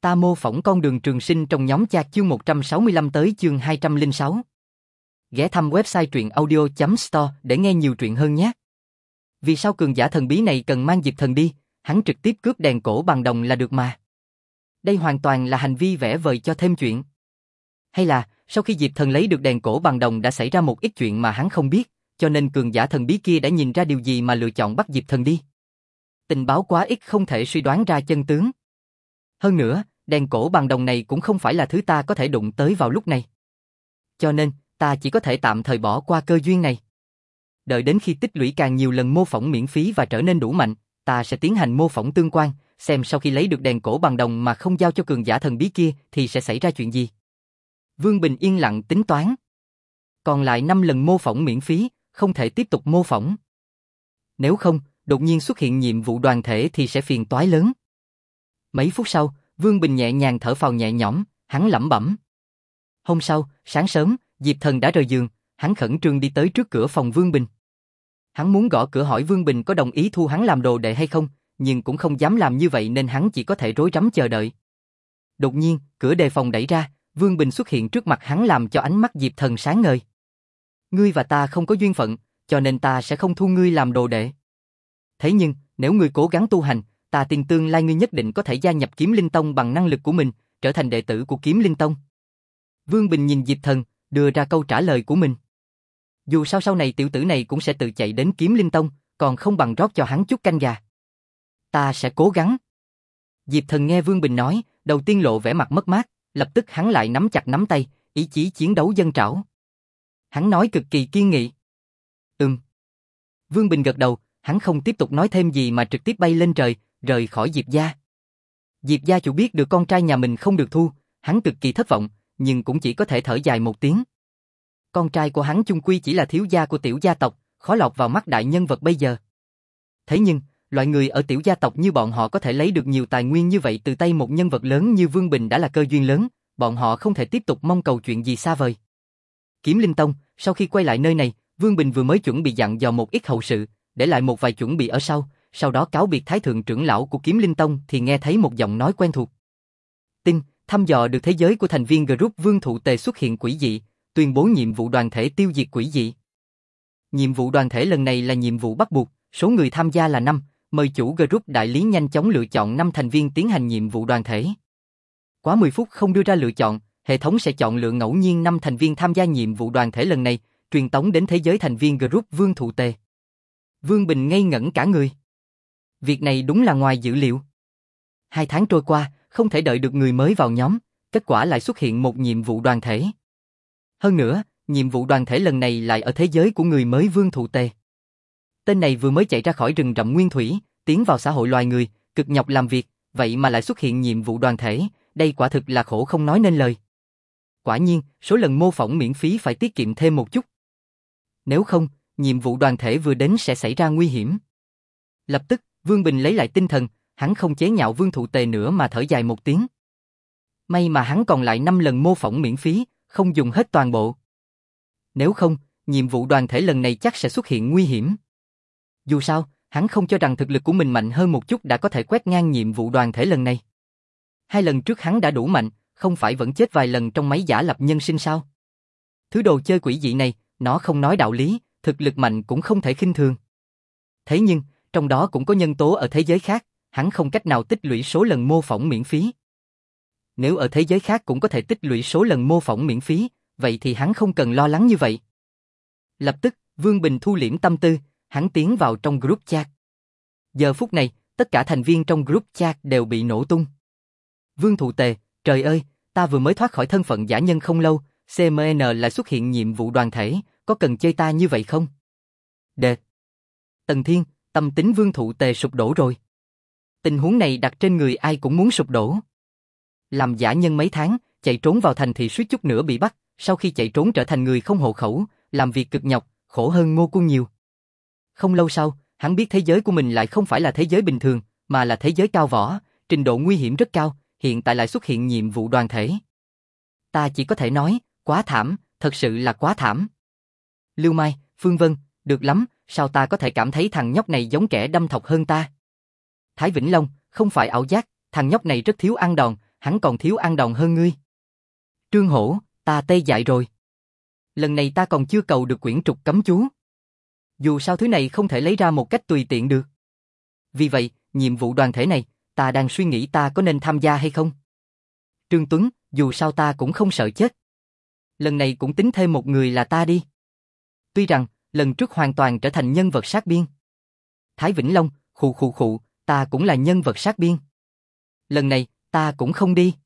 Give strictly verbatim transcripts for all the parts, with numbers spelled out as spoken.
Ta mô phỏng con đường trường sinh trong nhóm chat chương một trăm sáu mươi lăm tới chương hai trăm lẻ sáu. Ghé thăm website truyện audio chấm store để nghe nhiều truyện hơn nhé. Vì sao cường giả thần bí này cần mang Diệp Thần đi, hắn trực tiếp cướp đèn cổ bằng đồng là được mà. Đây hoàn toàn là hành vi vẽ vời cho thêm chuyện. Hay là, sau khi Diệp Thần lấy được đèn cổ bằng đồng đã xảy ra một ít chuyện mà hắn không biết, cho nên cường giả thần bí kia đã nhìn ra điều gì mà lựa chọn bắt Diệp Thần đi. Tình báo quá ít không thể suy đoán ra chân tướng. Hơn nữa, đèn cổ bằng đồng này cũng không phải là thứ ta có thể đụng tới vào lúc này. Cho nên, ta chỉ có thể tạm thời bỏ qua cơ duyên này. Đợi đến khi tích lũy càng nhiều lần mô phỏng miễn phí và trở nên đủ mạnh, ta sẽ tiến hành mô phỏng tương quan, xem sau khi lấy được đèn cổ bằng đồng mà không giao cho cường giả thần bí kia thì sẽ xảy ra chuyện gì. Vương Bình yên lặng tính toán. Còn lại năm lần mô phỏng miễn phí, không thể tiếp tục mô phỏng. Nếu không, đột nhiên xuất hiện nhiệm vụ đoàn thể thì sẽ phiền toái lớn. Mấy phút sau, Vương Bình nhẹ nhàng thở phào nhẹ nhõm, hắn lẩm bẩm. Hôm sau, sáng sớm, Diệp Thần đã rời giường, hắn khẩn trương đi tới trước cửa phòng Vương Bình. Hắn muốn gõ cửa hỏi Vương Bình có đồng ý thu hắn làm đồ đệ hay không, nhưng cũng không dám làm như vậy nên hắn chỉ có thể rối rắm chờ đợi. Đột nhiên, cửa đề phòng đẩy ra, Vương Bình xuất hiện trước mặt hắn làm cho ánh mắt Diệp Thần sáng ngời. Ngươi và ta không có duyên phận, cho nên ta sẽ không thu ngươi làm đồ đệ. Thế nhưng, nếu ngươi cố gắng tu hành, ta tin tương lai ngươi nhất định có thể gia nhập Kiếm Linh Tông bằng năng lực của mình, trở thành đệ tử của Kiếm Linh Tông. Vương Bình nhìn Diệp Thần, đưa ra câu trả lời của mình. Dù sao sau này tiểu tử này cũng sẽ tự chạy đến Kiếm Linh Tông, còn không bằng rót cho hắn chút canh gà. Ta sẽ cố gắng. Diệp Thần nghe Vương Bình nói, đầu tiên lộ vẻ mặt mất mát, lập tức hắn lại nắm chặt nắm tay, ý chí chiến đấu dâng trào. Hắn nói cực kỳ kiên nghị. Ừm. Vương Bình gật đầu, hắn không tiếp tục nói thêm gì mà trực tiếp bay lên trời, rời khỏi Diệp gia. Diệp gia chủ biết được con trai nhà mình không được thu, hắn cực kỳ thất vọng, nhưng cũng chỉ có thể thở dài một tiếng. Con trai của hắn chung quy chỉ là thiếu gia của tiểu gia tộc, khó lọt vào mắt đại nhân vật bây giờ. Thế nhưng, loại người ở tiểu gia tộc như bọn họ có thể lấy được nhiều tài nguyên như vậy từ tay một nhân vật lớn như Vương Bình đã là cơ duyên lớn, bọn họ không thể tiếp tục mong cầu chuyện gì xa vời. Kiếm Linh Tông, sau khi quay lại nơi này, Vương Bình vừa mới chuẩn bị dặn dò một ít hậu sự, để lại một vài chuẩn bị ở sau, sau đó cáo biệt Thái thượng trưởng lão của Kiếm Linh Tông thì nghe thấy một giọng nói quen thuộc. Tin, thăm dò được thế giới của thành viên group Vương Thụ Tề xuất hiện quỷ dị, tuyên bố nhiệm vụ đoàn thể tiêu diệt quỷ dị. Nhiệm vụ đoàn thể lần này là nhiệm vụ bắt buộc, số người tham gia là năm, mời chủ group đại lý nhanh chóng lựa chọn năm thành viên tiến hành nhiệm vụ đoàn thể. Quá mười phút không đưa ra lựa chọn, hệ thống sẽ chọn lựa ngẫu nhiên năm thành viên tham gia nhiệm vụ đoàn thể lần này, truyền tống đến thế giới thành viên group Vương Thụ Tề. Vương Bình ngây ngẩn cả người. Việc này đúng là ngoài dữ liệu. Hai tháng trôi qua, không thể đợi được người mới vào nhóm, kết quả lại xuất hiện một nhiệm vụ đoàn thể. Hơn nữa, nhiệm vụ đoàn thể lần này lại ở thế giới của người mới Vương Thụ Tề. Tên này vừa mới chạy ra khỏi rừng rậm nguyên thủy, tiến vào xã hội loài người, cực nhọc làm việc, vậy mà lại xuất hiện nhiệm vụ đoàn thể, đây quả thực là khổ không nói nên lời. Quả nhiên, số lần mô phỏng miễn phí phải tiết kiệm thêm một chút. Nếu không, nhiệm vụ đoàn thể vừa đến sẽ xảy ra nguy hiểm. Lập tức, Vương Bình lấy lại tinh thần, hắn không chế nhạo Vương Thụ Tề nữa mà thở dài một tiếng. May mà hắn còn lại năm lần mô phỏng miễn phí, không dùng hết toàn bộ. Nếu không, nhiệm vụ đoàn thể lần này chắc sẽ xuất hiện nguy hiểm. Dù sao, hắn không cho rằng thực lực của mình mạnh hơn một chút đã có thể quét ngang nhiệm vụ đoàn thể lần này. Hai lần trước hắn đã đủ mạnh, không phải vẫn chết vài lần trong máy giả lập nhân sinh sao? Thứ đồ chơi quỷ dị này, nó không nói đạo lý, thực lực mạnh cũng không thể khinh thường. Thế nhưng, trong đó cũng có nhân tố ở thế giới khác, hắn không cách nào tích lũy số lần mô phỏng miễn phí. Nếu ở thế giới khác cũng có thể tích lũy số lần mô phỏng miễn phí, vậy thì hắn không cần lo lắng như vậy. Lập tức, Vương Bình thu liễm tâm tư, hắn tiến vào trong group chat. Giờ phút này, tất cả thành viên trong group chat đều bị nổ tung. Vương Thụ Tề, trời ơi, ta vừa mới thoát khỏi thân phận giả nhân không lâu, xê em en lại xuất hiện nhiệm vụ đoàn thể, có cần chơi ta như vậy không? Đệt. Tần Thiên, tâm tính Vương Thụ Tề sụp đổ rồi. Tình huống này đặt trên người ai cũng muốn sụp đổ. Làm giả nhân mấy tháng, chạy trốn vào thành thì suýt chút nữa bị bắt, sau khi chạy trốn trở thành người không hộ khẩu, làm việc cực nhọc, khổ hơn Ngô Cung nhiều. Không lâu sau, hắn biết thế giới của mình lại không phải là thế giới bình thường, mà là thế giới cao võ, trình độ nguy hiểm rất cao, hiện tại lại xuất hiện nhiệm vụ đoàn thể. Ta chỉ có thể nói, quá thảm, thật sự là quá thảm. Lưu Mai, Phương Vân, được lắm, sao ta có thể cảm thấy thằng nhóc này giống kẻ đâm thọc hơn ta? Thái Vĩnh Long, không phải ảo giác, thằng nhóc này rất thiếu ăn đòn, hắn còn thiếu ăn đòn hơn ngươi. Trương Hổ, ta tê dại rồi. Lần này ta còn chưa cầu được quyển trục cấm chú. Dù sao thứ này không thể lấy ra một cách tùy tiện được. Vì vậy, nhiệm vụ đoàn thể này, ta đang suy nghĩ ta có nên tham gia hay không. Trương Tuấn, dù sao ta cũng không sợ chết. Lần này cũng tính thêm một người là ta đi. Tuy rằng, lần trước hoàn toàn trở thành nhân vật sát biên. Thái Vĩnh Long, khụ khụ khụ, ta cũng là nhân vật sát biên. Lần này, ta cũng không đi.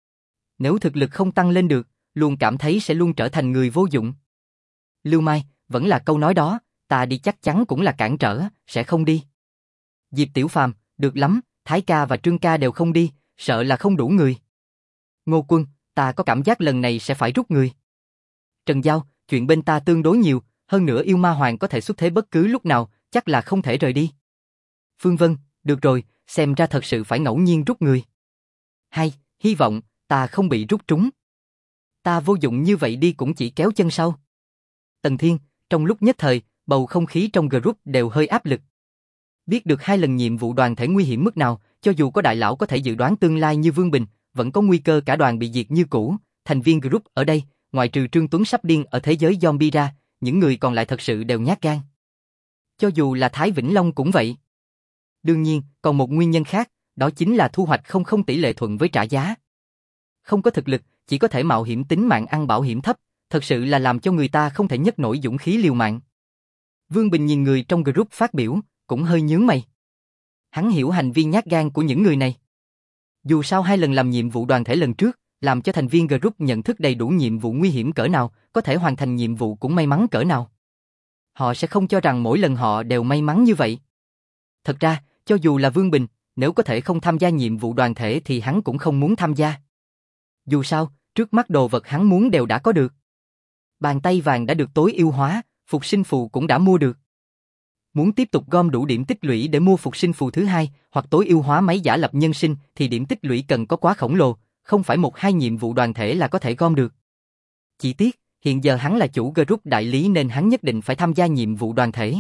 Nếu thực lực không tăng lên được, luôn cảm thấy sẽ luôn trở thành người vô dụng. Lưu Mai, vẫn là câu nói đó, ta đi chắc chắn cũng là cản trở, sẽ không đi. Diệp Tiểu Phàm, được lắm, Thái ca và Trương ca đều không đi, sợ là không đủ người. Ngô Quân, ta có cảm giác lần này sẽ phải rút người. Trần Giao, chuyện bên ta tương đối nhiều, hơn nữa yêu ma hoàng có thể xuất thế bất cứ lúc nào, chắc là không thể rời đi. Phương Vân, được rồi, xem ra thật sự phải ngẫu nhiên rút người. Hay, hy vọng, ta không bị rút trúng. Ta vô dụng như vậy đi cũng chỉ kéo chân sau. Tần Thiên, trong lúc nhất thời, bầu không khí trong group đều hơi áp lực. Biết được hai lần nhiệm vụ đoàn thể nguy hiểm mức nào, cho dù có đại lão có thể dự đoán tương lai như Vương Bình, vẫn có nguy cơ cả đoàn bị diệt như cũ. Thành viên group ở đây, ngoài trừ Trương Tuấn sắp điên ở thế giới zombie ra, những người còn lại thật sự đều nhát gan. Cho dù là Thái Vĩnh Long cũng vậy. Đương nhiên, còn một nguyên nhân khác, đó chính là thu hoạch không không tỷ lệ thuận với trả giá. Không có thực lực, chỉ có thể mạo hiểm tính mạng ăn bảo hiểm thấp, thật sự là làm cho người ta không thể nhấc nổi dũng khí liều mạng. Vương Bình nhìn người trong group phát biểu, cũng hơi nhướng mày. Hắn hiểu hành vi nhát gan của những người này. Dù sao hai lần làm nhiệm vụ đoàn thể lần trước, làm cho thành viên group nhận thức đầy đủ nhiệm vụ nguy hiểm cỡ nào, có thể hoàn thành nhiệm vụ cũng may mắn cỡ nào. Họ sẽ không cho rằng mỗi lần họ đều may mắn như vậy. Thật ra, cho dù là Vương Bình, nếu có thể không tham gia nhiệm vụ đoàn thể thì hắn cũng không muốn tham gia. Dù sao, trước mắt đồ vật hắn muốn đều đã có được. Bàn tay vàng đã được tối ưu hóa, phục sinh phù cũng đã mua được. Muốn tiếp tục gom đủ điểm tích lũy để mua phục sinh phù thứ hai, hoặc tối ưu hóa máy giả lập nhân sinh thì điểm tích lũy cần có quá khổng lồ, không phải một hai nhiệm vụ đoàn thể là có thể gom được. Chỉ tiếc, hiện giờ hắn là chủ group đại lý nên hắn nhất định phải tham gia nhiệm vụ đoàn thể.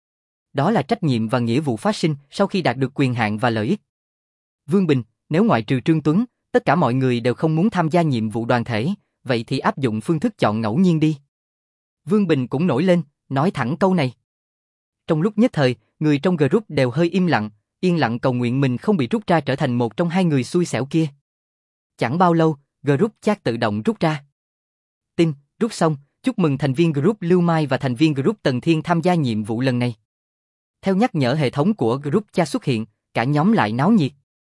Đó là trách nhiệm và nghĩa vụ phát sinh sau khi đạt được quyền hạn và lợi ích. Vương Bình, nếu ngoại trừ Trương Tuấn, tất cả mọi người đều không muốn tham gia nhiệm vụ đoàn thể, vậy thì áp dụng phương thức chọn ngẫu nhiên đi. Vương Bình cũng nổi lên, nói thẳng câu này. Trong lúc nhất thời, người trong group đều hơi im lặng, yên lặng cầu nguyện mình không bị rút ra trở thành một trong hai người xui xẻo kia. Chẳng bao lâu, group chat tự động rút ra. Tin, rút xong, chúc mừng thành viên group Lưu Mai và thành viên group Tần Thiên tham gia nhiệm vụ lần này. Theo nhắc nhở hệ thống của group chat xuất hiện, cả nhóm lại náo nhiệt.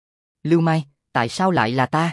Lưu Mai, tại sao lại là ta?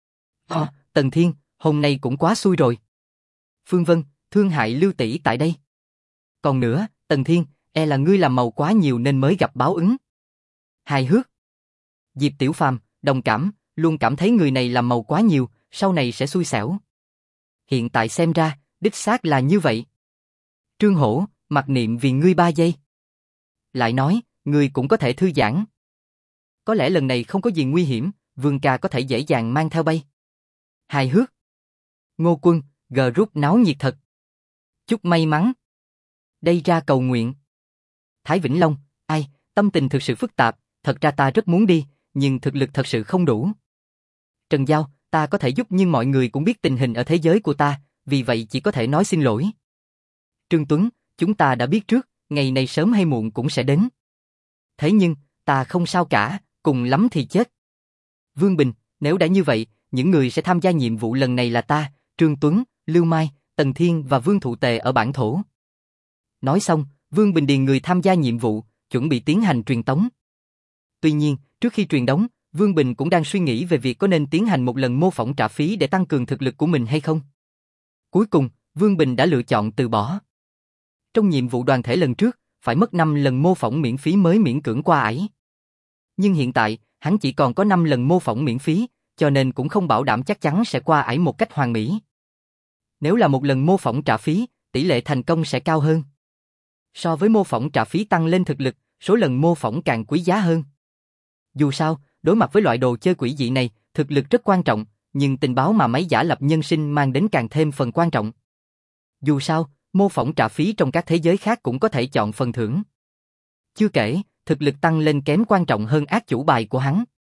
À, Tần Thiên, hôm nay cũng quá xui rồi. Phương Vân, thương hại Lưu tỷ tại đây. Còn nữa, Tần Thiên, e là ngươi làm màu quá nhiều nên mới gặp báo ứng. Hài hước. Diệp Tiểu Phàm, đồng cảm, luôn cảm thấy người này làm màu quá nhiều, sau này sẽ xui xẻo. Hiện tại xem ra, đích xác là như vậy. Trương Hổ, mặc niệm vì ngươi ba giây. Lại nói, ngươi cũng có thể thư giãn. Có lẽ lần này không có gì nguy hiểm, Vương ca có thể dễ dàng mang theo bay. Hài hước. Ngô Quân, group náo nhiệt thật. Chúc may mắn. Đây ra cầu nguyện. Thái Vĩnh Long, ai, tâm tình thực sự phức tạp, thật ra ta rất muốn đi, nhưng thực lực thật sự không đủ. Trần Giao, ta có thể giúp nhưng mọi người cũng biết tình hình ở thế giới của ta, vì vậy chỉ có thể nói xin lỗi. Trương Tuấn, chúng ta đã biết trước, ngày này sớm hay muộn cũng sẽ đến. Thế nhưng, ta không sao cả, cùng lắm thì chết. Vương Bình, nếu đã như vậy, những người sẽ tham gia nhiệm vụ lần này là ta, Trương Tuấn, Lưu Mai, Tần Thiên và Vương Thụ Tề ở bản thổ. Nói xong, Vương Bình điền người tham gia nhiệm vụ, chuẩn bị tiến hành truyền tống. Tuy nhiên, trước khi truyền tống, Vương Bình cũng đang suy nghĩ về việc có nên tiến hành một lần mô phỏng trả phí để tăng cường thực lực của mình hay không. Cuối cùng, Vương Bình đã lựa chọn từ bỏ. Trong nhiệm vụ đoàn thể lần trước, phải mất năm lần mô phỏng miễn phí mới miễn cưỡng qua ải. Nhưng hiện tại, hắn chỉ còn có năm lần mô phỏng miễn phí, cho nên cũng không bảo đảm chắc chắn sẽ qua ải một cách hoàn mỹ. Nếu là một lần mô phỏng trả phí, tỷ lệ thành công sẽ cao hơn. So với mô phỏng trả phí tăng lên thực lực, số lần mô phỏng càng quý giá hơn. Dù sao, đối mặt với loại đồ chơi quỷ dị này, thực lực rất quan trọng, nhưng tình báo mà máy giả lập nhân sinh mang đến càng thêm phần quan trọng. Dù sao, mô phỏng trả phí trong các thế giới khác cũng có thể chọn phần thưởng. Chưa kể, thực lực tăng lên kém quan trọng hơn ác chủ bài của hắn.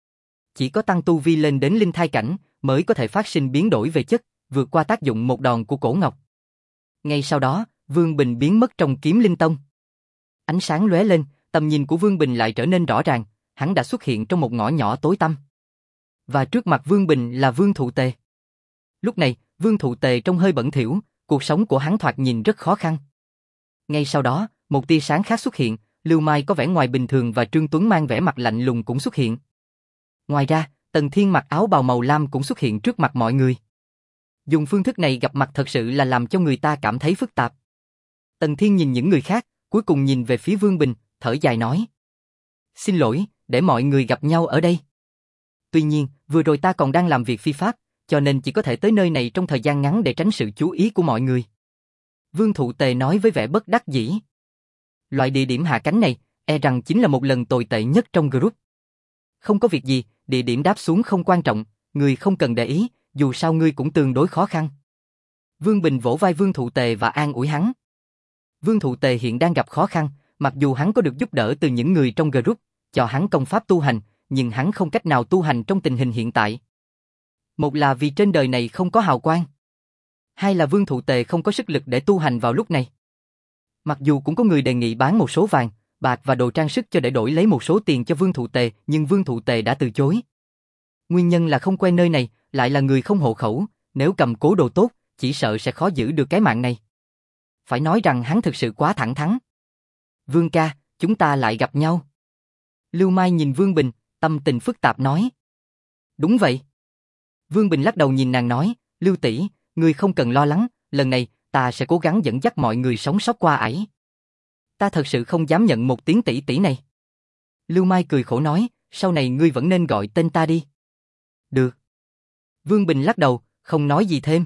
Chỉ có tăng tu vi lên đến linh thai cảnh mới có thể phát sinh biến đổi về chất, vượt qua tác dụng một đòn của cổ ngọc. Ngay sau đó, Vương Bình biến mất trong Kiếm Linh Tông. Ánh sáng lóe lên, tầm nhìn của Vương Bình lại trở nên rõ ràng, hắn đã xuất hiện trong một ngõ nhỏ tối tăm. Và trước mặt Vương Bình là Vương Thụ Tề. Lúc này, Vương Thụ Tề trông hơi bẩn thỉu, cuộc sống của hắn thoạt nhìn rất khó khăn. Ngay sau đó, một tia sáng khác xuất hiện, Lưu Mai có vẻ ngoài bình thường và Trương Tuấn mang vẻ mặt lạnh lùng cũng xuất hiện. Ngoài ra, Tần Thiên mặc áo bào màu lam cũng xuất hiện trước mặt mọi người. Dùng phương thức này gặp mặt thật sự là làm cho người ta cảm thấy phức tạp. Tần Thiên nhìn những người khác, cuối cùng nhìn về phía Vương Bình, thở dài nói. Xin lỗi, để mọi người gặp nhau ở đây. Tuy nhiên, vừa rồi ta còn đang làm việc phi pháp, cho nên chỉ có thể tới nơi này trong thời gian ngắn để tránh sự chú ý của mọi người. Vương Thụ Tề nói với vẻ bất đắc dĩ. Loại địa điểm hạ cánh này, e rằng chính là một lần tồi tệ nhất trong group. Không có việc gì, địa điểm đáp xuống không quan trọng, người không cần để ý, dù sao ngươi cũng tương đối khó khăn. Vương Bình vỗ vai Vương Thụ Tề và an ủi hắn. Vương Thụ Tề hiện đang gặp khó khăn, mặc dù hắn có được giúp đỡ từ những người trong group, cho hắn công pháp tu hành, nhưng hắn không cách nào tu hành trong tình hình hiện tại. Một là vì trên đời này không có hào quang. Hai là Vương Thụ Tề không có sức lực để tu hành vào lúc này. Mặc dù cũng có người đề nghị bán một số vàng, bạc và đồ trang sức cho để đổi lấy một số tiền cho Vương Thụ Tề, nhưng Vương Thụ Tề đã từ chối. Nguyên nhân là không quen nơi này, lại là người không hộ khẩu, nếu cầm cố đồ tốt, chỉ sợ sẽ khó giữ được cái mạng này. Phải nói rằng hắn thực sự quá thẳng thắn. Vương ca, chúng ta lại gặp nhau. Lưu Mai nhìn Vương Bình, tâm tình phức tạp nói. Đúng vậy. Vương Bình lắc đầu nhìn nàng nói, Lưu tỷ, ngươi không cần lo lắng, lần này ta sẽ cố gắng dẫn dắt mọi người sống sót qua ải. Ta thật sự không dám nhận một tiếng tỷ tỷ này. Lưu Mai cười khổ nói, sau này ngươi vẫn nên gọi tên ta đi. Được. Vương Bình lắc đầu, không nói gì thêm.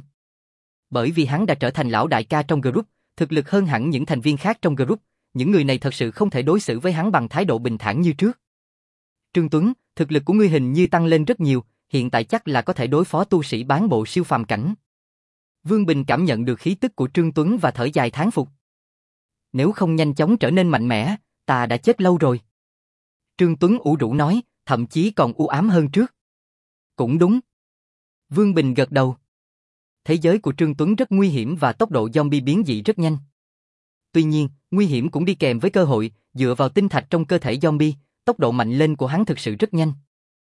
Bởi vì hắn đã trở thành lão đại ca trong group, thực lực hơn hẳn những thành viên khác trong group, những người này thật sự không thể đối xử với hắn bằng thái độ bình thản như trước. Trương Tuấn, thực lực của ngươi hình như tăng lên rất nhiều, hiện tại chắc là có thể đối phó tu sĩ bán bộ siêu phàm cảnh. Vương Bình cảm nhận được khí tức của Trương Tuấn và thở dài thán phục. Nếu không nhanh chóng trở nên mạnh mẽ, ta đã chết lâu rồi. Trương Tuấn ủ rũ nói, thậm chí còn u ám hơn trước. Cũng đúng. Vương Bình gật đầu. Thế giới của Trương Tuấn rất nguy hiểm và tốc độ zombie biến dị rất nhanh. Tuy nhiên, nguy hiểm cũng đi kèm với cơ hội, dựa vào tinh thạch trong cơ thể zombie, tốc độ mạnh lên của hắn thực sự rất nhanh.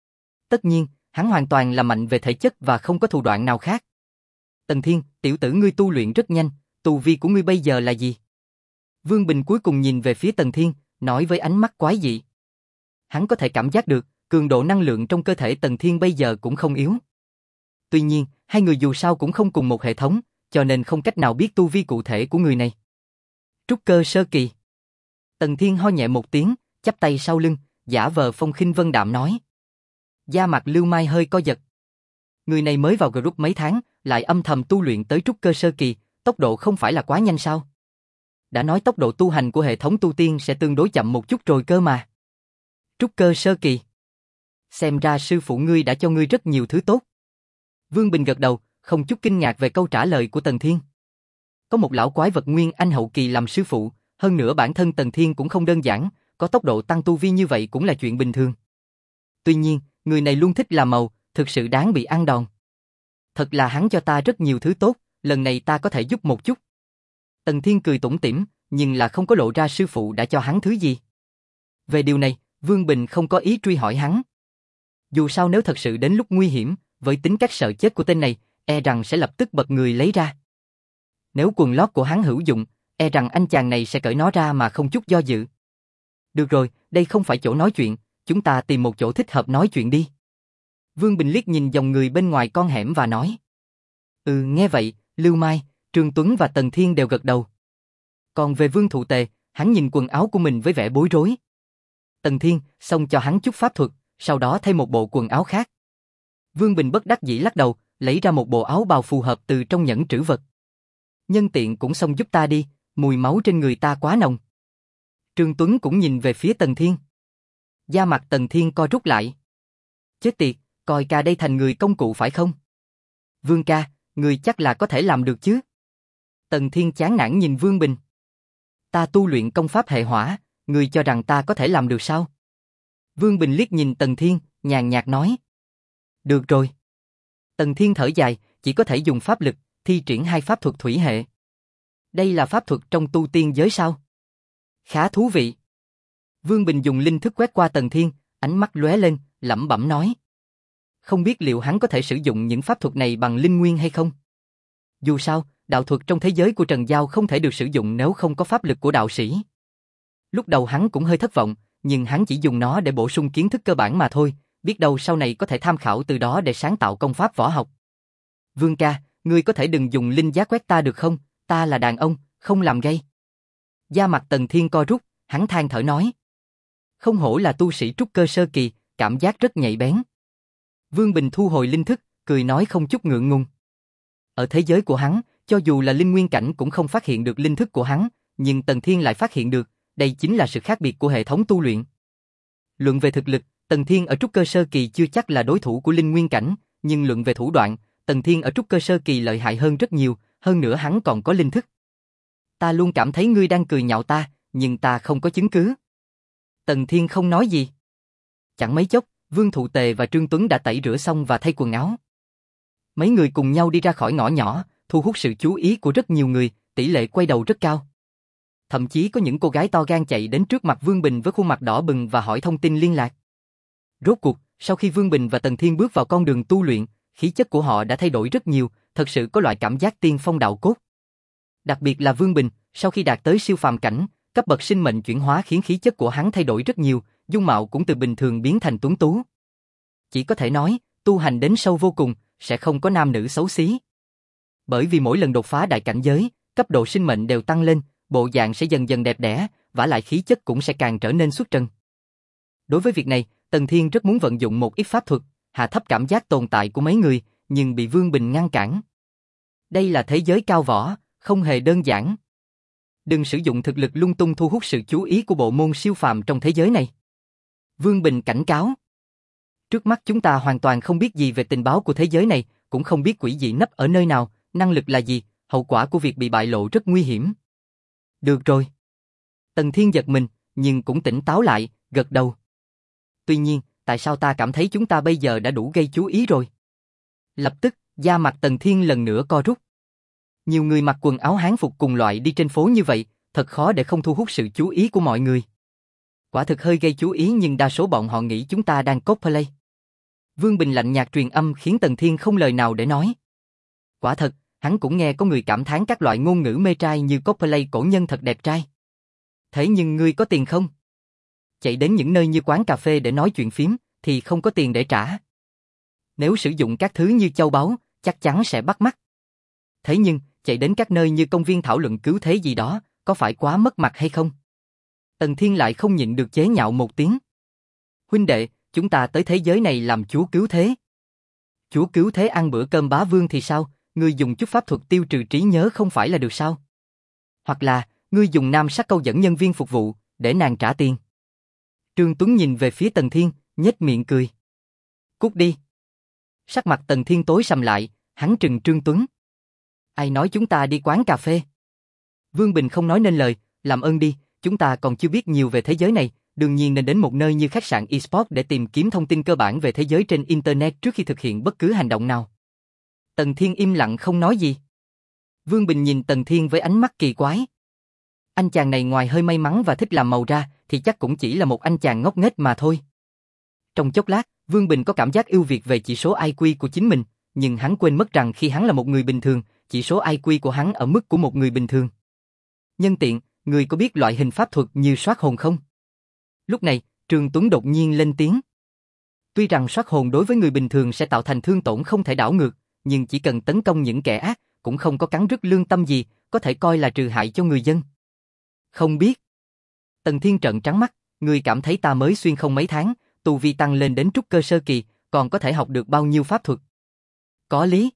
Tất nhiên, hắn hoàn toàn là mạnh về thể chất và không có thủ đoạn nào khác. Tần Thiên, tiểu tử ngươi tu luyện rất nhanh, tu vi của ngươi bây giờ là gì? Vương Bình cuối cùng nhìn về phía Tần Thiên, nói với ánh mắt quái dị. Hắn có thể cảm giác được, cường độ năng lượng trong cơ thể Tần Thiên bây giờ cũng không yếu. Tuy nhiên, hai người dù sao cũng không cùng một hệ thống, cho nên không cách nào biết tu vi cụ thể của người này. Trúc cơ sơ kỳ. Tần Thiên ho nhẹ một tiếng, chắp tay sau lưng, giả vờ phong khinh vân đạm nói. Da mặt Lưu Mai hơi co giật. Người này mới vào group mấy tháng, lại âm thầm tu luyện tới trúc cơ sơ kỳ, tốc độ không phải là quá nhanh sao? Đã nói tốc độ tu hành của hệ thống tu tiên sẽ tương đối chậm một chút rồi cơ mà. Trúc cơ sơ kỳ. Xem ra sư phụ ngươi đã cho ngươi rất nhiều thứ tốt. Vương Bình gật đầu, không chút kinh ngạc về câu trả lời của Tần Thiên. Có một lão quái vật nguyên anh hậu kỳ làm sư phụ, hơn nữa bản thân Tần Thiên cũng không đơn giản, có tốc độ tăng tu vi như vậy cũng là chuyện bình thường. Tuy nhiên, người này luôn thích làm màu, thực sự đáng bị ăn đòn. Thật là hắn cho ta rất nhiều thứ tốt, lần này ta có thể giúp một chút. Tần Thiên cười tủm tỉm, nhưng là không có lộ ra sư phụ đã cho hắn thứ gì. Về điều này, Vương Bình không có ý truy hỏi hắn. Dù sao nếu thật sự đến lúc nguy hiểm, với tính cách sợ chết của tên này, e rằng sẽ lập tức bật người lấy ra. Nếu quần lót của hắn hữu dụng, e rằng anh chàng này sẽ cởi nó ra mà không chút do dự. Được rồi, đây không phải chỗ nói chuyện, chúng ta tìm một chỗ thích hợp nói chuyện đi. Vương Bình liếc nhìn dòng người bên ngoài con hẻm và nói. Ừ, nghe vậy, Lưu Mai, Trương Tuấn và Tần Thiên đều gật đầu. Còn về Vương Thụ Tề, hắn nhìn quần áo của mình với vẻ bối rối. Tần Thiên, xong cho hắn chút pháp thuật, sau đó thay một bộ quần áo khác. Vương Bình bất đắc dĩ lắc đầu, lấy ra một bộ áo bào phù hợp từ trong nhẫn trữ vật. Nhân tiện cũng xong giúp ta đi, mùi máu trên người ta quá nồng. Trương Tuấn cũng nhìn về phía Tần Thiên. Da mặt Tần Thiên co rút lại. Chết tiệt, coi ca đây thành người công cụ phải không? Vương ca, người chắc là có thể làm được chứ? Tần Thiên chán nản nhìn Vương Bình. Ta tu luyện công pháp hệ hỏa, người cho rằng ta có thể làm được sao? Vương Bình liếc nhìn Tần Thiên, nhàn nhạt nói. Được rồi. Tần Thiên thở dài, chỉ có thể dùng pháp lực, thi triển hai pháp thuật thủy hệ. Đây là pháp thuật trong tu tiên giới sao? Khá thú vị. Vương Bình dùng linh thức quét qua Tần Thiên, ánh mắt lóe lên, lẩm bẩm nói. Không biết liệu hắn có thể sử dụng những pháp thuật này bằng linh nguyên hay không? Dù sao, đạo thuật trong thế giới của Trần Giao không thể được sử dụng nếu không có pháp lực của đạo sĩ. Lúc đầu hắn cũng hơi thất vọng, nhưng hắn chỉ dùng nó để bổ sung kiến thức cơ bản mà thôi, biết đâu sau này có thể tham khảo từ đó để sáng tạo công pháp võ học. Vương ca, ngươi có thể đừng dùng linh giác quét ta được không? Ta là đàn ông, không làm gây. Da mặt Tần Thiên co rút, hắn than thở nói. Không hổ là tu sĩ trúc cơ sơ kỳ, cảm giác rất nhạy bén. Vương Bình thu hồi linh thức, cười nói không chút ngượng ngùng. Ở thế giới của hắn, cho dù là linh nguyên cảnh cũng không phát hiện được linh thức của hắn, nhưng Tần Thiên lại phát hiện được, đây chính là sự khác biệt của hệ thống tu luyện. Luận về thực lực, Tần Thiên ở trúc cơ sơ kỳ chưa chắc là đối thủ của linh nguyên cảnh, nhưng luận về thủ đoạn, Tần Thiên ở trúc cơ sơ kỳ lợi hại hơn rất nhiều, hơn nữa hắn còn có linh thức. Ta luôn cảm thấy ngươi đang cười nhạo ta, nhưng ta không có chứng cứ. Tần Thiên không nói gì. Chẳng mấy chốc, Vương Thụ Tề và Trương Tuấn đã tẩy rửa xong và thay quần áo. Mấy người cùng nhau đi ra khỏi ngõ nhỏ, thu hút sự chú ý của rất nhiều người, tỷ lệ quay đầu rất cao. Thậm chí có những cô gái to gan chạy đến trước mặt Vương Bình với khuôn mặt đỏ bừng và hỏi thông tin liên lạc. Rốt cuộc, sau khi Vương Bình và Tần Thiên bước vào con đường tu luyện, khí chất của họ đã thay đổi rất nhiều, thật sự có loại cảm giác tiên phong đạo cốt. Đặc biệt là Vương Bình, sau khi đạt tới siêu phàm cảnh, cấp bậc sinh mệnh chuyển hóa khiến khí chất của hắn thay đổi rất nhiều, dung mạo cũng từ bình thường biến thành tuấn tú. Chỉ có thể nói, tu hành đến sâu vô cùng, sẽ không có nam nữ xấu xí. Bởi vì mỗi lần đột phá đại cảnh giới, cấp độ sinh mệnh đều tăng lên, bộ dạng sẽ dần dần đẹp đẽ, vả lại khí chất cũng sẽ càng trở nên xuất trần. Đối với việc này, Tần Thiên rất muốn vận dụng một ít pháp thuật, hạ thấp cảm giác tồn tại của mấy người, nhưng bị Vương Bình ngăn cản. Đây là thế giới cao võ, không hề đơn giản. Đừng sử dụng thực lực lung tung thu hút sự chú ý của bộ môn siêu phàm trong thế giới này. Vương Bình cảnh cáo. Trước mắt chúng ta hoàn toàn không biết gì về tình báo của thế giới này, cũng không biết quỷ dị nấp ở nơi nào, năng lực là gì, hậu quả của việc bị bại lộ rất nguy hiểm. Được rồi. Tần Thiên giật mình, nhưng cũng tỉnh táo lại, gật đầu. Tuy nhiên, tại sao ta cảm thấy chúng ta bây giờ đã đủ gây chú ý rồi? Lập tức, da mặt Tần Thiên lần nữa co rút. Nhiều người mặc quần áo hán phục cùng loại đi trên phố như vậy, thật khó để không thu hút sự chú ý của mọi người. Quả thực hơi gây chú ý nhưng đa số bọn họ nghĩ chúng ta đang cosplay. Vương Bình lạnh nhạt truyền âm khiến Tần Thiên không lời nào để nói. Quả thật, hắn cũng nghe có người cảm thán các loại ngôn ngữ mê trai như cosplay cổ nhân thật đẹp trai. Thế nhưng ngươi có tiền không? Chạy đến những nơi như quán cà phê để nói chuyện phím, thì không có tiền để trả. Nếu sử dụng các thứ như châu báu, chắc chắn sẽ bắt mắt. Thế nhưng, chạy đến các nơi như công viên thảo luận cứu thế gì đó, có phải quá mất mặt hay không? Tần Thiên lại không nhịn được chế nhạo một tiếng. Huynh đệ, chúng ta tới thế giới này làm chúa cứu thế. Chúa cứu thế ăn bữa cơm bá vương thì sao? Ngươi dùng chút pháp thuật tiêu trừ trí nhớ không phải là được sao? Hoặc là, ngươi dùng nam sắc câu dẫn nhân viên phục vụ, để nàng trả tiền. Trương Tuấn nhìn về phía Tần Thiên, nhếch miệng cười. Cút đi. Sắc mặt Tần Thiên tối sầm lại, hắn trừng Trương Tuấn. Ai nói chúng ta đi quán cà phê? Vương Bình không nói nên lời, làm ơn đi, chúng ta còn chưa biết nhiều về thế giới này, đương nhiên nên đến một nơi như khách sạn eSport để tìm kiếm thông tin cơ bản về thế giới trên Internet trước khi thực hiện bất cứ hành động nào. Tần Thiên im lặng không nói gì. Vương Bình nhìn Tần Thiên với ánh mắt kỳ quái. Anh chàng này ngoài hơi may mắn và thích làm màu ra, thì chắc cũng chỉ là một anh chàng ngốc nghếch mà thôi. Trong chốc lát, Vương Bình có cảm giác ưu việt về chỉ số i kiu của chính mình, nhưng hắn quên mất rằng khi hắn là một người bình thường, chỉ số i kiu của hắn ở mức của một người bình thường. Nhân tiện, người có biết loại hình pháp thuật như soát hồn không? Lúc này, Trương Tuấn đột nhiên lên tiếng. Tuy rằng soát hồn đối với người bình thường sẽ tạo thành thương tổn không thể đảo ngược, nhưng chỉ cần tấn công những kẻ ác, cũng không có cắn rứt lương tâm gì, có thể coi là trừ hại cho người dân. Không biết. Tần Thiên trợn trắng mắt, người cảm thấy ta mới xuyên không mấy tháng, tu vi tăng lên đến trúc cơ sơ kỳ, còn có thể học được bao nhiêu pháp thuật? Có lý.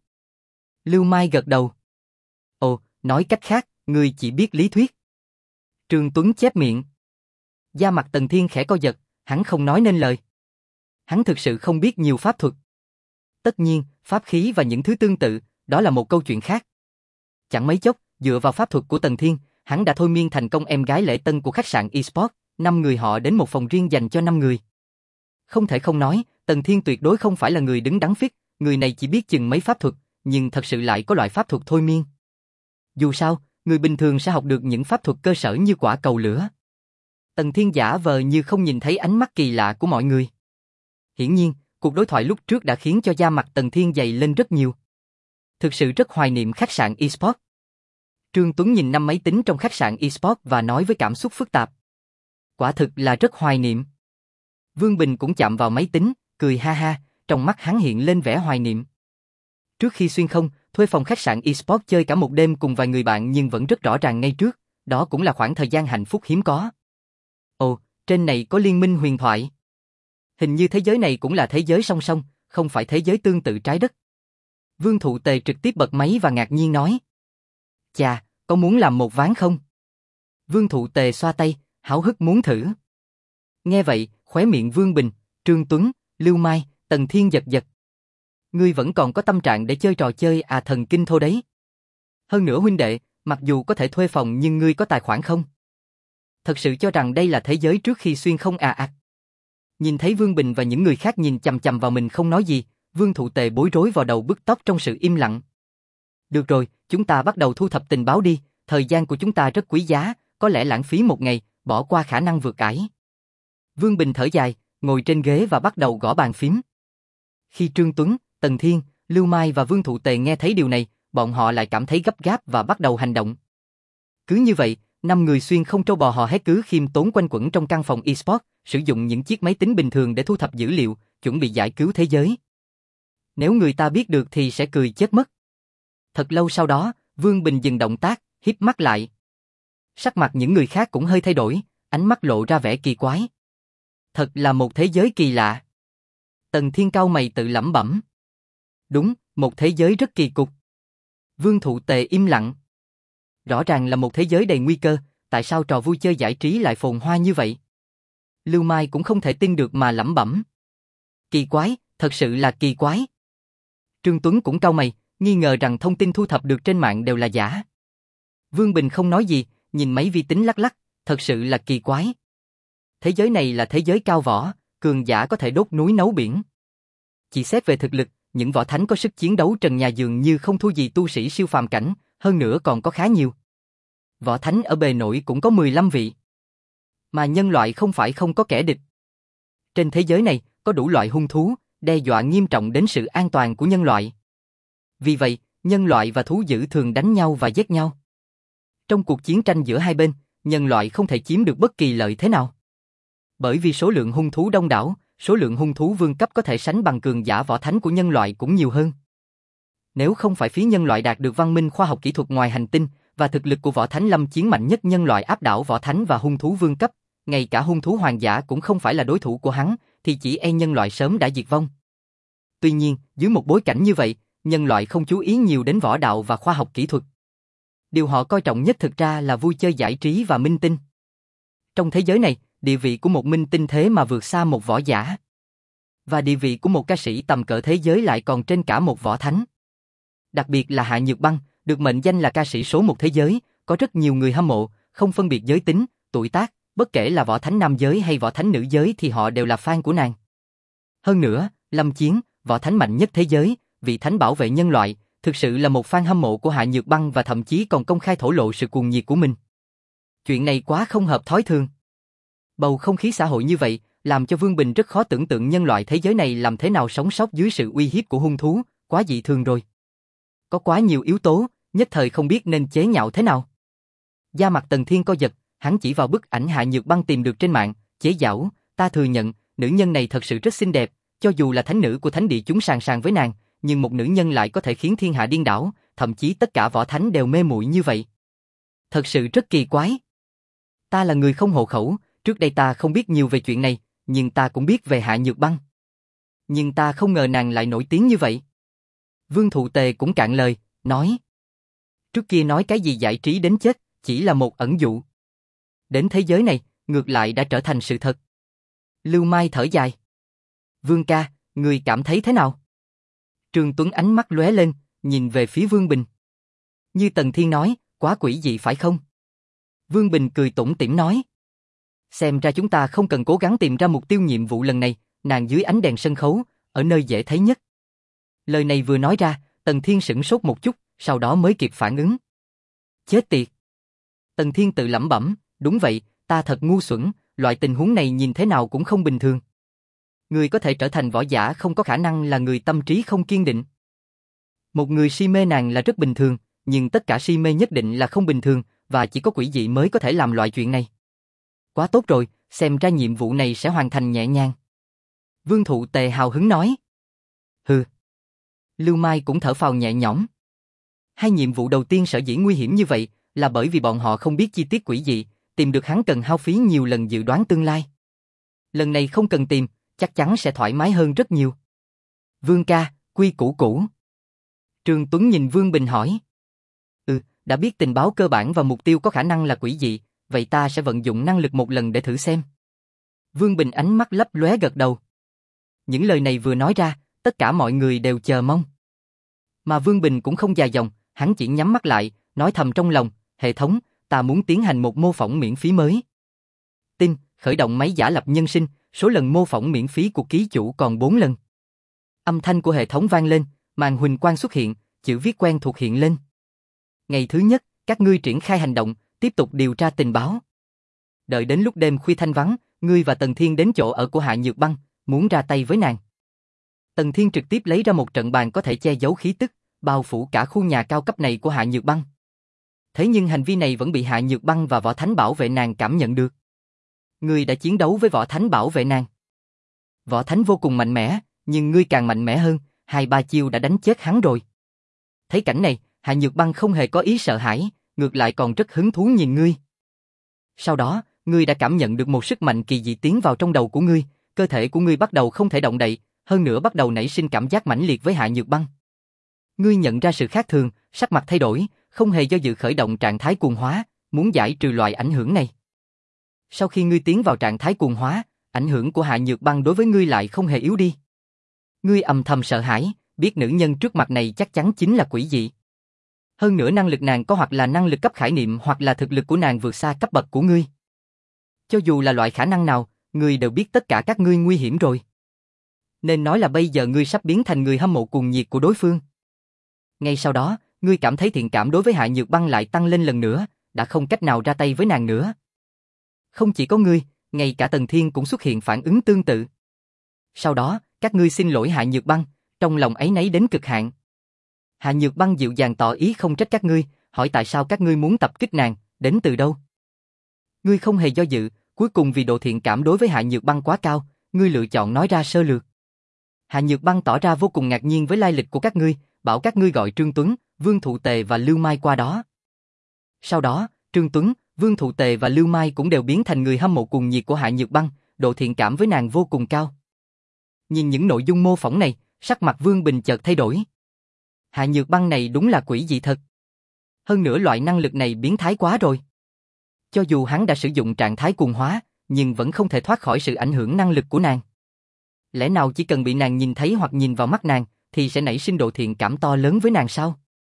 Lưu Mai gật đầu. Ồ, nói cách khác, người chỉ biết lý thuyết. Trương Tuấn chép miệng. Da mặt Tần Thiên khẽ co giật, hắn không nói nên lời. Hắn thực sự không biết nhiều pháp thuật. Tất nhiên, pháp khí và những thứ tương tự, đó là một câu chuyện khác. Chẳng mấy chốc, dựa vào pháp thuật của Tần Thiên, hắn đã thôi miên thành công em gái lễ tân của khách sạn eSport, năm người họ đến một phòng riêng dành cho năm người. Không thể không nói, Tần Thiên tuyệt đối không phải là người đứng đắn phết, người này chỉ biết chừng mấy pháp thuật, nhưng thật sự lại có loại pháp thuật thôi miên. Dù sao, người bình thường sẽ học được những pháp thuật cơ sở như quả cầu lửa. Tần Thiên giả vờ như không nhìn thấy ánh mắt kỳ lạ của mọi người. Hiển nhiên, cuộc đối thoại lúc trước đã khiến cho da mặt Tần Thiên dày lên rất nhiều. Thực sự rất hoài niệm khách sạn eSport. Trương Tuấn nhìn năm máy tính trong khách sạn eSport và nói với cảm xúc phức tạp. Quả thực là rất hoài niệm. Vương Bình cũng chạm vào máy tính, cười ha ha, trong mắt hắn hiện lên vẻ hoài niệm. Trước khi xuyên không, thuê phòng khách sạn eSport chơi cả một đêm cùng vài người bạn nhưng vẫn rất rõ ràng ngay trước, đó cũng là khoảng thời gian hạnh phúc hiếm có. Ồ, trên này có liên minh huyền thoại. Hình như thế giới này cũng là thế giới song song, không phải thế giới tương tự trái đất. Vương Thụ Tề trực tiếp bật máy và ngạc nhiên nói. Chà, có muốn làm một ván không? Vương Thụ Tề xoa tay, háo hức muốn thử. Nghe vậy, khóe miệng Vương Bình, Trương Tuấn, Lưu Mai, Tần Thiên giật giật. Ngươi vẫn còn có tâm trạng để chơi trò chơi à thần kinh thô đấy. Hơn nữa huynh đệ, mặc dù có thể thuê phòng nhưng ngươi có tài khoản không? Thật sự cho rằng đây là thế giới trước khi xuyên không à ạt. Nhìn thấy Vương Bình và những người khác nhìn chằm chằm vào mình không nói gì, Vương Thụ Tề bối rối vào đầu bứt tóc trong sự im lặng. Được rồi, chúng ta bắt đầu thu thập tình báo đi, thời gian của chúng ta rất quý giá, có lẽ lãng phí một ngày, bỏ qua khả năng vượt ải. Vương Bình thở dài, ngồi trên ghế và bắt đầu gõ bàn phím. Khi Trương Tuấn, Tần Thiên, Lưu Mai và Vương Thụ Tề nghe thấy điều này, bọn họ lại cảm thấy gấp gáp và bắt đầu hành động. Cứ như vậy, năm người xuyên không trâu bò hò hét cứ khiêm tốn quanh quẩn trong căn phòng eSport, sử dụng những chiếc máy tính bình thường để thu thập dữ liệu, chuẩn bị giải cứu thế giới. Nếu người ta biết được thì sẽ cười chết mất. Thật lâu sau đó, Vương Bình dừng động tác, híp mắt lại. Sắc mặt những người khác cũng hơi thay đổi, ánh mắt lộ ra vẻ kỳ quái. Thật là một thế giới kỳ lạ. Tần Thiên cau mày tự lẩm bẩm. Đúng, một thế giới rất kỳ cục. Vương Thụ Tề im lặng. Rõ ràng là một thế giới đầy nguy cơ, tại sao trò vui chơi giải trí lại phồn hoa như vậy? Lưu Mai cũng không thể tin được mà lẩm bẩm. Kỳ quái, thật sự là kỳ quái. Trương Tuấn cũng cau mày, nghi ngờ rằng thông tin thu thập được trên mạng đều là giả. Vương Bình không nói gì, nhìn máy vi tính lắc lắc, thật sự là kỳ quái. Thế giới này là thế giới cao võ, cường giả có thể đốt núi nấu biển. Chỉ xét về thực lực, những võ thánh có sức chiến đấu trần nhà dường như không thua gì tu sĩ siêu phàm cảnh, hơn nữa còn có khá nhiều. Võ thánh ở bề nổi cũng có mười lăm vị. Mà nhân loại không phải không có kẻ địch. Trên thế giới này, có đủ loại hung thú, đe dọa nghiêm trọng đến sự an toàn của nhân loại. Vì vậy, nhân loại và thú dữ thường đánh nhau và giết nhau. Trong cuộc chiến tranh giữa hai bên, nhân loại không thể chiếm được bất kỳ lợi thế nào. Bởi vì số lượng hung thú đông đảo, số lượng hung thú vương cấp có thể sánh bằng cường giả võ thánh của nhân loại cũng nhiều hơn. Nếu không phải phía nhân loại đạt được văn minh khoa học kỹ thuật ngoài hành tinh và thực lực của võ thánh lâm chiến mạnh nhất nhân loại áp đảo võ thánh và hung thú vương cấp, ngay cả hung thú hoàng giả cũng không phải là đối thủ của hắn, thì chỉ e nhân loại sớm đã diệt vong. Tuy nhiên, dưới một bối cảnh như vậy, nhân loại không chú ý nhiều đến võ đạo và khoa học kỹ thuật. Điều họ coi trọng nhất thực ra là vui chơi giải trí và minh tinh. Trong thế giới này, địa vị của một minh tinh thế mà vượt xa một võ giả. Và địa vị của một ca sĩ tầm cỡ thế giới lại còn trên cả một võ thánh. Đặc biệt là Hạ Nhược Băng, được mệnh danh là ca sĩ số một thế giới, có rất nhiều người hâm mộ, không phân biệt giới tính, tuổi tác, bất kể là võ thánh nam giới hay võ thánh nữ giới thì họ đều là fan của nàng. Hơn nữa, Lâm Chiến, võ thánh mạnh nhất thế giới, vị thánh bảo vệ nhân loại, thực sự là một fan hâm mộ của Hạ Nhược Băng và thậm chí còn công khai thổ lộ sự cuồng nhiệt của mình. Chuyện này quá không hợp thói thường. Bầu không khí xã hội như vậy, làm cho Vương Bình rất khó tưởng tượng nhân loại thế giới này làm thế nào sống sót dưới sự uy hiếp của hung thú, quá dị thường rồi. Có quá nhiều yếu tố, nhất thời không biết nên chế nhạo thế nào. Da mặt Tần Thiên co giật, hắn chỉ vào bức ảnh Hạ Nhược Băng tìm được trên mạng, chế giảo, ta thừa nhận, nữ nhân này thật sự rất xinh đẹp, cho dù là thánh nữ của thánh địa chúng sàng sàng với nàng, nhưng một nữ nhân lại có thể khiến thiên hạ điên đảo, thậm chí tất cả võ thánh đều mê muội như vậy. Thật sự rất kỳ quái. Ta là người không hộ khẩu, trước đây ta không biết nhiều về chuyện này, nhưng ta cũng biết về Hạ Nhược Băng. Nhưng ta không ngờ nàng lại nổi tiếng như vậy. Vương Thụ Tề cũng cạn lời, nói. Trước kia nói cái gì giải trí đến chết, chỉ là một ẩn dụ. Đến thế giới này, ngược lại đã trở thành sự thật. Lưu Mai thở dài. Vương ca, người cảm thấy thế nào? Trương Tuấn ánh mắt lóe lên, nhìn về phía Vương Bình. Như Tần Thiên nói, quá quỷ dị phải không? Vương Bình cười tủm tỉm nói. Xem ra chúng ta không cần cố gắng tìm ra mục tiêu nhiệm vụ lần này, nàng dưới ánh đèn sân khấu, ở nơi dễ thấy nhất. Lời này vừa nói ra, Tần Thiên sửng sốt một chút, sau đó mới kịp phản ứng. Chết tiệt! Tần Thiên tự lẩm bẩm, đúng vậy, ta thật ngu xuẩn, loại tình huống này nhìn thế nào cũng không bình thường. Người có thể trở thành võ giả không có khả năng là người tâm trí không kiên định. Một người si mê nàng là rất bình thường, nhưng tất cả si mê nhất định là không bình thường, và chỉ có quỷ dị mới có thể làm loại chuyện này. Quá tốt rồi, xem ra nhiệm vụ này sẽ hoàn thành nhẹ nhàng. Vương Thụ Tề hào hứng nói. Hừ. Lưu Mai cũng thở phào nhẹ nhõm. Hai nhiệm vụ đầu tiên sở dĩ nguy hiểm như vậy là bởi vì bọn họ không biết chi tiết quỷ dị, tìm được hắn cần hao phí nhiều lần dự đoán tương lai. Lần này không cần tìm, chắc chắn sẽ thoải mái hơn rất nhiều. Vương ca, quy củ cũ. Trương Tuấn nhìn Vương Bình hỏi. Ừ, đã biết tình báo cơ bản và mục tiêu có khả năng là quỷ dị, vậy ta sẽ vận dụng năng lực một lần để thử xem. Vương Bình ánh mắt lấp lóe gật đầu. Những lời này vừa nói ra, tất cả mọi người đều chờ mong. Mà Vương Bình cũng không dài dòng, hắn chỉ nhắm mắt lại, nói thầm trong lòng, hệ thống, ta muốn tiến hành một mô phỏng miễn phí mới. Tin, khởi động máy giả lập nhân sinh, số lần mô phỏng miễn phí của ký chủ còn bốn lần. Âm thanh của hệ thống vang lên, màn huỳnh quang xuất hiện, chữ viết quen thuộc hiện lên. Ngày thứ nhất, các ngươi triển khai hành động, tiếp tục điều tra tình báo. Đợi đến lúc đêm khuya thanh vắng, ngươi và Tần Thiên đến chỗ ở của Hạ Nhược Băng, muốn ra tay với nàng. Tần Thiên trực tiếp lấy ra một trận bàn có thể che giấu khí tức, bao phủ cả khu nhà cao cấp này của Hạ Nhược Băng. Thế nhưng hành vi này vẫn bị Hạ Nhược Băng và Võ Thánh bảo vệ nàng cảm nhận được. Ngươi đã chiến đấu với Võ Thánh bảo vệ nàng. Võ Thánh vô cùng mạnh mẽ, nhưng ngươi càng mạnh mẽ hơn, hai ba chiêu đã đánh chết hắn rồi. Thấy cảnh này, Hạ Nhược Băng không hề có ý sợ hãi, ngược lại còn rất hứng thú nhìn ngươi. Sau đó, ngươi đã cảm nhận được một sức mạnh kỳ dị tiến vào trong đầu của ngươi, cơ thể của ngươi bắt đầu không thể động đậy, hơn nữa bắt đầu nảy sinh cảm giác mãnh liệt với Hạ Nhược Băng. Ngươi nhận ra sự khác thường, sắc mặt thay đổi, không hề do dự khởi động trạng thái cuồng hóa, muốn giải trừ loại ảnh hưởng này. Sau khi ngươi tiến vào trạng thái cuồng hóa, ảnh hưởng của Hạ Nhược Băng đối với ngươi lại không hề yếu đi. Ngươi âm thầm sợ hãi, biết nữ nhân trước mặt này chắc chắn chính là quỷ dị. Hơn nữa năng lực nàng có hoặc là năng lực cấp khải niệm hoặc là thực lực của nàng vượt xa cấp bậc của ngươi. Cho dù là loại khả năng nào, ngươi đều biết tất cả các ngươi nguy hiểm rồi. Nên nói là bây giờ ngươi sắp biến thành người hâm mộ cuồng nhiệt của đối phương. Ngay sau đó, ngươi cảm thấy thiện cảm đối với Hạ Nhược Băng lại tăng lên lần nữa, đã không cách nào ra tay với nàng nữa. Không chỉ có ngươi, ngay cả Tần Thiên cũng xuất hiện phản ứng tương tự. Sau đó, các ngươi xin lỗi Hạ Nhược Băng, trong lòng áy náy đến cực hạn. Hạ Nhược Băng dịu dàng tỏ ý không trách các ngươi, hỏi tại sao các ngươi muốn tập kích nàng, đến từ đâu. Ngươi không hề do dự, cuối cùng vì độ thiện cảm đối với Hạ Nhược Băng quá cao, ngươi lựa chọn nói ra sơ lược. Hạ Nhược Băng tỏ ra vô cùng ngạc nhiên với lai lịch của các ngươi, bảo các ngươi gọi Trương Tuấn, Vương Thụ Tề và Lưu Mai qua đó. Sau đó, Trương Tuấn, Vương Thụ Tề và Lưu Mai cũng đều biến thành người hâm mộ cuồng nhiệt của Hạ Nhược Băng, độ thiện cảm với nàng vô cùng cao. Nhìn những nội dung mô phỏng này, sắc mặt Vương Bình chợt thay đổi. Hạ Nhược Băng này đúng là quỷ dị thật. Hơn nữa loại năng lực này biến thái quá rồi. Cho dù hắn đã sử dụng trạng thái cuồng hóa, nhưng vẫn không thể thoát khỏi sự ảnh hưởng năng lực của nàng. Lẽ nào chỉ cần bị nàng nhìn thấy hoặc nhìn vào mắt nàng, thì sẽ nảy sinh độ thiện cảm to lớn với nàng sao?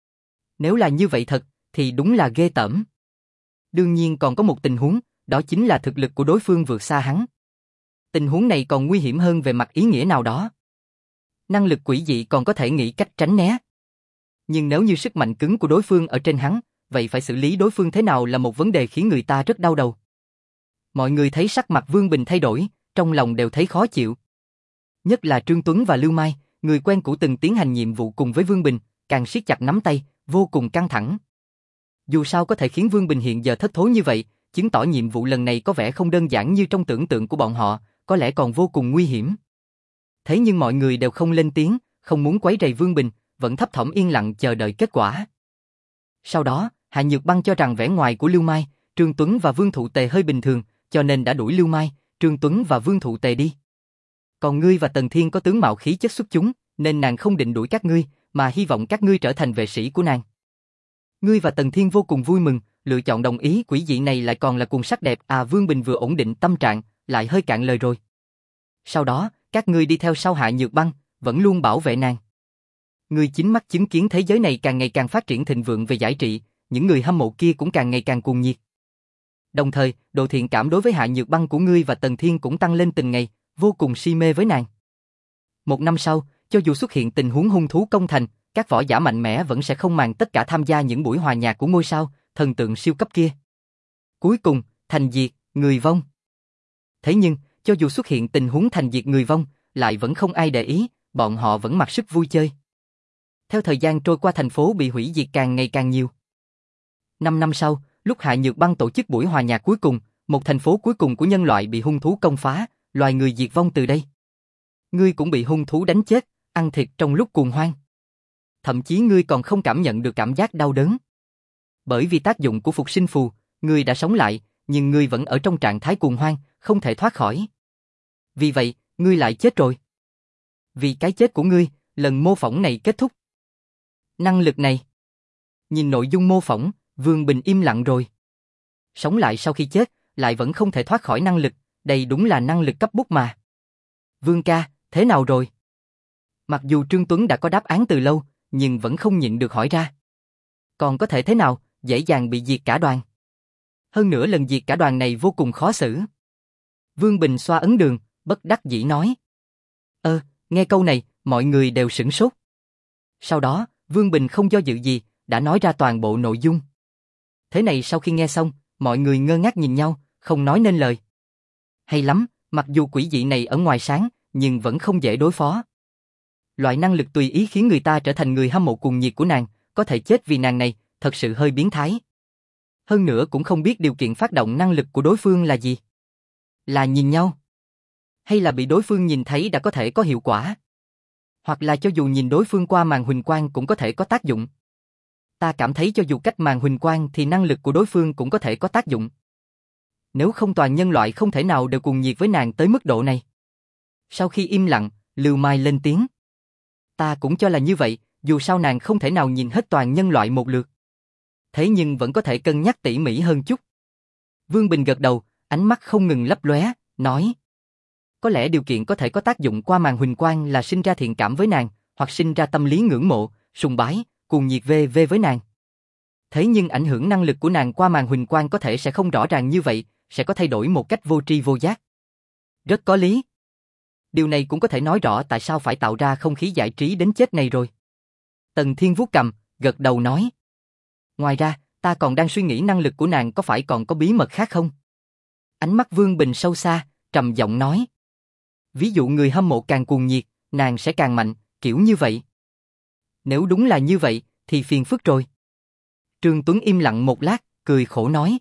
Nếu là như vậy thật, thì đúng là ghê tởm. Đương nhiên còn có một tình huống, đó chính là thực lực của đối phương vượt xa hắn. Tình huống này còn nguy hiểm hơn về mặt ý nghĩa nào đó. Năng lực quỷ dị còn có thể nghĩ cách tránh né. Nhưng nếu như sức mạnh cứng của đối phương ở trên hắn, vậy phải xử lý đối phương thế nào là một vấn đề khiến người ta rất đau đầu. Mọi người thấy sắc mặt Vương Bình thay đổi, trong lòng đều thấy khó chịu. Nhất là Trương Tuấn và Lưu Mai, người quen cũ từng tiến hành nhiệm vụ cùng với Vương Bình, càng siết chặt nắm tay, vô cùng căng thẳng. Dù sao có thể khiến Vương Bình hiện giờ thất thố như vậy, chứng tỏ nhiệm vụ lần này có vẻ không đơn giản như trong tưởng tượng của bọn họ, có lẽ còn vô cùng nguy hiểm. Thế nhưng mọi người đều không lên tiếng, không muốn quấy rầy Vương Bình, vẫn thấp thỏm yên lặng chờ đợi kết quả. Sau đó, Hạ Nhược Băng cho rằng vẻ ngoài của Lưu Mai, Trương Tuấn và Vương Thụ Tề hơi bình thường, cho nên đã đuổi Lưu Mai, Trương Tuấn và Vương Thụ Tề đi. Còn ngươi và Tần Thiên có tướng mạo khí chất xuất chúng, nên nàng không định đuổi các ngươi, mà hy vọng các ngươi trở thành vệ sĩ của nàng. Ngươi và Tần Thiên vô cùng vui mừng, lựa chọn đồng ý quỷ dị này lại còn là cuồng sắc đẹp à. Vương Bình vừa ổn định tâm trạng, lại hơi cạn lời rồi. Sau đó, các ngươi đi theo sau Hạ Nhược Băng, vẫn luôn bảo vệ nàng. Ngươi chính mắt chứng kiến thế giới này càng ngày càng phát triển thịnh vượng về giải trị, những người hâm mộ kia cũng càng ngày càng cuồng nhiệt. Đồng thời, độ thiện cảm đối với Hạ Nhược Băng của ngươi và Tần Thiên cũng tăng lên từng ngày, vô cùng si mê với nàng. Một năm sau, cho dù xuất hiện tình huống hung thú công thành, các võ giả mạnh mẽ vẫn sẽ không màng tất cả tham gia những buổi hòa nhạc của ngôi sao, thần tượng siêu cấp kia. Cuối cùng, thành diệt, người vong. Thế nhưng, cho dù xuất hiện tình huống thành diệt người vong, lại vẫn không ai để ý, bọn họ vẫn mặc sức vui chơi. Theo thời gian trôi qua, thành phố bị hủy diệt càng ngày càng nhiều. Năm năm sau, lúc Hạ Nhược Băng tổ chức buổi hòa nhạc cuối cùng, một thành phố cuối cùng của nhân loại bị hung thú công phá, loài người diệt vong từ đây. Ngươi cũng bị hung thú đánh chết, ăn thịt trong lúc cuồng hoan. Thậm chí ngươi còn không cảm nhận được cảm giác đau đớn. Bởi vì tác dụng của phục sinh phù, ngươi đã sống lại, nhưng ngươi vẫn ở trong trạng thái cuồng hoan, không thể thoát khỏi. Vì vậy, ngươi lại chết rồi. Vì cái chết của ngươi, lần mô phỏng này kết thúc. Năng lực này. Nhìn nội dung mô phỏng, Vương Bình im lặng rồi. Sống lại sau khi chết, lại vẫn không thể thoát khỏi năng lực, đây đúng là năng lực cấp bút mà. Vương ca, thế nào rồi? Mặc dù Trương Tuấn đã có đáp án từ lâu, nhưng vẫn không nhịn được hỏi ra. Còn có thể thế nào, dễ dàng bị diệt cả đoàn. Hơn nữa lần diệt cả đoàn này vô cùng khó xử. Vương Bình xoa ấn đường, bất đắc dĩ nói. Ơ, nghe câu này, mọi người đều sửng sốt. Sau đó, Vương Bình không do dự gì, đã nói ra toàn bộ nội dung. Thế này sau khi nghe xong, mọi người ngơ ngác nhìn nhau, không nói nên lời. Hay lắm, mặc dù quỷ dị này ở ngoài sáng, nhưng vẫn không dễ đối phó. Loại năng lực tùy ý khiến người ta trở thành người hâm mộ cuồng nhiệt của nàng, có thể chết vì nàng này, thật sự hơi biến thái. Hơn nữa cũng không biết điều kiện phát động năng lực của đối phương là gì. Là nhìn nhau? Hay là bị đối phương nhìn thấy đã có thể có hiệu quả? Hoặc là cho dù nhìn đối phương qua màn huỳnh quang cũng có thể có tác dụng. Ta cảm thấy cho dù cách màn huỳnh quang thì năng lực của đối phương cũng có thể có tác dụng. Nếu không toàn nhân loại không thể nào đều cuồng nhiệt với nàng tới mức độ này. Sau khi im lặng, Lưu Mai lên tiếng. Ta cũng cho là như vậy, dù sao nàng không thể nào nhìn hết toàn nhân loại một lượt. Thế nhưng vẫn có thể cân nhắc tỉ mỉ hơn chút. Vương Bình gật đầu, ánh mắt không ngừng lấp lóe, nói. Có lẽ điều kiện có thể có tác dụng qua màn huỳnh quang là sinh ra thiện cảm với nàng, hoặc sinh ra tâm lý ngưỡng mộ, sùng bái, cuồng nhiệt vê vê với nàng. Thế nhưng ảnh hưởng năng lực của nàng qua màn huỳnh quang có thể sẽ không rõ ràng như vậy, sẽ có thay đổi một cách vô tri vô giác. Rất có lý. Điều này cũng có thể nói rõ tại sao phải tạo ra không khí giải trí đến chết này rồi. Tần Thiên vuốt cầm, gật đầu nói. Ngoài ra, ta còn đang suy nghĩ năng lực của nàng có phải còn có bí mật khác không? Ánh mắt Vương Bình sâu xa, trầm giọng nói. Ví dụ người hâm mộ càng cuồng nhiệt, nàng sẽ càng mạnh, kiểu như vậy. Nếu đúng là như vậy, thì phiền phức rồi. Trương Tuấn im lặng một lát, cười khổ nói.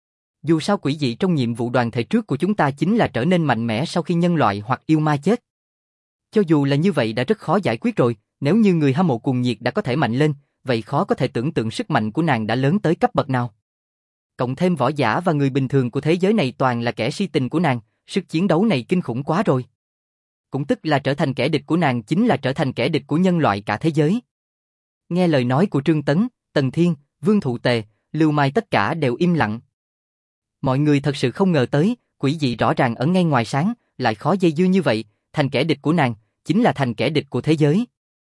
Dù sao quỷ dị trong nhiệm vụ đoàn thể trước của chúng ta chính là trở nên mạnh mẽ sau khi nhân loại hoặc yêu ma chết. Cho dù là như vậy đã rất khó giải quyết rồi, nếu như người hâm mộ cuồng nhiệt đã có thể mạnh lên, vậy khó có thể tưởng tượng sức mạnh của nàng đã lớn tới cấp bậc nào. Cộng thêm võ giả và người bình thường của thế giới này toàn là kẻ si tình của nàng, sức chiến đấu này kinh khủng quá rồi. Cũng tức là trở thành kẻ địch của nàng chính là trở thành kẻ địch của nhân loại cả thế giới. Nghe lời nói của Trương Tấn, Tần Thiên, Vương Thụ Tề, Lưu Mai tất cả đều im lặng. Mọi người thật sự không ngờ tới, quỷ dị rõ ràng ở ngay ngoài sáng, lại khó dây dưa như vậy, thành kẻ địch của nàng, chính là thành kẻ địch của thế giới.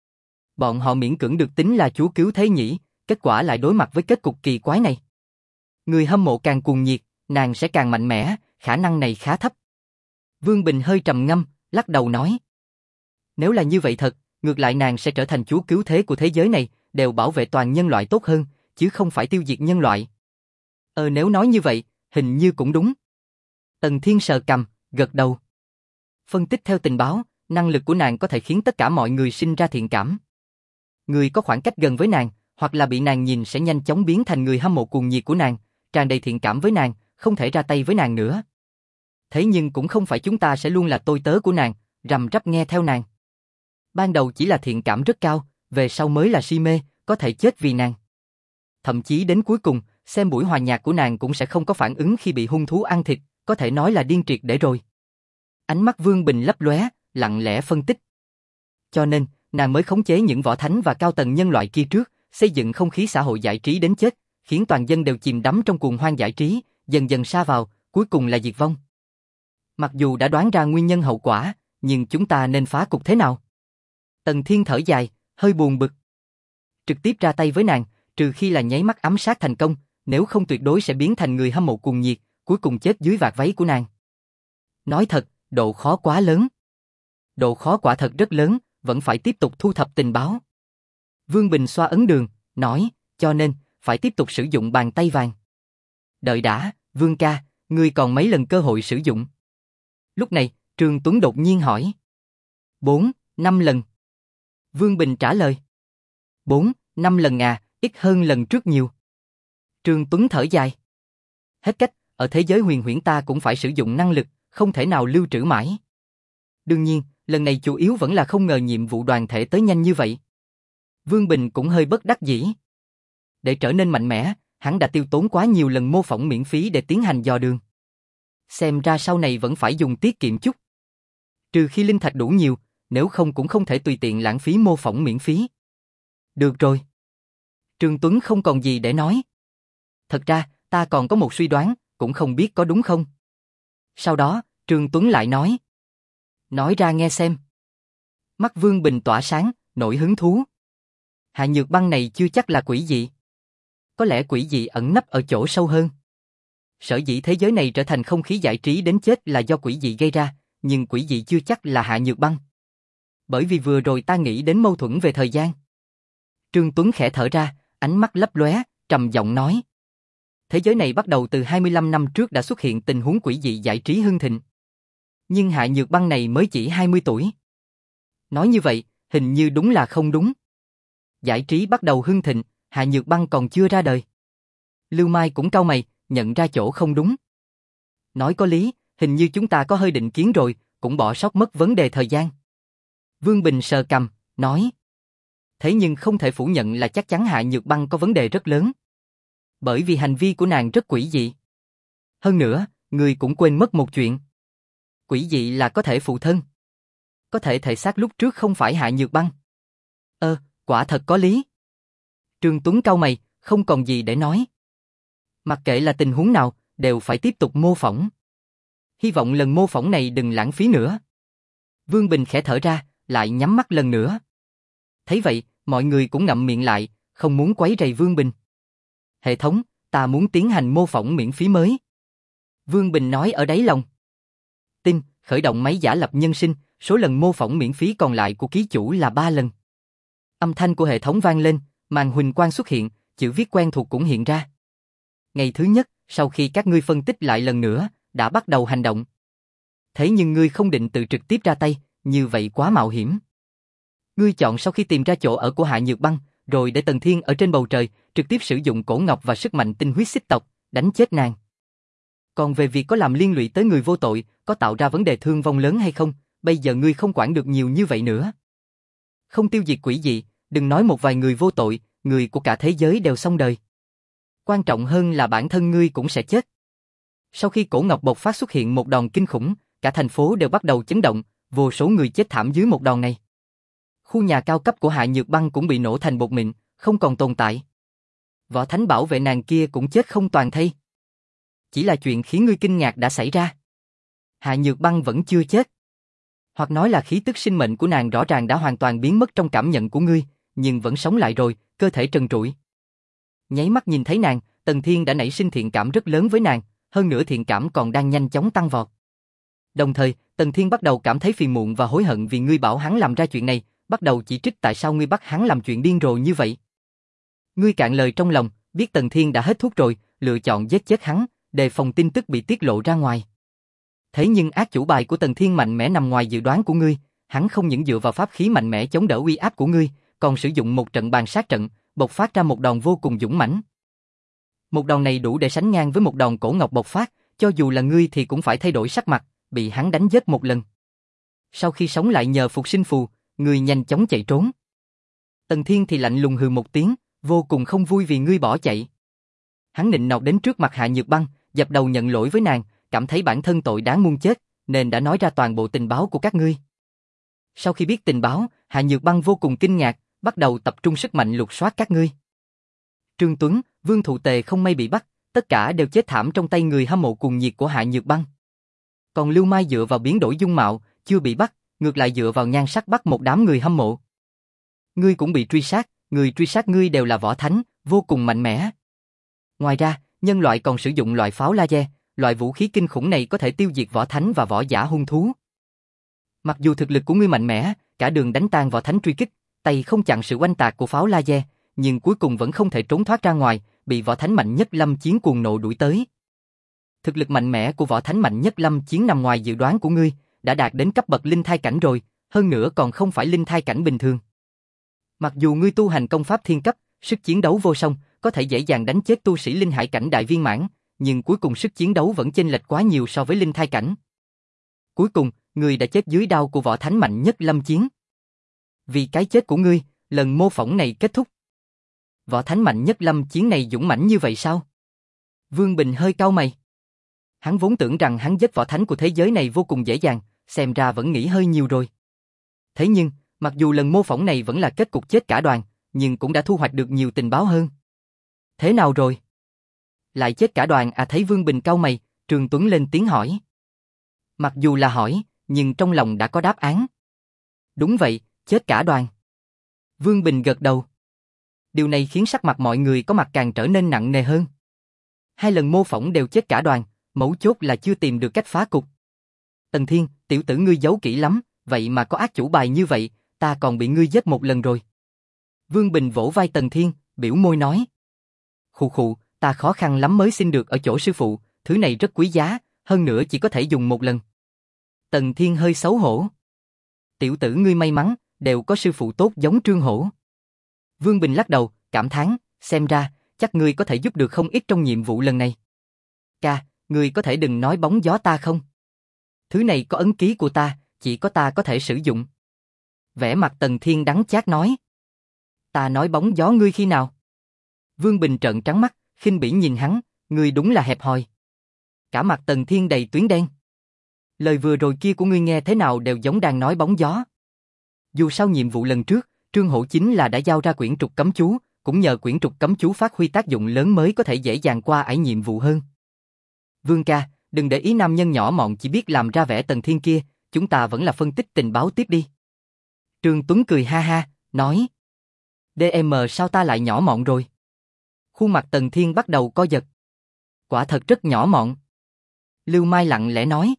Bọn họ miễn cưỡng được tính là chúa cứu thế nhỉ, kết quả lại đối mặt với kết cục kỳ quái này. Người hâm mộ càng cuồng nhiệt, nàng sẽ càng mạnh mẽ, khả năng này khá thấp. Vương Bình hơi trầm ngâm, lắc đầu nói. Nếu là như vậy thật, ngược lại nàng sẽ trở thành chúa cứu thế của thế giới này, đều bảo vệ toàn nhân loại tốt hơn, chứ không phải tiêu diệt nhân loại. Ờ nếu nói như vậy, hình như cũng đúng. Tần Thiên sờ cằm, gật đầu. Phân tích theo tình báo, năng lực của nàng có thể khiến tất cả mọi người sinh ra thiện cảm. Người có khoảng cách gần với nàng, hoặc là bị nàng nhìn sẽ nhanh chóng biến thành người hâm mộ cuồng nhiệt của nàng, tràn đầy thiện cảm với nàng, không thể ra tay với nàng nữa. Thế nhưng cũng không phải chúng ta sẽ luôn là tôi tớ của nàng, rằm rắp nghe theo nàng. Ban đầu chỉ là thiện cảm rất cao, về sau mới là si mê, có thể chết vì nàng. Thậm chí đến cuối cùng, xem buổi hòa nhạc của nàng cũng sẽ không có phản ứng khi bị hung thú ăn thịt, có thể nói là điên triệt để rồi. Ánh mắt Vương Bình lấp lóe, lặng lẽ phân tích. Cho nên, nàng mới khống chế những võ thánh và cao tầng nhân loại kia trước, xây dựng không khí xã hội giải trí đến chết, khiến toàn dân đều chìm đắm trong cuồng hoang giải trí, dần dần sa vào, cuối cùng là diệt vong. Mặc dù đã đoán ra nguyên nhân hậu quả, nhưng chúng ta nên phá cục thế nào? Tần Thiên thở dài, hơi buồn bực. Trực tiếp ra tay với nàng, trừ khi là nháy mắt ám sát thành công, nếu không tuyệt đối sẽ biến thành người hâm mộ cuồng nhiệt, cuối cùng chết dưới vạt váy của nàng. Nói thật, độ khó quá lớn. Độ khó quả thật rất lớn, vẫn phải tiếp tục thu thập tình báo. Vương Bình xoa ấn đường, nói, cho nên, phải tiếp tục sử dụng bàn tay vàng. Đợi đã, Vương ca, ngươi còn mấy lần cơ hội sử dụng? Lúc này, Trương Tuấn đột nhiên hỏi. Bốn, năm lần. Vương Bình trả lời. Bốn, năm lần à, ít hơn lần trước nhiều. Trương Tuấn thở dài. Hết cách, ở thế giới huyền huyễn ta cũng phải sử dụng năng lực, không thể nào lưu trữ mãi. Đương nhiên, lần này chủ yếu vẫn là không ngờ nhiệm vụ đoàn thể tới nhanh như vậy. Vương Bình cũng hơi bất đắc dĩ. Để trở nên mạnh mẽ, hắn đã tiêu tốn quá nhiều lần mô phỏng miễn phí để tiến hành dò đường. Xem ra sau này vẫn phải dùng tiết kiệm chút. Trừ khi linh thạch đủ nhiều, nếu không cũng không thể tùy tiện lãng phí mô phỏng miễn phí. Được rồi. Trương Tuấn không còn gì để nói. Thật ra, ta còn có một suy đoán, cũng không biết có đúng không. Sau đó, Trương Tuấn lại nói. Nói ra nghe xem. Mắt Vương Bình tỏa sáng, nổi hứng thú. Hạ Nhược Băng này chưa chắc là quỷ dị. Có lẽ quỷ dị ẩn nấp ở chỗ sâu hơn. Sở dĩ thế giới này trở thành không khí giải trí đến chết là do quỷ dị gây ra, nhưng quỷ dị chưa chắc là Hạ Nhược Băng. Bởi vì vừa rồi ta nghĩ đến mâu thuẫn về thời gian. Trương Tuấn khẽ thở ra, ánh mắt lấp lóe, trầm giọng nói. Thế giới này bắt đầu từ hai mươi lăm năm trước đã xuất hiện tình huống quỷ dị giải trí hưng thịnh. Nhưng Hạ Nhược Băng này mới chỉ hai mươi tuổi. Nói như vậy, hình như đúng là không đúng. Giải trí bắt đầu hưng thịnh, Hạ Nhược Băng còn chưa ra đời. Lưu Mai cũng cau mày, nhận ra chỗ không đúng. Nói có lý, hình như chúng ta có hơi định kiến rồi, cũng bỏ sót mất vấn đề thời gian. Vương Bình sờ cằm, nói. Thế nhưng không thể phủ nhận là chắc chắn Hạ Nhược Băng có vấn đề rất lớn. Bởi vì hành vi của nàng rất quỷ dị. Hơn nữa, người cũng quên mất một chuyện. Quỷ dị là có thể phụ thân. Có thể thể xác lúc trước không phải Hạ Nhược Băng. Ơ, quả thật có lý. Trương Tuấn cau mày, không còn gì để nói. Mặc kệ là tình huống nào, đều phải tiếp tục mô phỏng. Hy vọng lần mô phỏng này đừng lãng phí nữa. Vương Bình khẽ thở ra, lại nhắm mắt lần nữa. Thấy vậy, mọi người cũng ngậm miệng lại, không muốn quấy rầy Vương Bình. Hệ thống, ta muốn tiến hành mô phỏng miễn phí mới. Vương Bình nói ở đáy lòng. Tin, khởi động máy giả lập nhân sinh, số lần mô phỏng miễn phí còn lại của ký chủ là ba lần. Âm thanh của hệ thống vang lên, màn huỳnh quang xuất hiện, chữ viết quen thuộc cũng hiện ra. Ngày thứ nhất, sau khi các ngươi phân tích lại lần nữa, đã bắt đầu hành động. Thế nhưng ngươi không định tự trực tiếp ra tay, như vậy quá mạo hiểm. Ngươi chọn sau khi tìm ra chỗ ở của Hạ Nhược Băng, rồi để Tần Thiên ở trên bầu trời, trực tiếp sử dụng cổ ngọc và sức mạnh tinh huyết xích tộc, đánh chết nàng. Còn về việc có làm liên lụy tới người vô tội, có tạo ra vấn đề thương vong lớn hay không, bây giờ ngươi không quản được nhiều như vậy nữa. Không tiêu diệt quỷ dị, đừng nói một vài người vô tội, người của cả thế giới đều xong đời. Quan trọng hơn là bản thân ngươi cũng sẽ chết. Sau khi cổ ngọc bộc phát xuất hiện một đòn kinh khủng, cả thành phố đều bắt đầu chấn động, vô số người chết thảm dưới một đòn này. Khu nhà cao cấp của Hạ Nhược Băng cũng bị nổ thành bột mịn, không còn tồn tại. Võ Thánh bảo vệ nàng kia cũng chết không toàn thây. Chỉ là chuyện khiến ngươi kinh ngạc đã xảy ra. Hạ Nhược Băng vẫn chưa chết. Hoặc nói là khí tức sinh mệnh của nàng rõ ràng đã hoàn toàn biến mất trong cảm nhận của ngươi, nhưng vẫn sống lại rồi, cơ thể trần trụi. Nháy mắt nhìn thấy nàng, Tần Thiên đã nảy sinh thiện cảm rất lớn với nàng, hơn nữa thiện cảm còn đang nhanh chóng tăng vọt. Đồng thời, Tần Thiên bắt đầu cảm thấy phiền muộn và hối hận vì ngươi bảo hắn làm ra chuyện này, bắt đầu chỉ trích tại sao ngươi bắt hắn làm chuyện điên rồ như vậy. Ngươi cạn lời trong lòng, biết Tần Thiên đã hết thuốc rồi, lựa chọn giết chết hắn, đề phòng tin tức bị tiết lộ ra ngoài. Thế nhưng ác chủ bài của Tần Thiên mạnh mẽ nằm ngoài dự đoán của ngươi, hắn không những dựa vào pháp khí mạnh mẽ chống đỡ uy áp của ngươi, còn sử dụng một trận bàn sát trận, bộc phát ra một đòn vô cùng dũng mãnh. Một đòn này đủ để sánh ngang với một đòn cổ ngọc bộc phát, cho dù là ngươi thì cũng phải thay đổi sắc mặt, bị hắn đánh giết một lần. Sau khi sống lại nhờ phục sinh phù, ngươi nhanh chóng chạy trốn. Tần Thiên thì lạnh lùng hừ một tiếng, vô cùng không vui vì ngươi bỏ chạy. Hắn nịnh nọt đến trước mặt Hạ Nhược Băng, dập đầu nhận lỗi với nàng, cảm thấy bản thân tội đáng muôn chết, nên đã nói ra toàn bộ tình báo của các ngươi. Sau khi biết tình báo, Hạ Nhược Băng vô cùng kinh ngạc, bắt đầu tập trung sức mạnh lục soát các ngươi. Trương Tuấn, Vương Thụ Tề không may bị bắt, tất cả đều chết thảm trong tay người hâm mộ cuồng nhiệt của Hạ Nhược Băng. Còn Lưu Mai dựa vào biến đổi dung mạo, chưa bị bắt, ngược lại dựa vào nhan sắc bắt một đám người hâm mộ. Ngươi cũng bị truy sát, người truy sát ngươi đều là võ thánh, vô cùng mạnh mẽ. Ngoài ra, nhân loại còn sử dụng loại pháo laser, loại vũ khí kinh khủng này có thể tiêu diệt võ thánh và võ giả hung thú. Mặc dù thực lực của ngươi mạnh mẽ, cả đường đánh tan võ thánh truy kích, tay không chặn sự oanh tạc của pháo laser, nhưng cuối cùng vẫn không thể trốn thoát ra ngoài, bị võ thánh mạnh nhất Lâm Chiến cuồng nộ đuổi tới. Thực lực mạnh mẽ của võ thánh mạnh nhất Lâm Chiến nằm ngoài dự đoán của ngươi, đã đạt đến cấp bậc linh thai cảnh rồi, hơn nữa còn không phải linh thai cảnh bình thường. Mặc dù ngươi tu hành công pháp thiên cấp, sức chiến đấu vô song, có thể dễ dàng đánh chết tu sĩ linh hải cảnh đại viên mãn, nhưng cuối cùng sức chiến đấu vẫn chênh lệch quá nhiều so với linh thai cảnh. Cuối cùng, ngươi đã chết dưới đao của võ thánh mạnh nhất Lâm Chiến. Vì cái chết của ngươi, lần mô phỏng này kết thúc. Võ thánh mạnh nhất Lâm Chiến này dũng mãnh như vậy sao? Vương Bình hơi cau mày. Hắn vốn tưởng rằng hắn giết võ thánh của thế giới này vô cùng dễ dàng, xem ra vẫn nghĩ hơi nhiều rồi. Thế nhưng, mặc dù lần mô phỏng này vẫn là kết cục chết cả đoàn, nhưng cũng đã thu hoạch được nhiều tình báo hơn. Thế nào rồi? Lại chết cả đoàn à? Thấy Vương Bình cau mày, Trương Tuấn lên tiếng hỏi. Mặc dù là hỏi, nhưng trong lòng đã có đáp án. Đúng vậy, chết cả đoàn. Vương Bình gật đầu. Điều này khiến sắc mặt mọi người có mặt càng trở nên nặng nề hơn. Hai lần mô phỏng đều chết cả đoàn, mấu chốt là chưa tìm được cách phá cục. Tần Thiên, tiểu tử ngươi giấu kỹ lắm, vậy mà có ác chủ bài như vậy, ta còn bị ngươi giết một lần rồi. Vương Bình vỗ vai Tần Thiên, biểu môi nói. Khụ khụ, ta khó khăn lắm mới xin được ở chỗ sư phụ, thứ này rất quý giá, hơn nữa chỉ có thể dùng một lần. Tần Thiên hơi xấu hổ. Tiểu tử ngươi may mắn, đều có sư phụ tốt giống Trương Hổ. Vương Bình lắc đầu, cảm thán, xem ra, chắc ngươi có thể giúp được không ít trong nhiệm vụ lần này. Ca, ngươi có thể đừng nói bóng gió ta không? Thứ này có ấn ký của ta, chỉ có ta có thể sử dụng. Vẻ mặt Tần Thiên đắng chát nói. Ta nói bóng gió ngươi khi nào? Vương Bình trợn trắng mắt, khinh bỉ nhìn hắn, ngươi đúng là hẹp hòi. Cả mặt Tần Thiên đầy tuyến đen. Lời vừa rồi kia của ngươi nghe thế nào đều giống đang nói bóng gió. Dù sao nhiệm vụ lần trước, Trương Hổ chính là đã giao ra quyển trục cấm chú, cũng nhờ quyển trục cấm chú phát huy tác dụng lớn mới có thể dễ dàng qua ải nhiệm vụ hơn. Vương ca, đừng để ý nam nhân nhỏ mọn chỉ biết làm ra vẻ Tần Thiên kia, chúng ta vẫn là phân tích tình báo tiếp đi. Trương Tuấn cười ha ha, nói. đê em sao ta lại nhỏ mọn rồi? Khuôn mặt Tần Thiên bắt đầu co giật. Quả thật rất nhỏ mọn. Lưu Mai lặng lẽ nói.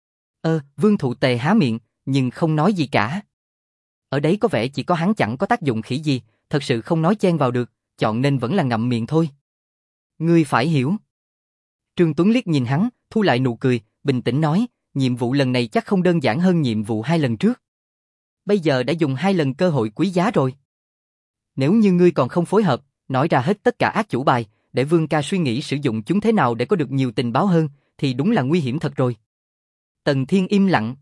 Ơ, Vương Thụ Tề há miệng, nhưng không nói gì cả. Ở đấy có vẻ chỉ có hắn chẳng có tác dụng khỉ gì, thật sự không nói chen vào được, chọn nên vẫn là ngậm miệng thôi. Ngươi phải hiểu. Trương Tuấn liếc nhìn hắn, thu lại nụ cười, bình tĩnh nói, nhiệm vụ lần này chắc không đơn giản hơn nhiệm vụ hai lần trước. Bây giờ đã dùng hai lần cơ hội quý giá rồi. Nếu như ngươi còn không phối hợp, nói ra hết tất cả ác chủ bài, để Vương ca suy nghĩ sử dụng chúng thế nào để có được nhiều tình báo hơn, thì đúng là nguy hiểm thật rồi. Tần Thiên im lặng.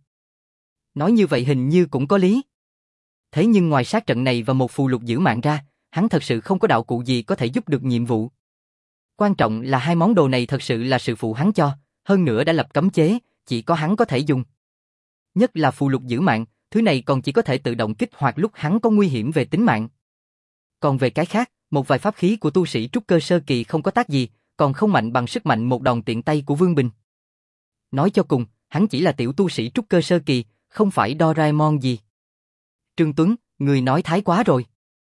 Nói như vậy hình như cũng có lý. Thế nhưng ngoài sát trận này và một phù lục giữ mạng ra, hắn thật sự không có đạo cụ gì có thể giúp được nhiệm vụ. Quan trọng là hai món đồ này thật sự là sư phụ hắn cho, hơn nữa đã lập cấm chế, chỉ có hắn có thể dùng. Nhất là phù lục giữ mạng, thứ này còn chỉ có thể tự động kích hoạt lúc hắn có nguy hiểm về tính mạng. Còn về cái khác, một vài pháp khí của tu sĩ trúc cơ sơ kỳ không có tác gì, còn không mạnh bằng sức mạnh một đòn tiện tay của Vương Bình. Nói cho cùng, hắn chỉ là tiểu tu sĩ trúc cơ sơ kỳ, không phải Doraemon gì. Trương Tuấn, người nói thái quá rồi.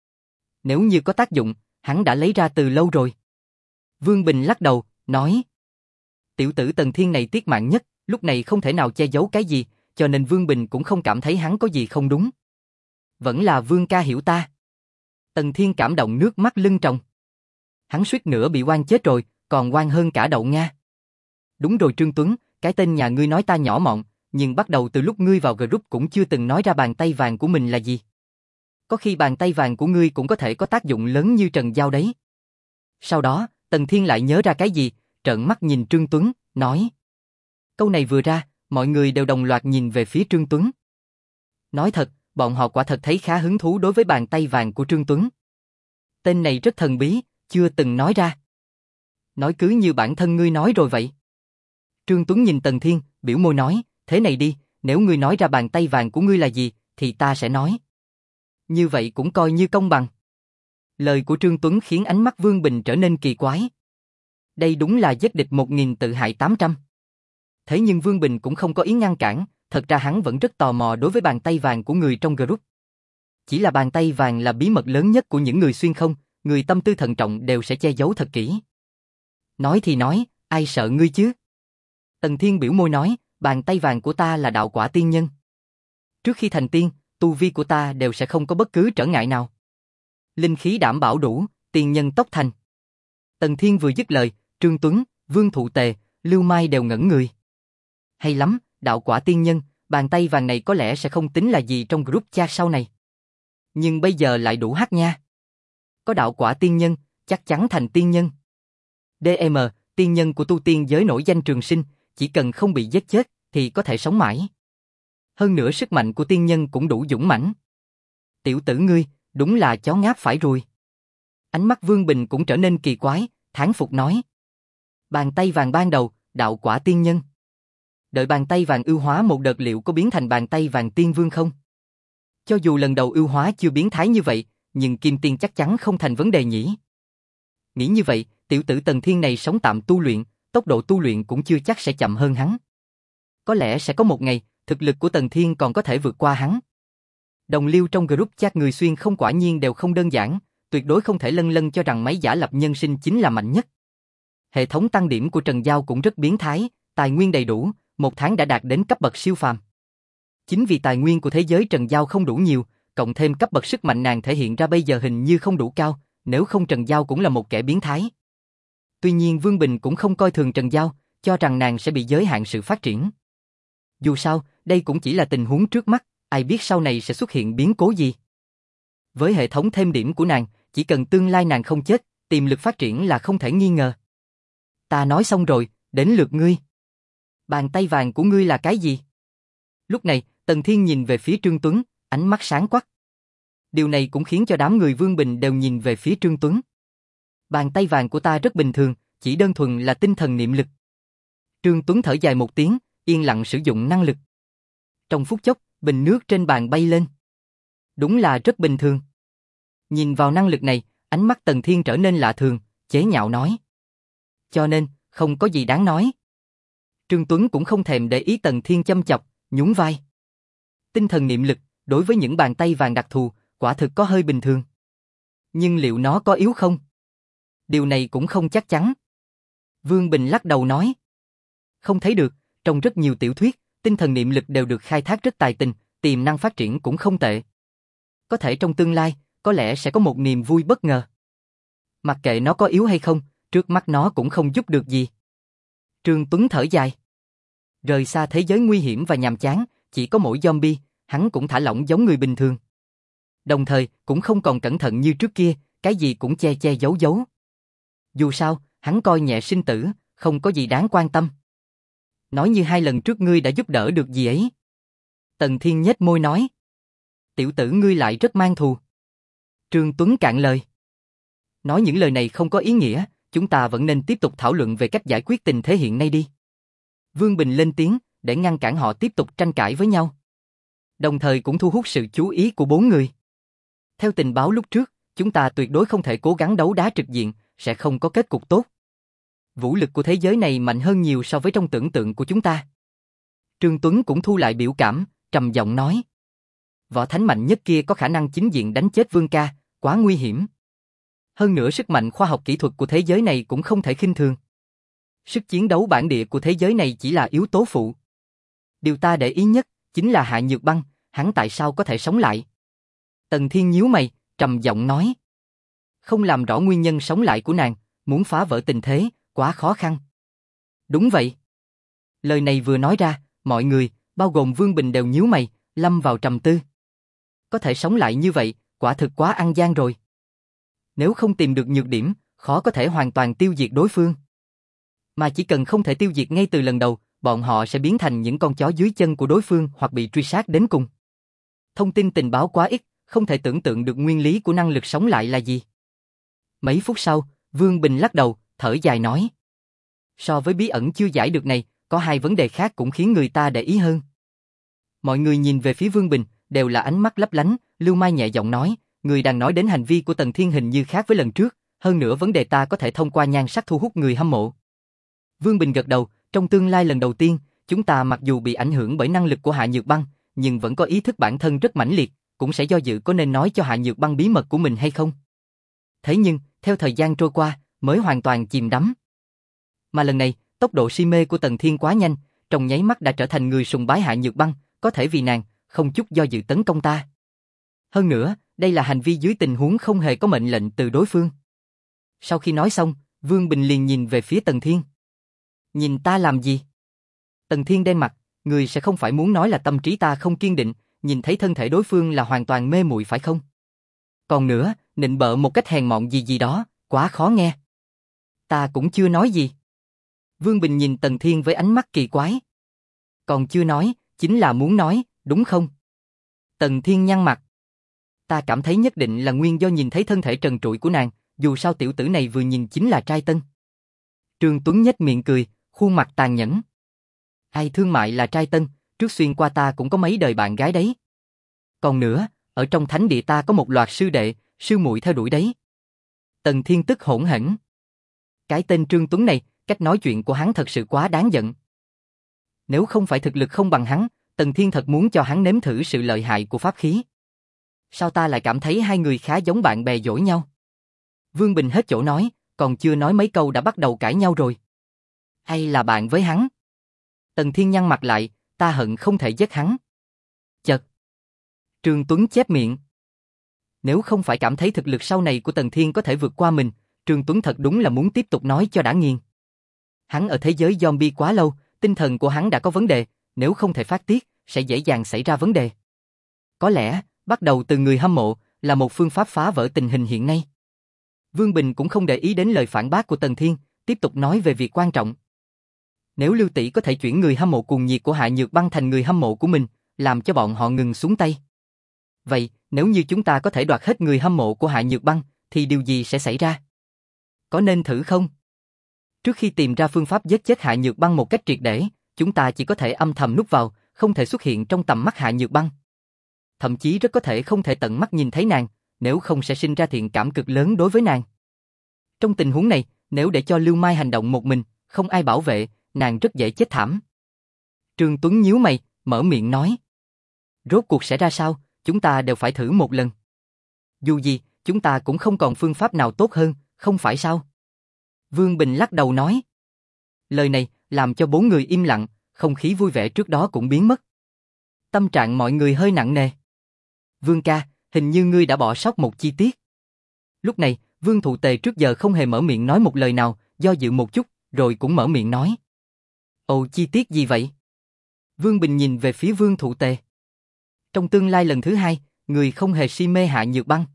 Nếu như có tác dụng, hắn đã lấy ra từ lâu rồi. Vương Bình lắc đầu, nói. Tiểu tử Tần Thiên này tiết mạng nhất, lúc này không thể nào che giấu cái gì, cho nên Vương Bình cũng không cảm thấy hắn có gì không đúng. Vẫn là Vương ca hiểu ta. Tần Thiên cảm động nước mắt lưng tròng. Hắn suýt nữa bị oan chết rồi, còn oan hơn cả đậu Nga. Đúng rồi Trương Tuấn, cái tên nhà ngươi nói ta nhỏ mọn, nhưng bắt đầu từ lúc ngươi vào group cũng chưa từng nói ra bàn tay vàng của mình là gì. Có khi bàn tay vàng của ngươi cũng có thể có tác dụng lớn như Trần Giao đấy. Sau đó, Tần Thiên lại nhớ ra cái gì, trợn mắt nhìn Trương Tuấn, nói. Câu này vừa ra, mọi người đều đồng loạt nhìn về phía Trương Tuấn. Nói thật, bọn họ quả thật thấy khá hứng thú đối với bàn tay vàng của Trương Tuấn. Tên này rất thần bí, chưa từng nói ra. Nói cứ như bản thân ngươi nói rồi vậy. Trương Tuấn nhìn Tần Thiên, biểu môi nói, thế này đi, nếu ngươi nói ra bàn tay vàng của ngươi là gì, thì ta sẽ nói. Như vậy cũng coi như công bằng. Lời của Trương Tuấn khiến ánh mắt Vương Bình trở nên kỳ quái. Đây đúng là giết địch một nghìn tự hại tám trăm. Thế nhưng Vương Bình cũng không có ý ngăn cản, thật ra hắn vẫn rất tò mò đối với bàn tay vàng của người trong group. Chỉ là bàn tay vàng là bí mật lớn nhất của những người xuyên không, người tâm tư thận trọng đều sẽ che giấu thật kỹ. Nói thì nói, ai sợ ngươi chứ? Tần Thiên biểu môi nói, bàn tay vàng của ta là đạo quả tiên nhân. Trước khi thành tiên, tu vi của ta đều sẽ không có bất cứ trở ngại nào. Linh khí đảm bảo đủ, tiên nhân tốc thành. Tần Thiên vừa dứt lời, Trương Tuấn, Vương Thụ Tề, Lưu Mai đều ngẩn người. Hay lắm, đạo quả tiên nhân, bàn tay vàng này có lẽ sẽ không tính là gì trong group chat sau này. Nhưng bây giờ lại đủ hắc nha. Có đạo quả tiên nhân, chắc chắn thành tiên nhân. đê em, tiên nhân của tu tiên giới nổi danh trường sinh, chỉ cần không bị giết chết thì có thể sống mãi. Hơn nữa sức mạnh của tiên nhân cũng đủ dũng mãnh. Tiểu tử ngươi, đúng là chó ngáp phải ruồi. Ánh mắt Vương Bình cũng trở nên kỳ quái, thán phục nói. Bàn tay vàng ban đầu, đạo quả tiên nhân. Đợi bàn tay vàng ưu hóa một đợt liệu có biến thành bàn tay vàng tiên vương không? Cho dù lần đầu ưu hóa chưa biến thái như vậy, nhưng kim tiên chắc chắn không thành vấn đề nhỉ. Nghĩ như vậy, tiểu tử Tần Thiên này sống tạm tu luyện, tốc độ tu luyện cũng chưa chắc sẽ chậm hơn hắn. Có lẽ sẽ có một ngày, thực lực của Tần Thiên còn có thể vượt qua hắn. Đồng liêu trong group chat người xuyên không quả nhiên đều không đơn giản, tuyệt đối không thể lân lân cho rằng máy giả lập nhân sinh chính là mạnh nhất. Hệ thống tăng điểm của Trần Giao cũng rất biến thái, tài nguyên đầy đủ, một tháng đã đạt đến cấp bậc siêu phàm. Chính vì tài nguyên của thế giới Trần Giao không đủ nhiều, cộng thêm cấp bậc sức mạnh nàng thể hiện ra bây giờ hình như không đủ cao, nếu không Trần Giao cũng là một kẻ biến thái. Tuy nhiên Vương Bình cũng không coi thường Trần Giao, cho rằng nàng sẽ bị giới hạn sự phát triển. Dù sao, đây cũng chỉ là tình huống trước mắt, ai biết sau này sẽ xuất hiện biến cố gì. Với hệ thống thêm điểm của nàng, chỉ cần tương lai nàng không chết, tiềm lực phát triển là không thể nghi ngờ. Ta nói xong rồi, đến lượt ngươi. Bàn tay vàng của ngươi là cái gì? Lúc này, Tần Thiên nhìn về phía Trương Tuấn, ánh mắt sáng quắc. Điều này cũng khiến cho đám người Vương Bình đều nhìn về phía Trương Tuấn. Bàn tay vàng của ta rất bình thường, chỉ đơn thuần là tinh thần niệm lực. Trương Tuấn thở dài một tiếng, yên lặng sử dụng năng lực. Trong phút chốc, bình nước trên bàn bay lên. Đúng là rất bình thường. Nhìn vào năng lực này, ánh mắt Tần Thiên trở nên lạ thường, chế nhạo nói. Cho nên, không có gì đáng nói. Trương Tuấn cũng không thèm để ý Tần Thiên châm chọc, nhún vai. Tinh thần niệm lực, đối với những bàn tay vàng đặc thù, quả thực có hơi bình thường. Nhưng liệu nó có yếu không? Điều này cũng không chắc chắn. Vương Bình lắc đầu nói. Không thấy được, trong rất nhiều tiểu thuyết, tinh thần niệm lực đều được khai thác rất tài tình, tiềm năng phát triển cũng không tệ. Có thể trong tương lai, có lẽ sẽ có một niềm vui bất ngờ. Mặc kệ nó có yếu hay không, trước mắt nó cũng không giúp được gì. Trương Tuấn thở dài. Rời xa thế giới nguy hiểm và nhàm chán, chỉ có mỗi zombie, hắn cũng thả lỏng giống người bình thường. Đồng thời, cũng không còn cẩn thận như trước kia, cái gì cũng che che giấu giấu. Dù sao, hắn coi nhẹ sinh tử, không có gì đáng quan tâm. Nói như hai lần trước ngươi đã giúp đỡ được gì ấy. Tần Thiên nhếch môi nói. Tiểu tử ngươi lại rất mang thù. Trương Tuấn cạn lời. Nói những lời này không có ý nghĩa, chúng ta vẫn nên tiếp tục thảo luận về cách giải quyết tình thế hiện nay đi. Vương Bình lên tiếng, để ngăn cản họ tiếp tục tranh cãi với nhau. Đồng thời cũng thu hút sự chú ý của bốn người. Theo tình báo lúc trước, chúng ta tuyệt đối không thể cố gắng đấu đá trực diện, sẽ không có kết cục tốt. Vũ lực của thế giới này mạnh hơn nhiều so với trong tưởng tượng của chúng ta. Trương Tuấn cũng thu lại biểu cảm, trầm giọng nói. Võ thánh mạnh nhất kia có khả năng chính diện đánh chết Vương ca, quá nguy hiểm. Hơn nữa sức mạnh khoa học kỹ thuật của thế giới này cũng không thể khinh thường. Sức chiến đấu bản địa của thế giới này chỉ là yếu tố phụ. Điều ta để ý nhất chính là Hạ Nhược Băng, hắn tại sao có thể sống lại? Tần Thiên nhíu mày, trầm giọng nói. Không làm rõ nguyên nhân sống lại của nàng, muốn phá vỡ tình thế, quá khó khăn. Đúng vậy. Lời này vừa nói ra, mọi người, bao gồm Vương Bình đều nhíu mày, lâm vào trầm tư. Có thể sống lại như vậy, quả thực quá ăn gian rồi. Nếu không tìm được nhược điểm, khó có thể hoàn toàn tiêu diệt đối phương. Mà chỉ cần không thể tiêu diệt ngay từ lần đầu, bọn họ sẽ biến thành những con chó dưới chân của đối phương hoặc bị truy sát đến cùng. Thông tin tình báo quá ít, không thể tưởng tượng được nguyên lý của năng lực sống lại là gì. Mấy phút sau, Vương Bình lắc đầu, thở dài nói. So với bí ẩn chưa giải được này, có hai vấn đề khác cũng khiến người ta để ý hơn. Mọi người nhìn về phía Vương Bình, đều là ánh mắt lấp lánh, Lưu Mai nhẹ giọng nói, người đang nói đến hành vi của Tần Thiên hình như khác với lần trước, hơn nữa vấn đề ta có thể thông qua nhan sắc thu hút người hâm mộ. Vương Bình gật đầu, trong tương lai lần đầu tiên, chúng ta mặc dù bị ảnh hưởng bởi năng lực của Hạ Nhược Băng, nhưng vẫn có ý thức bản thân rất mãnh liệt, cũng sẽ do dự có nên nói cho Hạ Nhược Băng bí mật của mình hay không. Thế nhưng, theo thời gian trôi qua, mới hoàn toàn chìm đắm. Mà lần này, tốc độ si mê của Tần Thiên quá nhanh, trong nháy mắt đã trở thành người sùng bái Hạ Nhược Băng, có thể vì nàng, không chút do dự tấn công ta. Hơn nữa, đây là hành vi dưới tình huống không hề có mệnh lệnh từ đối phương. Sau khi nói xong, Vương Bình liền nhìn về phía Tần Thiên. Nhìn ta làm gì? Tần Thiên đen mặt, người sẽ không phải muốn nói là tâm trí ta không kiên định, nhìn thấy thân thể đối phương là hoàn toàn mê muội phải không? Còn nữa, nịnh bợ một cách hèn mọn gì gì đó, quá khó nghe. Ta cũng chưa nói gì. Vương Bình nhìn Tần Thiên với ánh mắt kỳ quái. Còn chưa nói, chính là muốn nói, đúng không? Tần Thiên nhăn mặt. Ta cảm thấy nhất định là nguyên do nhìn thấy thân thể trần trụi của nàng, dù sao tiểu tử này vừa nhìn chính là trai tân. Trương Tuấn nhếch miệng cười, khuôn mặt tàn nhẫn. Ai thương mại là trai tân, trước xuyên qua ta cũng có mấy đời bạn gái đấy. Còn nữa, ở trong thánh địa ta có một loạt sư đệ, sư muội theo đuổi đấy. Tần Thiên tức hỗn hển. Cái tên Trương Tuấn này, cách nói chuyện của hắn thật sự quá đáng giận. Nếu không phải thực lực không bằng hắn, Tần Thiên thật muốn cho hắn nếm thử sự lợi hại của pháp khí. Sao ta lại cảm thấy hai người khá giống bạn bè dỗi nhau? Vương Bình hết chỗ nói, còn chưa nói mấy câu đã bắt đầu cãi nhau rồi. Hay là bạn với hắn? Tần Thiên nhăn mặt lại, ta hận không thể giết hắn. Chật. Trương Tuấn chép miệng. Nếu không phải cảm thấy thực lực sau này của Tần Thiên có thể vượt qua mình, Trương Tuấn thật đúng là muốn tiếp tục nói cho đã nghiền. Hắn ở thế giới zombie quá lâu, tinh thần của hắn đã có vấn đề, nếu không thể phát tiết, sẽ dễ dàng xảy ra vấn đề. Có lẽ, bắt đầu từ người hâm mộ, là một phương pháp phá vỡ tình hình hiện nay. Vương Bình cũng không để ý đến lời phản bác của Tần Thiên, tiếp tục nói về việc quan trọng. Nếu Lưu Tỷ có thể chuyển người hâm mộ cuồng nhiệt của Hạ Nhược Băng thành người hâm mộ của mình, làm cho bọn họ ngừng xuống tay. Vậy, nếu như chúng ta có thể đoạt hết người hâm mộ của Hạ Nhược Băng, thì điều gì sẽ xảy ra? Có nên thử không? Trước khi tìm ra phương pháp giết chết Hạ Nhược Băng một cách triệt để, chúng ta chỉ có thể âm thầm núp vào, không thể xuất hiện trong tầm mắt Hạ Nhược Băng. Thậm chí rất có thể không thể tận mắt nhìn thấy nàng, nếu không sẽ sinh ra thiện cảm cực lớn đối với nàng. Trong tình huống này, nếu để cho Lưu Mai hành động một mình, không ai bảo vệ, nàng rất dễ chết thảm. Trương Tuấn nhíu mày, mở miệng nói. Rốt cuộc sẽ ra sao, chúng ta đều phải thử một lần. Dù gì, chúng ta cũng không còn phương pháp nào tốt hơn, không phải sao? Vương Bình lắc đầu nói. Lời này làm cho bốn người im lặng, không khí vui vẻ trước đó cũng biến mất. Tâm trạng mọi người hơi nặng nề. Vương ca, hình như ngươi đã bỏ sót một chi tiết. Lúc này, Vương Thụ Tề trước giờ không hề mở miệng nói một lời nào, do dự một chút, rồi cũng mở miệng nói. Ồ, chi tiết gì vậy? Vương Bình nhìn về phía Vương Thụ Tề. Trong tương lai lần thứ hai, người không hề si mê Hạ Nhược Băng.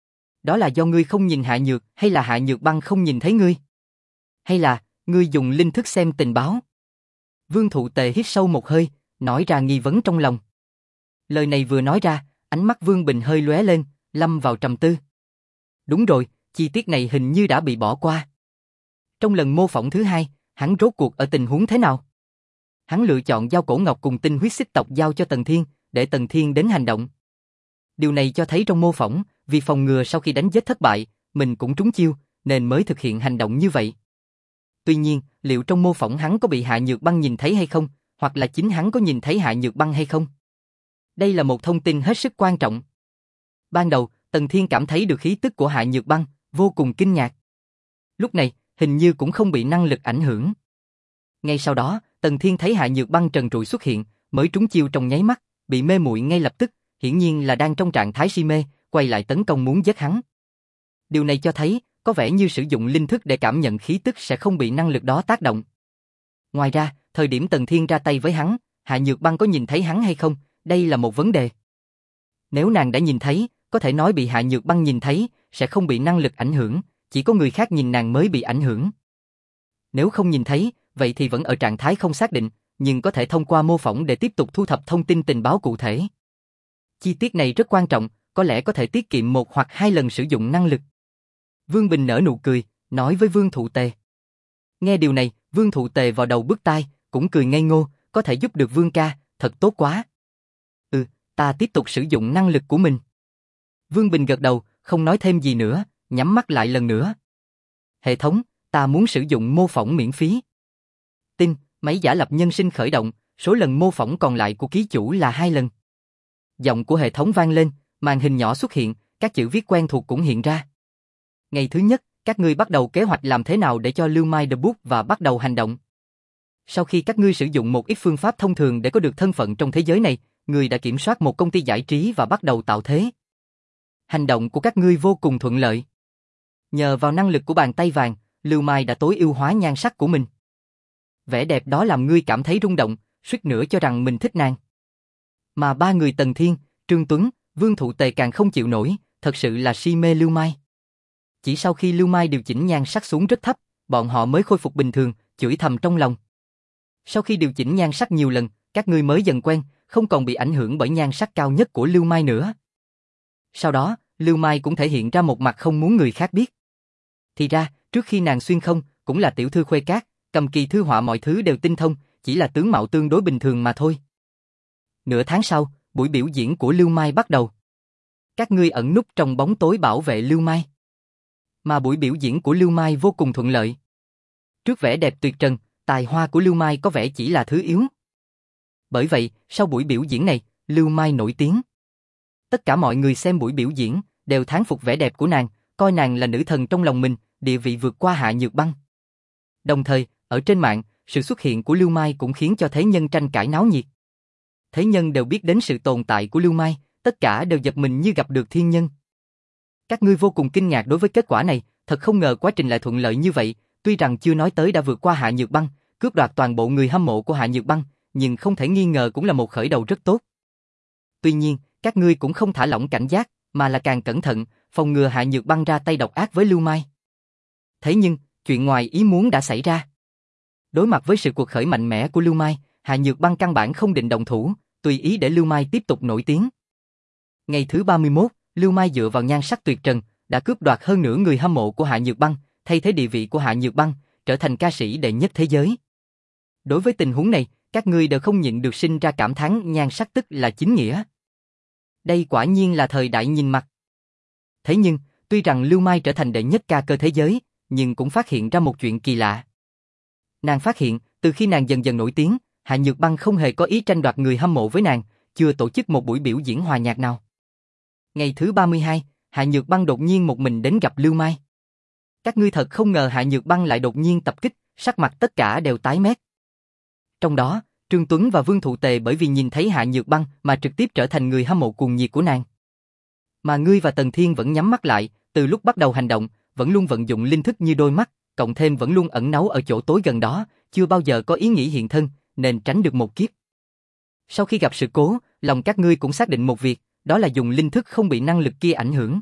Đó là do ngươi không nhìn Hạ Nhược, hay là Hạ Nhược Băng không nhìn thấy ngươi? Hay là, ngươi dùng linh thức xem tình báo? Vương Thụ Tề hít sâu một hơi, nói ra nghi vấn trong lòng. Lời này vừa nói ra, ánh mắt Vương Bình hơi lóe lên, lâm vào trầm tư. Đúng rồi, chi tiết này hình như đã bị bỏ qua. Trong lần mô phỏng thứ hai, hắn rốt cuộc ở tình huống thế nào? Hắn lựa chọn giao cổ ngọc cùng tinh huyết xích tộc giao cho Tần Thiên, để Tần Thiên đến hành động. Điều này cho thấy trong mô phỏng, vì phòng ngừa sau khi đánh giết thất bại, mình cũng trúng chiêu, nên mới thực hiện hành động như vậy. Tuy nhiên, liệu trong mô phỏng hắn có bị Hạ Nhược Băng nhìn thấy hay không, hoặc là chính hắn có nhìn thấy Hạ Nhược Băng hay không? Đây là một thông tin hết sức quan trọng. Ban đầu, Tần Thiên cảm thấy được khí tức của Hạ Nhược Băng, vô cùng kinh ngạc. Lúc này, hình như cũng không bị năng lực ảnh hưởng. Ngay sau đó, Tần Thiên thấy Hạ Nhược Băng trần trụi xuất hiện, mới trúng chiêu trong nháy mắt, bị mê muội ngay lập tức, hiển nhiên là đang trong trạng thái si mê, quay lại tấn công muốn giết hắn. Điều này cho thấy, có vẻ như sử dụng linh thức để cảm nhận khí tức sẽ không bị năng lực đó tác động. Ngoài ra, thời điểm Tần Thiên ra tay với hắn, Hạ Nhược Băng có nhìn thấy hắn hay không, đây là một vấn đề. Nếu nàng đã nhìn thấy, có thể nói bị Hạ Nhược Băng nhìn thấy, sẽ không bị năng lực ảnh hưởng, chỉ có người khác nhìn nàng mới bị ảnh hưởng. Nếu không nhìn thấy, vậy thì vẫn ở trạng thái không xác định, nhưng có thể thông qua mô phỏng để tiếp tục thu thập thông tin tình báo cụ thể. Chi tiết này rất quan trọng, có lẽ có thể tiết kiệm một hoặc hai lần sử dụng năng lực. Vương Bình nở nụ cười, nói với Vương Thụ Tề. Nghe điều này, Vương Thụ Tề vào đầu bứt tai, cũng cười ngây ngô, có thể giúp được Vương ca, thật tốt quá. Ừ, ta tiếp tục sử dụng năng lực của mình. Vương Bình gật đầu, không nói thêm gì nữa, nhắm mắt lại lần nữa. Hệ thống, ta muốn sử dụng mô phỏng miễn phí. Tin, máy giả lập nhân sinh khởi động, số lần mô phỏng còn lại của ký chủ là hai lần. Giọng của hệ thống vang lên, màn hình nhỏ xuất hiện, các chữ viết quen thuộc cũng hiện ra. Ngày thứ nhất, các ngươi bắt đầu kế hoạch làm thế nào để cho Lưu Mai The Book và bắt đầu hành động. Sau khi các ngươi sử dụng một ít phương pháp thông thường để có được thân phận trong thế giới này, người đã kiểm soát một công ty giải trí và bắt đầu tạo thế. Hành động của các ngươi vô cùng thuận lợi. Nhờ vào năng lực của bàn tay vàng, Lưu Mai đã tối ưu hóa nhan sắc của mình. Vẻ đẹp đó làm ngươi cảm thấy rung động, suýt nữa cho rằng mình thích nàng. Mà ba người Tần Thiên, Trương Tuấn, Vương Thụ Tề càng không chịu nổi, thật sự là si mê Lưu Mai. Chỉ sau khi Lưu Mai điều chỉnh nhan sắc xuống rất thấp, bọn họ mới khôi phục bình thường, chửi thầm trong lòng. Sau khi điều chỉnh nhan sắc nhiều lần, các ngươi mới dần quen, không còn bị ảnh hưởng bởi nhan sắc cao nhất của Lưu Mai nữa. Sau đó, Lưu Mai cũng thể hiện ra một mặt không muốn người khác biết. Thì ra, trước khi nàng xuyên không, cũng là tiểu thư khuê cát, cầm kỳ thư họa mọi thứ đều tinh thông, chỉ là tướng mạo tương đối bình thường mà thôi. Nửa tháng sau, buổi biểu diễn của Lưu Mai bắt đầu. Các ngươi ẩn núp trong bóng tối bảo vệ Lưu Mai. Mà buổi biểu diễn của Lưu Mai vô cùng thuận lợi. Trước vẻ đẹp tuyệt trần, tài hoa của Lưu Mai có vẻ chỉ là thứ yếu. Bởi vậy, sau buổi biểu diễn này, Lưu Mai nổi tiếng. Tất cả mọi người xem buổi biểu diễn, đều thán phục vẻ đẹp của nàng, coi nàng là nữ thần trong lòng mình, địa vị vượt qua Hạ Nhược Băng. Đồng thời, ở trên mạng, sự xuất hiện của Lưu Mai cũng khiến cho thế nhân tranh cãi náo nhiệt. Thế nhân đều biết đến sự tồn tại của Lưu Mai, tất cả đều giật mình như gặp được thiên nhân. Các ngươi vô cùng kinh ngạc đối với kết quả này, thật không ngờ quá trình lại thuận lợi như vậy, tuy rằng chưa nói tới đã vượt qua Hạ Nhược Băng, cướp đoạt toàn bộ người hâm mộ của Hạ Nhược Băng, nhưng không thể nghi ngờ cũng là một khởi đầu rất tốt. Tuy nhiên, các ngươi cũng không thả lỏng cảnh giác, mà là càng cẩn thận, phòng ngừa Hạ Nhược Băng ra tay độc ác với Lưu Mai. Thế nhưng, chuyện ngoài ý muốn đã xảy ra. Đối mặt với sự cuộc khởi mạnh mẽ của Lưu Mai, Hạ Nhược Băng căn bản không định động thủ, tùy ý để Lưu Mai tiếp tục nổi tiếng. Ngày thứ ba mươi mốt, Lưu Mai dựa vào nhan sắc tuyệt trần, đã cướp đoạt hơn nửa người hâm mộ của Hạ Nhược Băng, thay thế địa vị của Hạ Nhược Băng, trở thành ca sĩ đệ nhất thế giới. Đối với tình huống này, các ngươi đều không nhịn được sinh ra cảm thán nhan sắc tức là chính nghĩa. Đây quả nhiên là thời đại nhìn mặt. Thế nhưng, tuy rằng Lưu Mai trở thành đệ nhất ca cơ thế giới, nhưng cũng phát hiện ra một chuyện kỳ lạ. Nàng phát hiện, từ khi nàng dần dần nổi tiếng, Hạ Nhược Băng không hề có ý tranh đoạt người hâm mộ với nàng, chưa tổ chức một buổi biểu diễn hòa nhạc nào. Ngày thứ ba mươi hai, Hạ Nhược Băng đột nhiên một mình đến gặp Lưu Mai. Các ngươi thật không ngờ Hạ Nhược Băng lại đột nhiên tập kích, sắc mặt tất cả đều tái mét. Trong đó, Trương Tuấn và Vương Thụ Tề bởi vì nhìn thấy Hạ Nhược Băng mà trực tiếp trở thành người hâm mộ cuồng nhiệt của nàng. Mà ngươi và Tần Thiên vẫn nhắm mắt lại, từ lúc bắt đầu hành động, vẫn luôn vận dụng linh thức như đôi mắt, cộng thêm vẫn luôn ẩn náu ở chỗ tối gần đó, chưa bao giờ có ý nghĩ hiện thân, nên tránh được một kiếp. Sau khi gặp sự cố, lòng các ngươi cũng xác định một việc, đó là dùng linh thức không bị năng lực kia ảnh hưởng.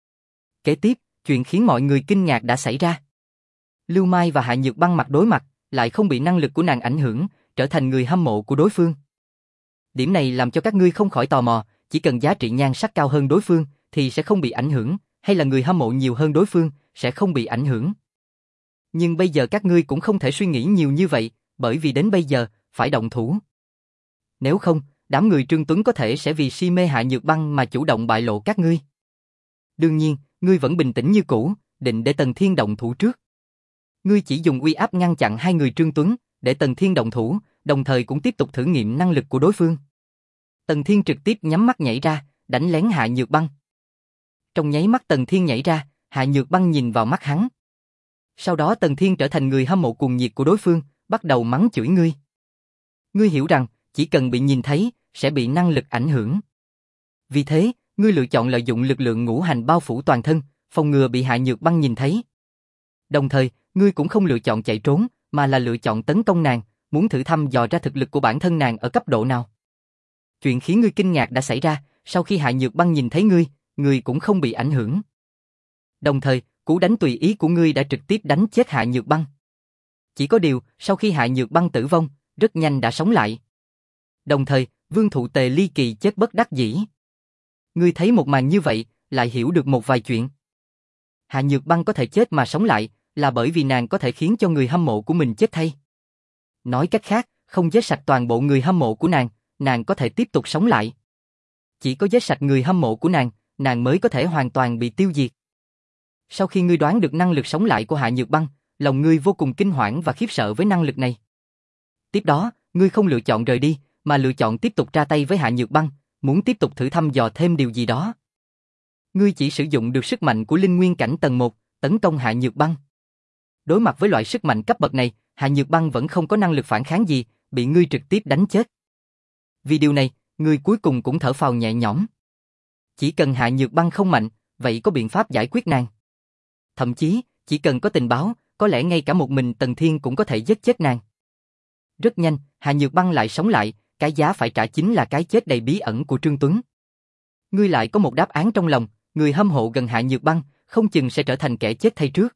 Kế tiếp, chuyện khiến mọi người kinh ngạc đã xảy ra. Lưu Mai và Hạ Nhược Băng mặt đối mặt, lại không bị năng lực của nàng ảnh hưởng, trở thành người hâm mộ của đối phương. Điểm này làm cho các ngươi không khỏi tò mò, chỉ cần giá trị nhan sắc cao hơn đối phương, thì sẽ không bị ảnh hưởng, hay là người hâm mộ nhiều hơn đối phương, sẽ không bị ảnh hưởng. Nhưng bây giờ các ngươi cũng không thể suy nghĩ nhiều như vậy, bởi vì đến bây giờ, phải động thủ. Nếu không, đám người Trương Tuấn có thể sẽ vì si mê Hạ Nhược Băng mà chủ động bại lộ các ngươi. Đương nhiên, ngươi vẫn bình tĩnh như cũ, định để Tần Thiên động thủ trước. Ngươi chỉ dùng uy áp ngăn chặn hai người Trương Tuấn, để Tần Thiên động thủ, đồng thời cũng tiếp tục thử nghiệm năng lực của đối phương. Tần Thiên trực tiếp nhắm mắt nhảy ra, đánh lén Hạ Nhược Băng. Trong nháy mắt Tần Thiên nhảy ra, Hạ Nhược Băng nhìn vào mắt hắn. Sau đó Tần Thiên trở thành người hâm mộ cuồng nhiệt của đối phương, bắt đầu mắng chửi ngươi. Ngươi hiểu rằng, chỉ cần bị nhìn thấy, sẽ bị năng lực ảnh hưởng. Vì thế, ngươi lựa chọn lợi dụng lực lượng ngũ hành bao phủ toàn thân, phòng ngừa bị Hạ Nhược Băng nhìn thấy. Đồng thời, ngươi cũng không lựa chọn chạy trốn, mà là lựa chọn tấn công nàng, muốn thử thăm dò ra thực lực của bản thân nàng ở cấp độ nào. Chuyện khiến ngươi kinh ngạc đã xảy ra, sau khi Hạ Nhược Băng nhìn thấy ngươi, ngươi cũng không bị ảnh hưởng. Đồng thời, cú đánh tùy ý của ngươi đã trực tiếp đánh chết Hạ Nhược Băng. Chỉ có điều, sau khi Hạ Nhược Băng tử vong, rất nhanh đã sống lại. Đồng thời, Vương Thụ Tề ly kỳ chết bất đắc dĩ. Ngươi thấy một màn như vậy, lại hiểu được một vài chuyện. Hạ Nhược Băng có thể chết mà sống lại, là bởi vì nàng có thể khiến cho người hâm mộ của mình chết thay. Nói cách khác, không giết sạch toàn bộ người hâm mộ của nàng, nàng có thể tiếp tục sống lại. Chỉ có giết sạch người hâm mộ của nàng, nàng mới có thể hoàn toàn bị tiêu diệt. Sau khi ngươi đoán được năng lực sống lại của Hạ Nhược Băng, lòng ngươi vô cùng kinh hoảng và khiếp sợ với năng lực này. Tiếp đó, ngươi không lựa chọn rời đi, mà lựa chọn tiếp tục ra tay với Hạ Nhược Băng, muốn tiếp tục thử thăm dò thêm điều gì đó. Ngươi chỉ sử dụng được sức mạnh của linh nguyên cảnh tầng một, tấn công Hạ Nhược Băng. Đối mặt với loại sức mạnh cấp bậc này, Hạ Nhược Băng vẫn không có năng lực phản kháng gì, bị ngươi trực tiếp đánh chết. Vì điều này, người cuối cùng cũng thở phào nhẹ nhõm. Chỉ cần Hạ Nhược Băng không mạnh, vậy có biện pháp giải quyết nàng. Thậm chí, chỉ cần có tình báo, có lẽ ngay cả một mình Tần Thiên cũng có thể giết chết nàng. Rất nhanh, Hạ Nhược Băng lại sống lại, cái giá phải trả chính là cái chết đầy bí ẩn của Trương Tuấn. Ngươi lại có một đáp án trong lòng, người hâm mộ gần Hạ Nhược Băng, không chừng sẽ trở thành kẻ chết thay trước.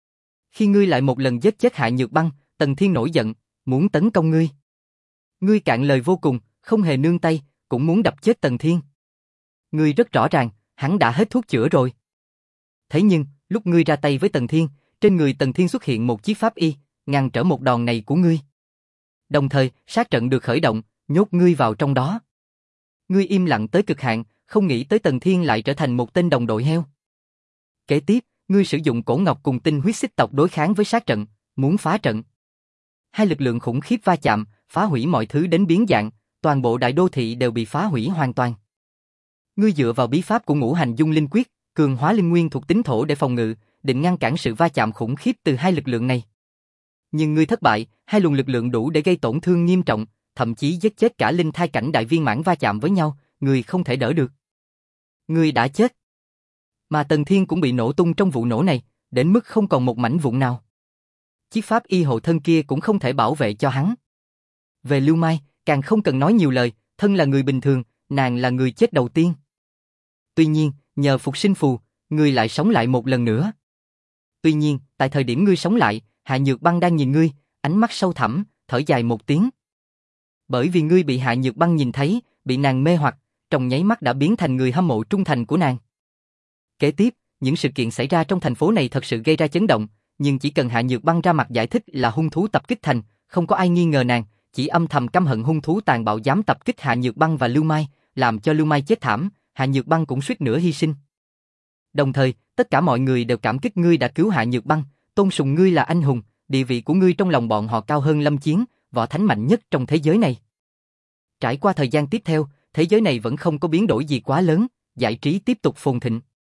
Khi ngươi lại một lần giết chết Hạ Nhược Băng, Tần Thiên nổi giận, muốn tấn công ngươi. Ngươi cạn lời vô cùng, không hề nương tay, cũng muốn đập chết Tần Thiên. Ngươi rất rõ ràng, hắn đã hết thuốc chữa rồi. Thế nhưng, lúc ngươi ra tay với Tần Thiên, trên người Tần Thiên xuất hiện một chiếc pháp y, ngăn trở một đòn này của ngươi. Đồng thời, sát trận được khởi động, nhốt ngươi vào trong đó. Ngươi im lặng tới cực hạn, không nghĩ tới Tần Thiên lại trở thành một tên đồng đội heo. Kế tiếp, ngươi sử dụng cổ ngọc cùng tinh huyết xích tộc đối kháng với sát trận, muốn phá trận. Hai lực lượng khủng khiếp va chạm, phá hủy mọi thứ đến biến dạng, toàn bộ đại đô thị đều bị phá hủy hoàn toàn. Ngươi dựa vào bí pháp của Ngũ Hành Dung Linh Quyết, cường hóa linh nguyên thuộc tính thổ để phòng ngự, định ngăn cản sự va chạm khủng khiếp từ hai lực lượng này. Nhưng ngươi thất bại, hai luồng lực lượng đủ để gây tổn thương nghiêm trọng, thậm chí giết chết cả linh thai cảnh đại viên mãn va chạm với nhau, ngươi không thể đỡ được. Ngươi đã chết. Mà Tần Thiên cũng bị nổ tung trong vụ nổ này, đến mức không còn một mảnh vụn nào. Chiếc pháp y hộ thân kia cũng không thể bảo vệ cho hắn. Về Lưu Mai, càng không cần nói nhiều lời, thân là người bình thường, nàng là người chết đầu tiên. Tuy nhiên, nhờ phục sinh phù, ngươi lại sống lại một lần nữa. Tuy nhiên, tại thời điểm ngươi sống lại, Hạ Nhược Băng đang nhìn ngươi, ánh mắt sâu thẳm, thở dài một tiếng. Bởi vì ngươi bị Hạ Nhược Băng nhìn thấy, bị nàng mê hoặc, trong nháy mắt đã biến thành người hâm mộ trung thành của nàng. Kế tiếp, những sự kiện xảy ra trong thành phố này thật sự gây ra chấn động, nhưng chỉ cần Hạ Nhược Băng ra mặt giải thích là hung thú tập kích thành, không có ai nghi ngờ nàng, chỉ âm thầm căm hận hung thú tàn bạo dám tập kích Hạ Nhược Băng và Lưu Mai, làm cho Lưu Mai chết thảm, Hạ Nhược Băng cũng suýt nữa hy sinh. Đồng thời, tất cả mọi người đều cảm kích ngươi đã cứu Hạ Nhược Băng, tôn sùng ngươi là anh hùng, địa vị của ngươi trong lòng bọn họ cao hơn Lâm Chiến, võ thánh mạnh nhất trong thế giới này. Trải qua thời gian tiếp theo, thế giới này vẫn không có biến đổi gì quá lớn, giải trí tiếp tục phồn thịnh.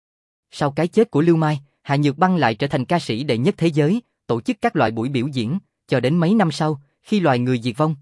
Sau cái chết của Lưu Mai, Hạ Nhược Băng lại trở thành ca sĩ đệ nhất thế giới, tổ chức các loại buổi biểu diễn, cho đến mấy năm sau, khi loài người diệt vong.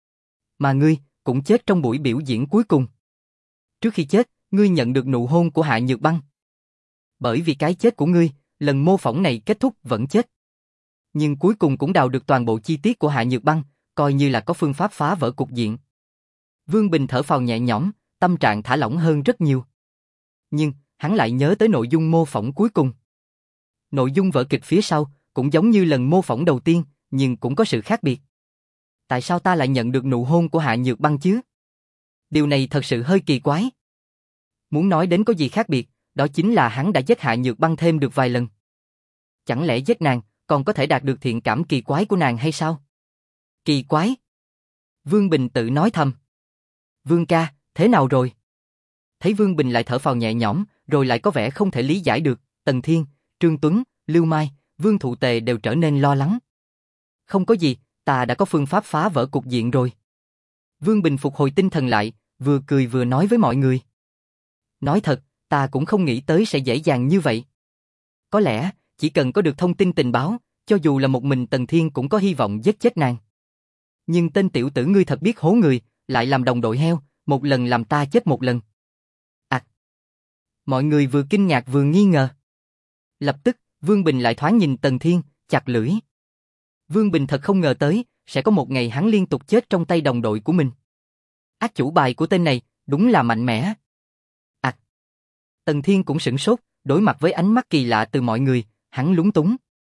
Mà ngươi cũng chết trong buổi biểu diễn cuối cùng. Trước khi chết, ngươi nhận được nụ hôn của Hạ Nhược Băng. Bởi vì cái chết của ngươi, lần mô phỏng này kết thúc vẫn chết. Nhưng cuối cùng cũng đào được toàn bộ chi tiết của Hạ Nhược Băng, coi như là có phương pháp phá vỡ cục diện. Vương Bình thở phào nhẹ nhõm, tâm trạng thả lỏng hơn rất nhiều. Nhưng, hắn lại nhớ tới nội dung mô phỏng cuối cùng. Nội dung vở kịch phía sau, cũng giống như lần mô phỏng đầu tiên, nhưng cũng có sự khác biệt. Tại sao ta lại nhận được nụ hôn của Hạ Nhược Băng chứ? Điều này thật sự hơi kỳ quái. Muốn nói đến có gì khác biệt, đó chính là hắn đã giết Hạ Nhược Băng thêm được vài lần. Chẳng lẽ giết nàng, còn có thể đạt được thiện cảm kỳ quái của nàng hay sao? Kỳ quái? Vương Bình tự nói thầm. Vương ca, thế nào rồi? Thấy Vương Bình lại thở phào nhẹ nhõm, rồi lại có vẻ không thể lý giải được, Tần Thiên, Trương Tuấn, Lưu Mai, Vương Thụ Tề đều trở nên lo lắng. Không có gì, ta đã có phương pháp phá vỡ cục diện rồi. Vương Bình phục hồi tinh thần lại, vừa cười vừa nói với mọi người. Nói thật, ta cũng không nghĩ tới sẽ dễ dàng như vậy. Có lẽ, chỉ cần có được thông tin tình báo, cho dù là một mình Tần Thiên cũng có hy vọng giết chết nàng. Nhưng tên tiểu tử ngươi thật biết hố người, lại làm đồng đội heo, một lần làm ta chết một lần. À! Mọi người vừa kinh ngạc vừa nghi ngờ. Lập tức, Vương Bình lại thoáng nhìn Tần Thiên, chặt lưỡi. Vương Bình thật không ngờ tới, sẽ có một ngày hắn liên tục chết trong tay đồng đội của mình. Ác chủ bài của tên này, đúng là mạnh mẽ. À! Tần Thiên cũng sửng sốt, đối mặt với ánh mắt kỳ lạ từ mọi người, hắn lúng túng.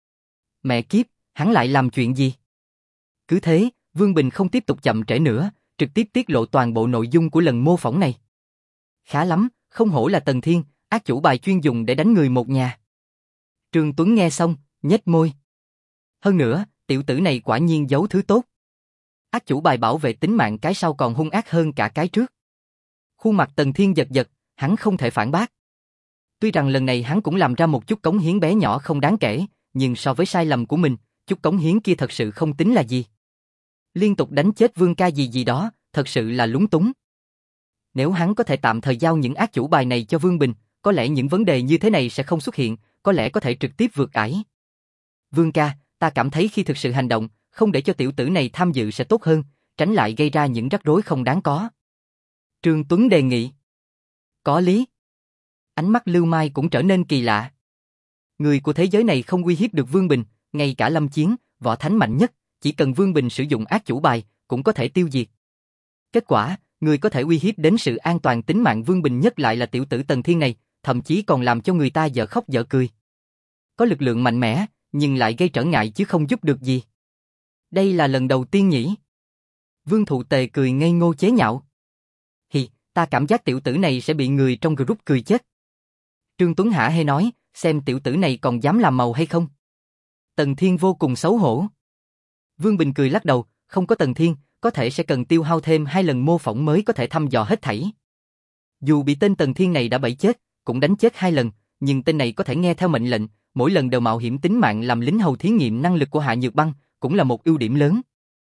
Mẹ kiếp, hắn lại làm chuyện gì? Cứ thế, Vương Bình không tiếp tục chậm trễ nữa, trực tiếp tiết lộ toàn bộ nội dung của lần mô phỏng này. Khá lắm, không hổ là Tần Thiên, ác chủ bài chuyên dùng để đánh người một nhà. Trương Tuấn nghe xong, nhếch môi. Hơn nữa, tiểu tử này quả nhiên giấu thứ tốt. Ác chủ bài bảo vệ tính mạng cái sau còn hung ác hơn cả cái trước. Khuôn mặt Tần Thiên giật giật, hắn không thể phản bác. Tuy rằng lần này hắn cũng làm ra một chút cống hiến bé nhỏ không đáng kể, nhưng so với sai lầm của mình, chút cống hiến kia thật sự không tính là gì. Liên tục đánh chết Vương ca gì gì đó, thật sự là lúng túng. Nếu hắn có thể tạm thời giao những ác chủ bài này cho Vương Bình, có lẽ những vấn đề như thế này sẽ không xuất hiện, có lẽ có thể trực tiếp vượt ải. Vương ca, ta cảm thấy khi thực sự hành động, không để cho tiểu tử này tham dự sẽ tốt hơn, tránh lại gây ra những rắc rối không đáng có. Trương Tuấn đề nghị. Có lý. Ánh mắt Lưu Mai cũng trở nên kỳ lạ. Người của thế giới này không uy hiếp được Vương Bình, ngay cả lâm chiến, võ thánh mạnh nhất, chỉ cần Vương Bình sử dụng ác chủ bài, cũng có thể tiêu diệt. Kết quả, người có thể uy hiếp đến sự an toàn tính mạng Vương Bình nhất lại là tiểu tử Tần Thiên này, thậm chí còn làm cho người ta dở khóc dở cười. Có lực lượng mạnh mẽ, nhưng lại gây trở ngại chứ không giúp được gì. Đây là lần đầu tiên nhỉ? Vương Thụ Tề cười ngây ngô chế nhạo. Hì, ta cảm giác tiểu tử này sẽ bị người trong group cười chết. Trương Tuấn hả hê nói, xem tiểu tử này còn dám làm màu hay không. Tần Thiên vô cùng xấu hổ. Vương Bình cười lắc đầu, không có Tần Thiên, có thể sẽ cần tiêu hao thêm hai lần mô phỏng mới có thể thăm dò hết thảy. Dù bị tên Tần Thiên này đã bẫy chết, cũng đánh chết hai lần, nhưng tên này có thể nghe theo mệnh lệnh, mỗi lần đều mạo hiểm tính mạng làm lính hầu thí nghiệm năng lực của Hạ Nhược Băng, cũng là một ưu điểm lớn.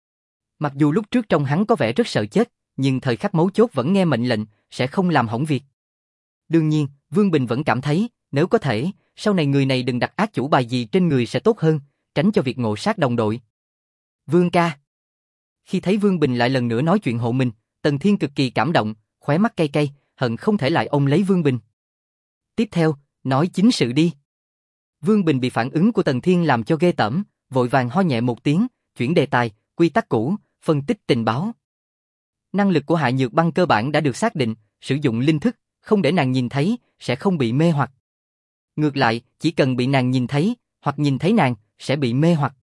Mặc dù lúc trước trong hắn có vẻ rất sợ chết, nhưng thời khắc mấu chốt vẫn nghe mệnh lệnh, sẽ không làm hỏng việc. Đương nhiên, Vương Bình vẫn cảm thấy, nếu có thể, sau này người này đừng đặt ác chủ bài gì trên người sẽ tốt hơn, tránh cho việc ngộ sát đồng đội. Vương ca. Khi thấy Vương Bình lại lần nữa nói chuyện hộ mình, Tần Thiên cực kỳ cảm động, khóe mắt cay cay, hận không thể lại ôm lấy Vương Bình. Tiếp theo, nói chính sự đi. Vương Bình bị phản ứng của Tần Thiên làm cho ghê tởm, vội vàng ho nhẹ một tiếng, chuyển đề tài, quy tắc cũ, phân tích tình báo. Năng lực của Hạ Nhược Băng cơ bản đã được xác định, sử dụng linh thức, không để nàng nhìn thấy, sẽ không bị mê hoặc. Ngược lại, chỉ cần bị nàng nhìn thấy, hoặc nhìn thấy nàng, sẽ bị mê hoặc.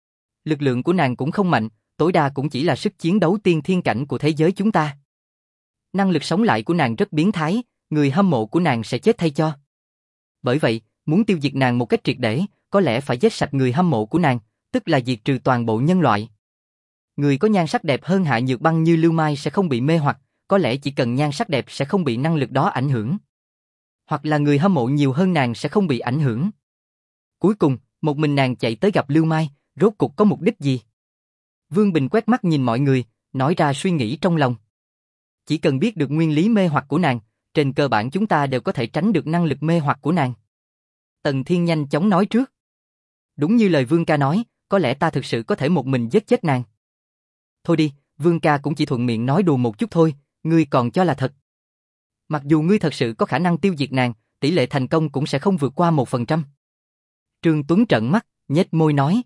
Lực lượng của nàng cũng không mạnh, tối đa cũng chỉ là sức chiến đấu tiên thiên cảnh của thế giới chúng ta. Năng lực sống lại của nàng rất biến thái, người hâm mộ của nàng sẽ chết thay cho. Bởi vậy, muốn tiêu diệt nàng một cách triệt để, có lẽ phải giết sạch người hâm mộ của nàng, tức là diệt trừ toàn bộ nhân loại. Người có nhan sắc đẹp hơn Hạ Nhược Băng như Lưu Mai sẽ không bị mê hoặc, có lẽ chỉ cần nhan sắc đẹp sẽ không bị năng lực đó ảnh hưởng. Hoặc là người hâm mộ nhiều hơn nàng sẽ không bị ảnh hưởng. Cuối cùng, một mình nàng chạy tới gặp Lưu Mai, rốt cuộc có mục đích gì? Vương Bình quét mắt nhìn mọi người, nói ra suy nghĩ trong lòng. Chỉ cần biết được nguyên lý mê hoặc của nàng, trên cơ bản chúng ta đều có thể tránh được năng lực mê hoặc của nàng. Tần Thiên nhanh chóng nói trước. Đúng như lời Vương ca nói, có lẽ ta thực sự có thể một mình giết chết nàng. Thôi đi, Vương ca cũng chỉ thuận miệng nói đùa một chút thôi, ngươi còn cho là thật. Mặc dù ngươi thật sự có khả năng tiêu diệt nàng, tỷ lệ thành công cũng sẽ không vượt qua một phần trăm. Trương Tuấn trợn mắt, nhếch môi nói.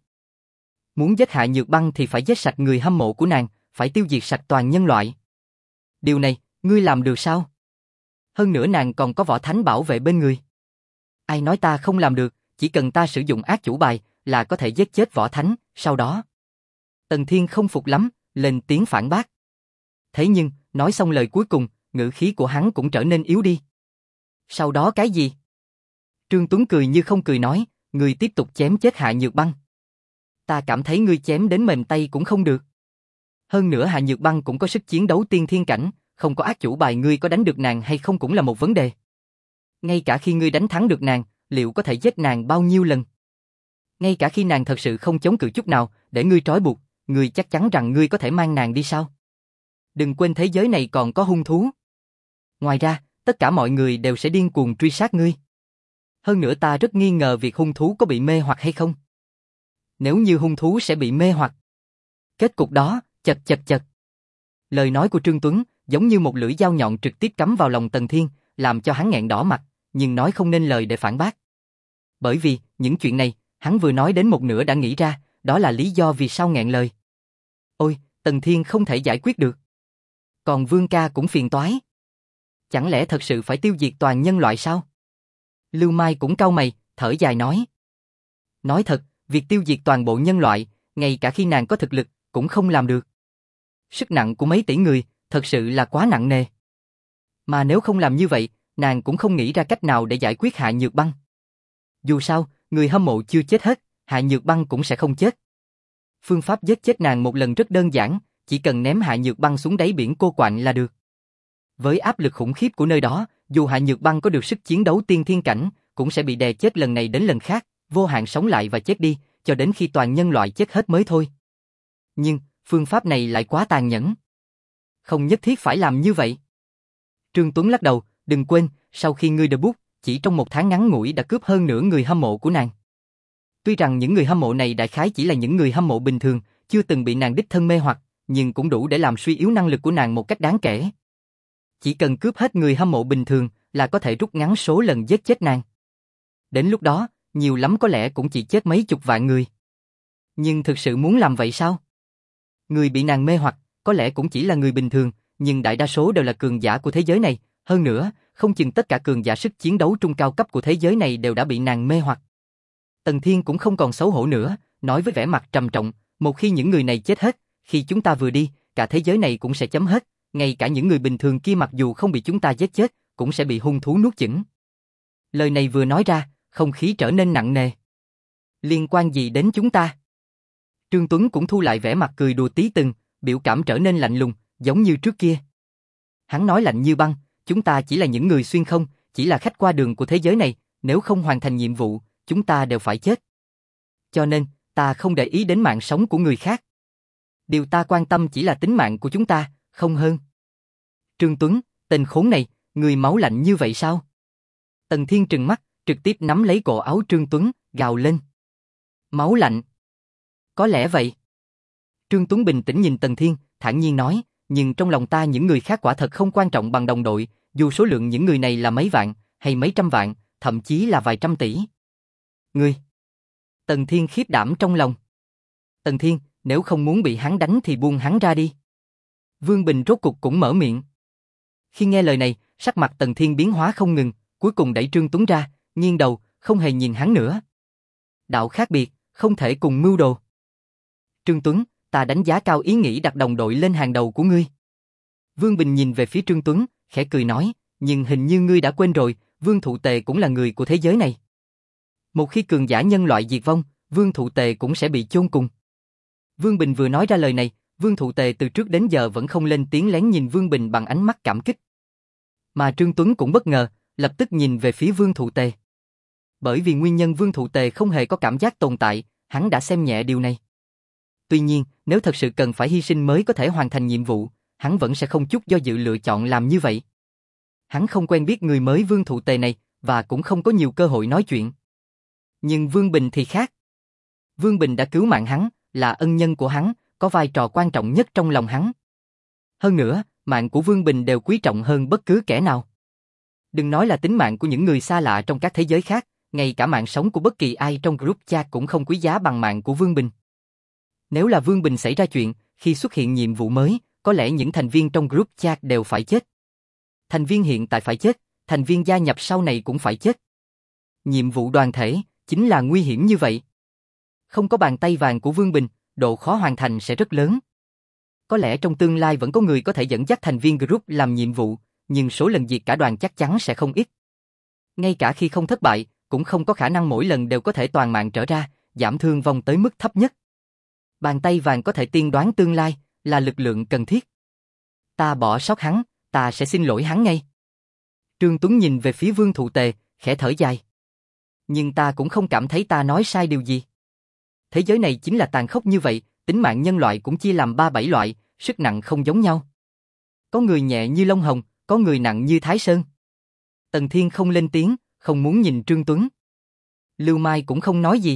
Muốn giết Hạ Nhược Băng thì phải giết sạch người hâm mộ của nàng, phải tiêu diệt sạch toàn nhân loại. Điều này, ngươi làm được sao? Hơn nữa nàng còn có võ thánh bảo vệ bên người. Ai nói ta không làm được, chỉ cần ta sử dụng ác chủ bài là có thể giết chết võ thánh, sau đó. Tần Thiên không phục lắm, lên tiếng phản bác. Thế nhưng, nói xong lời cuối cùng, ngữ khí của hắn cũng trở nên yếu đi. Sau đó cái gì? Trương Tuấn cười như không cười nói, ngươi tiếp tục chém chết Hạ Nhược Băng. Ta cảm thấy ngươi chém đến mềm tay cũng không được. Hơn nữa Hạ Nhược Băng cũng có sức chiến đấu tiên thiên cảnh, không có ác chủ bài ngươi có đánh được nàng hay không cũng là một vấn đề. Ngay cả khi ngươi đánh thắng được nàng, liệu có thể giết nàng bao nhiêu lần? Ngay cả khi nàng thật sự không chống cự chút nào, để ngươi trói buộc, ngươi chắc chắn rằng ngươi có thể mang nàng đi sao? Đừng quên thế giới này còn có hung thú. Ngoài ra, tất cả mọi người đều sẽ điên cuồng truy sát ngươi. Hơn nữa ta rất nghi ngờ việc hung thú có bị mê hoặc hay không. Nếu như hung thú sẽ bị mê hoặc. Kết cục đó, chật chật chật. Lời nói của Trương Tuấn giống như một lưỡi dao nhọn trực tiếp cắm vào lòng Tần Thiên, làm cho hắn nghẹn đỏ mặt, nhưng nói không nên lời để phản bác. Bởi vì, những chuyện này, hắn vừa nói đến một nửa đã nghĩ ra, đó là lý do vì sao nghẹn lời. Ôi, Tần Thiên không thể giải quyết được. Còn Vương ca cũng phiền toái. Chẳng lẽ thật sự phải tiêu diệt toàn nhân loại sao? Lưu Mai cũng cau mày, thở dài nói. Nói thật, việc tiêu diệt toàn bộ nhân loại, ngay cả khi nàng có thực lực, cũng không làm được. Sức nặng của mấy tỷ người, thật sự là quá nặng nề. Mà nếu không làm như vậy, nàng cũng không nghĩ ra cách nào để giải quyết Hạ Nhược Băng. Dù sao, người hâm mộ chưa chết hết, Hạ Nhược Băng cũng sẽ không chết. Phương pháp giết chết nàng một lần rất đơn giản, chỉ cần ném Hạ Nhược Băng xuống đáy biển cô quạnh là được. Với áp lực khủng khiếp của nơi đó, dù Hạ Nhược Băng có được sức chiến đấu tiên thiên cảnh, cũng sẽ bị đè chết lần này đến lần khác, vô hạn sống lại và chết đi, cho đến khi toàn nhân loại chết hết mới thôi. Nhưng, phương pháp này lại quá tàn nhẫn. Không nhất thiết phải làm như vậy. Trương Tuấn lắc đầu, đừng quên, sau khi ngươi debut, chỉ trong một tháng ngắn ngủi đã cướp hơn nửa người hâm mộ của nàng. Tuy rằng những người hâm mộ này đại khái chỉ là những người hâm mộ bình thường, chưa từng bị nàng đích thân mê hoặc, nhưng cũng đủ để làm suy yếu năng lực của nàng một cách đáng kể. Chỉ cần cướp hết người hâm mộ bình thường là có thể rút ngắn số lần giết chết nàng. Đến lúc đó, nhiều lắm có lẽ cũng chỉ chết mấy chục vạn người. Nhưng thực sự muốn làm vậy sao? Người bị nàng mê hoặc, có lẽ cũng chỉ là người bình thường, nhưng đại đa số đều là cường giả của thế giới này. Hơn nữa, không chừng tất cả cường giả sức chiến đấu trung cao cấp của thế giới này đều đã bị nàng mê hoặc. Tần Thiên cũng không còn xấu hổ nữa, nói với vẻ mặt trầm trọng, một khi những người này chết hết, khi chúng ta vừa đi, cả thế giới này cũng sẽ chấm hết, ngay cả những người bình thường kia mặc dù không bị chúng ta giết chết, cũng sẽ bị hung thú nuốt chửng. Lời này vừa nói ra, không khí trở nên nặng nề. Liên quan gì đến chúng ta? Trương Tuấn cũng thu lại vẻ mặt cười đùa tí từng, biểu cảm trở nên lạnh lùng, giống như trước kia. Hắn nói lạnh như băng, chúng ta chỉ là những người xuyên không, chỉ là khách qua đường của thế giới này, nếu không hoàn thành nhiệm vụ, chúng ta đều phải chết. Cho nên, ta không để ý đến mạng sống của người khác. Điều ta quan tâm chỉ là tính mạng của chúng ta, không hơn. Trương Tuấn, tên khốn này, người máu lạnh như vậy sao? Tần Thiên trừng mắt, trực tiếp nắm lấy cổ áo Trương Tuấn, gào lên. Máu lạnh? Có lẽ vậy. Trương Tuấn bình tĩnh nhìn Tần Thiên, thản nhiên nói, nhưng trong lòng ta những người khác quả thật không quan trọng bằng đồng đội, dù số lượng những người này là mấy vạn, hay mấy trăm vạn, thậm chí là vài trăm tỷ. Ngươi! Tần Thiên khiếp đảm trong lòng. Tần Thiên, nếu không muốn bị hắn đánh thì buông hắn ra đi. Vương Bình rốt cục cũng mở miệng. Khi nghe lời này, sắc mặt Tần Thiên biến hóa không ngừng, cuối cùng đẩy Trương Tuấn ra, nghiêng đầu, không hề nhìn hắn nữa. Đạo khác biệt, không thể cùng mưu đồ. Trương Tuấn, ta đánh giá cao ý nghĩ đặt đồng đội lên hàng đầu của ngươi. Vương Bình nhìn về phía Trương Tuấn, khẽ cười nói, nhưng hình như ngươi đã quên rồi, Vương Thụ Tề cũng là người của thế giới này. Một khi cường giả nhân loại diệt vong, Vương Thụ Tề cũng sẽ bị chôn cùng. Vương Bình vừa nói ra lời này, Vương Thụ Tề từ trước đến giờ vẫn không lên tiếng, lén nhìn Vương Bình bằng ánh mắt cảm kích. Mà Trương Tuấn cũng bất ngờ, lập tức nhìn về phía Vương Thụ Tề. Bởi vì nguyên nhân Vương Thụ Tề không hề có cảm giác tồn tại, hắn đã xem nhẹ điều này. Tuy nhiên, nếu thật sự cần phải hy sinh mới có thể hoàn thành nhiệm vụ, hắn vẫn sẽ không chút do dự lựa chọn làm như vậy. Hắn không quen biết người mới Vương Thụ Tề này, và cũng không có nhiều cơ hội nói chuyện. Nhưng Vương Bình thì khác. Vương Bình đã cứu mạng hắn, là ân nhân của hắn, có vai trò quan trọng nhất trong lòng hắn. Hơn nữa, mạng của Vương Bình đều quý trọng hơn bất cứ kẻ nào. Đừng nói là tính mạng của những người xa lạ trong các thế giới khác, ngay cả mạng sống của bất kỳ ai trong group chat cũng không quý giá bằng mạng của Vương Bình. Nếu là Vương Bình xảy ra chuyện, khi xuất hiện nhiệm vụ mới, có lẽ những thành viên trong group chat đều phải chết. Thành viên hiện tại phải chết, thành viên gia nhập sau này cũng phải chết. Nhiệm vụ đoàn thể, chính là nguy hiểm như vậy. Không có bàn tay vàng của Vương Bình, độ khó hoàn thành sẽ rất lớn. Có lẽ trong tương lai vẫn có người có thể dẫn dắt thành viên group làm nhiệm vụ, nhưng số lần diệt cả đoàn chắc chắn sẽ không ít. Ngay cả khi không thất bại, cũng không có khả năng mỗi lần đều có thể toàn mạng trở ra, giảm thương vong tới mức thấp nhất. Bàn tay vàng có thể tiên đoán tương lai, là lực lượng cần thiết. Ta bỏ sót hắn, ta sẽ xin lỗi hắn ngay. Trương Tuấn nhìn về phía Vương Thụ Tề, khẽ thở dài. Nhưng ta cũng không cảm thấy ta nói sai điều gì. Thế giới này chính là tàn khốc như vậy, tính mạng nhân loại cũng chia làm ba bảy loại, sức nặng không giống nhau. Có người nhẹ như lông hồng, có người nặng như Thái Sơn. Tần Thiên không lên tiếng, không muốn nhìn Trương Tuấn. Lưu Mai cũng không nói gì.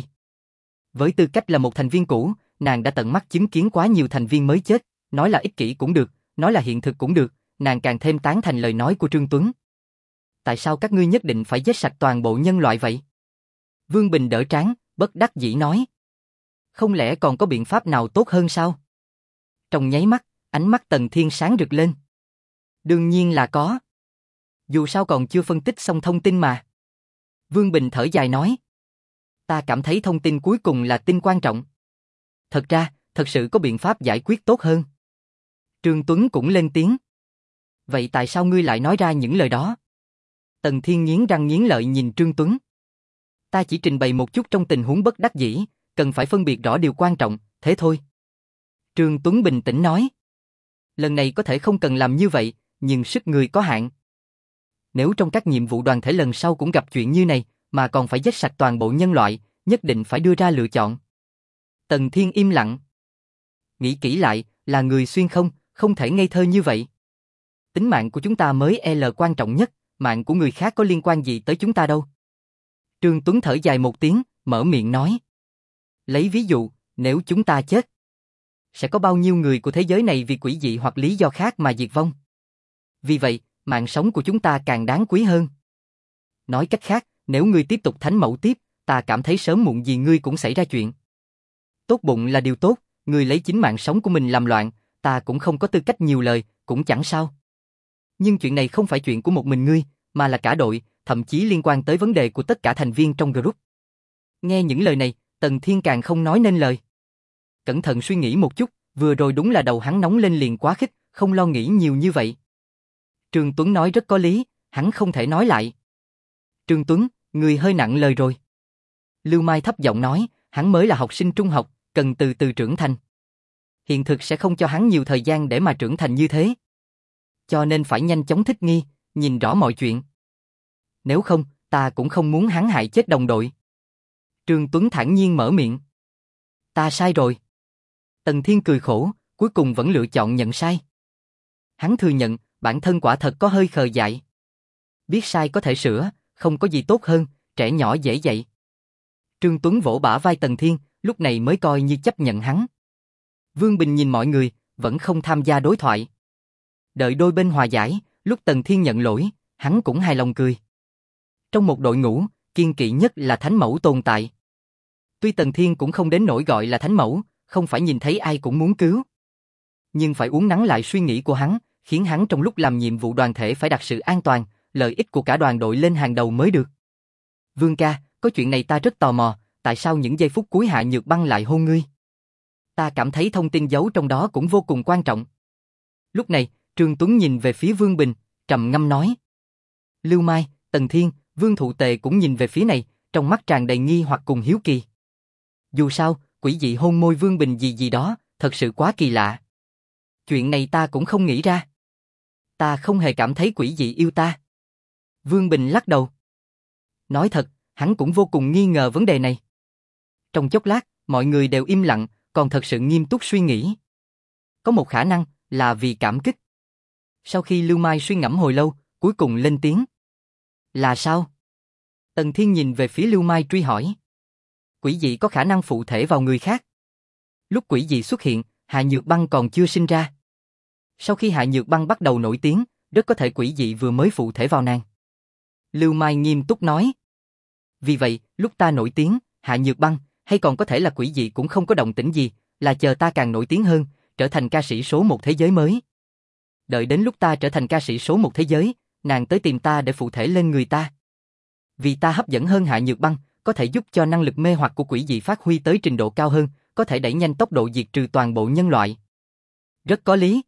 Với tư cách là một thành viên cũ, nàng đã tận mắt chứng kiến quá nhiều thành viên mới chết, nói là ích kỷ cũng được, nói là hiện thực cũng được, nàng càng thêm tán thành lời nói của Trương Tuấn. Tại sao các ngươi nhất định phải giết sạch toàn bộ nhân loại vậy? Vương Bình đỡ trán, bất đắc dĩ nói. Không lẽ còn có biện pháp nào tốt hơn sao? Trong nháy mắt, ánh mắt Tần Thiên sáng rực lên. Đương nhiên là có. Dù sao còn chưa phân tích xong thông tin mà. Vương Bình thở dài nói. Ta cảm thấy thông tin cuối cùng là tin quan trọng. Thật ra, thật sự có biện pháp giải quyết tốt hơn. Trương Tuấn cũng lên tiếng. Vậy tại sao ngươi lại nói ra những lời đó? Tần Thiên nghiến răng nghiến lợi nhìn Trương Tuấn. Ta chỉ trình bày một chút trong tình huống bất đắc dĩ, cần phải phân biệt rõ điều quan trọng, thế thôi. Trương Tuấn bình tĩnh nói. Lần này có thể không cần làm như vậy, nhưng sức người có hạn. Nếu trong các nhiệm vụ đoàn thể lần sau cũng gặp chuyện như này, mà còn phải giết sạch toàn bộ nhân loại, nhất định phải đưa ra lựa chọn. Tần Thiên im lặng. Nghĩ kỹ lại, là người xuyên không, không thể ngây thơ như vậy. Tính mạng của chúng ta mới L quan trọng nhất, mạng của người khác có liên quan gì tới chúng ta đâu. Trương Tuấn thở dài một tiếng, mở miệng nói. Lấy ví dụ, nếu chúng ta chết, sẽ có bao nhiêu người của thế giới này vì quỷ dị hoặc lý do khác mà diệt vong. Vì vậy, mạng sống của chúng ta càng đáng quý hơn. Nói cách khác, nếu ngươi tiếp tục thánh mẫu tiếp, ta cảm thấy sớm muộn gì ngươi cũng xảy ra chuyện. Tốt bụng là điều tốt, ngươi lấy chính mạng sống của mình làm loạn, ta cũng không có tư cách nhiều lời, cũng chẳng sao. Nhưng chuyện này không phải chuyện của một mình ngươi, mà là cả đội, thậm chí liên quan tới vấn đề của tất cả thành viên trong group. Nghe những lời này, Tần Thiên càng không nói nên lời. Cẩn thận suy nghĩ một chút, vừa rồi đúng là đầu hắn nóng lên liền quá khích, không lo nghĩ nhiều như vậy. Trương Tuấn nói rất có lý, hắn không thể nói lại. Trương Tuấn, người hơi nặng lời rồi. Lưu Mai thấp giọng nói, hắn mới là học sinh trung học, cần từ từ trưởng thành. Hiện thực sẽ không cho hắn nhiều thời gian để mà trưởng thành như thế. Cho nên phải nhanh chóng thích nghi, nhìn rõ mọi chuyện. Nếu không, ta cũng không muốn hắn hại chết đồng đội. Trương Tuấn thản nhiên mở miệng. Ta sai rồi. Tần Thiên cười khổ, cuối cùng vẫn lựa chọn nhận sai. Hắn thừa nhận, bản thân quả thật có hơi khờ dại. Biết sai có thể sửa, không có gì tốt hơn, trẻ nhỏ dễ dạy. Trương Tuấn vỗ bả vai Tần Thiên, lúc này mới coi như chấp nhận hắn. Vương Bình nhìn mọi người, vẫn không tham gia đối thoại. Đợi đôi bên hòa giải, lúc Tần Thiên nhận lỗi, hắn cũng hài lòng cười. Trong một đội ngũ, kiên kỵ nhất là thánh mẫu tồn tại. Tuy Tần Thiên cũng không đến nỗi gọi là thánh mẫu, không phải nhìn thấy ai cũng muốn cứu. Nhưng phải uốn nắn lại suy nghĩ của hắn, khiến hắn trong lúc làm nhiệm vụ đoàn thể phải đặt sự an toàn, lợi ích của cả đoàn đội lên hàng đầu mới được. Vương ca, có chuyện này ta rất tò mò, tại sao những giây phút cuối Hạ Nhược Băng lại hôn ngươi? Ta cảm thấy thông tin giấu trong đó cũng vô cùng quan trọng. Lúc này, Trương Tuấn nhìn về phía Vương Bình, trầm ngâm nói. Lưu Mai, Tần Thiên, Vương Thụ Tề cũng nhìn về phía này, trong mắt tràn đầy nghi hoặc cùng hiếu kỳ. Dù sao, quỷ dị hôn môi Vương Bình gì gì đó, thật sự quá kỳ lạ. Chuyện này ta cũng không nghĩ ra. Ta không hề cảm thấy quỷ dị yêu ta. Vương Bình lắc đầu. Nói thật, hắn cũng vô cùng nghi ngờ vấn đề này. Trong chốc lát, mọi người đều im lặng, còn thật sự nghiêm túc suy nghĩ. Có một khả năng là vì cảm kích. Sau khi Lưu Mai suy ngẫm hồi lâu, cuối cùng lên tiếng. Là sao? Tần Thiên nhìn về phía Lưu Mai truy hỏi. Quỷ dị có khả năng phụ thể vào người khác. Lúc quỷ dị xuất hiện, Hạ Nhược Băng còn chưa sinh ra. Sau khi Hạ Nhược Băng bắt đầu nổi tiếng, rất có thể quỷ dị vừa mới phụ thể vào nàng. Lưu Mai nghiêm túc nói. Vì vậy, lúc ta nổi tiếng, Hạ Nhược Băng, hay còn có thể là quỷ dị cũng không có động tĩnh gì, là chờ ta càng nổi tiếng hơn, trở thành ca sĩ số một thế giới mới. Đợi đến lúc ta trở thành ca sĩ số một thế giới, nàng tới tìm ta để phụ thể lên người ta. Vì ta hấp dẫn hơn Hạ Nhược Băng, có thể giúp cho năng lực mê hoặc của quỷ dị phát huy tới trình độ cao hơn, có thể đẩy nhanh tốc độ diệt trừ toàn bộ nhân loại. Rất có lý.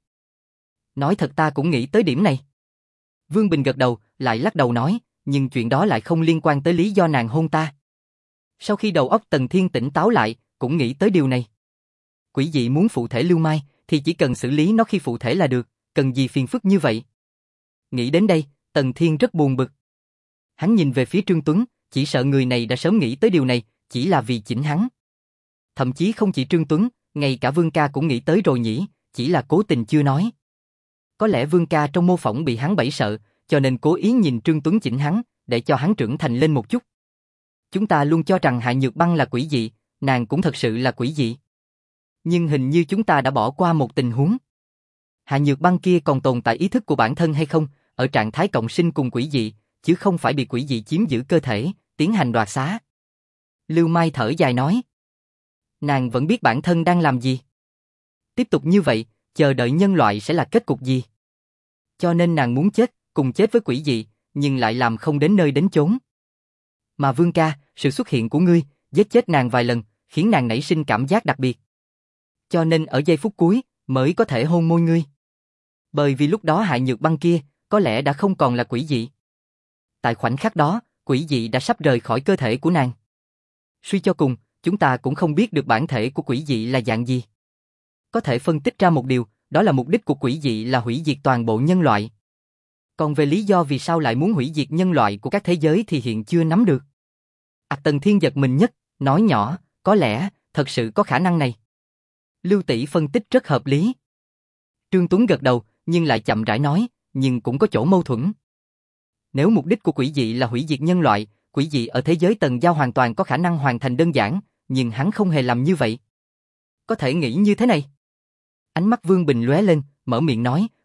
Nói thật ta cũng nghĩ tới điểm này. Vương Bình gật đầu, lại lắc đầu nói, nhưng chuyện đó lại không liên quan tới lý do nàng hôn ta. Sau khi đầu óc Tần Thiên tỉnh táo lại, cũng nghĩ tới điều này. Quỷ dị muốn phụ thể Lưu Mai, thì chỉ cần xử lý nó khi phụ thể là được, cần gì phiền phức như vậy. Nghĩ đến đây, Tần Thiên rất buồn bực. Hắn nhìn về phía Trương Tuấn, chỉ sợ người này đã sớm nghĩ tới điều này, chỉ là vì chỉnh hắn. Thậm chí không chỉ Trương Tuấn, ngay cả Vương ca cũng nghĩ tới rồi nhỉ, chỉ là cố tình chưa nói. Có lẽ Vương ca trong mô phỏng bị hắn bẫy sợ, cho nên cố ý nhìn Trương Tuấn chỉnh hắn, để cho hắn trưởng thành lên một chút. Chúng ta luôn cho rằng Hạ Nhược Băng là quỷ dị, nàng cũng thật sự là quỷ dị. Nhưng hình như chúng ta đã bỏ qua một tình huống. Hạ Nhược Băng kia còn tồn tại ý thức của bản thân hay không, ở trạng thái cộng sinh cùng quỷ dị, chứ không phải bị quỷ dị chiếm giữ cơ thể, tiến hành đoạt xá. Lưu Mai thở dài nói. Nàng vẫn biết bản thân đang làm gì. Tiếp tục như vậy, chờ đợi nhân loại sẽ là kết cục gì. Cho nên nàng muốn chết, cùng chết với quỷ dị, nhưng lại làm không đến nơi đến chốn. Mà Vương ca, sự xuất hiện của ngươi, giết chết nàng vài lần, khiến nàng nảy sinh cảm giác đặc biệt. Cho nên ở giây phút cuối, mới có thể hôn môi ngươi. Bởi vì lúc đó Hạ Nhược Băng kia, có lẽ đã không còn là quỷ dị. Tại khoảnh khắc đó, quỷ dị đã sắp rời khỏi cơ thể của nàng. Suy cho cùng, chúng ta cũng không biết được bản thể của quỷ dị là dạng gì. Có thể phân tích ra một điều, đó là mục đích của quỷ dị là hủy diệt toàn bộ nhân loại. Còn về lý do vì sao lại muốn hủy diệt nhân loại của các thế giới thì hiện chưa nắm được. À, Tần Thiên giật mình nhất, nói nhỏ, có lẽ, thật sự có khả năng này. Lưu Tỷ phân tích rất hợp lý. Trương Tuấn gật đầu, nhưng lại chậm rãi nói, nhưng cũng có chỗ mâu thuẫn. Nếu mục đích của quỷ dị là hủy diệt nhân loại, quỷ dị ở thế giới Tần Giao hoàn toàn có khả năng hoàn thành đơn giản, nhưng hắn không hề làm như vậy. Có thể nghĩ như thế này. Ánh mắt Vương Bình lóe lên, mở miệng nói,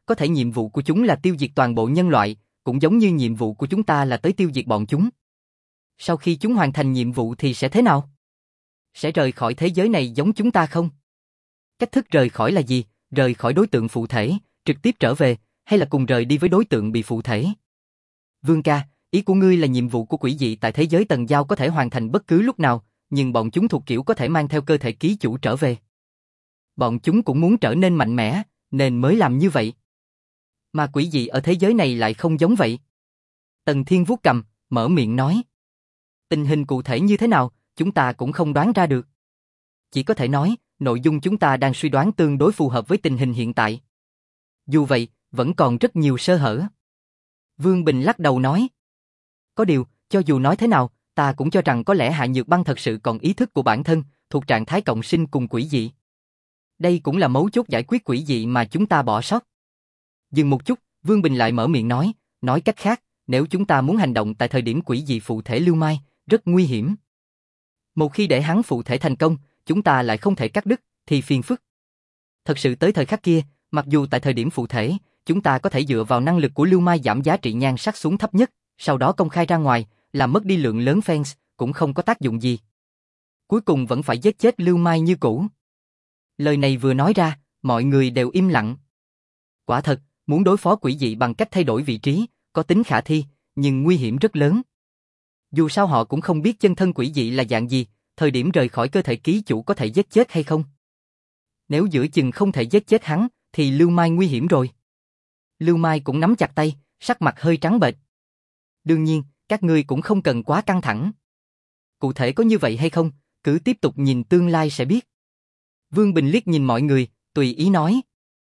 có thể nhiệm vụ của chúng là tiêu diệt toàn bộ nhân loại, cũng giống như nhiệm vụ của chúng ta là tới tiêu diệt bọn chúng. Sau khi chúng hoàn thành nhiệm vụ thì sẽ thế nào? Sẽ rời khỏi thế giới này giống chúng ta không? Cách thức rời khỏi là gì? Rời khỏi đối tượng phụ thể, trực tiếp trở về, hay là cùng rời đi với đối tượng bị phụ thể? Vương ca, ý của ngươi là nhiệm vụ của quỷ dị tại thế giới tầng giao có thể hoàn thành bất cứ lúc nào, nhưng bọn chúng thuộc kiểu có thể mang theo cơ thể ký chủ trở về. Bọn chúng cũng muốn trở nên mạnh mẽ, nên mới làm như vậy. Mà quỷ dị ở thế giới này lại không giống vậy. Tần Thiên vuốt cầm, mở miệng nói. Tình hình cụ thể như thế nào, chúng ta cũng không đoán ra được. Chỉ có thể nói, nội dung chúng ta đang suy đoán tương đối phù hợp với tình hình hiện tại. Dù vậy, vẫn còn rất nhiều sơ hở. Vương Bình lắc đầu nói. Có điều, cho dù nói thế nào, ta cũng cho rằng có lẽ Hạ Nhược Băng thật sự còn ý thức của bản thân, thuộc trạng thái cộng sinh cùng quỷ dị. Đây cũng là mấu chốt giải quyết quỷ dị mà chúng ta bỏ sót. Dừng một chút, Vương Bình lại mở miệng nói, nói cách khác, nếu chúng ta muốn hành động tại thời điểm quỷ dị phụ thể Lưu Mai, rất nguy hiểm. Một khi để hắn phụ thể thành công, chúng ta lại không thể cắt đứt, thì phiền phức. Thật sự tới thời khắc kia, mặc dù tại thời điểm phụ thể, chúng ta có thể dựa vào năng lực của Lưu Mai giảm giá trị nhan sắc xuống thấp nhất, sau đó công khai ra ngoài, làm mất đi lượng lớn fans, cũng không có tác dụng gì. Cuối cùng vẫn phải giết chết Lưu Mai như cũ. Lời này vừa nói ra, mọi người đều im lặng. Quả thật, muốn đối phó quỷ dị bằng cách thay đổi vị trí, có tính khả thi, nhưng nguy hiểm rất lớn. Dù sao họ cũng không biết chân thân quỷ dị là dạng gì, thời điểm rời khỏi cơ thể ký chủ có thể giết chết hay không. Nếu giữa chừng không thể giết chết hắn, thì Lưu Mai nguy hiểm rồi. Lưu Mai cũng nắm chặt tay, sắc mặt hơi trắng bệch. Đương nhiên, các ngươi cũng không cần quá căng thẳng. Cụ thể có như vậy hay không, cứ tiếp tục nhìn tương lai sẽ biết. Vương Bình liếc nhìn mọi người, tùy ý nói.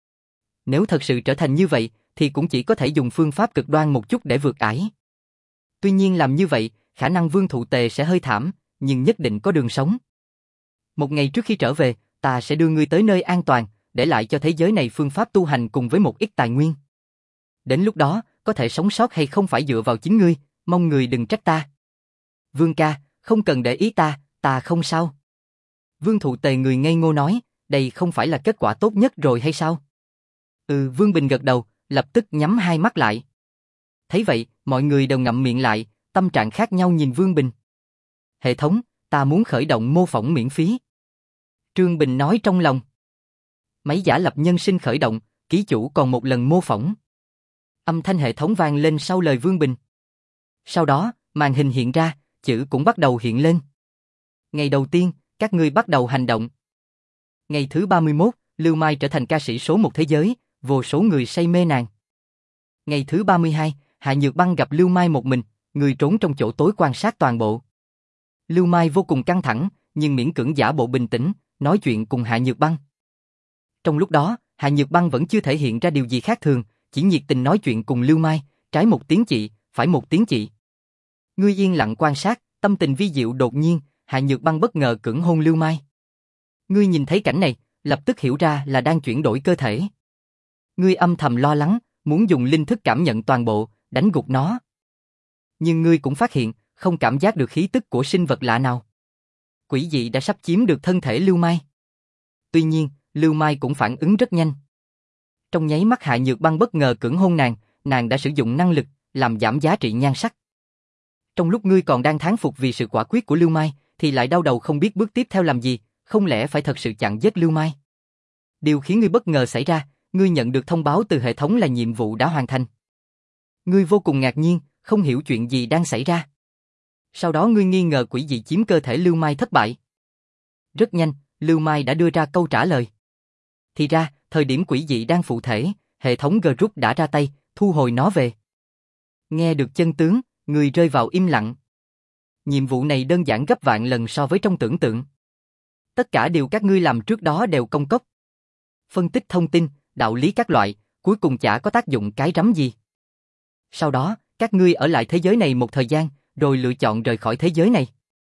Nếu thật sự trở thành như vậy, thì cũng chỉ có thể dùng phương pháp cực đoan một chút để vượt ải. Tuy nhiên làm như vậy, khả năng Vương Thụ Tề sẽ hơi thảm, nhưng nhất định có đường sống. Một ngày trước khi trở về, ta sẽ đưa ngươi tới nơi an toàn, để lại cho thế giới này phương pháp tu hành cùng với một ít tài nguyên. Đến lúc đó, có thể sống sót hay không phải dựa vào chính ngươi, mong người đừng trách ta. Vương ca, không cần để ý ta, ta không sao. Vương Thụ Tề người ngây ngô nói, đây không phải là kết quả tốt nhất rồi hay sao? Ừ, Vương Bình gật đầu, lập tức nhắm hai mắt lại. Thấy vậy, mọi người đều ngậm miệng lại, tâm trạng khác nhau nhìn Vương Bình. Hệ thống, ta muốn khởi động mô phỏng miễn phí. Trương Bình nói trong lòng. Máy giả lập nhân sinh khởi động, ký chủ còn một lần mô phỏng. Âm thanh hệ thống vang lên sau lời Vương Bình. Sau đó, màn hình hiện ra, chữ cũng bắt đầu hiện lên. Ngày đầu tiên, các ngươi bắt đầu hành động. Ngày thứ ba mươi mốt, Lưu Mai trở thành ca sĩ số một thế giới, vô số người say mê nàng. Ngày thứ ba mươi hai, Hạ Nhược Băng gặp Lưu Mai một mình, người trốn trong chỗ tối quan sát toàn bộ. Lưu Mai vô cùng căng thẳng, nhưng miễn cưỡng giả bộ bình tĩnh, nói chuyện cùng Hạ Nhược Băng. Trong lúc đó, Hạ Nhược Băng vẫn chưa thể hiện ra điều gì khác thường, chỉ nhiệt tình nói chuyện cùng Lưu Mai, trái một tiếng chị, phải một tiếng chị. Ngươi yên lặng quan sát, tâm tình vi diệu đột nhiên, Hạ Nhược Băng bất ngờ cưỡng hôn Lưu Mai. Ngươi nhìn thấy cảnh này, lập tức hiểu ra là đang chuyển đổi cơ thể. Ngươi âm thầm lo lắng, muốn dùng linh thức cảm nhận toàn bộ, đánh gục nó. Nhưng ngươi cũng phát hiện, không cảm giác được khí tức của sinh vật lạ nào. Quỷ dị đã sắp chiếm được thân thể Lưu Mai. Tuy nhiên, Lưu Mai cũng phản ứng rất nhanh. Trong nháy mắt Hạ Nhược Băng bất ngờ cưỡng hôn nàng, nàng đã sử dụng năng lực, làm giảm giá trị nhan sắc. Trong lúc ngươi còn đang thán phục vì sự quả quyết của Lưu Mai, thì lại đau đầu không biết bước tiếp theo làm gì, không lẽ phải thật sự chặn giết Lưu Mai. Điều khiến ngươi bất ngờ xảy ra, ngươi nhận được thông báo từ hệ thống là nhiệm vụ đã hoàn thành. Ngươi vô cùng ngạc nhiên, không hiểu chuyện gì đang xảy ra. Sau đó ngươi nghi ngờ quỷ dị chiếm cơ thể Lưu Mai thất bại. Rất nhanh, Lưu Mai đã đưa ra câu trả lời. Thì ra, thời điểm quỷ dị đang phụ thể, hệ thống group đã ra tay, thu hồi nó về. Nghe được chân tướng, người rơi vào im lặng. Nhiệm vụ này đơn giản gấp vạn lần so với trong tưởng tượng. Tất cả điều các ngươi làm trước đó đều công cốc. Phân tích thông tin, đạo lý các loại, cuối cùng chả có tác dụng cái rắm gì. Sau đó, các ngươi ở lại thế giới này một thời gian, rồi lựa chọn rời khỏi thế giới này.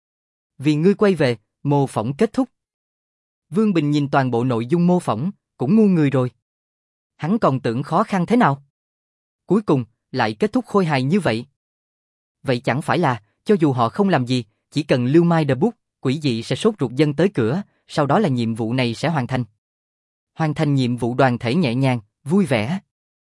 Vì ngươi quay về, mô phỏng kết thúc. Vương Bình nhìn toàn bộ nội dung mô phỏng, cũng ngu người rồi. Hắn còn tưởng khó khăn thế nào. Cuối cùng, lại kết thúc khôi hài như vậy. Vậy chẳng phải là, cho dù họ không làm gì, chỉ cần Lưu Mai đờ bút, quỷ dị sẽ sốt ruột dân tới cửa, sau đó là nhiệm vụ này sẽ hoàn thành. Hoàn thành nhiệm vụ đoàn thể nhẹ nhàng, vui vẻ.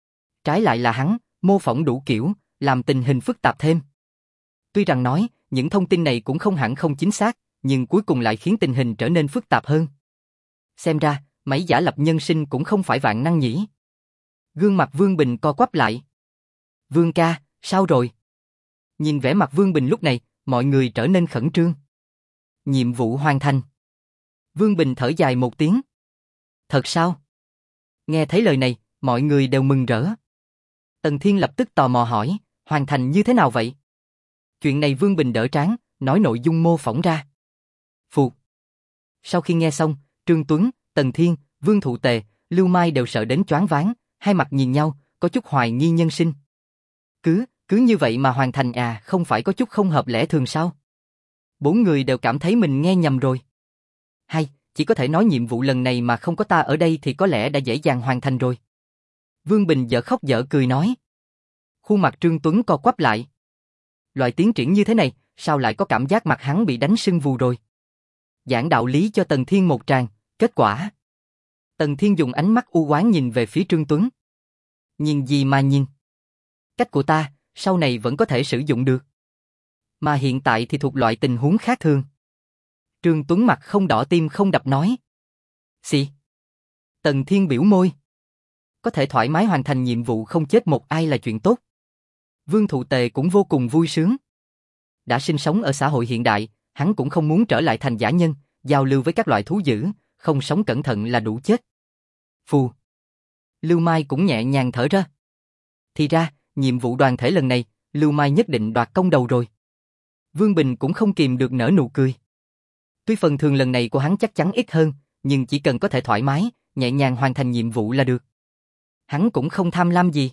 Trái lại là hắn, mô phỏng đủ kiểu, làm tình hình phức tạp thêm. Tuy rằng nói, những thông tin này cũng không hẳn không chính xác, nhưng cuối cùng lại khiến tình hình trở nên phức tạp hơn. Xem ra, máy giả lập nhân sinh cũng không phải vạn năng nhỉ. Gương mặt Vương Bình co quắp lại. Vương ca, sao rồi? Nhìn vẻ mặt Vương Bình lúc này, mọi người trở nên khẩn trương. Nhiệm vụ hoàn thành. Vương Bình thở dài một tiếng. Thật sao? Nghe thấy lời này, mọi người đều mừng rỡ. Tần Thiên lập tức tò mò hỏi, hoàn thành như thế nào vậy? Chuyện này Vương Bình đỡ trán, nói nội dung mô phỏng ra. Phụt. Sau khi nghe xong, Trương Tuấn, Tần Thiên, Vương Thụ Tề, Lưu Mai đều sợ đến choáng váng, hai mặt nhìn nhau, có chút hoài nghi nhân sinh. Cứ, cứ như vậy mà hoàn thành à, không phải có chút không hợp lẽ thường sao? Bốn người đều cảm thấy mình nghe nhầm rồi. Hay, chỉ có thể nói nhiệm vụ lần này mà không có ta ở đây thì có lẽ đã dễ dàng hoàn thành rồi. Vương Bình dở khóc dở cười nói. Khuôn mặt Trương Tuấn co quắp lại. Loại tiến triển như thế này, sao lại có cảm giác mặt hắn bị đánh sưng vù rồi? Giảng đạo lý cho Tần Thiên một tràng, kết quả. Tần Thiên dùng ánh mắt u oán nhìn về phía Trương Tuấn. Nhìn gì mà nhìn? Cách của ta, sau này vẫn có thể sử dụng được. Mà hiện tại thì thuộc loại tình huống khác thường. Trương Tuấn mặt không đỏ tim không đập nói. Xì. Tần Thiên biểu môi. Có thể thoải mái hoàn thành nhiệm vụ không chết một ai là chuyện tốt. Vương Thụ Tề cũng vô cùng vui sướng. Đã sinh sống ở xã hội hiện đại, hắn cũng không muốn trở lại thành giả nhân, giao lưu với các loại thú dữ, không sống cẩn thận là đủ chết. Phù. Lưu Mai cũng nhẹ nhàng thở ra. Thì ra, nhiệm vụ đoàn thể lần này, Lưu Mai nhất định đoạt công đầu rồi. Vương Bình cũng không kìm được nở nụ cười. Tuy phần thường lần này của hắn chắc chắn ít hơn, nhưng chỉ cần có thể thoải mái, nhẹ nhàng hoàn thành nhiệm vụ là được. Hắn cũng không tham lam gì.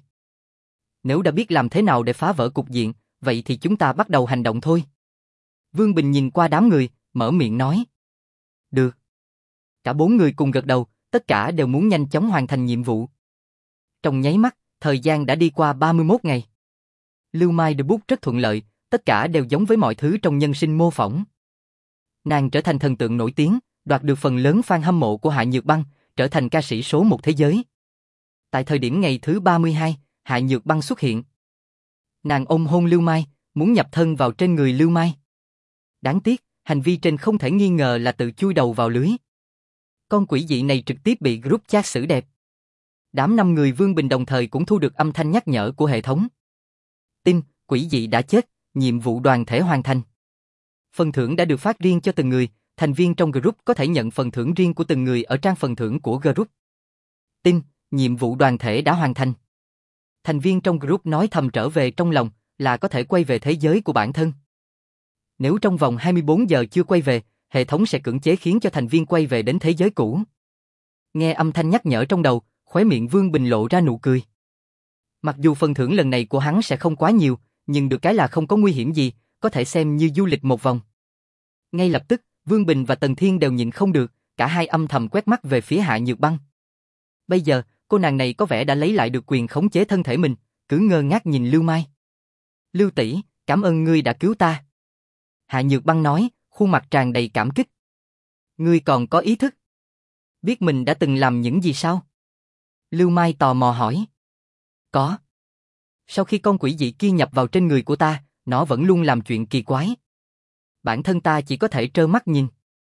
Nếu đã biết làm thế nào để phá vỡ cục diện, vậy thì chúng ta bắt đầu hành động thôi. Vương Bình nhìn qua đám người, mở miệng nói. Được. Cả bốn người cùng gật đầu, tất cả đều muốn nhanh chóng hoàn thành nhiệm vụ. Trong nháy mắt, thời gian đã đi qua ba mươi mốt ngày. Lưu Mai được bút rất thuận lợi, tất cả đều giống với mọi thứ trong nhân sinh mô phỏng. Nàng trở thành thần tượng nổi tiếng, đoạt được phần lớn fan hâm mộ của Hạ Nhược Băng, trở thành ca sĩ số một thế giới. Tại thời điểm ngày thứ ba mươi hai, Hạ Nhược Băng xuất hiện. Nàng ôm hôn Lưu Mai, muốn nhập thân vào trên người Lưu Mai. Đáng tiếc, hành vi trên không thể nghi ngờ là tự chui đầu vào lưới. Con quỷ dị này trực tiếp bị group chat xử đẹp. Đám năm người Vương Bình đồng thời cũng thu được âm thanh nhắc nhở của hệ thống. Tin, quỷ dị đã chết, nhiệm vụ đoàn thể hoàn thành. Phần thưởng đã được phát riêng cho từng người, thành viên trong group có thể nhận phần thưởng riêng của từng người ở trang phần thưởng của group. Tin, nhiệm vụ đoàn thể đã hoàn thành. Thành viên trong group nói thầm trở về trong lòng là có thể quay về thế giới của bản thân. Nếu trong vòng hai mươi bốn giờ chưa quay về, hệ thống sẽ cưỡng chế khiến cho thành viên quay về đến thế giới cũ. Nghe âm thanh nhắc nhở trong đầu, khóe miệng Vương Bình lộ ra nụ cười. Mặc dù phần thưởng lần này của hắn sẽ không quá nhiều, nhưng được cái là không có nguy hiểm gì, có thể xem như du lịch một vòng. Ngay lập tức, Vương Bình và Tần Thiên đều nhịn không được, cả hai âm thầm quét mắt về phía Hạ Nhược Băng. Bây giờ, cô nàng này có vẻ đã lấy lại được quyền khống chế thân thể mình, cứ ngơ ngác nhìn Lưu Mai. Lưu tỷ, cảm ơn ngươi đã cứu ta. Hạ Nhược Băng nói, khuôn mặt tràn đầy cảm kích. Ngươi còn có ý thức. Biết mình đã từng làm những gì sao? Lưu Mai tò mò hỏi. Có. Sau khi con quỷ dị kia nhập vào trên người của ta, nó vẫn luôn làm chuyện kỳ quái. Bản thân ta chỉ có thể trơ mắt nhìn.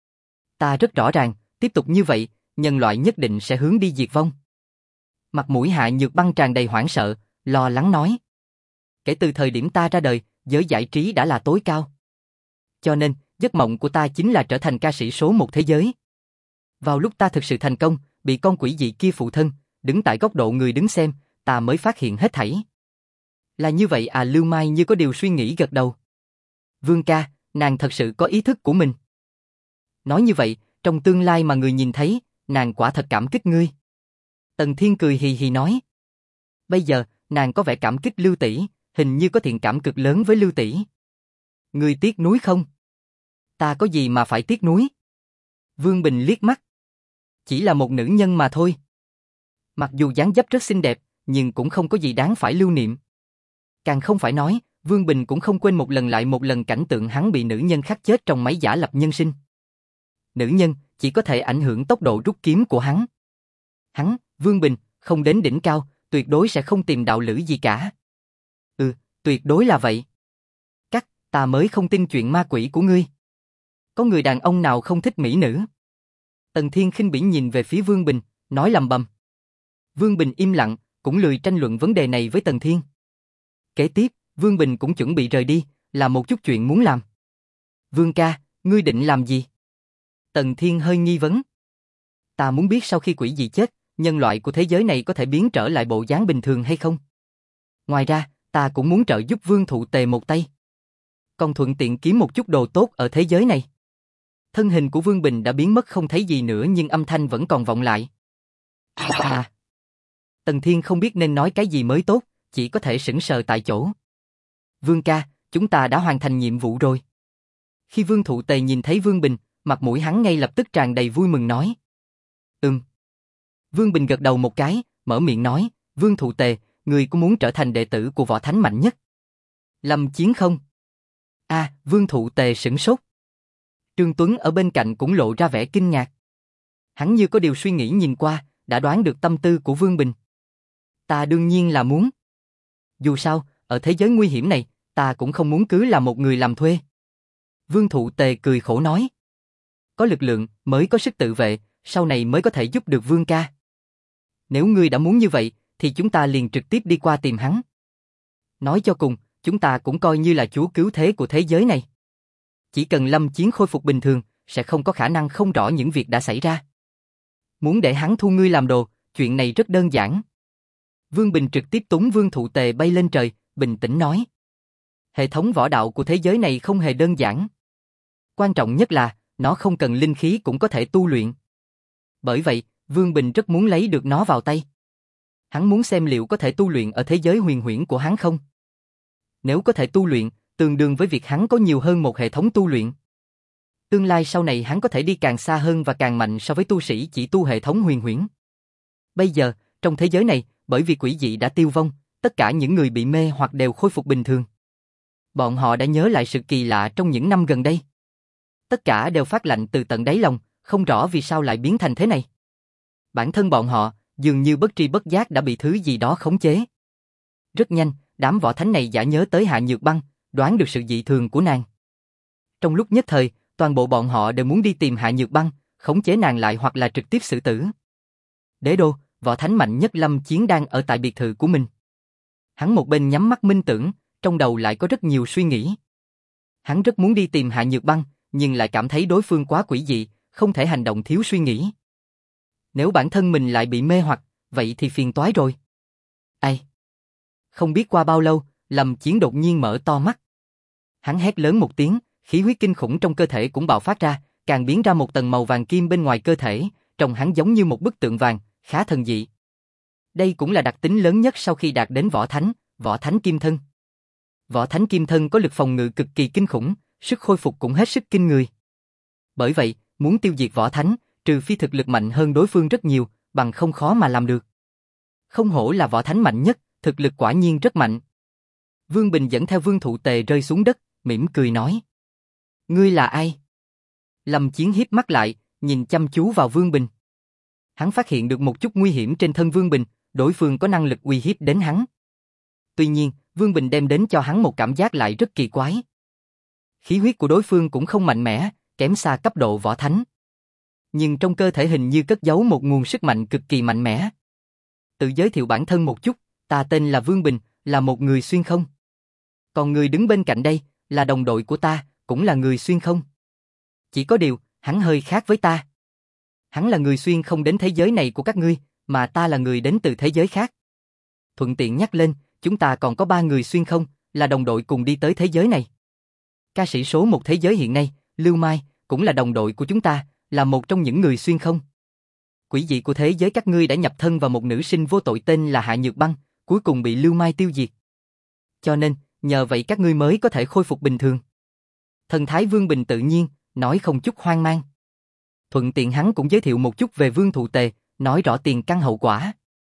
Ta rất rõ ràng, tiếp tục như vậy, nhân loại nhất định sẽ hướng đi diệt vong. Mặt mũi Hạ Nhược Băng tràn đầy hoảng sợ, lo lắng nói. Kể từ thời điểm ta ra đời, giới giải trí đã là tối cao. Cho nên, giấc mộng của ta chính là trở thành ca sĩ số một thế giới. Vào lúc ta thực sự thành công, bị con quỷ dị kia phụ thân, đứng tại góc độ người đứng xem, ta mới phát hiện hết thảy. Là như vậy à? Lưu Mai như có điều suy nghĩ gật đầu. Vương ca, nàng thật sự có ý thức của mình. Nói như vậy, trong tương lai mà người nhìn thấy, nàng quả thật cảm kích ngươi. Tần Thiên cười hì hì nói. Bây giờ, nàng có vẻ cảm kích Lưu tỷ, hình như có thiện cảm cực lớn với Lưu tỷ. Ngươi tiếc nuối không? Ta có gì mà phải tiếc nuối? Vương Bình liếc mắt. Chỉ là một nữ nhân mà thôi. Mặc dù dáng dấp rất xinh đẹp, nhưng cũng không có gì đáng phải lưu niệm. Càng không phải nói, Vương Bình cũng không quên một lần lại một lần cảnh tượng hắn bị nữ nhân khác chết trong máy giả lập nhân sinh. Nữ nhân chỉ có thể ảnh hưởng tốc độ rút kiếm của hắn. Hắn, Vương Bình, không đến đỉnh cao, tuyệt đối sẽ không tìm đạo lữ gì cả. Ừ, tuyệt đối là vậy. Cắt, ta mới không tin chuyện ma quỷ của ngươi. Có người đàn ông nào không thích mỹ nữ? Tần Thiên khinh bỉ nhìn về phía Vương Bình, nói lầm bầm. Vương Bình im lặng, cũng lười tranh luận vấn đề này với Tần Thiên. Kế tiếp, Vương Bình cũng chuẩn bị rời đi, làm một chút chuyện muốn làm. Vương ca, ngươi định làm gì? Tần Thiên hơi nghi vấn. Ta muốn biết sau khi quỷ dị chết, nhân loại của thế giới này có thể biến trở lại bộ dáng bình thường hay không? Ngoài ra, ta cũng muốn trợ giúp Vương Thụ Tề một tay. Còn thuận tiện kiếm một chút đồ tốt ở thế giới này. Thân hình của Vương Bình đã biến mất không thấy gì nữa nhưng âm thanh vẫn còn vọng lại. À. Tần Thiên không biết nên nói cái gì mới tốt, chỉ có thể sững sờ tại chỗ. Vương ca, chúng ta đã hoàn thành nhiệm vụ rồi. Khi Vương Thụ Tề nhìn thấy Vương Bình, mặt mũi hắn ngay lập tức tràn đầy vui mừng nói. Ừm. Vương Bình gật đầu một cái, mở miệng nói, Vương Thụ Tề, người có muốn trở thành đệ tử của võ thánh mạnh nhất Lâm Chiến không? À, Vương Thụ Tề sửng sốt. Trương Tuấn ở bên cạnh cũng lộ ra vẻ kinh ngạc. Hắn như có điều suy nghĩ nhìn qua, đã đoán được tâm tư của Vương Bình. Ta đương nhiên là muốn. Dù sao, ở thế giới nguy hiểm này, ta cũng không muốn cứ là một người làm thuê. Vương Thụ Tề cười khổ nói. Có lực lượng, mới có sức tự vệ, sau này mới có thể giúp được Vương ca. Nếu ngươi đã muốn như vậy, thì chúng ta liền trực tiếp đi qua tìm hắn. Nói cho cùng, chúng ta cũng coi như là chúa cứu thế của thế giới này. Chỉ cần Lâm Chiến khôi phục bình thường, sẽ không có khả năng không rõ những việc đã xảy ra. Muốn để hắn thu ngươi làm đồ, chuyện này rất đơn giản. Vương Bình trực tiếp túng Vương Thụ Tề bay lên trời, bình tĩnh nói. Hệ thống võ đạo của thế giới này không hề đơn giản. Quan trọng nhất là, nó không cần linh khí cũng có thể tu luyện. Bởi vậy, Vương Bình rất muốn lấy được nó vào tay. Hắn muốn xem liệu có thể tu luyện ở thế giới huyền huyễn của hắn không. Nếu có thể tu luyện, tương đương với việc hắn có nhiều hơn một hệ thống tu luyện. Tương lai sau này hắn có thể đi càng xa hơn và càng mạnh so với tu sĩ chỉ tu hệ thống huyền huyễn. Bây giờ, trong thế giới này, bởi vì quỷ dị đã tiêu vong, tất cả những người bị mê hoặc đều khôi phục bình thường. Bọn họ đã nhớ lại sự kỳ lạ trong những năm gần đây. Tất cả đều phát lạnh từ tận đáy lòng, không rõ vì sao lại biến thành thế này. Bản thân bọn họ, dường như bất tri bất giác đã bị thứ gì đó khống chế. Rất nhanh, đám võ thánh này giả nhớ tới Hạ Nhược Băng, đoán được sự dị thường của nàng. Trong lúc nhất thời, toàn bộ bọn họ đều muốn đi tìm Hạ Nhược Băng, khống chế nàng lại hoặc là trực tiếp xử tử. Đế đô, võ thánh mạnh nhất Lâm Chiến đang ở tại biệt thự của mình. Hắn một bên nhắm mắt minh tưởng, trong đầu lại có rất nhiều suy nghĩ. Hắn rất muốn đi tìm Hạ Nhược Băng, nhưng lại cảm thấy đối phương quá quỷ dị, không thể hành động thiếu suy nghĩ. Nếu bản thân mình lại bị mê hoặc, vậy thì phiền toái rồi. Ai? Không biết qua bao lâu, Lâm Chiến đột nhiên mở to mắt. Hắn hét lớn một tiếng, khí huyết kinh khủng trong cơ thể cũng bạo phát ra, càng biến ra một tầng màu vàng kim bên ngoài cơ thể, trông hắn giống như một bức tượng vàng, khá thần dị. Đây cũng là đặc tính lớn nhất sau khi đạt đến võ thánh, võ thánh kim thân. Võ thánh kim thân có lực phòng ngự cực kỳ kinh khủng, sức khôi phục cũng hết sức kinh người. Bởi vậy, muốn tiêu diệt võ thánh, trừ phi thực lực mạnh hơn đối phương rất nhiều, bằng không khó mà làm được. Không hổ là võ thánh mạnh nhất, thực lực quả nhiên rất mạnh. Vương Bình dẫn theo Vương Thụ Tề rơi xuống đất, mỉm cười nói. Ngươi là ai? Lâm Chiến híp mắt lại, nhìn chăm chú vào Vương Bình. Hắn phát hiện được một chút nguy hiểm trên thân Vương Bình, đối phương có năng lực uy hiếp đến hắn. Tuy nhiên, Vương Bình đem đến cho hắn một cảm giác lại rất kỳ quái. Khí huyết của đối phương cũng không mạnh mẽ, kém xa cấp độ võ thánh. Nhưng trong cơ thể hình như cất giấu một nguồn sức mạnh cực kỳ mạnh mẽ. Tự giới thiệu bản thân một chút, ta tên là Vương Bình, là một người xuyên không. Còn người đứng bên cạnh đây, là đồng đội của ta, cũng là người xuyên không. Chỉ có điều, hắn hơi khác với ta. Hắn là người xuyên không đến thế giới này của các ngươi, mà ta là người đến từ thế giới khác. Thuận tiện nhắc lên, chúng ta còn có ba người xuyên không, là đồng đội cùng đi tới thế giới này. Ca sĩ số một thế giới hiện nay, Lưu Mai, cũng là đồng đội của chúng ta, là một trong những người xuyên không. Quỷ dị của thế giới các ngươi đã nhập thân vào một nữ sinh vô tội tên là Hạ Nhược Băng, cuối cùng bị Lưu Mai tiêu diệt. Cho nên, nhờ vậy các ngươi mới có thể khôi phục bình thường. Thần thái Vương Bình tự nhiên, nói không chút hoang mang. Thuận tiện hắn cũng giới thiệu một chút về Vương Thụ Tề, nói rõ tiền căn hậu quả.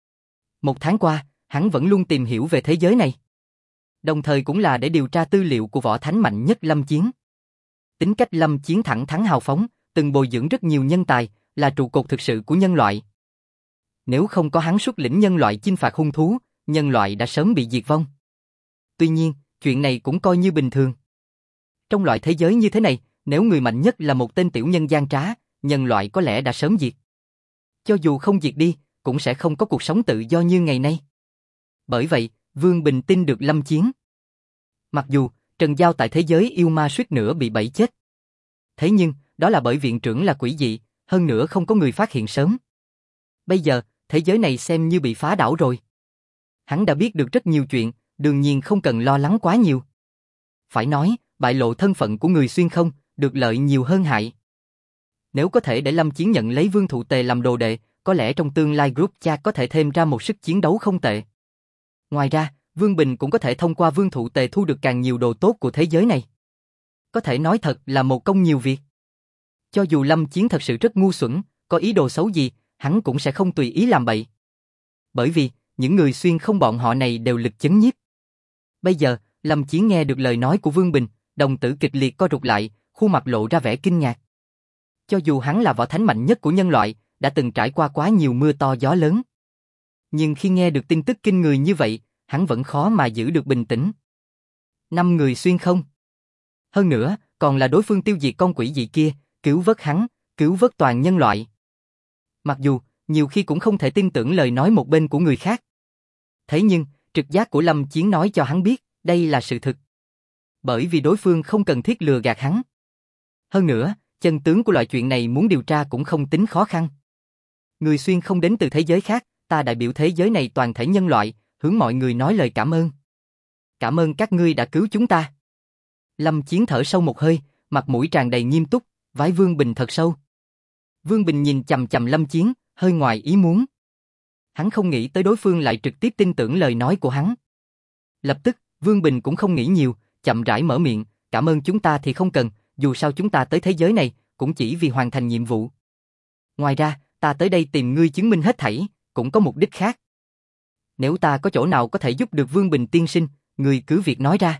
Một tháng qua, hắn vẫn luôn tìm hiểu về thế giới này. Đồng thời cũng là để điều tra tư liệu của võ thánh mạnh nhất Lâm Chiến. Tính cách Lâm Chiến thẳng thắn hào phóng, từng bồi dưỡng rất nhiều nhân tài, là trụ cột thực sự của nhân loại. Nếu không có hắn xuất lĩnh nhân loại chinh phạt hung thú, nhân loại đã sớm bị diệt vong. Tuy nhiên, chuyện này cũng coi như bình thường. Trong loại thế giới như thế này, nếu người mạnh nhất là một tên tiểu nhân gian trá, nhân loại có lẽ đã sớm diệt. Cho dù không diệt đi, cũng sẽ không có cuộc sống tự do như ngày nay. Bởi vậy, Vương Bình tin được Lâm Chiến. Mặc dù, Trần Giao tại thế giới yêu ma suýt nữa bị bẫy chết. Thế nhưng, đó là bởi viện trưởng là quỷ dị, hơn nữa không có người phát hiện sớm. Bây giờ, thế giới này xem như bị phá đảo rồi. Hắn đã biết được rất nhiều chuyện, đương nhiên không cần lo lắng quá nhiều. Phải nói, bại lộ thân phận của người xuyên không, được lợi nhiều hơn hại. Nếu có thể để Lâm Chiến nhận lấy Vương Thụ Tề làm đồ đệ, có lẽ trong tương lai group chat có thể thêm ra một sức chiến đấu không tệ. Ngoài ra, Vương Bình cũng có thể thông qua Vương Thụ Tề thu được càng nhiều đồ tốt của thế giới này. Có thể nói thật là một công nhiều việc. Cho dù Lâm Chiến thật sự rất ngu xuẩn, có ý đồ xấu gì, hắn cũng sẽ không tùy ý làm bậy. Bởi vì, những người xuyên không bọn họ này đều lực chấn nhiếp. Bây giờ, Lâm Chiến nghe được lời nói của Vương Bình, đồng tử kịch liệt co rụt lại, khuôn mặt lộ ra vẻ kinh ngạc. Cho dù hắn là võ thánh mạnh nhất của nhân loại, đã từng trải qua quá nhiều mưa to gió lớn. Nhưng khi nghe được tin tức kinh người như vậy, hắn vẫn khó mà giữ được bình tĩnh. Năm người xuyên không. Hơn nữa, còn là đối phương tiêu diệt con quỷ dị kia, cứu vớt hắn, cứu vớt toàn nhân loại. Mặc dù, nhiều khi cũng không thể tin tưởng lời nói một bên của người khác. Thế nhưng, trực giác của Lâm Chiến nói cho hắn biết, đây là sự thực. Bởi vì đối phương không cần thiết lừa gạt hắn. Hơn nữa, chân tướng của loại chuyện này muốn điều tra cũng không tính khó khăn. Người xuyên không đến từ thế giới khác, ta đại biểu thế giới này toàn thể nhân loại, hướng mọi người nói lời cảm ơn. Cảm ơn các ngươi đã cứu chúng ta. Lâm Chiến thở sâu một hơi, mặt mũi tràn đầy nghiêm túc, vái Vương Bình thật sâu. Vương Bình nhìn chằm chằm Lâm Chiến, hơi ngoài ý muốn. Hắn không nghĩ tới đối phương lại trực tiếp tin tưởng lời nói của hắn. Lập tức, Vương Bình cũng không nghĩ nhiều, chậm rãi mở miệng, cảm ơn chúng ta thì không cần, dù sao chúng ta tới thế giới này, cũng chỉ vì hoàn thành nhiệm vụ. Ngoài ra, ta tới đây tìm ngươi chứng minh hết thảy, cũng có mục đích khác. Nếu ta có chỗ nào có thể giúp được Vương Bình tiên sinh, ngươi cứ việc nói ra.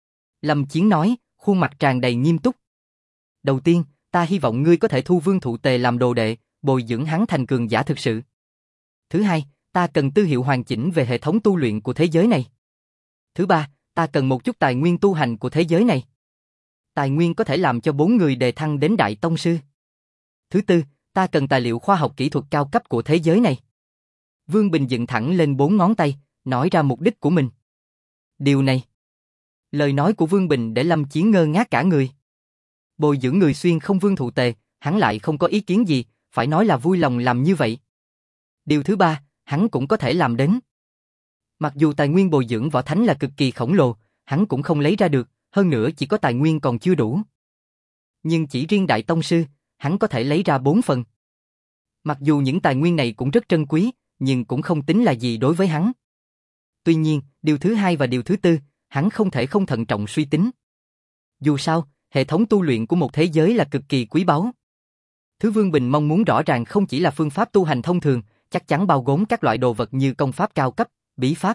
Lâm Chiến nói, khuôn mặt tràn đầy nghiêm túc. Đầu tiên, ta hy vọng ngươi có thể thu Vương Thụ Tề làm đồ đệ, bồi dưỡng hắn thành cường giả thực sự. Thứ hai, ta cần tư hiệu hoàn chỉnh về hệ thống tu luyện của thế giới này. Thứ ba, ta cần một chút tài nguyên tu hành của thế giới này. Tài nguyên có thể làm cho bốn người đề thăng đến đại tông sư. Thứ tư, ta cần tài liệu khoa học kỹ thuật cao cấp của thế giới này. Vương Bình dựng thẳng lên bốn ngón tay, nói ra mục đích của mình. Điều này, lời nói của Vương Bình để Lâm Chiến ngơ ngác cả người. Bồi dưỡng người xuyên không Vương Thụ Tề, hắn lại không có ý kiến gì, phải nói là vui lòng làm như vậy. Điều thứ ba, hắn cũng có thể làm đến. Mặc dù tài nguyên bồi dưỡng võ thánh là cực kỳ khổng lồ, hắn cũng không lấy ra được, hơn nữa chỉ có tài nguyên còn chưa đủ. Nhưng chỉ riêng đại tông sư, hắn có thể lấy ra bốn phần. Mặc dù những tài nguyên này cũng rất trân quý, nhưng cũng không tính là gì đối với hắn. Tuy nhiên, điều thứ hai và điều thứ tư, hắn không thể không thận trọng suy tính. Dù sao, hệ thống tu luyện của một thế giới là cực kỳ quý báu. Thứ Vương Bình mong muốn rõ ràng không chỉ là phương pháp tu hành thông thường, chắc chắn bao gồm các loại đồ vật như công pháp cao cấp, bí pháp.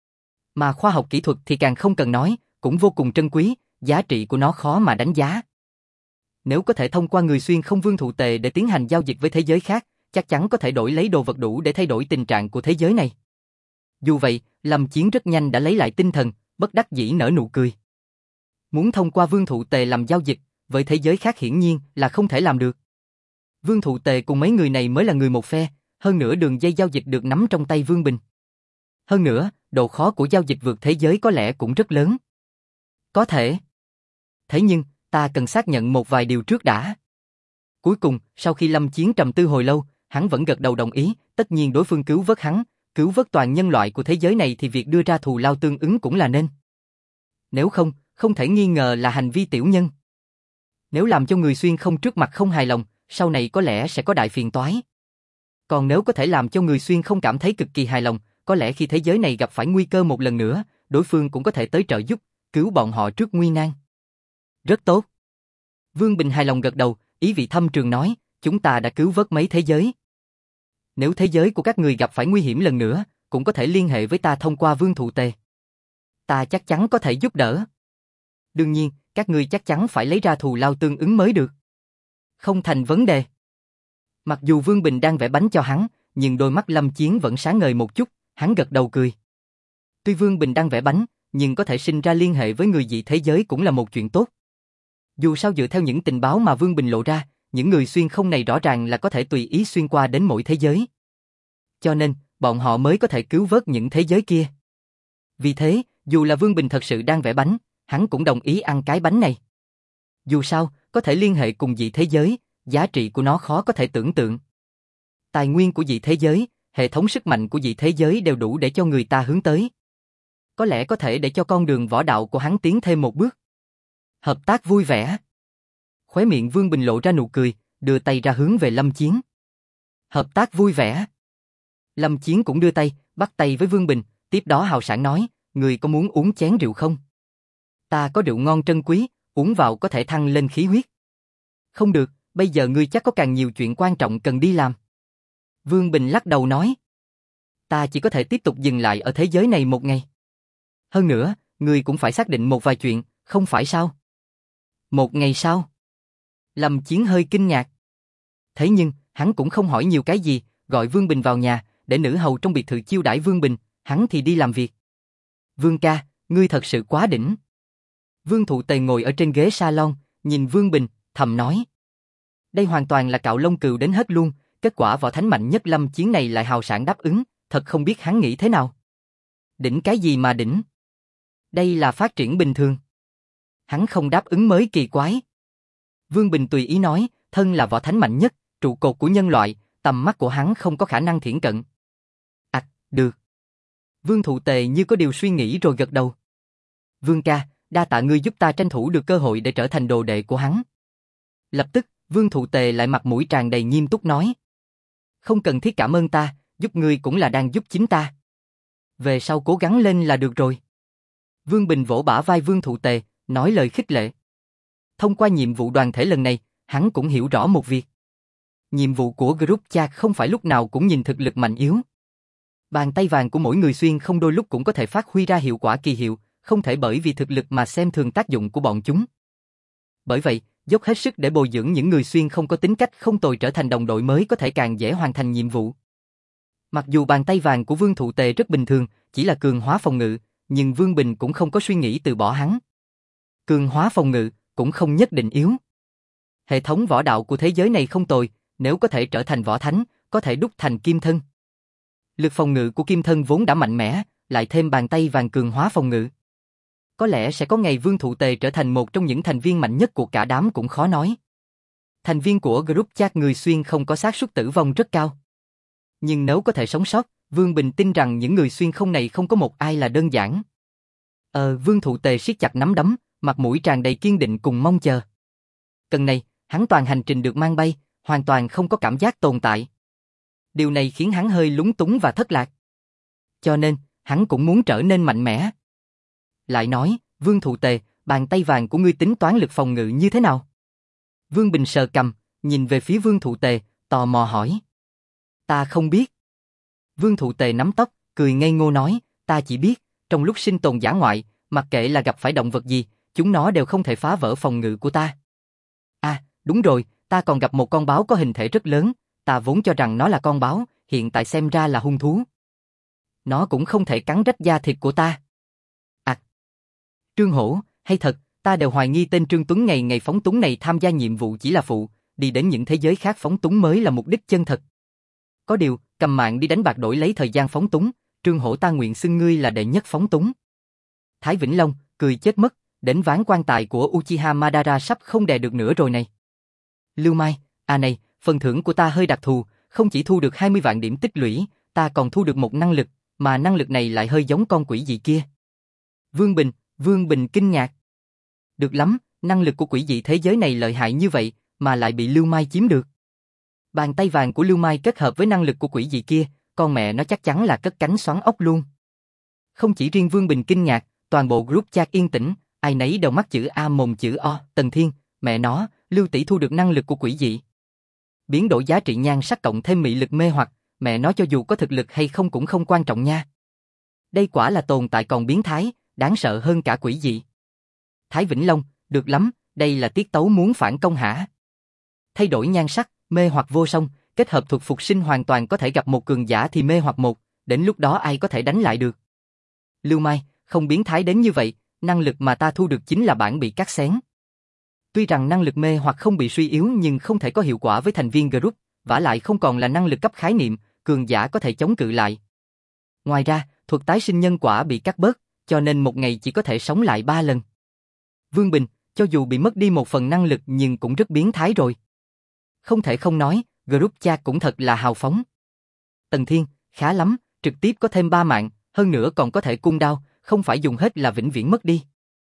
Mà khoa học kỹ thuật thì càng không cần nói, cũng vô cùng trân quý, giá trị của nó khó mà đánh giá. Nếu có thể thông qua người xuyên không Vương Thụ Tề để tiến hành giao dịch với thế giới khác, chắc chắn có thể đổi lấy đồ vật đủ để thay đổi tình trạng của thế giới này. Dù vậy, Lâm Chiến rất nhanh đã lấy lại tinh thần, bất đắc dĩ nở nụ cười. Muốn thông qua Vương Thụ Tề làm giao dịch, với thế giới khác hiển nhiên là không thể làm được. Vương Thụ Tề cùng mấy người này mới là người một phe, hơn nữa đường dây giao dịch được nắm trong tay Vương Bình. Hơn nữa, độ khó của giao dịch vượt thế giới có lẽ cũng rất lớn. Có thể. Thế nhưng, ta cần xác nhận một vài điều trước đã. Cuối cùng, sau khi Lâm Chiến trầm tư hồi lâu, hắn vẫn gật đầu đồng ý, tất nhiên đối phương cứu vớt hắn, cứu vớt toàn nhân loại của thế giới này thì việc đưa ra thù lao tương ứng cũng là nên. Nếu không, không thể nghi ngờ là hành vi tiểu nhân. Nếu làm cho người xuyên không trước mặt không hài lòng, sau này có lẽ sẽ có đại phiền toái. Còn nếu có thể làm cho người xuyên không cảm thấy cực kỳ hài lòng, có lẽ khi thế giới này gặp phải nguy cơ một lần nữa, đối phương cũng có thể tới trợ giúp, cứu bọn họ trước nguy nan. Rất tốt. Vương Bình hài lòng gật đầu, ý vị thâm trường nói, chúng ta đã cứu vớt mấy thế giới. Nếu thế giới của các người gặp phải nguy hiểm lần nữa, cũng có thể liên hệ với ta thông qua Vương Thụ Tề. Ta chắc chắn có thể giúp đỡ. Đương nhiên, các ngươi chắc chắn phải lấy ra thù lao tương ứng mới được. Không thành vấn đề. Mặc dù Vương Bình đang vẽ bánh cho hắn, nhưng đôi mắt Lâm Chiến vẫn sáng ngời một chút, hắn gật đầu cười. Tuy Vương Bình đang vẽ bánh, nhưng có thể sinh ra liên hệ với người dị thế giới cũng là một chuyện tốt. Dù sao dựa theo những tình báo mà Vương Bình lộ ra, những người xuyên không này rõ ràng là có thể tùy ý xuyên qua đến mỗi thế giới. Cho nên, bọn họ mới có thể cứu vớt những thế giới kia. Vì thế, dù là Vương Bình thật sự đang vẽ bánh, hắn cũng đồng ý ăn cái bánh này. Dù sao, có thể liên hệ cùng dị thế giới, giá trị của nó khó có thể tưởng tượng. Tài nguyên của dị thế giới, hệ thống sức mạnh của dị thế giới đều đủ để cho người ta hướng tới. Có lẽ có thể để cho con đường võ đạo của hắn tiến thêm một bước. Hợp tác vui vẻ. Khóe miệng Vương Bình lộ ra nụ cười, đưa tay ra hướng về Lâm Chiến. Hợp tác vui vẻ. Lâm Chiến cũng đưa tay, bắt tay với Vương Bình, tiếp đó hào sảng nói, người có muốn uống chén rượu không? Ta có rượu ngon trân quý, uống vào có thể thăng lên khí huyết. Không được, bây giờ ngươi chắc có càng nhiều chuyện quan trọng cần đi làm. Vương Bình lắc đầu nói. Ta chỉ có thể tiếp tục dừng lại ở thế giới này một ngày. Hơn nữa, ngươi cũng phải xác định một vài chuyện, không phải sao? Một ngày sau. Lâm Chiến hơi kinh ngạc. Thế nhưng, hắn cũng không hỏi nhiều cái gì, gọi Vương Bình vào nhà, để nữ hầu trong biệt thự chiêu đãi Vương Bình, hắn thì đi làm việc. Vương ca, ngươi thật sự quá đỉnh. Vương Thụ Tề ngồi ở trên ghế salon, nhìn Vương Bình, thầm nói. Đây hoàn toàn là cạo lông cừu đến hết luôn, kết quả võ thánh mạnh nhất Lâm Chiến này lại hào sảng đáp ứng, thật không biết hắn nghĩ thế nào. Đỉnh cái gì mà đỉnh? Đây là phát triển bình thường. Hắn không đáp ứng mới kỳ quái. Vương Bình tùy ý nói, thân là võ thánh mạnh nhất, trụ cột của nhân loại, tầm mắt của hắn không có khả năng thiển cận. À, được. Vương Thụ Tề như có điều suy nghĩ rồi gật đầu. Vương ca, đa tạ ngươi giúp ta tranh thủ được cơ hội để trở thành đồ đệ của hắn. Lập tức, Vương Thụ Tề lại mặt mũi tràn đầy nghiêm túc nói. Không cần thiết cảm ơn ta, giúp ngươi cũng là đang giúp chính ta. Về sau cố gắng lên là được rồi. Vương Bình vỗ bả vai Vương Thụ Tề, nói lời khích lệ. Thông qua nhiệm vụ đoàn thể lần này, hắn cũng hiểu rõ một việc. Nhiệm vụ của group chat không phải lúc nào cũng nhìn thực lực mạnh yếu. Bàn tay vàng của mỗi người xuyên không đôi lúc cũng có thể phát huy ra hiệu quả kỳ hiệu, không thể bởi vì thực lực mà xem thường tác dụng của bọn chúng. Bởi vậy, dốc hết sức để bồi dưỡng những người xuyên không có tính cách không tồi trở thành đồng đội mới có thể càng dễ hoàn thành nhiệm vụ. Mặc dù bàn tay vàng của Vương Thụ Tề rất bình thường, chỉ là cường hóa phòng ngự, nhưng Vương Bình cũng không có suy nghĩ từ bỏ hắn. Cường hóa phòng ngự cũng không nhất định yếu. Hệ thống võ đạo của thế giới này không tồi, nếu có thể trở thành võ thánh, có thể đúc thành kim thân. Lực phòng ngự của kim thân vốn đã mạnh mẽ, lại thêm bàn tay vàng cường hóa phòng ngự. Có lẽ sẽ có ngày Vương Thụ Tề trở thành một trong những thành viên mạnh nhất của cả đám cũng khó nói. Thành viên của group chat người xuyên không có xác suất tử vong rất cao. Nhưng nếu có thể sống sót, Vương Bình tin rằng những người xuyên không này không có một ai là đơn giản. Ờ, Vương Thụ Tề siết chặt nắm đấm, mặt mũi tràn đầy kiên định cùng mong chờ. Cần này, hắn toàn hành trình được mang bay, hoàn toàn không có cảm giác tồn tại. Điều này khiến hắn hơi lúng túng và thất lạc. Cho nên, hắn cũng muốn trở nên mạnh mẽ. Lại nói, Vương Thụ Tề, bàn tay vàng của ngươi tính toán lực phòng ngự như thế nào? Vương Bình sờ cằm, nhìn về phía Vương Thụ Tề, tò mò hỏi. Ta không biết. Vương Thụ Tề nắm tóc, cười ngây ngô nói, ta chỉ biết, trong lúc sinh tồn dã ngoại, mặc kệ là gặp phải động vật gì, chúng nó đều không thể phá vỡ phòng ngự của ta. À, đúng rồi, ta còn gặp một con báo có hình thể rất lớn, ta vốn cho rằng nó là con báo, hiện tại xem ra là hung thú. Nó cũng không thể cắn rách da thịt của ta. À, Trương Hổ, hay thật, ta đều hoài nghi tên Trương Tuấn ngày ngày phóng túng này tham gia nhiệm vụ chỉ là phụ, đi đến những thế giới khác phóng túng mới là mục đích chân thật. Có điều, cầm mạng đi đánh bạc đổi lấy thời gian phóng túng, Trương Hổ ta nguyện xưng ngươi là đệ nhất phóng túng. Thái Vĩnh Long, cười chết mất, đến ván quan tài của Uchiha Madara sắp không đè được nữa rồi này. Lưu Mai, à này, phần thưởng của ta hơi đặc thù, không chỉ thu được hai mươi vạn điểm tích lũy, ta còn thu được một năng lực, mà năng lực này lại hơi giống con quỷ dị kia. Vương Bình, Vương Bình kinh ngạc. Được lắm, năng lực của quỷ dị thế giới này lợi hại như vậy, mà lại bị Lưu Mai chiếm được. Bàn tay vàng của Lưu Mai kết hợp với năng lực của quỷ dị kia, con mẹ nó chắc chắn là cất cánh xoắn ốc luôn. Không chỉ riêng Vương Bình kinh ngạc, toàn bộ group chat yên tĩnh, ai nấy đều mắc chữ A mồm chữ O, Tần Thiên, mẹ nó, Lưu tỷ thu được năng lực của quỷ dị. Biến đổi giá trị nhan sắc cộng thêm mị lực mê hoặc, mẹ nó cho dù có thực lực hay không cũng không quan trọng nha. Đây quả là tồn tại còn biến thái, đáng sợ hơn cả quỷ dị. Thái Vĩnh Long, được lắm, đây là tiết tấu muốn phản công hả? Thay đổi nhan sắc, mê hoặc vô song, kết hợp thuật phục sinh hoàn toàn có thể gặp một cường giả thì mê hoặc một, đến lúc đó ai có thể đánh lại được. Lưu Mai, không biến thái đến như vậy, năng lực mà ta thu được chính là bản bị cắt xén. Tuy rằng năng lực mê hoặc không bị suy yếu nhưng không thể có hiệu quả với thành viên group, vả lại không còn là năng lực cấp khái niệm, cường giả có thể chống cự lại. Ngoài ra, thuật tái sinh nhân quả bị cắt bớt, cho nên một ngày chỉ có thể sống lại ba lần. Vương Bình, cho dù bị mất đi một phần năng lực nhưng cũng rất biến thái rồi. Không thể không nói, group chat cũng thật là hào phóng. Tần Thiên, khá lắm, trực tiếp có thêm ba mạng, hơn nữa còn có thể cung đao, không phải dùng hết là vĩnh viễn mất đi.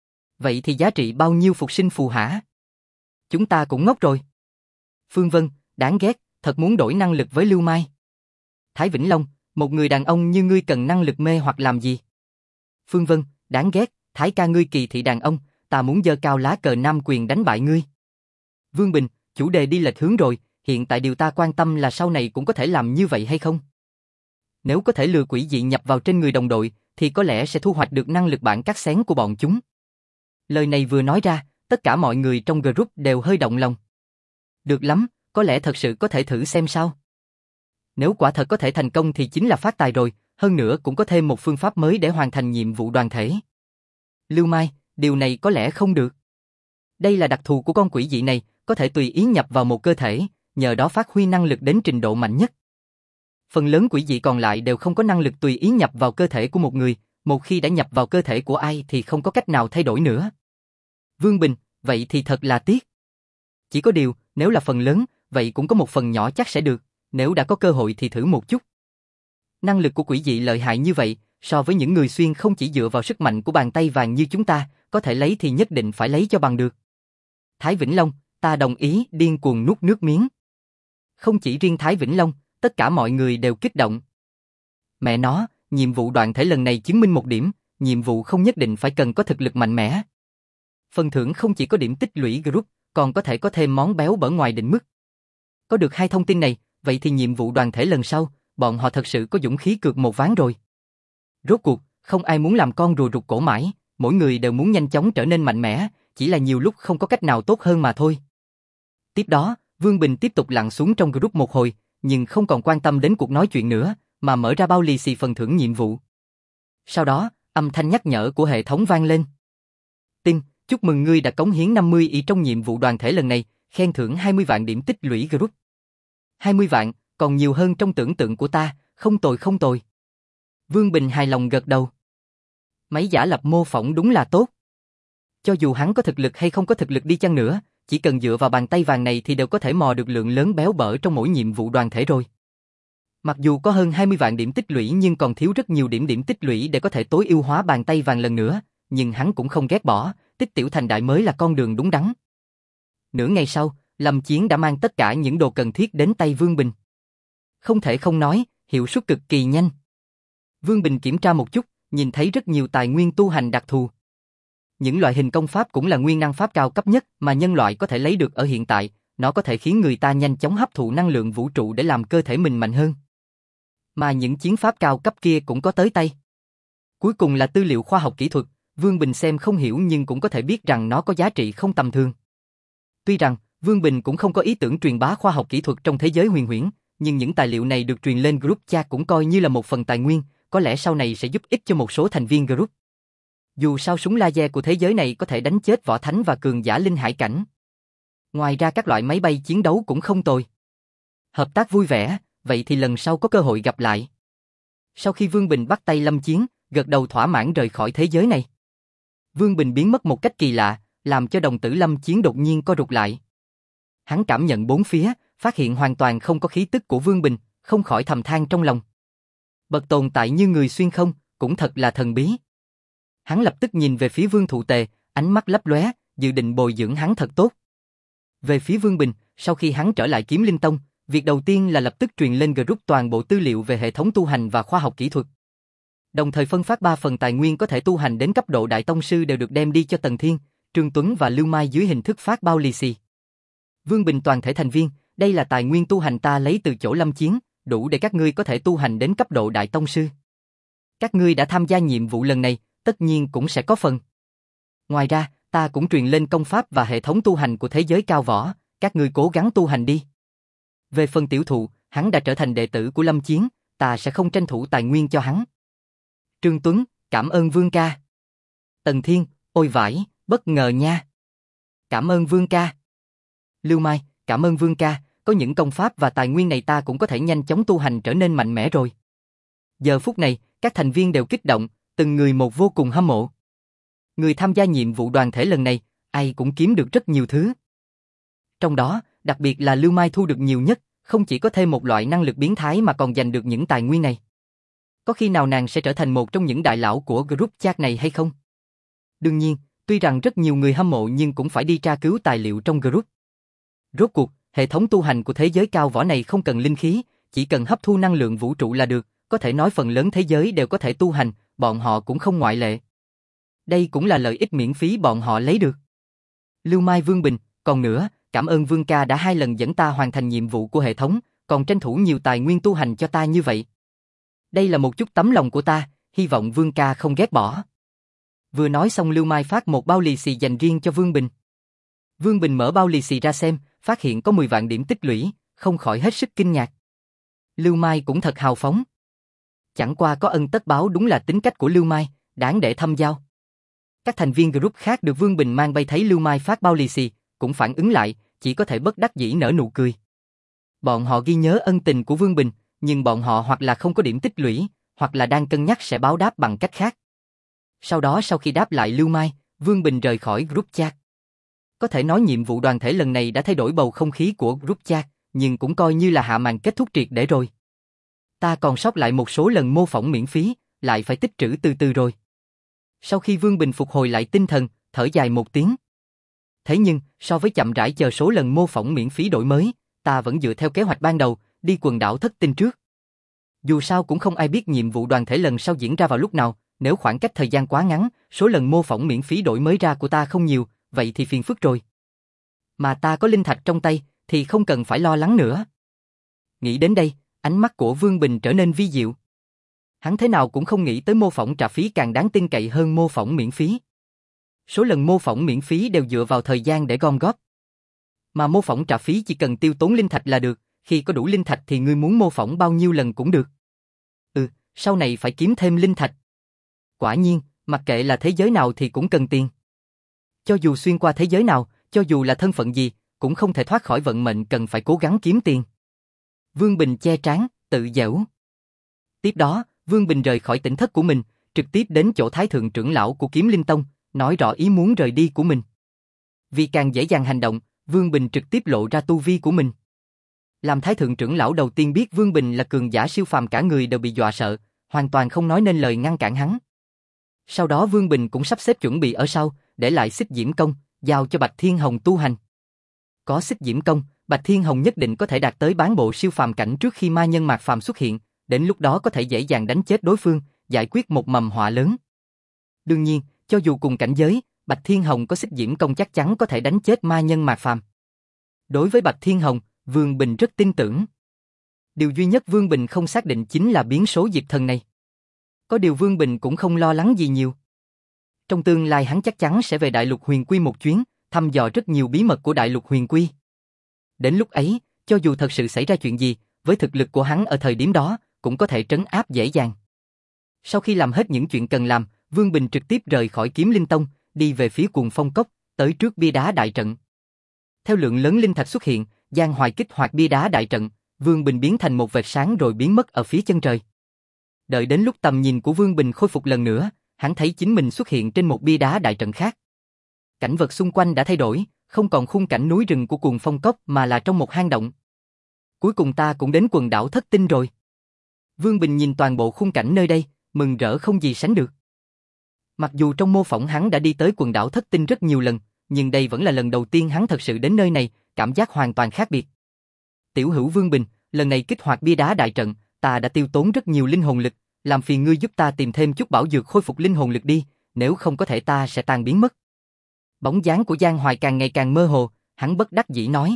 Vậy thì giá trị bao nhiêu phục sinh phù hả? Chúng ta cũng ngốc rồi. Phương Vân, đáng ghét, thật muốn đổi năng lực với Lưu Mai. Thái Vĩnh Long, một người đàn ông như ngươi cần năng lực mê hoặc làm gì? Phương Vân, đáng ghét, Thái ca ngươi kỳ thị đàn ông, ta muốn giơ cao lá cờ nam quyền đánh bại ngươi. Vương Bình, chủ đề đi lệch hướng rồi, hiện tại điều ta quan tâm là sau này cũng có thể làm như vậy hay không? Nếu có thể lừa quỷ dị nhập vào trên người đồng đội, thì có lẽ sẽ thu hoạch được năng lực bản cắt xén của bọn chúng. Lời này vừa nói ra, tất cả mọi người trong group đều hơi động lòng. Được lắm, có lẽ thật sự có thể thử xem sao. Nếu quả thật có thể thành công thì chính là phát tài rồi, hơn nữa cũng có thêm một phương pháp mới để hoàn thành nhiệm vụ đoàn thể. Lưu Mai, điều này có lẽ không được. Đây là đặc thù của con quỷ dị này, có thể tùy ý nhập vào một cơ thể, nhờ đó phát huy năng lực đến trình độ mạnh nhất. Phần lớn quỷ dị còn lại đều không có năng lực tùy ý nhập vào cơ thể của một người, một khi đã nhập vào cơ thể của ai thì không có cách nào thay đổi nữa. Vương Bình, vậy thì thật là tiếc. Chỉ có điều, nếu là phần lớn, vậy cũng có một phần nhỏ chắc sẽ được, nếu đã có cơ hội thì thử một chút. Năng lực của quỷ dị lợi hại như vậy, so với những người xuyên không chỉ dựa vào sức mạnh của bàn tay vàng như chúng ta, có thể lấy thì nhất định phải lấy cho bằng được. Thái Vĩnh Long, ta đồng ý, điên cuồng nuốt nước miếng. Không chỉ riêng Thái Vĩnh Long, tất cả mọi người đều kích động. Mẹ nó, nhiệm vụ đoàn thể lần này chứng minh một điểm, nhiệm vụ không nhất định phải cần có thực lực mạnh mẽ. Phần thưởng không chỉ có điểm tích lũy group, còn có thể có thêm món béo bở ngoài định mức. Có được hai thông tin này, vậy thì nhiệm vụ đoàn thể lần sau, bọn họ thật sự có dũng khí cược một ván rồi. Rốt cuộc, không ai muốn làm con rùa rụt cổ mãi, mỗi người đều muốn nhanh chóng trở nên mạnh mẽ, chỉ là nhiều lúc không có cách nào tốt hơn mà thôi. Tiếp đó, Vương Bình tiếp tục lặn xuống trong group một hồi, nhưng không còn quan tâm đến cuộc nói chuyện nữa, mà mở ra bao lì xì phần thưởng nhiệm vụ. Sau đó, âm thanh nhắc nhở của hệ thống vang lên. Tin, chúc mừng ngươi đã cống hiến năm mươi i trong nhiệm vụ đoàn thể lần này, khen thưởng hai mươi vạn điểm tích lũy group. hai mươi vạn, còn nhiều hơn trong tưởng tượng của ta, không tồi không tồi. Vương Bình hài lòng gật đầu. Máy giả lập mô phỏng đúng là tốt. Cho dù hắn có thực lực hay không có thực lực đi chăng nữa, chỉ cần dựa vào bàn tay vàng này thì đều có thể mò được lượng lớn béo bở trong mỗi nhiệm vụ đoàn thể rồi. Mặc dù có hơn hai mươi vạn điểm tích lũy nhưng còn thiếu rất nhiều điểm điểm tích lũy để có thể tối ưu hóa bàn tay vàng lần nữa, nhưng hắn cũng không ghét bỏ, tích tiểu thành đại mới là con đường đúng đắn. Nửa ngày sau, Lâm Chiến đã mang tất cả những đồ cần thiết đến tay Vương Bình. Không thể không nói, hiệu suất cực kỳ nhanh. Vương Bình kiểm tra một chút, nhìn thấy rất nhiều tài nguyên tu hành đặc thù. Những loại hình công pháp cũng là nguyên năng pháp cao cấp nhất mà nhân loại có thể lấy được ở hiện tại, nó có thể khiến người ta nhanh chóng hấp thụ năng lượng vũ trụ để làm cơ thể mình mạnh hơn. Mà những chiến pháp cao cấp kia cũng có tới tay. Cuối cùng là tư liệu khoa học kỹ thuật, Vương Bình xem không hiểu nhưng cũng có thể biết rằng nó có giá trị không tầm thường. Tuy rằng, Vương Bình cũng không có ý tưởng truyền bá khoa học kỹ thuật trong thế giới huyền huyễn, nhưng những tài liệu này được truyền lên group chat cũng coi như là một phần tài nguyên, có lẽ sau này sẽ giúp ích cho một số thành viên group. Dù sao súng laser của thế giới này có thể đánh chết võ thánh và cường giả linh hải cảnh. Ngoài ra các loại máy bay chiến đấu cũng không tồi. Hợp tác vui vẻ, vậy thì lần sau có cơ hội gặp lại. Sau khi Vương Bình bắt tay Lâm Chiến, gật đầu thỏa mãn rời khỏi thế giới này. Vương Bình biến mất một cách kỳ lạ, làm cho đồng tử Lâm Chiến đột nhiên co rụt lại. Hắn cảm nhận bốn phía, phát hiện hoàn toàn không có khí tức của Vương Bình, không khỏi thầm than trong lòng. Bậc tồn tại như người xuyên không, cũng thật là thần bí. Hắn lập tức nhìn về phía Vương Thụ Tề, ánh mắt lấp lóe, dự định bồi dưỡng hắn thật tốt. Về phía Vương Bình, sau khi hắn trở lại Kiếm Linh Tông, việc đầu tiên là lập tức truyền lên group toàn bộ tư liệu về hệ thống tu hành và khoa học kỹ thuật. Đồng thời phân phát ba phần tài nguyên có thể tu hành đến cấp độ đại tông sư đều được đem đi cho Tần Thiên, Trương Tuấn và Lưu Mai dưới hình thức phát bao lì xì. Vương Bình toàn thể thành viên, đây là tài nguyên tu hành ta lấy từ chỗ Lâm Chiến, đủ để các ngươi có thể tu hành đến cấp độ đại tông sư. Các ngươi đã tham gia nhiệm vụ lần này, tất nhiên cũng sẽ có phần. Ngoài ra, ta cũng truyền lên công pháp và hệ thống tu hành của thế giới cao võ, các ngươi cố gắng tu hành đi. Về phần tiểu thụ, hắn đã trở thành đệ tử của Lâm Chiến, ta sẽ không tranh thủ tài nguyên cho hắn. Trương Tuấn, cảm ơn Vương ca. Tần Thiên, ôi vãi, bất ngờ nha. Cảm ơn Vương ca. Lưu Mai, cảm ơn Vương ca, có những công pháp và tài nguyên này ta cũng có thể nhanh chóng tu hành trở nên mạnh mẽ rồi. Giờ phút này, các thành viên đều kích động, từng người một vô cùng hâm mộ. Người tham gia nhiệm vụ đoàn thể lần này, ai cũng kiếm được rất nhiều thứ. Trong đó, đặc biệt là Lưu Mai thu được nhiều nhất, không chỉ có thêm một loại năng lực biến thái mà còn giành được những tài nguyên này. Có khi nào nàng sẽ trở thành một trong những đại lão của group chat này hay không? Đương nhiên, tuy rằng rất nhiều người hâm mộ nhưng cũng phải đi tra cứu tài liệu trong group. Rốt cuộc, hệ thống tu hành của thế giới cao võ này không cần linh khí, chỉ cần hấp thu năng lượng vũ trụ là được, có thể nói phần lớn thế giới đều có thể tu hành, bọn họ cũng không ngoại lệ. Đây cũng là lợi ích miễn phí bọn họ lấy được. Lưu Mai Vương Bình, còn nữa, cảm ơn Vương ca đã hai lần dẫn ta hoàn thành nhiệm vụ của hệ thống, còn tranh thủ nhiều tài nguyên tu hành cho ta như vậy. Đây là một chút tấm lòng của ta, hy vọng Vương ca không ghét bỏ. Vừa nói xong Lưu Mai phát một bao lì xì dành riêng cho Vương Bình. Vương Bình mở bao lì xì ra xem, phát hiện có mười vạn điểm tích lũy, không khỏi hết sức kinh ngạc. Lưu Mai cũng thật hào phóng. Chẳng qua có ân tất báo đúng là tính cách của Lưu Mai, đáng để thâm giao. Các thành viên group khác được Vương Bình mang bay thấy Lưu Mai phát bao lì xì, cũng phản ứng lại, chỉ có thể bất đắc dĩ nở nụ cười. Bọn họ ghi nhớ ân tình của Vương Bình, nhưng bọn họ hoặc là không có điểm tích lũy, hoặc là đang cân nhắc sẽ báo đáp bằng cách khác. Sau đó sau khi đáp lại Lưu Mai, Vương Bình rời khỏi group chat. Có thể nói nhiệm vụ đoàn thể lần này đã thay đổi bầu không khí của group chat, nhưng cũng coi như là hạ màn kết thúc triệt để rồi. Ta còn sót lại một số lần mô phỏng miễn phí, lại phải tích trữ từ từ rồi. Sau khi Vương Bình phục hồi lại tinh thần, thở dài một tiếng. Thế nhưng, so với chậm rãi chờ số lần mô phỏng miễn phí đổi mới, ta vẫn dựa theo kế hoạch ban đầu, đi quần đảo Thất Tinh trước. Dù sao cũng không ai biết nhiệm vụ đoàn thể lần sau diễn ra vào lúc nào, nếu khoảng cách thời gian quá ngắn, số lần mô phỏng miễn phí đổi mới ra của ta không nhiều, vậy thì phiền phức rồi. Mà ta có linh thạch trong tay, thì không cần phải lo lắng nữa. Nghĩ đến đây, ánh mắt của Vương Bình trở nên vi diệu. Hắn thế nào cũng không nghĩ tới mô phỏng trả phí càng đáng tin cậy hơn mô phỏng miễn phí. Số lần mô phỏng miễn phí đều dựa vào thời gian để gom góp. Mà mô phỏng trả phí chỉ cần tiêu tốn linh thạch là được, khi có đủ linh thạch thì ngươi muốn mô phỏng bao nhiêu lần cũng được. Ừ, sau này phải kiếm thêm linh thạch. Quả nhiên, mặc kệ là thế giới nào thì cũng cần tiền. Cho dù xuyên qua thế giới nào, cho dù là thân phận gì, cũng không thể thoát khỏi vận mệnh cần phải cố gắng kiếm tiền. Vương Bình che trán, tự giễu. Tiếp đó, Vương Bình rời khỏi tỉnh thất của mình, trực tiếp đến chỗ Thái Thượng trưởng lão của Kiếm Linh Tông, nói rõ ý muốn rời đi của mình. Vì càng dễ dàng hành động, Vương Bình trực tiếp lộ ra tu vi của mình. Làm Thái Thượng trưởng lão đầu tiên biết Vương Bình là cường giả siêu phàm cả người đều bị dọa sợ, hoàn toàn không nói nên lời ngăn cản hắn. Sau đó Vương Bình cũng sắp xếp chuẩn bị ở sau, để lại Xích Diễm Công, giao cho Bạch Thiên Hồng tu hành. Có Xích Diễm Công, Bạch Thiên Hồng nhất định có thể đạt tới bán bộ siêu phàm cảnh trước khi ma nhân mạt phàm xuất hiện, đến lúc đó có thể dễ dàng đánh chết đối phương, giải quyết một mầm họa lớn. Đương nhiên, cho dù cùng cảnh giới, Bạch Thiên Hồng có Xích Diễm Công chắc chắn có thể đánh chết ma nhân mạt phàm. Đối với Bạch Thiên Hồng, Vương Bình rất tin tưởng. Điều duy nhất Vương Bình không xác định chính là biến số diệt thần này. Có điều Vương Bình cũng không lo lắng gì nhiều. Trong tương lai hắn chắc chắn sẽ về Đại Lục Huyền Quy một chuyến, thăm dò rất nhiều bí mật của Đại Lục Huyền Quy. Đến lúc ấy, cho dù thật sự xảy ra chuyện gì, với thực lực của hắn ở thời điểm đó, cũng có thể trấn áp dễ dàng. Sau khi làm hết những chuyện cần làm, Vương Bình trực tiếp rời khỏi Kiếm Linh Tông, đi về phía Cuồng Phong Cốc, tới trước bia đá đại trận. Theo lượng lớn linh thạch xuất hiện, Giang Hoài kích hoạt bia đá đại trận, Vương Bình biến thành một vệt sáng rồi biến mất ở phía chân trời. Đợi đến lúc tầm nhìn của Vương Bình khôi phục lần nữa, hắn thấy chính mình xuất hiện trên một bia đá đại trận khác. Cảnh vật xung quanh đã thay đổi, không còn khung cảnh núi rừng của Cuồng Phong Cốc mà là trong một hang động. Cuối cùng ta cũng đến quần đảo Thất Tinh rồi. Vương Bình nhìn toàn bộ khung cảnh nơi đây, mừng rỡ không gì sánh được. Mặc dù trong mô phỏng hắn đã đi tới quần đảo Thất Tinh rất nhiều lần, nhưng đây vẫn là lần đầu tiên hắn thật sự đến nơi này, cảm giác hoàn toàn khác biệt. Tiểu hữu Vương Bình, lần này kích hoạt bia đá đại trận, ta đã tiêu tốn rất nhiều linh hồn lực, làm phiền ngươi giúp ta tìm thêm chút bảo dược khôi phục linh hồn lực đi, nếu không có thể ta sẽ tan biến mất. Bóng dáng của Giang Hoài càng ngày càng mơ hồ, hắn bất đắc dĩ nói.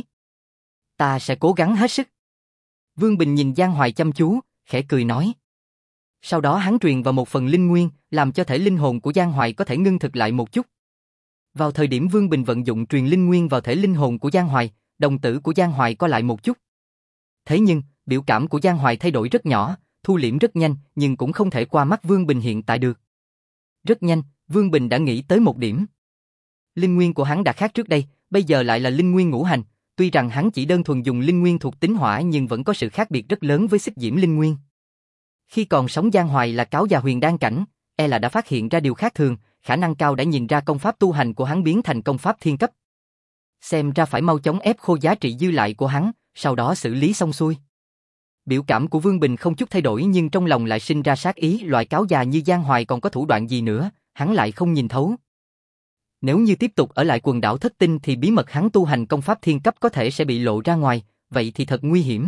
Ta sẽ cố gắng hết sức. Vương Bình nhìn Giang Hoài chăm chú, khẽ cười nói. Sau đó hắn truyền vào một phần linh nguyên, làm cho thể linh hồn của Giang Hoài có thể ngưng thực lại một chút. Vào thời điểm Vương Bình vận dụng truyền linh nguyên vào thể linh hồn của Giang Hoài, đồng tử của Giang Hoài co lại một chút. Thế nhưng, biểu cảm của Giang Hoài thay đổi rất nhỏ, thu liễm rất nhanh, nhưng cũng không thể qua mắt Vương Bình hiện tại được. Rất nhanh, Vương Bình đã nghĩ tới một điểm. Linh nguyên của hắn đã khác trước đây, bây giờ lại là linh nguyên ngũ hành, tuy rằng hắn chỉ đơn thuần dùng linh nguyên thuộc tính hỏa nhưng vẫn có sự khác biệt rất lớn với xích diễm linh nguyên. Khi còn sống Giang Hoài là cáo già huyền đan cảnh, e là đã phát hiện ra điều khác thường, khả năng cao đã nhìn ra công pháp tu hành của hắn biến thành công pháp thiên cấp. Xem ra phải mau chóng ép khô giá trị dư lại của hắn, sau đó xử lý xong xuôi. Biểu cảm của Vương Bình không chút thay đổi nhưng trong lòng lại sinh ra sát ý, loại cáo già như Giang Hoài còn có thủ đoạn gì nữa, hắn lại không nhìn thấu. Nếu như tiếp tục ở lại quần đảo Thất Tinh thì bí mật hắn tu hành công pháp thiên cấp có thể sẽ bị lộ ra ngoài, vậy thì thật nguy hiểm.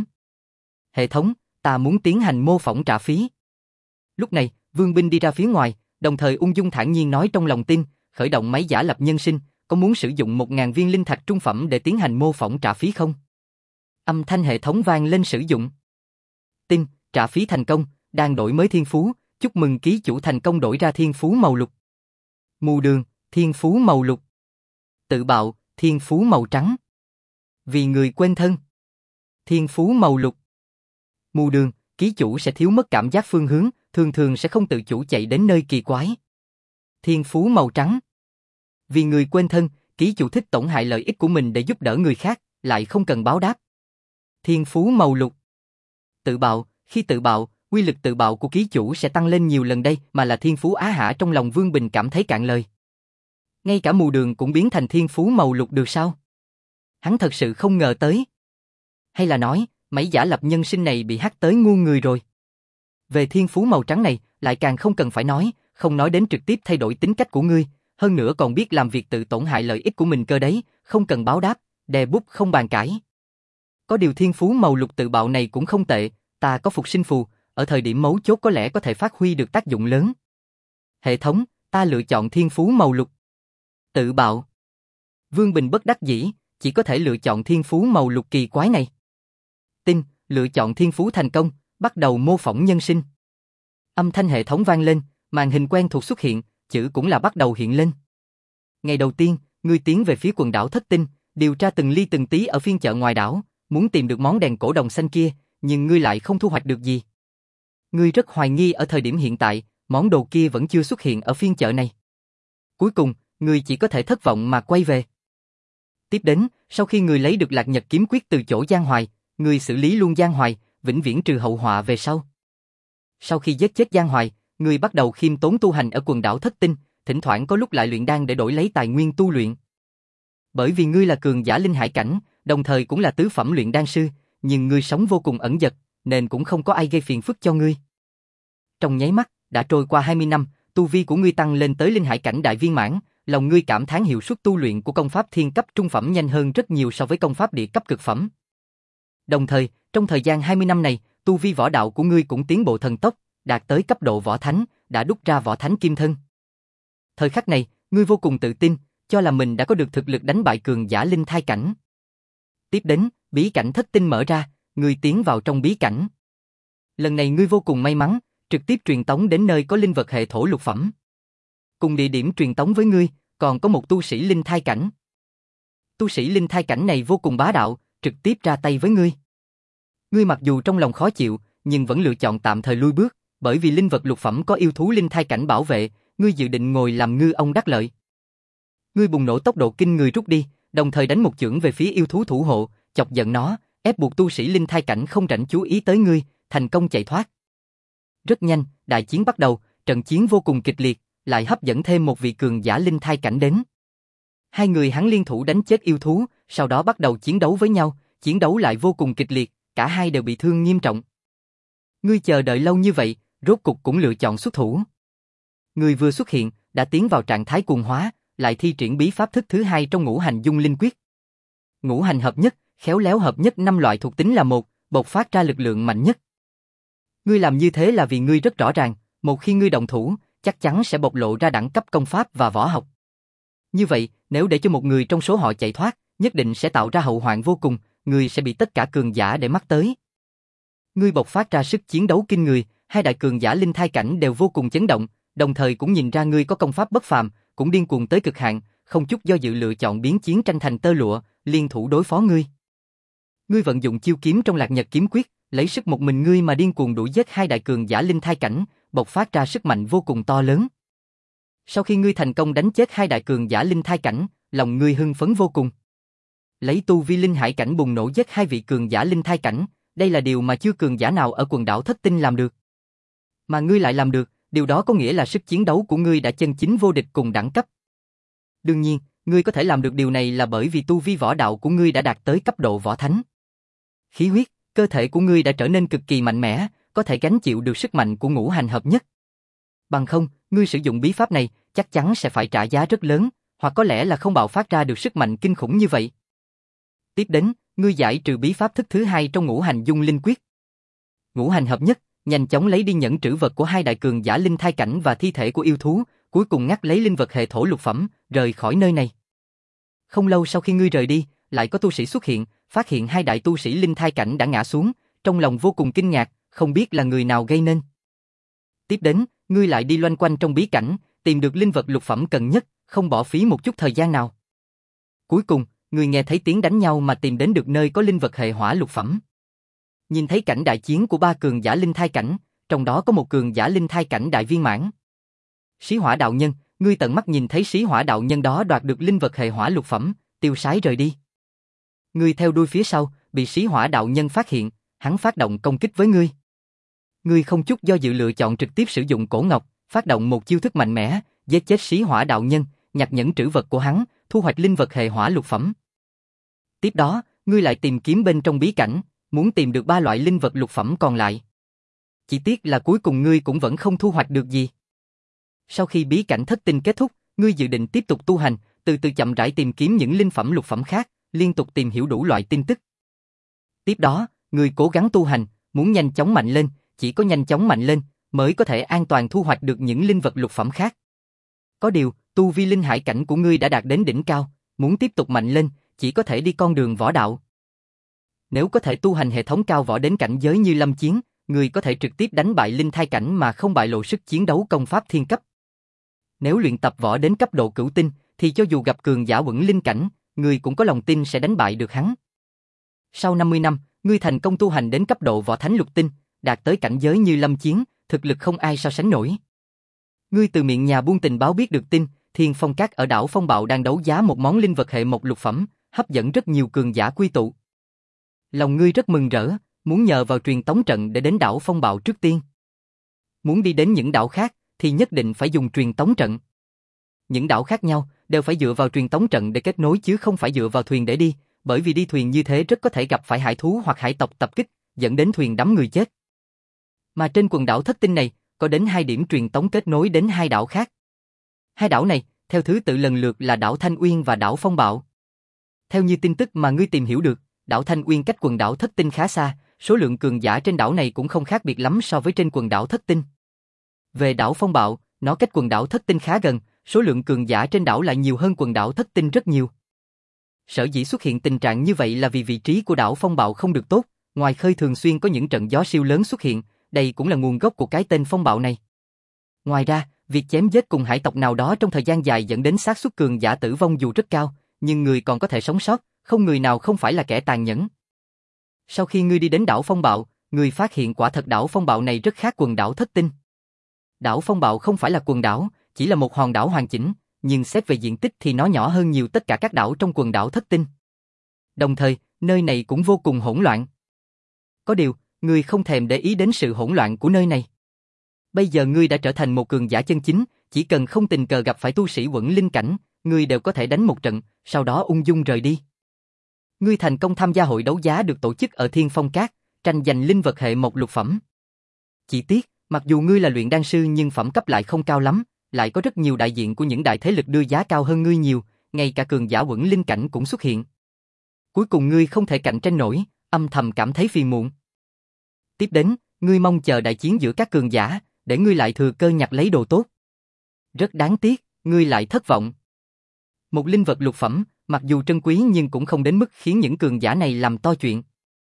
Hệ thống, ta muốn tiến hành mô phỏng trả phí. Lúc này, Vương Bình đi ra phía ngoài, đồng thời ung dung thản nhiên nói trong lòng tin, khởi động máy giả lập nhân sinh, có muốn sử dụng một ngàn viên linh thạch trung phẩm để tiến hành mô phỏng trả phí không? Âm thanh hệ thống vang lên sử dụng. Tin, trả phí thành công, đang đổi mới thiên phú, chúc mừng ký chủ thành công đổi ra thiên phú màu lục. Mù đường, thiên phú màu lục. Tự bạo, thiên phú màu trắng. Vì người quên thân. Thiên phú màu lục. Mù đường, ký chủ sẽ thiếu mất cảm giác phương hướng, thường thường sẽ không tự chủ chạy đến nơi kỳ quái. Thiên phú màu trắng. Vì người quên thân, ký chủ thích tổn hại lợi ích của mình để giúp đỡ người khác, lại không cần báo đáp. Thiên phú màu lục. Tự bạo, khi tự bạo, quy lực tự bạo của ký chủ sẽ tăng lên nhiều lần đây mà là thiên phú á hả. Trong lòng Vương Bình cảm thấy cạn lời. Ngay cả mù đường cũng biến thành thiên phú màu lục được sao? Hắn thật sự không ngờ tới. Hay là nói, máy giả lập nhân sinh này bị hack tới ngu người rồi. Về thiên phú màu trắng này, lại càng không cần phải nói, không nói đến trực tiếp thay đổi tính cách của ngươi, hơn nữa còn biết làm việc tự tổn hại lợi ích của mình cơ đấy, không cần báo đáp, đè bút không bàn cãi. Có điều thiên phú màu lục tự bạo này cũng không tệ, ta có phục sinh phù, ở thời điểm mấu chốt có lẽ có thể phát huy được tác dụng lớn. Hệ thống, ta lựa chọn thiên phú màu lục. Tự bạo. Vương Bình bất đắc dĩ, chỉ có thể lựa chọn thiên phú màu lục kỳ quái này. Tin, lựa chọn thiên phú thành công, bắt đầu mô phỏng nhân sinh. Âm thanh hệ thống vang lên, màn hình quen thuộc xuất hiện, chữ cũng là bắt đầu hiện lên. Ngày đầu tiên, ngươi tiến về phía quần đảo Thất Tinh, điều tra từng ly từng tí ở phiên chợ ngoài đảo, muốn tìm được món đèn cổ đồng xanh kia, nhưng ngươi lại không thu hoạch được gì. Ngươi rất hoài nghi ở thời điểm hiện tại, món đồ kia vẫn chưa xuất hiện ở phiên chợ này. Cuối cùng, ngươi chỉ có thể thất vọng mà quay về. Tiếp đến, sau khi ngươi lấy được Lạc Nhật kiếm quyết từ chỗ Giang Hoài, ngươi xử lý luôn Giang Hoài, vĩnh viễn trừ hậu họa về sau. Sau khi giết chết Giang Hoài, ngươi bắt đầu khiêm tốn tu hành ở quần đảo Thất Tinh, thỉnh thoảng có lúc lại luyện đan để đổi lấy tài nguyên tu luyện. Bởi vì ngươi là cường giả linh hải cảnh, đồng thời cũng là tứ phẩm luyện đan sư, nhưng ngươi sống vô cùng ẩn dật, nên cũng không có ai gây phiền phức cho ngươi. Trong nháy mắt, đã trôi qua hai mươi năm, tu vi của ngươi tăng lên tới linh hải cảnh đại viên mãn, lòng ngươi cảm thán hiệu suất tu luyện của công pháp thiên cấp trung phẩm nhanh hơn rất nhiều so với công pháp địa cấp cực phẩm. Đồng thời, trong thời gian hai mươi năm này, tu vi võ đạo của ngươi cũng tiến bộ thần tốc, đạt tới cấp độ võ thánh, đã đúc ra võ thánh kim thân. Thời khắc này, ngươi vô cùng tự tin, cho là mình đã có được thực lực đánh bại cường giả linh thai cảnh. Tiếp đến, bí cảnh Thất Tinh mở ra, ngươi tiến vào trong bí cảnh. Lần này ngươi vô cùng may mắn, trực tiếp truyền tống đến nơi có linh vật hệ thổ lục phẩm. Cùng địa điểm truyền tống với ngươi, còn có một tu sĩ linh thai cảnh. Tu sĩ linh thai cảnh này vô cùng bá đạo, trực tiếp ra tay với ngươi. Ngươi mặc dù trong lòng khó chịu, nhưng vẫn lựa chọn tạm thời lui bước, bởi vì linh vật lục phẩm có yêu thú linh thai cảnh bảo vệ, ngươi dự định ngồi làm ngư ông đắc lợi. Ngươi bùng nổ tốc độ kinh người rút đi, đồng thời đánh một chưởng về phía yêu thú thủ hộ, chọc giận nó, ép buộc tu sĩ linh thai cảnh không rảnh chú ý tới ngươi, thành công chạy thoát. Rất nhanh, đại chiến bắt đầu, trận chiến vô cùng kịch liệt, lại hấp dẫn thêm một vị cường giả linh thai cảnh đến. Hai người hắn liên thủ đánh chết yêu thú, sau đó bắt đầu chiến đấu với nhau, chiến đấu lại vô cùng kịch liệt, cả hai đều bị thương nghiêm trọng. Ngươi chờ đợi lâu như vậy, rốt cục cũng lựa chọn xuất thủ. Ngươi vừa xuất hiện, đã tiến vào trạng thái cuồng hóa, lại thi triển bí pháp thức thứ hai trong ngũ hành dung linh quyết. Ngũ hành hợp nhất, khéo léo hợp nhất năm loại thuộc tính là một, bộc phát ra lực lượng mạnh nhất. Ngươi làm như thế là vì ngươi rất rõ ràng, một khi ngươi động thủ, chắc chắn sẽ bộc lộ ra đẳng cấp công pháp và võ học. Như vậy, nếu để cho một người trong số họ chạy thoát, nhất định sẽ tạo ra hậu hoạn vô cùng, ngươi sẽ bị tất cả cường giả để mắt tới. Ngươi bộc phát ra sức chiến đấu kinh người, hai đại cường giả linh thai cảnh đều vô cùng chấn động, đồng thời cũng nhìn ra ngươi có công pháp bất phàm, cũng điên cuồng tới cực hạn, không chút do dự lựa chọn biến chiến tranh thành tơ lụa, liên thủ đối phó ngươi. Ngươi vận dụng chiêu kiếm trong Lạc Nhật kiếm quyết, lấy sức một mình ngươi mà điên cuồng đuổi giết hai đại cường giả linh thai cảnh, bộc phát ra sức mạnh vô cùng to lớn. Sau khi ngươi thành công đánh chết hai đại cường giả linh thai cảnh, lòng ngươi hưng phấn vô cùng. Lấy tu vi linh hải cảnh bùng nổ giết hai vị cường giả linh thai cảnh, đây là điều mà chưa cường giả nào ở quần đảo Thất Tinh làm được. Mà ngươi lại làm được, điều đó có nghĩa là sức chiến đấu của ngươi đã chân chính vô địch cùng đẳng cấp. Đương nhiên, ngươi có thể làm được điều này là bởi vì tu vi võ đạo của ngươi đã đạt tới cấp độ võ thánh. Khí huyết, cơ thể của ngươi đã trở nên cực kỳ mạnh mẽ, có thể gánh chịu được sức mạnh của ngũ hành hợp nhất. Bằng không, ngươi sử dụng bí pháp này, chắc chắn sẽ phải trả giá rất lớn, hoặc có lẽ là không bạo phát ra được sức mạnh kinh khủng như vậy. Tiếp đến, ngươi giải trừ bí pháp thức thứ hai trong ngũ hành dung linh quyết. Ngũ hành hợp nhất, nhanh chóng lấy đi nhẫn trữ vật của hai đại cường giả linh thai cảnh và thi thể của yêu thú, cuối cùng ngắt lấy linh vật hệ thổ lục phẩm, rời khỏi nơi này. Không lâu sau khi ngươi rời đi, lại có tu sĩ xuất hiện, phát hiện hai đại tu sĩ linh thai cảnh đã ngã xuống, trong lòng vô cùng kinh ngạc, không biết là người nào gây nên. Tiếp đến, ngươi lại đi loanh quanh trong bí cảnh, tìm được linh vật lục phẩm cần nhất, không bỏ phí một chút thời gian nào. Cuối cùng, ngươi nghe thấy tiếng đánh nhau mà tìm đến được nơi có linh vật hệ hỏa lục phẩm. Nhìn thấy cảnh đại chiến của ba cường giả linh thai cảnh, trong đó có một cường giả linh thai cảnh đại viên mãn. Xí Hỏa đạo nhân, ngươi tận mắt nhìn thấy Xí Hỏa đạo nhân đó đoạt được linh vật hệ hỏa lục phẩm, tiêu sái rời đi. Ngươi theo đuôi phía sau, bị Xí Hỏa đạo nhân phát hiện, hắn phát động công kích với ngươi. Ngươi không chút do dự lựa chọn trực tiếp sử dụng cổ ngọc, phát động một chiêu thức mạnh mẽ, giết chết Xí Hỏa đạo nhân, nhặt nhẫn trữ vật của hắn, thu hoạch linh vật hệ hỏa lục phẩm. Tiếp đó, ngươi lại tìm kiếm bên trong bí cảnh, muốn tìm được ba loại linh vật lục phẩm còn lại. Chỉ tiếc là cuối cùng ngươi cũng vẫn không thu hoạch được gì. Sau khi bí cảnh thất tinh kết thúc, ngươi dự định tiếp tục tu hành, từ từ chậm rãi tìm kiếm những linh phẩm lục phẩm khác, liên tục tìm hiểu đủ loại tin tức. Tiếp đó, ngươi cố gắng tu hành, muốn nhanh chóng mạnh lên, chỉ có nhanh chóng mạnh lên mới có thể an toàn thu hoạch được những linh vật lục phẩm khác. Có điều, tu vi linh hải cảnh của ngươi đã đạt đến đỉnh cao, muốn tiếp tục mạnh lên, chỉ có thể đi con đường võ đạo. Nếu có thể tu hành hệ thống cao võ đến cảnh giới như Lâm Chiến, người có thể trực tiếp đánh bại linh thai cảnh mà không bại lộ sức chiến đấu công pháp thiên cấp. Nếu luyện tập võ đến cấp độ cửu tinh, thì cho dù gặp cường giả Quẩn linh cảnh, người cũng có lòng tin sẽ đánh bại được hắn. Sau năm mươi năm, ngươi thành công tu hành đến cấp độ võ thánh lục tinh, đạt tới cảnh giới như Lâm Chiến, thực lực không ai so sánh nổi. Ngươi từ miệng nhà buôn tình báo biết được tin, Thiên Phong Các ở đảo Phong Bạo đang đấu giá một món linh vật hệ mộc lục phẩm, hấp dẫn rất nhiều cường giả quy tụ. Lòng ngươi rất mừng rỡ, muốn nhờ vào truyền tống trận để đến đảo Phong Bạo trước tiên. Muốn đi đến những đảo khác, thì nhất định phải dùng truyền tống trận. Những đảo khác nhau, đều phải dựa vào truyền tống trận để kết nối chứ không phải dựa vào thuyền để đi, bởi vì đi thuyền như thế rất có thể gặp phải hải thú hoặc hải tộc tập kích, dẫn đến thuyền đắm người chết. Mà trên quần đảo Thất Tinh này, có đến hai điểm truyền tống kết nối đến hai đảo khác. Hai đảo này, theo thứ tự lần lượt là đảo Thanh Uyên và đảo Phong Bạo. Theo như tin tức mà ngươi tìm hiểu được, đảo Thanh Uyên cách quần đảo Thất Tinh khá xa, số lượng cường giả trên đảo này cũng không khác biệt lắm so với trên quần đảo Thất Tinh. Về đảo Phong Bạo, nó cách quần đảo Thất Tinh khá gần, số lượng cường giả trên đảo lại nhiều hơn quần đảo Thất Tinh rất nhiều. Sở dĩ xuất hiện tình trạng như vậy là vì vị trí của đảo Phong Bạo không được tốt, ngoài khơi thường xuyên có những trận gió siêu lớn xuất hiện, đây cũng là nguồn gốc của cái tên Phong Bạo này. Ngoài ra, việc chém giết cùng hải tộc nào đó trong thời gian dài dẫn đến xác suất cường giả tử vong dù rất cao, nhưng người còn có thể sống sót, không người nào không phải là kẻ tàn nhẫn. Sau khi ngươi đi đến đảo Phong Bạo, ngươi phát hiện quả thật đảo Phong Bạo này rất khác quần đảo Thất Tinh. Đảo Phong Bạo không phải là quần đảo, chỉ là một hòn đảo hoàn chỉnh, nhưng xét về diện tích thì nó nhỏ hơn nhiều tất cả các đảo trong quần đảo Thất Tinh. Đồng thời, nơi này cũng vô cùng hỗn loạn. Có điều, ngươi không thèm để ý đến sự hỗn loạn của nơi này. Bây giờ ngươi đã trở thành một cường giả chân chính, chỉ cần không tình cờ gặp phải tu sĩ Quẩn linh cảnh, ngươi đều có thể đánh một trận, sau đó ung dung rời đi. Ngươi thành công tham gia hội đấu giá được tổ chức ở Thiên Phong Các, tranh giành linh vật hệ mộc lục phẩm. Chỉ tiếc, mặc dù ngươi là luyện đan sư nhưng phẩm cấp lại không cao lắm, lại có rất nhiều đại diện của những đại thế lực đưa giá cao hơn ngươi nhiều, ngay cả cường giả Quẩn linh cảnh cũng xuất hiện. Cuối cùng ngươi không thể cạnh tranh nổi, âm thầm cảm thấy phiền muộn. Tiếp đến, ngươi mong chờ đại chiến giữa các cường giả, để ngươi lại thừa cơ nhặt lấy đồ tốt. Rất đáng tiếc, ngươi lại thất vọng. Một linh vật lục phẩm, mặc dù trân quý nhưng cũng không đến mức khiến những cường giả này làm to chuyện.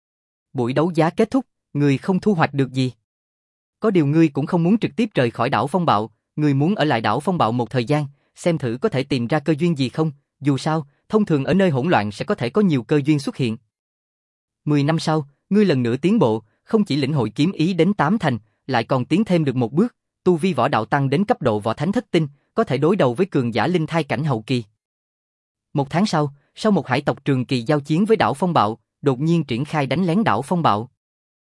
Buổi đấu giá kết thúc, ngươi không thu hoạch được gì. Có điều ngươi cũng không muốn trực tiếp rời khỏi đảo Phong Bạo, ngươi muốn ở lại đảo Phong Bạo một thời gian, xem thử có thể tìm ra cơ duyên gì không, dù sao, thông thường ở nơi hỗn loạn sẽ có thể có nhiều cơ duyên xuất hiện. Mười năm sau, ngươi lần nữa tiến bộ, không chỉ lĩnh hội kiếm ý đến tám thành, lại còn tiến thêm được một bước, tu vi võ đạo tăng đến cấp độ võ thánh thất tinh, có thể đối đầu với cường giả linh thai cảnh hậu kỳ. Một tháng sau, sau một hải tộc trường kỳ giao chiến với đảo Phong Bạo, đột nhiên triển khai đánh lén đảo Phong Bạo.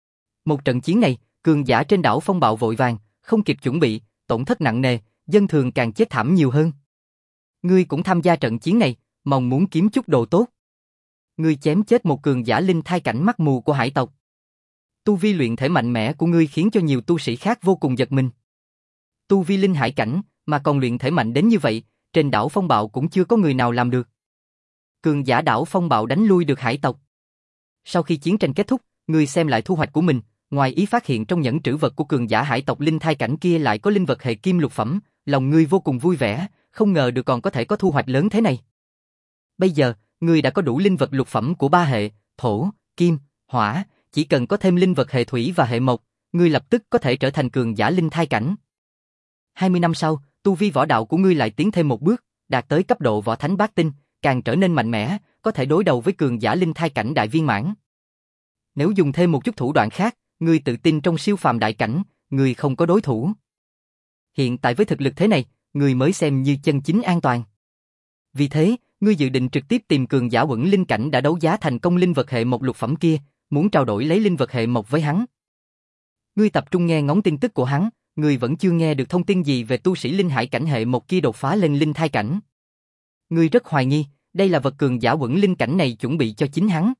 Một trận chiến này, cường giả trên đảo Phong Bạo vội vàng, không kịp chuẩn bị, tổn thất nặng nề, dân thường càng chết thảm nhiều hơn. Ngươi cũng tham gia trận chiến này, mong muốn kiếm chút đồ tốt. Ngươi chém chết một cường giả linh thai cảnh mắt mù của hải tộc. Tu vi luyện thể mạnh mẽ của ngươi khiến cho nhiều tu sĩ khác vô cùng giật mình. Tu vi linh hải cảnh, mà còn luyện thể mạnh đến như vậy, trên đảo Phong Bạo cũng chưa có người nào làm được. Cường giả đảo Phong Bạo đánh lui được hải tộc. Sau khi chiến tranh kết thúc, ngươi xem lại thu hoạch của mình, ngoài ý phát hiện trong nhẫn trữ vật của cường giả hải tộc linh thai cảnh kia lại có linh vật hệ kim lục phẩm, lòng ngươi vô cùng vui vẻ, không ngờ được còn có thể có thu hoạch lớn thế này. Bây giờ, ngươi đã có đủ linh vật lục phẩm của ba hệ, thổ, kim, hỏa, chỉ cần có thêm linh vật hệ thủy và hệ mộc, ngươi lập tức có thể trở thành cường giả linh thai cảnh. hai mươi năm sau, tu vi võ đạo của ngươi lại tiến thêm một bước, đạt tới cấp độ võ thánh bát tinh, càng trở nên mạnh mẽ, có thể đối đầu với cường giả linh thai cảnh đại viên mãn. Nếu dùng thêm một chút thủ đoạn khác, ngươi tự tin trong siêu phàm đại cảnh, ngươi không có đối thủ. Hiện tại với thực lực thế này, ngươi mới xem như chân chính an toàn. Vì thế, ngươi dự định trực tiếp tìm cường giả Quẩn Linh cảnh đã đấu giá thành công linh vật hệ mộc lục phẩm kia, muốn trao đổi lấy linh vật hệ mộc với hắn. Ngươi tập trung nghe ngóng tin tức của hắn, ngươi vẫn chưa nghe được thông tin gì về tu sĩ linh hải cảnh hệ mộc kia đột phá lên linh thai cảnh. Ngươi rất hoài nghi, đây là vật cường giả Quẩn Linh cảnh này chuẩn bị cho chính hắn.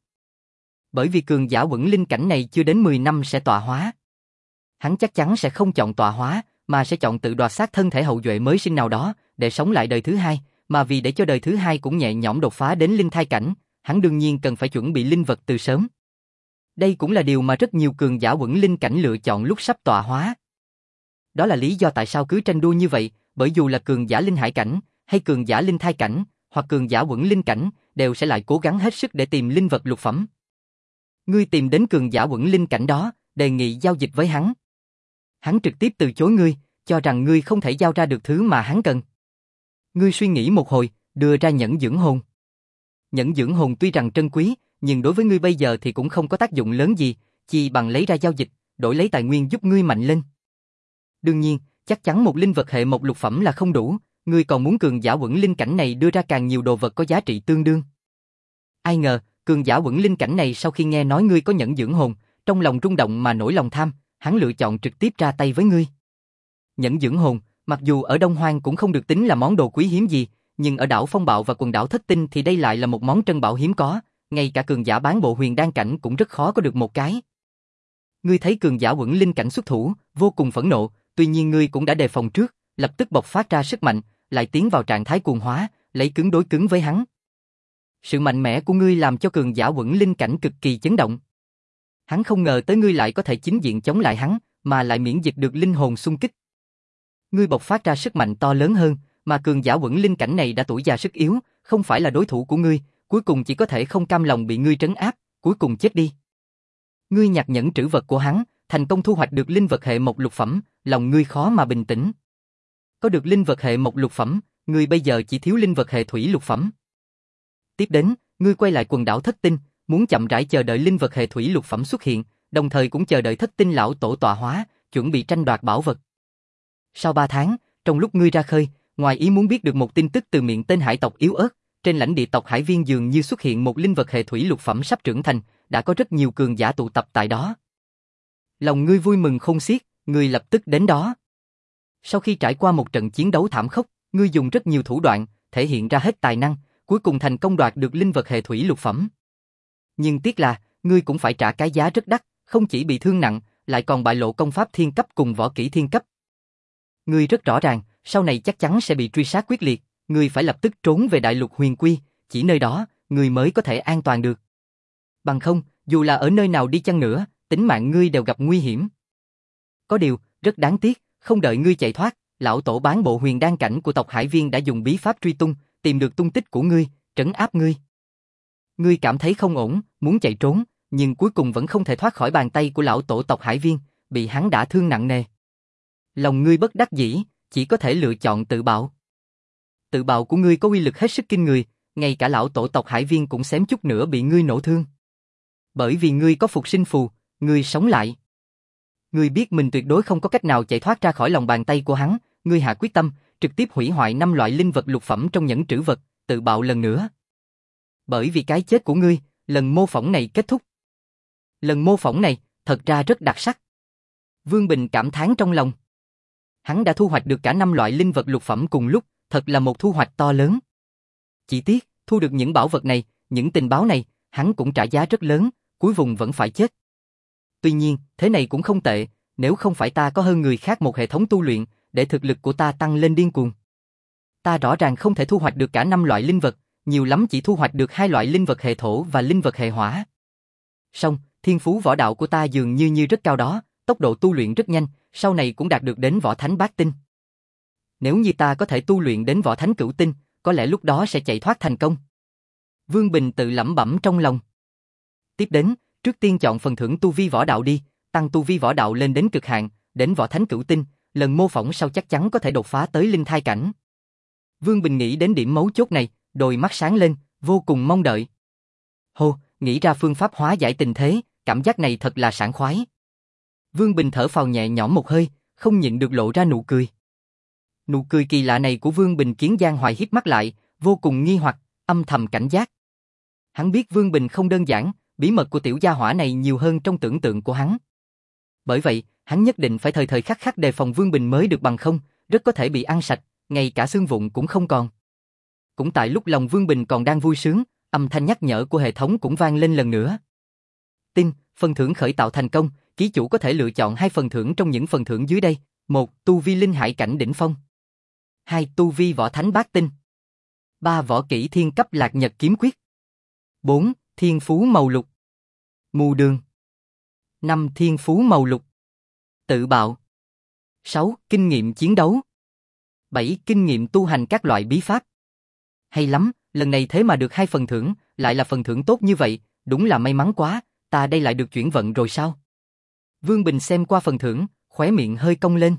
Bởi vì cường giả Quẩn Linh cảnh này chưa đến mười năm sẽ tọa hóa. Hắn chắc chắn sẽ không chọn tọa hóa, mà sẽ chọn tự đoạt xác thân thể hậu duệ mới sinh nào đó, để sống lại đời thứ hai, mà vì để cho đời thứ hai cũng nhẹ nhõm đột phá đến linh thai cảnh, hắn đương nhiên cần phải chuẩn bị linh vật từ sớm. Đây cũng là điều mà rất nhiều cường giả Quẩn Linh cảnh lựa chọn lúc sắp tọa hóa. Đó là lý do tại sao cứ tranh đua như vậy, bởi dù là cường giả linh hải cảnh, hay cường giả linh thai cảnh, hoặc cường giả Quẩn Linh cảnh, đều sẽ lại cố gắng hết sức để tìm linh vật lục phẩm. Ngươi tìm đến cường giả Quẩn Linh cảnh đó, đề nghị giao dịch với hắn. Hắn trực tiếp từ chối ngươi, cho rằng ngươi không thể giao ra được thứ mà hắn cần. Ngươi suy nghĩ một hồi, đưa ra nhẫn dưỡng hồn. Nhẫn dưỡng hồn tuy rằng trân quý, nhưng đối với ngươi bây giờ thì cũng không có tác dụng lớn gì, chỉ bằng lấy ra giao dịch, đổi lấy tài nguyên giúp ngươi mạnh lên. Đương nhiên, chắc chắn một linh vật hệ mộc lục phẩm là không đủ, ngươi còn muốn cường giả Quẩn Linh cảnh này đưa ra càng nhiều đồ vật có giá trị tương đương. Ai ngờ, cường giả Quẩn Linh cảnh này sau khi nghe nói ngươi có nhẫn dưỡng hồn, trong lòng rung động mà nổi lòng tham, hắn lựa chọn trực tiếp ra tay với ngươi. Nhẫn dưỡng hồn, mặc dù ở Đông Hoang cũng không được tính là món đồ quý hiếm gì, nhưng ở đảo Phong Bạo và quần đảo Thất Tinh thì đây lại là một món trân bảo hiếm có, ngay cả cường giả bán bộ huyền đan cảnh cũng rất khó có được một cái. Ngươi thấy cường giả Quẩn Linh cảnh xuất thủ, vô cùng phẫn nộ, tuy nhiên ngươi cũng đã đề phòng trước, lập tức bộc phát ra sức mạnh, lại tiến vào trạng thái cuồng hóa, lấy cứng đối cứng với hắn. Sự mạnh mẽ của ngươi làm cho cường giả Quẩn Linh cảnh cực kỳ chấn động. Hắn không ngờ tới ngươi lại có thể chính diện chống lại hắn, mà lại miễn dịch được linh hồn xung kích. Ngươi bộc phát ra sức mạnh to lớn hơn, mà cường giả Quẩn Linh cảnh này đã tuổi già sức yếu, không phải là đối thủ của ngươi, cuối cùng chỉ có thể không cam lòng bị ngươi trấn áp, cuối cùng chết đi. Ngươi nhặt nhẫn trữ vật của hắn, thành công thu hoạch được linh vật hệ mộc lục phẩm, lòng ngươi khó mà bình tĩnh. Có được linh vật hệ mộc lục phẩm, ngươi bây giờ chỉ thiếu linh vật hệ thủy lục phẩm. Tiếp đến, ngươi quay lại quần đảo Thất Tinh, muốn chậm rãi chờ đợi linh vật hệ thủy lục phẩm xuất hiện, đồng thời cũng chờ đợi Thất Tinh lão tổ tọa hóa, chuẩn bị tranh đoạt bảo vật. Sau ba tháng, trong lúc ngươi ra khơi, ngoài ý muốn biết được một tin tức từ miệng tên hải tộc yếu ớt, trên lãnh địa tộc Hải Viên dường như xuất hiện một linh vật hệ thủy lục phẩm sắp trưởng thành, đã có rất nhiều cường giả tụ tập tại đó. Lòng ngươi vui mừng khôn xiết, ngươi lập tức đến đó. Sau khi trải qua một trận chiến đấu thảm khốc, ngươi dùng rất nhiều thủ đoạn, thể hiện ra hết tài năng, cuối cùng thành công đoạt được linh vật hệ thủy lục phẩm. Nhưng tiếc là, ngươi cũng phải trả cái giá rất đắt, không chỉ bị thương nặng, lại còn bại lộ công pháp thiên cấp cùng võ kỹ thiên cấp. Ngươi rất rõ ràng, sau này chắc chắn sẽ bị truy sát quyết liệt, ngươi phải lập tức trốn về đại lục huyền quy, chỉ nơi đó, ngươi mới có thể an toàn được. Bằng không, dù là ở nơi nào đi chăng nữa, tính mạng ngươi đều gặp nguy hiểm. Có điều, rất đáng tiếc, không đợi ngươi chạy thoát, lão tổ bán bộ huyền đan cảnh của tộc Hải Viên đã dùng bí pháp truy tung, tìm được tung tích của ngươi, trấn áp ngươi. Ngươi cảm thấy không ổn, muốn chạy trốn, nhưng cuối cùng vẫn không thể thoát khỏi bàn tay của lão tổ tộc Hải Viên, bị hắn đả thương nặng nề. Lòng ngươi bất đắc dĩ, chỉ có thể lựa chọn tự bạo. Tự bạo của ngươi có uy lực hết sức kinh người, ngay cả lão tổ tộc Hải Viên cũng xém chút nữa bị ngươi nổ thương. Bởi vì ngươi có phục sinh phù, ngươi sống lại. Ngươi biết mình tuyệt đối không có cách nào chạy thoát ra khỏi lòng bàn tay của hắn, ngươi hạ quyết tâm, trực tiếp hủy hoại năm loại linh vật lục phẩm trong nhẫn trữ vật, tự bạo lần nữa. Bởi vì cái chết của ngươi, lần mô phỏng này kết thúc. Lần mô phỏng này, thật ra rất đặc sắc. Vương Bình cảm thán trong lòng. Hắn đã thu hoạch được cả năm loại linh vật lục phẩm cùng lúc, thật là một thu hoạch to lớn. Chỉ tiếc, thu được những bảo vật này, những tình báo này, hắn cũng trả giá rất lớn, cuối cùng vẫn phải chết. Tuy nhiên, thế này cũng không tệ, nếu không phải ta có hơn người khác một hệ thống tu luyện, để thực lực của ta tăng lên điên cuồng. Ta rõ ràng không thể thu hoạch được cả năm loại linh vật, nhiều lắm chỉ thu hoạch được hai loại linh vật hệ thổ và linh vật hệ hỏa. Song, thiên phú võ đạo của ta dường như như rất cao đó, tốc độ tu luyện rất nhanh, sau này cũng đạt được đến võ thánh bát tinh. Nếu như ta có thể tu luyện đến võ thánh cửu tinh, có lẽ lúc đó sẽ chạy thoát thành công. Vương Bình tự lẩm bẩm trong lòng. Tiếp đến, trước tiên chọn phần thưởng tu vi võ đạo đi, tăng tu vi võ đạo lên đến cực hạn, đến võ thánh cửu tinh, lần mô phỏng sau chắc chắn có thể đột phá tới linh thai cảnh. Vương Bình nghĩ đến điểm mấu chốt này, đôi mắt sáng lên, vô cùng mong đợi. Hô, nghĩ ra phương pháp hóa giải tình thế, cảm giác này thật là sảng khoái. Vương Bình thở phào nhẹ nhõm một hơi, không nhịn được lộ ra nụ cười. Nụ cười kỳ lạ này của Vương Bình khiến Giang Hoài híp mắt lại, vô cùng nghi hoặc, âm thầm cảnh giác. Hắn biết Vương Bình không đơn giản, bí mật của tiểu gia hỏa này nhiều hơn trong tưởng tượng của hắn. Bởi vậy, hắn nhất định phải thời thời khắc khắc đề phòng Vương Bình mới được, bằng không, rất có thể bị ăn sạch, ngay cả xương vụn cũng không còn. Cũng tại lúc lòng Vương Bình còn đang vui sướng, âm thanh nhắc nhở của hệ thống cũng vang lên lần nữa. Tin, phần thưởng khởi tạo thành công, ký chủ có thể lựa chọn hai phần thưởng trong những phần thưởng dưới đây. Một, tu vi linh hải cảnh đỉnh phong. Hai, tu vi võ thánh bát tinh. Ba, võ kỹ thiên cấp lạc nhật kiếm quyết. Bốn, thiên phú màu lục. Mù đường. Năm, thiên phú màu lục. Tự bạo. Sáu, kinh nghiệm chiến đấu. Bảy, kinh nghiệm tu hành các loại bí pháp. Hay lắm, lần này thế mà được hai phần thưởng, lại là phần thưởng tốt như vậy, đúng là may mắn quá, ta đây lại được chuyển vận rồi sao? Vương Bình xem qua phần thưởng, khóe miệng hơi cong lên.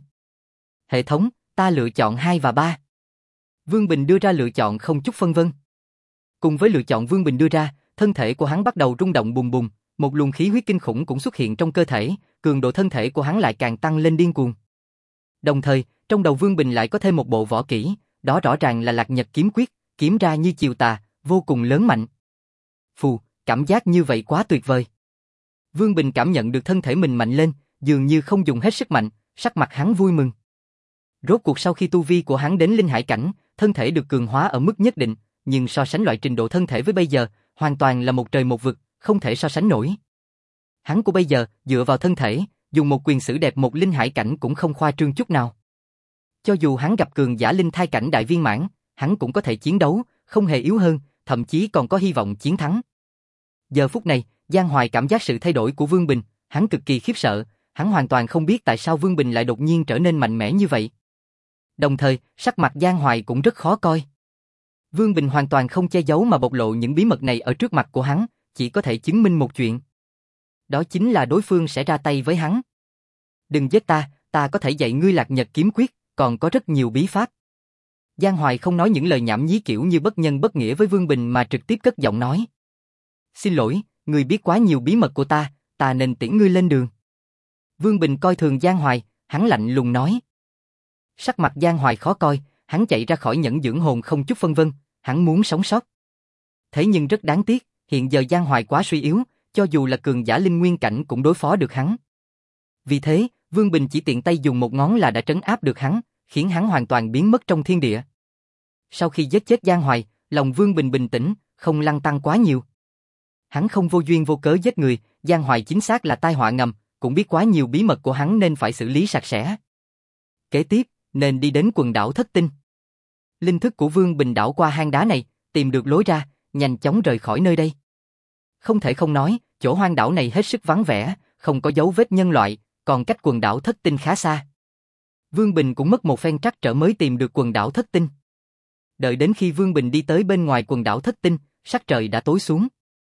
Hệ thống, ta lựa chọn hai và ba. Vương Bình đưa ra lựa chọn không chút phân vân. Cùng với lựa chọn Vương Bình đưa ra, thân thể của hắn bắt đầu rung động bùng bùng, một luồng khí huyết kinh khủng cũng xuất hiện trong cơ thể, cường độ thân thể của hắn lại càng tăng lên điên cuồng. Đồng thời, trong đầu Vương Bình lại có thêm một bộ võ kỹ, đó rõ ràng là lạc nhật kiếm quyết, kiếm ra như chiều tà, vô cùng lớn mạnh. Phù, cảm giác như vậy quá tuyệt vời. Vương Bình cảm nhận được thân thể mình mạnh lên, dường như không dùng hết sức mạnh, sắc mặt hắn vui mừng. Rốt cuộc sau khi tu vi của hắn đến linh hải cảnh, thân thể được cường hóa ở mức nhất định, nhưng so sánh loại trình độ thân thể với bây giờ, hoàn toàn là một trời một vực, không thể so sánh nổi. Hắn của bây giờ, dựa vào thân thể, dùng một quyền xử đẹp một linh hải cảnh cũng không khoa trương chút nào. Cho dù hắn gặp cường giả linh thai cảnh đại viên mãn, hắn cũng có thể chiến đấu, không hề yếu hơn, thậm chí còn có hy vọng chiến thắng. Giờ phút này, Giang Hoài cảm giác sự thay đổi của Vương Bình, hắn cực kỳ khiếp sợ, hắn hoàn toàn không biết tại sao Vương Bình lại đột nhiên trở nên mạnh mẽ như vậy. Đồng thời, sắc mặt Giang Hoài cũng rất khó coi. Vương Bình hoàn toàn không che giấu mà bộc lộ những bí mật này ở trước mặt của hắn, chỉ có thể chứng minh một chuyện. Đó chính là đối phương sẽ ra tay với hắn. Đừng giết ta, ta có thể dạy ngươi lạc nhật kiếm quyết, còn có rất nhiều bí pháp. Giang Hoài không nói những lời nhảm nhí kiểu như bất nhân bất nghĩa với Vương Bình mà trực tiếp cất giọng nói. Xin lỗi, ngươi biết quá nhiều bí mật của ta, ta nên tiễn ngươi lên đường. Vương Bình coi thường Giang Hoài, hắn lạnh lùng nói. Sắc mặt Giang Hoài khó coi, hắn chạy ra khỏi nhẫn dưỡng hồn không chút phân vân, hắn muốn sống sót. Thế nhưng rất đáng tiếc, hiện giờ Giang Hoài quá suy yếu, cho dù là cường giả linh nguyên cảnh cũng đối phó được hắn. Vì thế, Vương Bình chỉ tiện tay dùng một ngón là đã trấn áp được hắn, khiến hắn hoàn toàn biến mất trong thiên địa. Sau khi giết chết Giang Hoài, lòng Vương Bình bình tĩnh, không lăn tăn quá nhiều. Hắn không vô duyên vô cớ giết người, Giang Hoài chính xác là tai họa ngầm, cũng biết quá nhiều bí mật của hắn nên phải xử lý sạch sẽ. Kế tiếp, nên đi đến quần đảo Thất Tinh. Linh thức của Vương Bình đảo qua hang đá này, tìm được lối ra, nhanh chóng rời khỏi nơi đây. Không thể không nói, chỗ hoang đảo này hết sức vắng vẻ, không có dấu vết nhân loại, còn cách quần đảo Thất Tinh khá xa. Vương Bình cũng mất một phen trắc trở mới tìm được quần đảo Thất Tinh. Đợi đến khi Vương Bình đi tới bên ngoài quần đảo Thất Tinh, sắc trời đã tối xuống.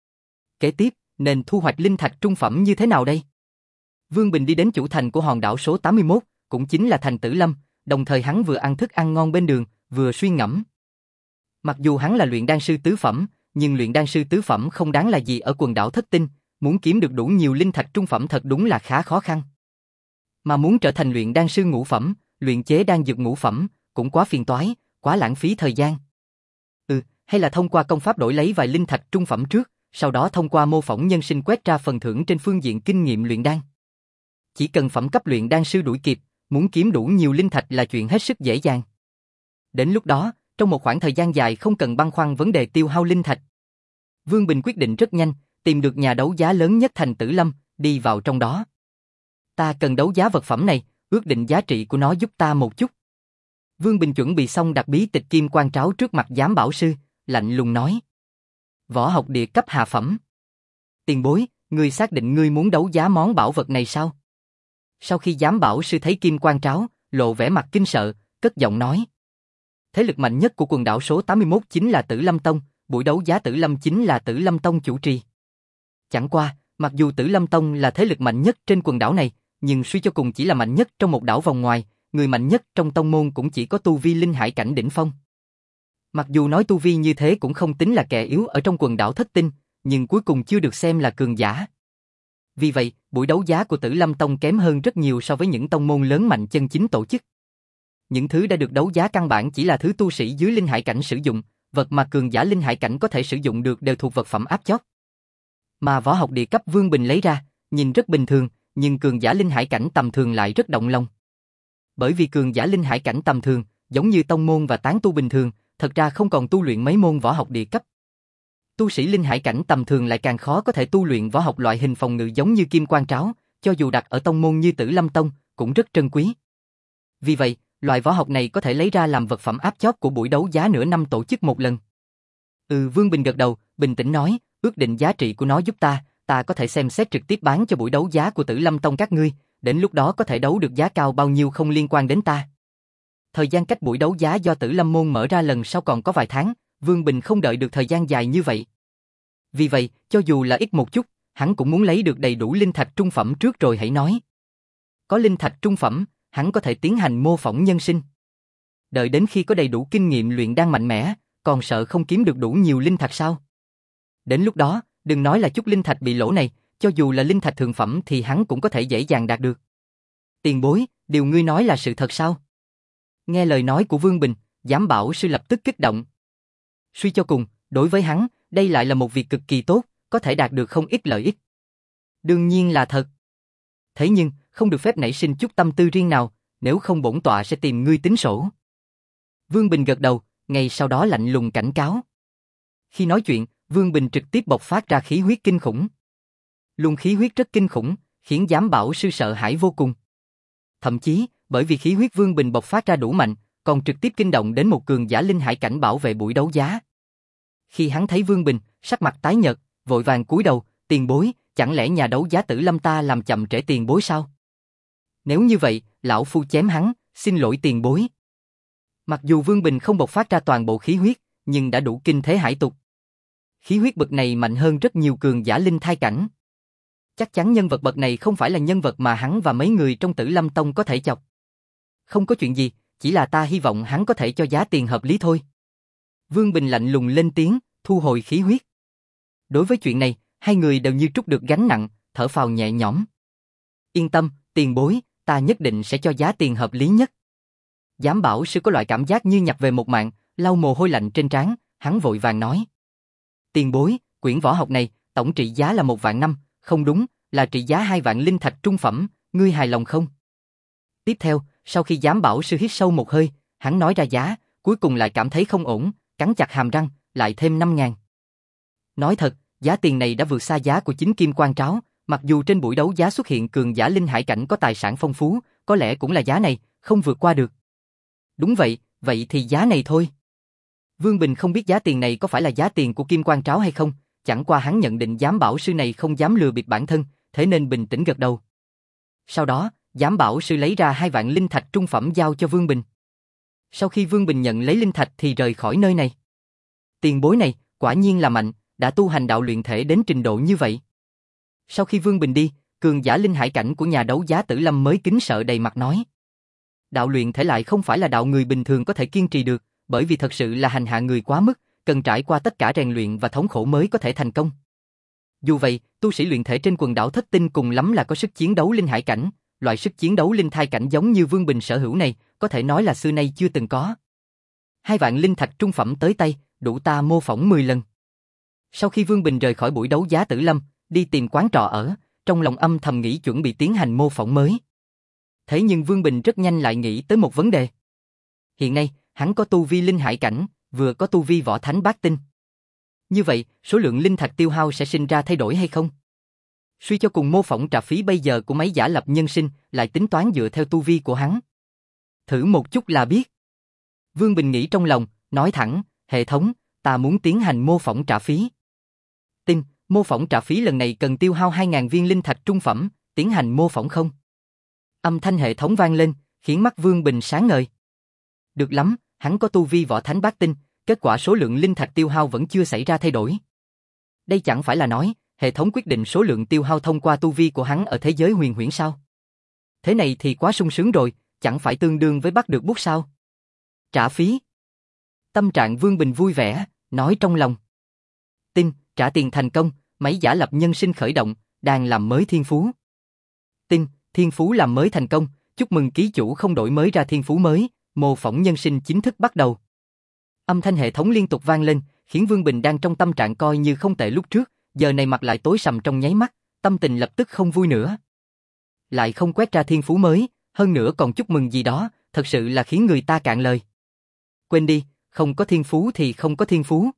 Kế tiếp, nên thu hoạch linh thạch trung phẩm như thế nào đây? Vương Bình đi đến chủ thành của hòn đảo số tám mươi mốt, cũng chính là thành Tử Lâm, đồng thời hắn vừa ăn thức ăn ngon bên đường, vừa suy ngẫm. Mặc dù hắn là luyện đan sư tứ phẩm, nhưng luyện đan sư tứ phẩm không đáng là gì ở quần đảo Thất Tinh, muốn kiếm được đủ nhiều linh thạch trung phẩm thật đúng là khá khó khăn. Mà muốn trở thành luyện đan sư ngũ phẩm, luyện chế đan dược ngũ phẩm, cũng quá phiền toái, quá lãng phí thời gian. Ừ, hay là thông qua công pháp đổi lấy vài linh thạch trung phẩm trước, sau đó thông qua mô phỏng nhân sinh quét ra phần thưởng trên phương diện kinh nghiệm luyện đan. Chỉ cần phẩm cấp luyện đan sư đuổi kịp, muốn kiếm đủ nhiều linh thạch là chuyện hết sức dễ dàng. Đến lúc đó, trong một khoảng thời gian dài không cần băn khoăn vấn đề tiêu hao linh thạch. Vương Bình quyết định rất nhanh, tìm được nhà đấu giá lớn nhất thành Tử Lâm, đi vào trong đó. Ta cần đấu giá vật phẩm này, ước định giá trị của nó giúp ta một chút. Vương Bình chuẩn bị xong đặt bí tịch kim quan tráo trước mặt giám bảo sư, lạnh lùng nói. Võ học địa cấp hạ phẩm. Tiền bối, ngươi xác định ngươi muốn đấu giá món bảo vật này sao? Sau khi giám bảo sư thấy kim quan tráo, lộ vẻ mặt kinh sợ, cất giọng nói. Thế lực mạnh nhất của quần đảo số tám mươi mốt chính là Tử Lâm Tông, buổi đấu giá Tử Lâm chính là Tử Lâm Tông chủ trì. Chẳng qua, mặc dù Tử Lâm Tông là thế lực mạnh nhất trên quần đảo này, nhưng suy cho cùng chỉ là mạnh nhất trong một đảo vòng ngoài, người mạnh nhất trong tông môn cũng chỉ có tu vi linh hải cảnh đỉnh phong. Mặc dù nói tu vi như thế cũng không tính là kẻ yếu ở trong quần đảo thất tinh, nhưng cuối cùng chưa được xem là cường giả. Vì vậy, buổi đấu giá của Tử Lâm Tông kém hơn rất nhiều so với những tông môn lớn mạnh chân chính tổ chức. Những thứ đã được đấu giá căn bản chỉ là thứ tu sĩ dưới linh hải cảnh sử dụng, vật mà cường giả linh hải cảnh có thể sử dụng được đều thuộc vật phẩm áp chót. Mà võ học địa cấp Vương Bình lấy ra, nhìn rất bình thường, nhưng cường giả linh hải cảnh tầm thường lại rất động lòng. Bởi vì cường giả linh hải cảnh tầm thường, giống như tông môn và tán tu bình thường, thật ra không còn tu luyện mấy môn võ học địa cấp. Tu sĩ linh hải cảnh tầm thường lại càng khó có thể tu luyện võ học loại hình phòng ngự giống như kim quan tráo, cho dù đặt ở tông môn như Tử Lâm Tông, cũng rất trân quý. Vì vậy, loại võ học này có thể lấy ra làm vật phẩm áp chót của buổi đấu giá nửa năm tổ chức một lần. Ừ, Vương Bình gật đầu, bình tĩnh nói, ước định giá trị của nó giúp ta, ta có thể xem xét trực tiếp bán cho buổi đấu giá của Tử Lâm Tông các ngươi, đến lúc đó có thể đấu được giá cao bao nhiêu không liên quan đến ta. Thời gian cách buổi đấu giá do Tử Lâm Môn mở ra lần sau còn có vài tháng, Vương Bình không đợi được thời gian dài như vậy. Vì vậy, cho dù là ít một chút, hắn cũng muốn lấy được đầy đủ linh thạch trung phẩm trước rồi hãy nói. Có linh thạch trung phẩm, hắn có thể tiến hành mô phỏng nhân sinh. Đợi đến khi có đầy đủ kinh nghiệm luyện đan mạnh mẽ, còn sợ không kiếm được đủ nhiều linh thạch sao? Đến lúc đó, đừng nói là chút linh thạch bị lỗ này, cho dù là linh thạch thượng phẩm thì hắn cũng có thể dễ dàng đạt được. Tiền bối, điều ngươi nói là sự thật sao? Nghe lời nói của Vương Bình, giám bảo sư lập tức kích động. Suy cho cùng, đối với hắn, đây lại là một việc cực kỳ tốt, có thể đạt được không ít lợi ích. Đương nhiên là thật. Thế nhưng, không được phép nảy sinh chút tâm tư riêng nào, nếu không bổn tọa sẽ tìm ngươi tính sổ. Vương Bình gật đầu, ngay sau đó lạnh lùng cảnh cáo. Khi nói chuyện, Vương Bình trực tiếp bộc phát ra khí huyết kinh khủng. Luồng khí huyết rất kinh khủng, khiến giám bảo sư sợ hãi vô cùng. Thậm chí, bởi vì khí huyết Vương Bình bộc phát ra đủ mạnh, còn trực tiếp kinh động đến một cường giả linh hải cảnh bảo vệ buổi đấu giá. Khi hắn thấy Vương Bình, sắc mặt tái nhợt, vội vàng cúi đầu, tiền bối, chẳng lẽ nhà đấu giá Tử Lâm ta làm chậm trễ tiền bối sao? Nếu như vậy, lão phu chém hắn, xin lỗi tiền bối. Mặc dù Vương Bình không bộc phát ra toàn bộ khí huyết, nhưng đã đủ kinh thế hải tục. Khí huyết bậc này mạnh hơn rất nhiều cường giả linh thai cảnh. Chắc chắn nhân vật bậc này không phải là nhân vật mà hắn và mấy người trong Tử Lâm Tông có thể chọc. Không có chuyện gì, chỉ là ta hy vọng hắn có thể cho giá tiền hợp lý thôi. Vương Bình lạnh lùng lên tiếng, thu hồi khí huyết. Đối với chuyện này, hai người đều như trút được gánh nặng, thở phào nhẹ nhõm. Yên tâm, tiền bối, ta nhất định sẽ cho giá tiền hợp lý nhất. Giám bảo sư có loại cảm giác như nhặt về một mạng, lau mồ hôi lạnh trên trán, hắn vội vàng nói. Tiền bối, quyển võ học này, tổng trị giá là một vạn năm, không đúng, là trị giá hai vạn linh thạch trung phẩm, ngươi hài lòng không? Tiếp theo, sau khi giám bảo sư hít sâu một hơi, hắn nói ra giá, cuối cùng lại cảm thấy không ổn, cắn chặt hàm răng, lại thêm năm ngàn. Nói thật, giá tiền này đã vượt xa giá của chính kim quan tráo, mặc dù trên buổi đấu giá xuất hiện cường giả linh hải cảnh có tài sản phong phú, có lẽ cũng là giá này, không vượt qua được. Đúng vậy, vậy thì giá này thôi. Vương Bình không biết giá tiền này có phải là giá tiền của kim quan tráo hay không, chẳng qua hắn nhận định giám bảo sư này không dám lừa bịp bản thân, thế nên bình tĩnh gật đầu. Sau đó, giám bảo sư lấy ra hai vạn linh thạch trung phẩm giao cho Vương Bình. Sau khi Vương Bình nhận lấy linh thạch thì rời khỏi nơi này. Tiền bối này, quả nhiên là mạnh, đã tu hành đạo luyện thể đến trình độ như vậy. Sau khi Vương Bình đi, cường giả linh hải cảnh của nhà đấu giá Tử Lâm mới kính sợ đầy mặt nói. Đạo luyện thể lại không phải là đạo người bình thường có thể kiên trì được, bởi vì thật sự là hành hạ người quá mức, cần trải qua tất cả rèn luyện và thống khổ mới có thể thành công. Dù vậy, tu sĩ luyện thể trên quần đảo Thất Tinh cùng lắm là có sức chiến đấu linh hải cảnh, loại sức chiến đấu linh thai cảnh giống như Vương Bình sở hữu này, có thể nói là xưa nay chưa từng có. Hai vạn linh thạch trung phẩm tới tay, đủ ta mô phỏng mười lần. Sau khi Vương Bình rời khỏi buổi đấu giá Tử Lâm, đi tìm quán trọ ở, trong lòng âm thầm nghĩ chuẩn bị tiến hành mô phỏng mới. Thế nhưng Vương Bình rất nhanh lại nghĩ tới một vấn đề. Hiện nay, hắn có tu vi linh hải cảnh, vừa có tu vi võ thánh bát tinh. Như vậy, số lượng linh thạch tiêu hao sẽ sinh ra thay đổi hay không? Suy cho cùng mô phỏng trả phí bây giờ của mấy giả lập nhân sinh lại tính toán dựa theo tu vi của hắn. Thử một chút là biết. Vương Bình nghĩ trong lòng, nói thẳng, hệ thống, ta muốn tiến hành mô phỏng trả phí. Tin, mô phỏng trả phí lần này cần tiêu hao hai nghìn viên linh thạch trung phẩm, tiến hành mô phỏng không? Âm thanh hệ thống vang lên, khiến mắt Vương Bình sáng ngời. Được lắm, hắn có tu vi võ thánh bát tinh, kết quả số lượng linh thạch tiêu hao vẫn chưa xảy ra thay đổi. Đây chẳng phải là nói, hệ thống quyết định số lượng tiêu hao thông qua tu vi của hắn ở thế giới huyền huyễn sao? Thế này thì quá sung sướng rồi, chẳng phải tương đương với bắt được bút sao? Trả phí. Tâm trạng Vương Bình vui vẻ, nói trong lòng. Tin, trả tiền thành công, máy giả lập nhân sinh khởi động, đang làm mới thiên phú. Tin, thiên phú làm mới thành công, chúc mừng ký chủ không đổi mới ra thiên phú mới, mô phỏng nhân sinh chính thức bắt đầu. Âm thanh hệ thống liên tục vang lên, khiến Vương Bình đang trong tâm trạng coi như không tệ lúc trước, giờ này mặt lại tối sầm trong nháy mắt, tâm tình lập tức không vui nữa. Lại không quét ra thiên phú mới, hơn nữa còn chúc mừng gì đó, thật sự là khiến người ta cạn lời. Quên đi, không có thiên phú thì không có thiên phú.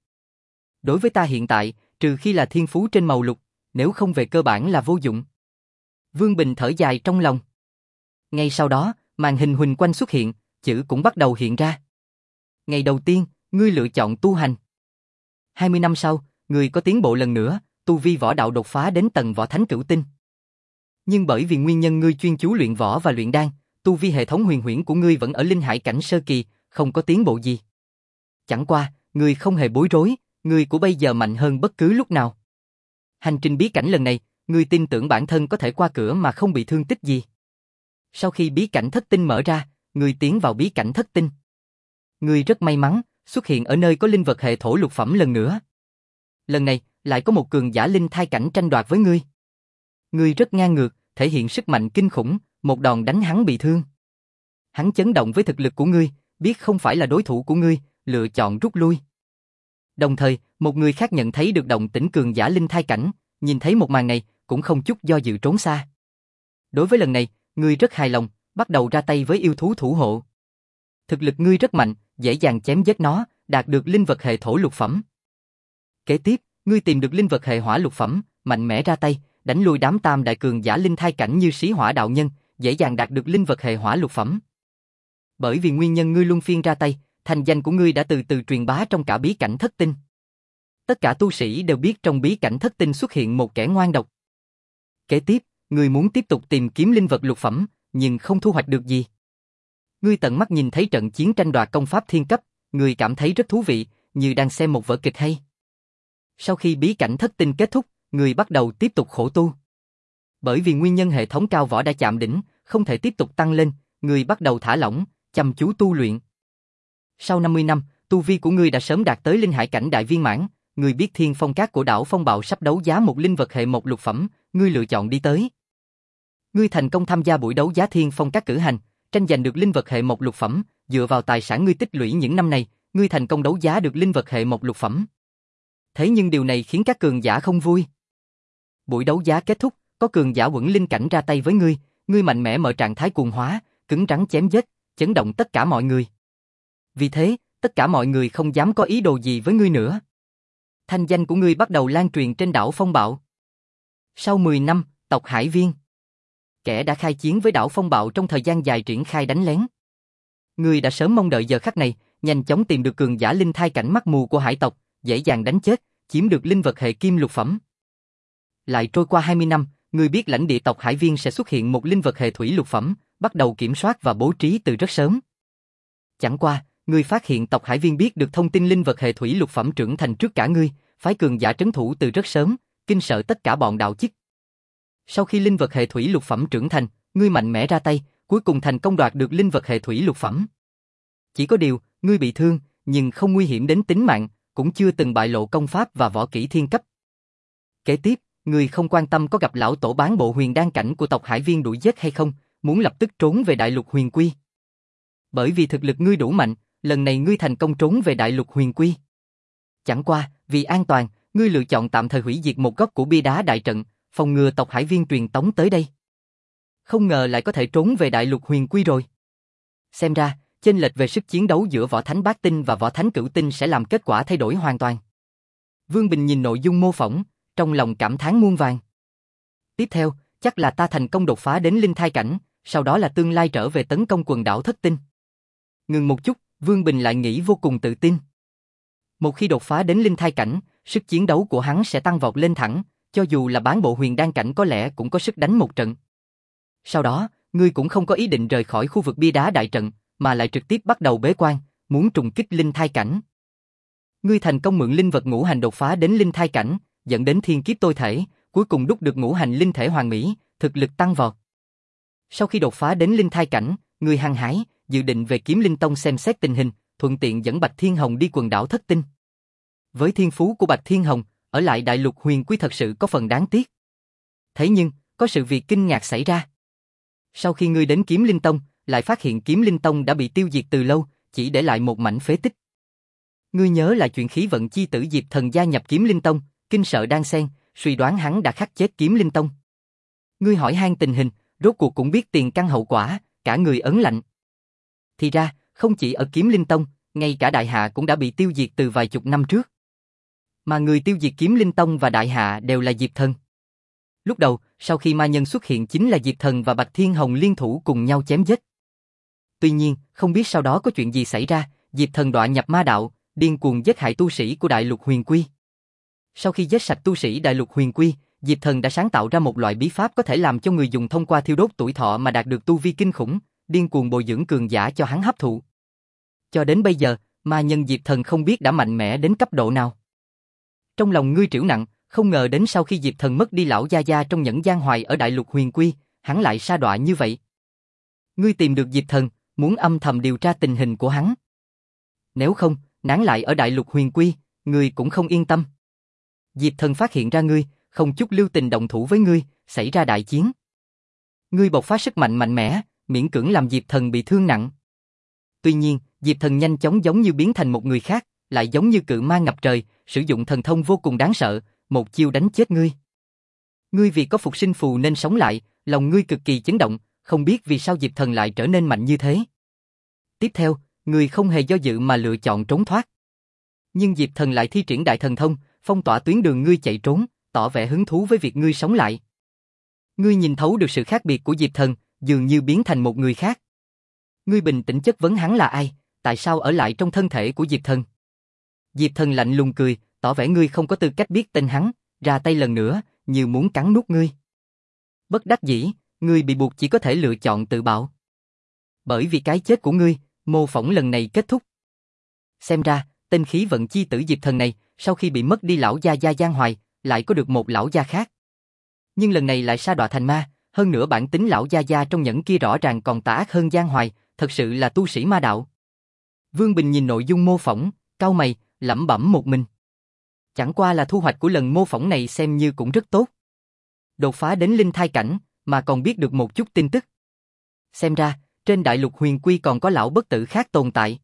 Đối với ta hiện tại, trừ khi là thiên phú trên màu lục, nếu không về cơ bản là vô dụng. Vương Bình thở dài trong lòng. Ngay sau đó, màn hình huỳnh quanh xuất hiện, chữ cũng bắt đầu hiện ra. Ngày đầu tiên, ngươi lựa chọn tu hành. hai mươi năm sau, ngươi có tiến bộ lần nữa, tu vi võ đạo đột phá đến tầng võ thánh cửu tinh. Nhưng bởi vì nguyên nhân ngươi chuyên chú luyện võ và luyện đan, tu vi hệ thống huyền huyễn của ngươi vẫn ở linh hải cảnh sơ kỳ, không có tiến bộ gì. Chẳng qua, ngươi không hề bối rối, ngươi của bây giờ mạnh hơn bất cứ lúc nào. Hành trình bí cảnh lần này, ngươi tin tưởng bản thân có thể qua cửa mà không bị thương tích gì. Sau khi bí cảnh thất tinh mở ra, ngươi tiến vào bí cảnh thất tinh. Ngươi rất may mắn, xuất hiện ở nơi có linh vật hệ thổ lục phẩm lần nữa. Lần này, lại có một cường giả linh thai cảnh tranh đoạt với ngươi. Ngươi rất ngang ngược, thể hiện sức mạnh kinh khủng, một đòn đánh hắn bị thương. Hắn chấn động với thực lực của ngươi, biết không phải là đối thủ của ngươi, lựa chọn rút lui. Đồng thời, một người khác nhận thấy được động tĩnh cường giả linh thai cảnh, nhìn thấy một màn này, cũng không chút do dự trốn xa. Đối với lần này, ngươi rất hài lòng, bắt đầu ra tay với yêu thú thủ hộ. Thực lực ngươi rất mạnh, dễ dàng chém giết nó, đạt được linh vật hệ thổ lục phẩm. Kế tiếp, ngươi tìm được linh vật hệ hỏa lục phẩm, mạnh mẽ ra tay, đánh lui đám tam đại cường giả linh thai cảnh như Sĩ Hỏa đạo nhân, dễ dàng đạt được linh vật hệ hỏa lục phẩm. Bởi vì nguyên nhân ngươi luân phiên ra tay, thành danh của ngươi đã từ từ truyền bá trong cả bí cảnh thất tinh. Tất cả tu sĩ đều biết trong bí cảnh thất tinh xuất hiện một kẻ ngoan độc. Kế tiếp, ngươi muốn tiếp tục tìm kiếm linh vật lục phẩm, nhưng không thu hoạch được gì. Ngươi tận mắt nhìn thấy trận chiến tranh đoạt công pháp thiên cấp, ngươi cảm thấy rất thú vị, như đang xem một vở kịch hay. Sau khi bí cảnh thất tinh kết thúc, ngươi bắt đầu tiếp tục khổ tu. Bởi vì nguyên nhân hệ thống cao võ đã chạm đỉnh, không thể tiếp tục tăng lên, ngươi bắt đầu thả lỏng, chăm chú tu luyện. Sau năm mươi năm, tu vi của ngươi đã sớm đạt tới linh hải cảnh đại viên mãn, ngươi biết Thiên Phong Các của đảo Phong Bạo sắp đấu giá một linh vật hệ một lục phẩm, ngươi lựa chọn đi tới. Ngươi thành công tham gia buổi đấu giá Thiên Phong Các cử hành, tranh giành được linh vật hệ một lục phẩm, dựa vào tài sản ngươi tích lũy những năm này, ngươi thành công đấu giá được linh vật hệ một lục phẩm. Thế nhưng điều này khiến các cường giả không vui. Buổi đấu giá kết thúc, có cường giả Quẩn Linh cảnh ra tay với ngươi, ngươi mạnh mẽ mở trạng thái cuồng hóa, cứng rắn chém giết, chấn động tất cả mọi người. Vì thế, tất cả mọi người không dám có ý đồ gì với ngươi nữa. Thanh danh của ngươi bắt đầu lan truyền trên đảo Phong Bạo. Sau mười năm, tộc Hải Viên, kẻ đã khai chiến với đảo Phong Bạo trong thời gian dài triển khai đánh lén. Ngươi đã sớm mong đợi giờ khắc này, nhanh chóng tìm được cường giả linh thai cảnh mắt mù của hải tộc, dễ dàng đánh chết, chiếm được linh vật hệ kim lục phẩm. Lại trôi qua hai mươi năm, ngươi biết lãnh địa tộc Hải Viên sẽ xuất hiện một linh vật hệ thủy lục phẩm, bắt đầu kiểm soát và bố trí từ rất sớm. Chẳng qua, ngươi phát hiện tộc Hải Viên biết được thông tin linh vật hệ thủy lục phẩm trưởng thành trước cả ngươi, phái cường giả trấn thủ từ rất sớm, kinh sợ tất cả bọn đạo chức. Sau khi linh vật hệ thủy lục phẩm trưởng thành, ngươi mạnh mẽ ra tay, cuối cùng thành công đoạt được linh vật hệ thủy lục phẩm. Chỉ có điều, ngươi bị thương, nhưng không nguy hiểm đến tính mạng, cũng chưa từng bại lộ công pháp và võ kỹ thiên cấp. Kế tiếp, người không quan tâm có gặp lão tổ bán bộ huyền đan cảnh của tộc Hải Viên đuổi giết hay không, muốn lập tức trốn về Đại Lục Huyền Quy. Bởi vì thực lực ngươi đủ mạnh, lần này ngươi thành công trốn về Đại Lục Huyền Quy. Chẳng qua, vì an toàn, ngươi lựa chọn tạm thời hủy diệt một góc của bia đá đại trận, phòng ngừa tộc Hải Viên truyền tống tới đây. Không ngờ lại có thể trốn về Đại Lục Huyền Quy rồi. Xem ra, chênh lệch về sức chiến đấu giữa võ thánh bát tinh và võ thánh cửu tinh sẽ làm kết quả thay đổi hoàn toàn. Vương Bình nhìn nội dung mô phỏng, trong lòng cảm thán muôn vàn. Tiếp theo, chắc là ta thành công đột phá đến linh thai cảnh, sau đó là tương lai trở về tấn công quần đảo thất tinh. Ngừng một chút, Vương Bình lại nghĩ vô cùng tự tin. Một khi đột phá đến linh thai cảnh, sức chiến đấu của hắn sẽ tăng vọt lên thẳng, cho dù là bán bộ huyền đan cảnh có lẽ cũng có sức đánh một trận. Sau đó, ngươi cũng không có ý định rời khỏi khu vực bia đá đại trận, mà lại trực tiếp bắt đầu bế quan, muốn trùng kích linh thai cảnh. Ngươi thành công mượn linh vật ngũ hành đột phá đến linh thai cảnh, dẫn đến thiên kiếp tôi thể, cuối cùng đúc được ngũ hành linh thể hoàn mỹ, thực lực tăng vọt. Sau khi đột phá đến linh thai cảnh, ngươi hăng hái, dự định về Kiếm Linh Tông xem xét tình hình, thuận tiện dẫn Bạch Thiên Hồng đi quần đảo thất tinh. Với thiên phú của Bạch Thiên Hồng, ở lại Đại Lục Huyền Quy thật sự có phần đáng tiếc. Thế nhưng, có sự việc kinh ngạc xảy ra. Sau khi ngươi đến Kiếm Linh Tông, lại phát hiện Kiếm Linh Tông đã bị tiêu diệt từ lâu, chỉ để lại một mảnh phế tích. Ngươi nhớ là chuyện khí vận chi tử Diệp Thần gia nhập Kiếm Linh Tông, kinh sợ đan sen, suy đoán hắn đã khắc chết Kiếm Linh Tông. Ngươi hỏi han tình hình, rốt cuộc cũng biết tiền căn hậu quả, cả người ấn lạnh. Thì ra, không chỉ ở Kiếm Linh Tông, ngay cả Đại Hạ cũng đã bị tiêu diệt từ vài chục năm trước. Mà người tiêu diệt Kiếm Linh Tông và Đại Hạ đều là Diệp Thần. Lúc đầu, sau khi ma nhân xuất hiện chính là Diệp Thần và Bạch Thiên Hồng liên thủ cùng nhau chém giết. Tuy nhiên, không biết sau đó có chuyện gì xảy ra, Diệp Thần đọa nhập ma đạo, điên cuồng giết hại tu sĩ của Đại Lục Huyền Quy. Sau khi giết sạch tu sĩ Đại Lục Huyền Quy, Diệp Thần đã sáng tạo ra một loại bí pháp có thể làm cho người dùng thông qua thiêu đốt tuổi thọ mà đạt được tu vi kinh khủng, điên cuồng bồi dưỡng cường giả cho hắn hấp thụ. Cho đến bây giờ, ma nhân Diệp Thần không biết đã mạnh mẽ đến cấp độ nào. Trong lòng ngươi triểu nặng, không ngờ đến sau khi Diệp Thần mất đi lão gia gia trong Nhẫn Giang Hoài ở Đại Lục Huyền Quy, hắn lại sa đọa như vậy. Ngươi tìm được Diệp Thần, muốn âm thầm điều tra tình hình của hắn. Nếu không, nán lại ở Đại Lục Huyền Quy, ngươi cũng không yên tâm. Diệp Thần phát hiện ra ngươi, không chút lưu tình động thủ với ngươi, xảy ra đại chiến. Ngươi bộc phát sức mạnh mạnh mẽ, miễn cưỡng làm Diệp Thần bị thương nặng. Tuy nhiên, Diệp Thần nhanh chóng giống như biến thành một người khác, lại giống như cự ma ngập trời, sử dụng thần thông vô cùng đáng sợ, một chiêu đánh chết ngươi. Ngươi vì có phục sinh phù nên sống lại, lòng ngươi cực kỳ chấn động, không biết vì sao Diệp Thần lại trở nên mạnh như thế. Tiếp theo, ngươi không hề do dự mà lựa chọn trốn thoát. Nhưng Diệp Thần lại thi triển đại thần thông, phong tỏa tuyến đường ngươi chạy trốn, tỏ vẻ hứng thú với việc ngươi sống lại. Ngươi nhìn thấu được sự khác biệt của Diệp Thần, dường như biến thành một người khác. Ngươi bình tĩnh chất vấn hắn là ai, tại sao ở lại trong thân thể của Diệp Thần. Diệp Thần lạnh lùng cười, tỏ vẻ ngươi không có tư cách biết tên hắn, ra tay lần nữa, như muốn cắn nuốt ngươi. Bất đắc dĩ, ngươi bị buộc chỉ có thể lựa chọn tự bạo. Bởi vì cái chết của ngươi, mô phỏng lần này kết thúc. Xem ra, tên khí vận chi tử Diệp Thần này, sau khi bị mất đi lão gia gia Giang Hoài, lại có được một lão gia khác. Nhưng lần này lại sa đọa thành ma, hơn nữa bản tính lão gia gia trong nhẫn kia rõ ràng còn tà ác hơn Giang Hoài, thật sự là tu sĩ ma đạo. Vương Bình nhìn nội dung mô phỏng, cau mày, lẩm bẩm một mình. Chẳng qua là thu hoạch của lần mô phỏng này xem như cũng rất tốt. Đột phá đến linh thai cảnh, mà còn biết được một chút tin tức. Xem ra, trên Đại Lục Huyền Quy còn có lão bất tử khác tồn tại.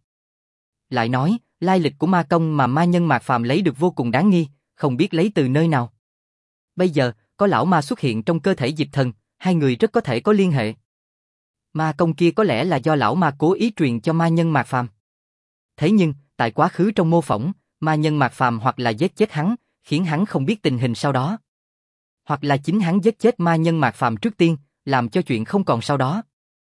Lại nói, lai lịch của ma công mà ma nhân Mạc Phàm lấy được vô cùng đáng nghi, không biết lấy từ nơi nào. Bây giờ, có lão ma xuất hiện trong cơ thể Diệp Thần, hai người rất có thể có liên hệ. Ma công kia có lẽ là do lão ma cố ý truyền cho ma nhân Mạc Phàm. Thế nhưng, tại quá khứ trong mô phỏng, ma nhân Mạc Phàm hoặc là giết chết hắn, khiến hắn không biết tình hình sau đó. Hoặc là chính hắn giết chết ma nhân Mạc Phàm trước tiên, làm cho chuyện không còn sau đó.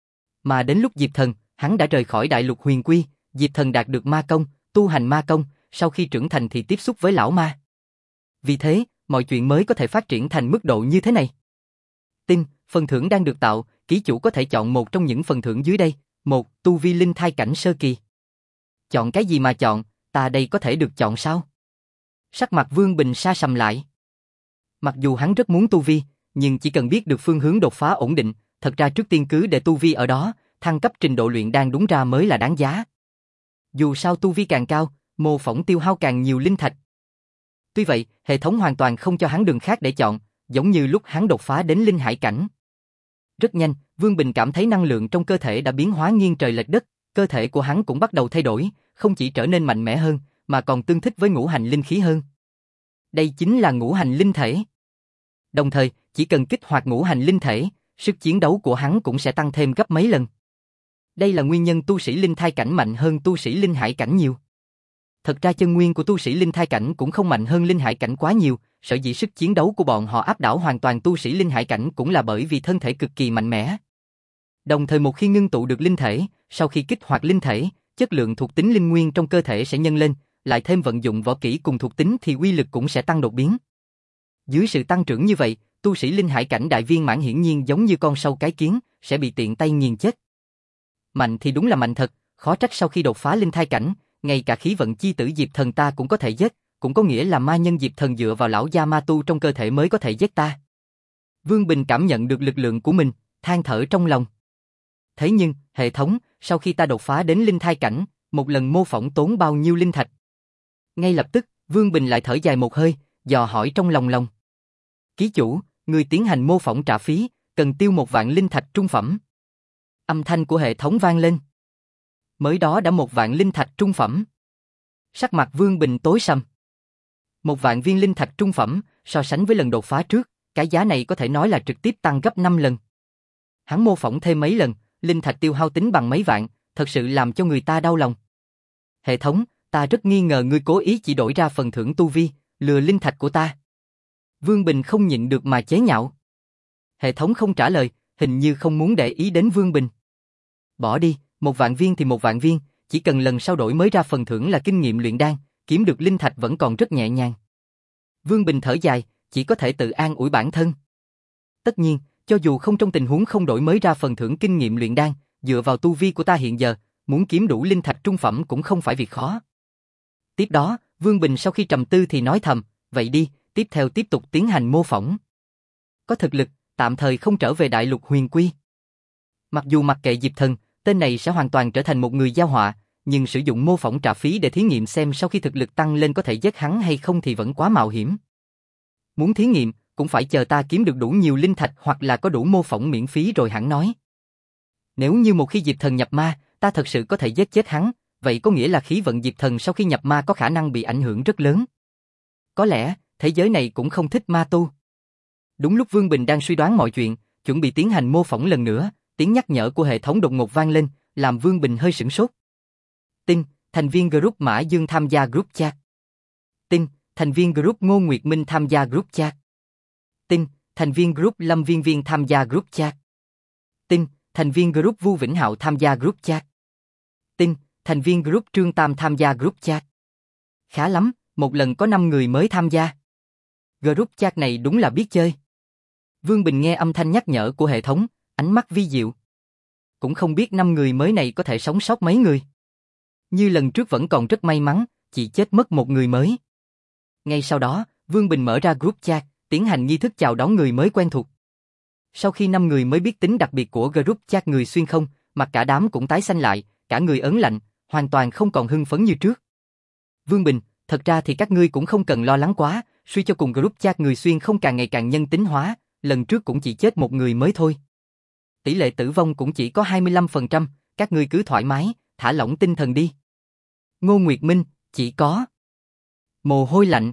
Mà đến lúc Diệp Thần, hắn đã rời khỏi Đại Lục Huyền Quy, Diệp Thần đạt được ma công, tu hành ma công, sau khi trưởng thành thì tiếp xúc với lão ma. Vì thế, mọi chuyện mới có thể phát triển thành mức độ như thế này. Tin, phần thưởng đang được tạo, ký chủ có thể chọn một trong những phần thưởng dưới đây. Một, tu vi linh thai cảnh sơ kỳ. Chọn cái gì mà chọn, ta đây có thể được chọn sao? Sắc mặt Vương Bình sa sầm lại. Mặc dù hắn rất muốn tu vi, nhưng chỉ cần biết được phương hướng đột phá ổn định, thật ra trước tiên cứ để tu vi ở đó, thăng cấp trình độ luyện đan đúng ra mới là đáng giá. Dù sao tu vi càng cao, mô phỏng tiêu hao càng nhiều linh thạch. Tuy vậy, hệ thống hoàn toàn không cho hắn đường khác để chọn, giống như lúc hắn đột phá đến linh hải cảnh. Rất nhanh, Vương Bình cảm thấy năng lượng trong cơ thể đã biến hóa nghiêng trời lệch đất, cơ thể của hắn cũng bắt đầu thay đổi, không chỉ trở nên mạnh mẽ hơn, mà còn tương thích với ngũ hành linh khí hơn. Đây chính là ngũ hành linh thể. Đồng thời, chỉ cần kích hoạt ngũ hành linh thể, sức chiến đấu của hắn cũng sẽ tăng thêm gấp mấy lần. Đây là nguyên nhân tu sĩ linh thai cảnh mạnh hơn tu sĩ linh hải cảnh nhiều. Thật ra chân nguyên của tu sĩ linh thai cảnh cũng không mạnh hơn linh hải cảnh quá nhiều, sở dĩ sức chiến đấu của bọn họ áp đảo hoàn toàn tu sĩ linh hải cảnh cũng là bởi vì thân thể cực kỳ mạnh mẽ. Đồng thời một khi ngưng tụ được linh thể, sau khi kích hoạt linh thể, chất lượng thuộc tính linh nguyên trong cơ thể sẽ nhân lên, lại thêm vận dụng võ kỹ cùng thuộc tính thì uy lực cũng sẽ tăng đột biến. Dưới sự tăng trưởng như vậy, tu sĩ linh hải cảnh đại viên mãn hiển nhiên giống như con sâu cái kiến, sẽ bị tiện tay nghiền chết. Mạnh thì đúng là mạnh thật, khó trách sau khi đột phá linh thai cảnh, ngay cả khí vận chi tử Diệp Thần ta cũng có thể giết, cũng có nghĩa là ma nhân Diệp Thần dựa vào lão gia ma tu trong cơ thể mới có thể giết ta. Vương Bình cảm nhận được lực lượng của mình, than thở trong lòng. Thế nhưng, hệ thống, sau khi ta đột phá đến linh thai cảnh, một lần mô phỏng tốn bao nhiêu linh thạch? Ngay lập tức, Vương Bình lại thở dài một hơi, dò hỏi trong lòng lòng. Ký chủ, người tiến hành mô phỏng trả phí, cần tiêu một vạn linh thạch trung phẩm. Âm thanh của hệ thống vang lên. Mới đó đã một vạn linh thạch trung phẩm. Sắc mặt Vương Bình tối sầm. Một vạn viên linh thạch trung phẩm, so sánh với lần đột phá trước, cái giá này có thể nói là trực tiếp tăng gấp năm lần. Hắn mô phỏng thêm mấy lần, linh thạch tiêu hao tính bằng mấy vạn, thật sự làm cho người ta đau lòng. Hệ thống, ta rất nghi ngờ ngươi cố ý chỉ đổi ra phần thưởng tu vi, lừa linh thạch của ta. Vương Bình không nhịn được mà chế nhạo. Hệ thống không trả lời, hình như không muốn để ý đến Vương Bình. Bỏ đi, một vạn viên thì một vạn viên, chỉ cần lần sau đổi mới ra phần thưởng là kinh nghiệm luyện đan, kiếm được linh thạch vẫn còn rất nhẹ nhàng. Vương Bình thở dài, chỉ có thể tự an ủi bản thân. Tất nhiên, cho dù không trong tình huống không đổi mới ra phần thưởng kinh nghiệm luyện đan, dựa vào tu vi của ta hiện giờ, muốn kiếm đủ linh thạch trung phẩm cũng không phải việc khó. Tiếp đó, Vương Bình sau khi trầm tư thì nói thầm, vậy đi, tiếp theo tiếp tục tiến hành mô phỏng. Có thực lực, tạm thời không trở về đại lục huyền quy. Mặc dù mặc kệ Diệp Thần, tên này sẽ hoàn toàn trở thành một người giao họa, nhưng sử dụng mô phỏng trả phí để thí nghiệm xem sau khi thực lực tăng lên có thể giết hắn hay không thì vẫn quá mạo hiểm. Muốn thí nghiệm, cũng phải chờ ta kiếm được đủ nhiều linh thạch hoặc là có đủ mô phỏng miễn phí rồi hẳn nói. Nếu như một khi Diệp Thần nhập ma, ta thật sự có thể giết chết hắn, vậy có nghĩa là khí vận Diệp Thần sau khi nhập ma có khả năng bị ảnh hưởng rất lớn. Có lẽ, thế giới này cũng không thích ma tu. Đúng lúc Vương Bình đang suy đoán mọi chuyện, chuẩn bị tiến hành mô phỏng lần nữa, tiếng nhắc nhở của hệ thống đột ngột vang lên, làm Vương Bình hơi sửng sốt. Tin, thành viên group Mã Dương tham gia group chat. Tin, thành viên group Ngô Nguyệt Minh tham gia group chat. Tin, thành viên group Lâm Viên Viên tham gia group chat. Tin, thành viên group Vu Vĩnh Hạo tham gia group chat. Tin, thành viên group Trương Tam tham gia group chat. Khá lắm, một lần có năm người mới tham gia. Group chat này đúng là biết chơi. Vương Bình nghe âm thanh nhắc nhở của hệ thống, ánh mắt vi diệu. Cũng không biết năm người mới này có thể sống sót mấy người. Như lần trước vẫn còn rất may mắn, chỉ chết mất một người mới. Ngay sau đó, Vương Bình mở ra group chat, tiến hành nghi thức chào đón người mới quen thuộc. Sau khi năm người mới biết tính đặc biệt của group chat người xuyên không, mặt cả đám cũng tái xanh lại, cả người ớn lạnh, hoàn toàn không còn hưng phấn như trước. Vương Bình, thật ra thì các ngươi cũng không cần lo lắng quá, suy cho cùng group chat người xuyên không càng ngày càng nhân tính hóa, lần trước cũng chỉ chết một người mới thôi. Tỷ lệ tử vong cũng chỉ có hai mươi lăm phần trăm, các ngươi cứ thoải mái, thả lỏng tinh thần đi. Ngô Nguyệt Minh, chỉ có mồ hôi lạnh.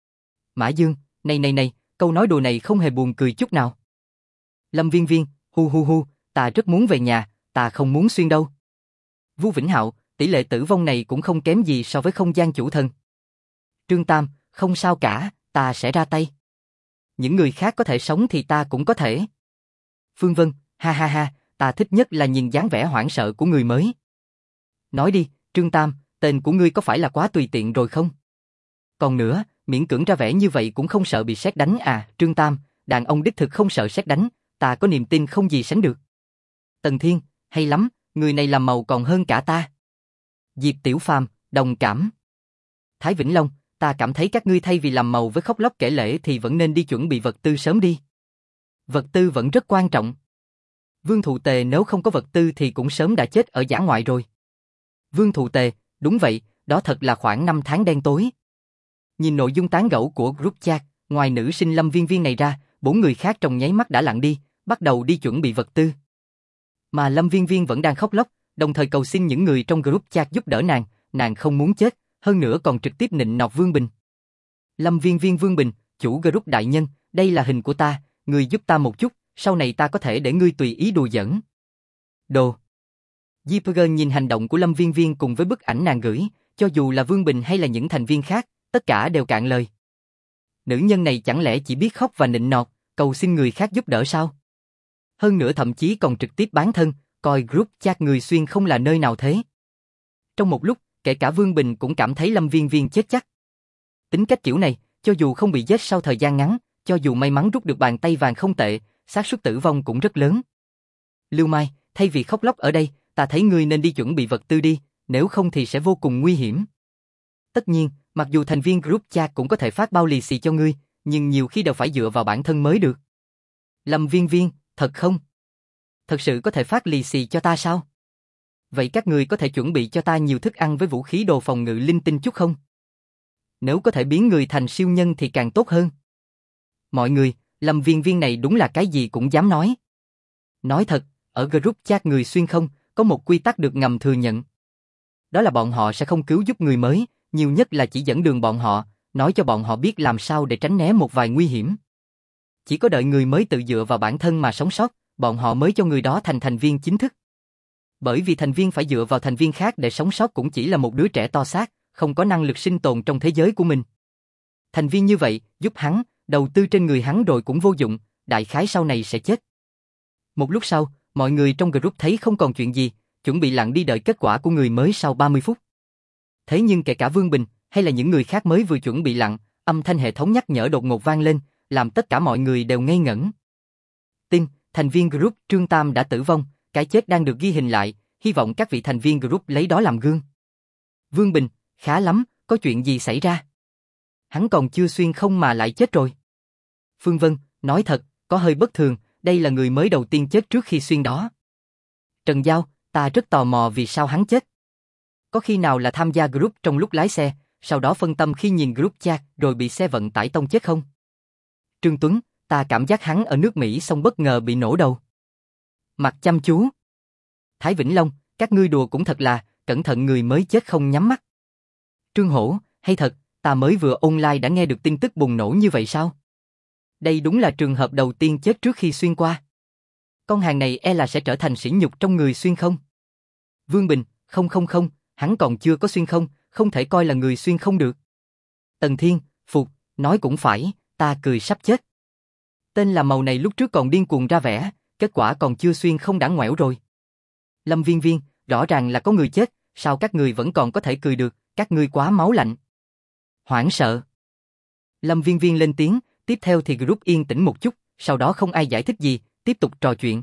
Mã Dương, này này này, câu nói đùa này không hề buồn cười chút nào. Lâm Viên Viên, hu hu hu, ta rất muốn về nhà, ta không muốn xuyên đâu. Vu Vĩnh Hạo, tỷ lệ tử vong này cũng không kém gì so với không gian chủ thần. Trương Tam, không sao cả, ta sẽ ra tay. Những người khác có thể sống thì ta cũng có thể. Phương Vân, ha ha ha, ta thích nhất là nhìn dáng vẻ hoảng sợ của người mới. Nói đi, Trương Tam, tên của ngươi có phải là quá tùy tiện rồi không? Còn nữa, miễn cưỡng ra vẻ như vậy cũng không sợ bị sét đánh à, Trương Tam, đàn ông đích thực không sợ sét đánh, ta có niềm tin không gì sánh được. Tần Thiên, hay lắm, người này làm màu còn hơn cả ta. Diệp Tiểu Phàm, đồng cảm. Thái Vĩnh Long, ta cảm thấy các ngươi thay vì làm màu với khóc lóc kể lể thì vẫn nên đi chuẩn bị vật tư sớm đi. Vật tư vẫn rất quan trọng. Vương Thụ Tề nếu không có vật tư thì cũng sớm đã chết ở dã ngoại rồi. Vương Thụ Tề, đúng vậy, đó thật là khoảng năm tháng đen tối. Nhìn nội dung tán gẫu của group chat, ngoài nữ sinh Lâm Viên Viên này ra, bốn người khác trong nháy mắt đã lặn đi, bắt đầu đi chuẩn bị vật tư. Mà Lâm Viên Viên vẫn đang khóc lóc, đồng thời cầu xin những người trong group chat giúp đỡ nàng, nàng không muốn chết, hơn nữa còn trực tiếp nịnh nọt Vương Bình. Lâm Viên Viên Vương Bình, chủ group đại nhân, đây là hình của ta, người giúp ta một chút, sau này ta có thể để ngươi tùy ý đùa giỡn. Đồ. Jipper nhìn hành động của Lâm Viên Viên cùng với bức ảnh nàng gửi, cho dù là Vương Bình hay là những thành viên khác, tất cả đều cạn lời. Nữ nhân này chẳng lẽ chỉ biết khóc và nịnh nọt, cầu xin người khác giúp đỡ sao? Hơn nữa thậm chí còn trực tiếp bán thân, coi group chat người xuyên không là nơi nào thế. Trong một lúc, kể cả Vương Bình cũng cảm thấy Lâm Viên Viên chết chắc. Tính cách kiểu này, cho dù không bị giết sau thời gian ngắn, cho dù may mắn rút được bàn tay vàng không tệ, xác suất tử vong cũng rất lớn. Lưu Mai, thay vì khóc lóc ở đây, ta thấy ngươi nên đi chuẩn bị vật tư đi, nếu không thì sẽ vô cùng nguy hiểm. Tất nhiên, mặc dù thành viên group chat cũng có thể phát bao lì xì cho ngươi, nhưng nhiều khi đều phải dựa vào bản thân mới được. Lâm Viên Viên, thật không? Thật sự có thể phát lì xì cho ta sao? Vậy các người có thể chuẩn bị cho ta nhiều thức ăn với vũ khí đồ phòng ngự linh tinh chút không? Nếu có thể biến người thành siêu nhân thì càng tốt hơn. Mọi người, Lâm Viên Viên này đúng là cái gì cũng dám nói. Nói thật, ở group chat người xuyên không, có một quy tắc được ngầm thừa nhận. Đó là bọn họ sẽ không cứu giúp người mới, nhiều nhất là chỉ dẫn đường bọn họ, nói cho bọn họ biết làm sao để tránh né một vài nguy hiểm. Chỉ có đợi người mới tự dựa vào bản thân mà sống sót, bọn họ mới cho người đó thành thành viên chính thức. Bởi vì thành viên phải dựa vào thành viên khác để sống sót cũng chỉ là một đứa trẻ to xác, không có năng lực sinh tồn trong thế giới của mình. Thành viên như vậy, giúp hắn, đầu tư trên người hắn rồi cũng vô dụng, đại khái sau này sẽ chết. Một lúc sau, mọi người trong group thấy không còn chuyện gì, chuẩn bị lặng đi đợi kết quả của người mới sau ba mươi phút. Thế nhưng kể cả Vương Bình, hay là những người khác mới vừa chuẩn bị lặng, âm thanh hệ thống nhắc nhở đột ngột vang lên, làm tất cả mọi người đều ngây ngẩn. Tin, thành viên group Trương Tam đã tử vong, cái chết đang được ghi hình lại, hy vọng các vị thành viên group lấy đó làm gương. Vương Bình, khá lắm, có chuyện gì xảy ra? Hắn còn chưa xuyên không mà lại chết rồi. Phương Vân, nói thật, có hơi bất thường, đây là người mới đầu tiên chết trước khi xuyên đó. Trần Giao, ta rất tò mò vì sao hắn chết. Có khi nào là tham gia group trong lúc lái xe, sau đó phân tâm khi nhìn group chat rồi bị xe vận tải tông chết không? Trương Tuấn, ta cảm giác hắn ở nước Mỹ xong bất ngờ bị nổ đầu. Mặt chăm chú. Thái Vĩnh Long, các ngươi đùa cũng thật là, cẩn thận người mới chết không nhắm mắt. Trương Hổ, hay thật, ta mới vừa online đã nghe được tin tức bùng nổ như vậy sao? Đây đúng là trường hợp đầu tiên chết trước khi xuyên qua. Con hàng này e là sẽ trở thành sỉ nhục trong người xuyên không. Vương Bình, không không không, hắn còn chưa có xuyên không, không thể coi là người xuyên không được. Tần Thiên, Phục, nói cũng phải, ta cười sắp chết. Tên là màu này lúc trước còn điên cuồng ra vẻ, kết quả còn chưa xuyên không đã ngoẻo rồi. Lâm Viên Viên, rõ ràng là có người chết, sao các người vẫn còn có thể cười được, các ngươi quá máu lạnh. Hoảng sợ. Lâm Viên Viên lên tiếng, tiếp theo thì group yên tĩnh một chút, sau đó không ai giải thích gì, tiếp tục trò chuyện.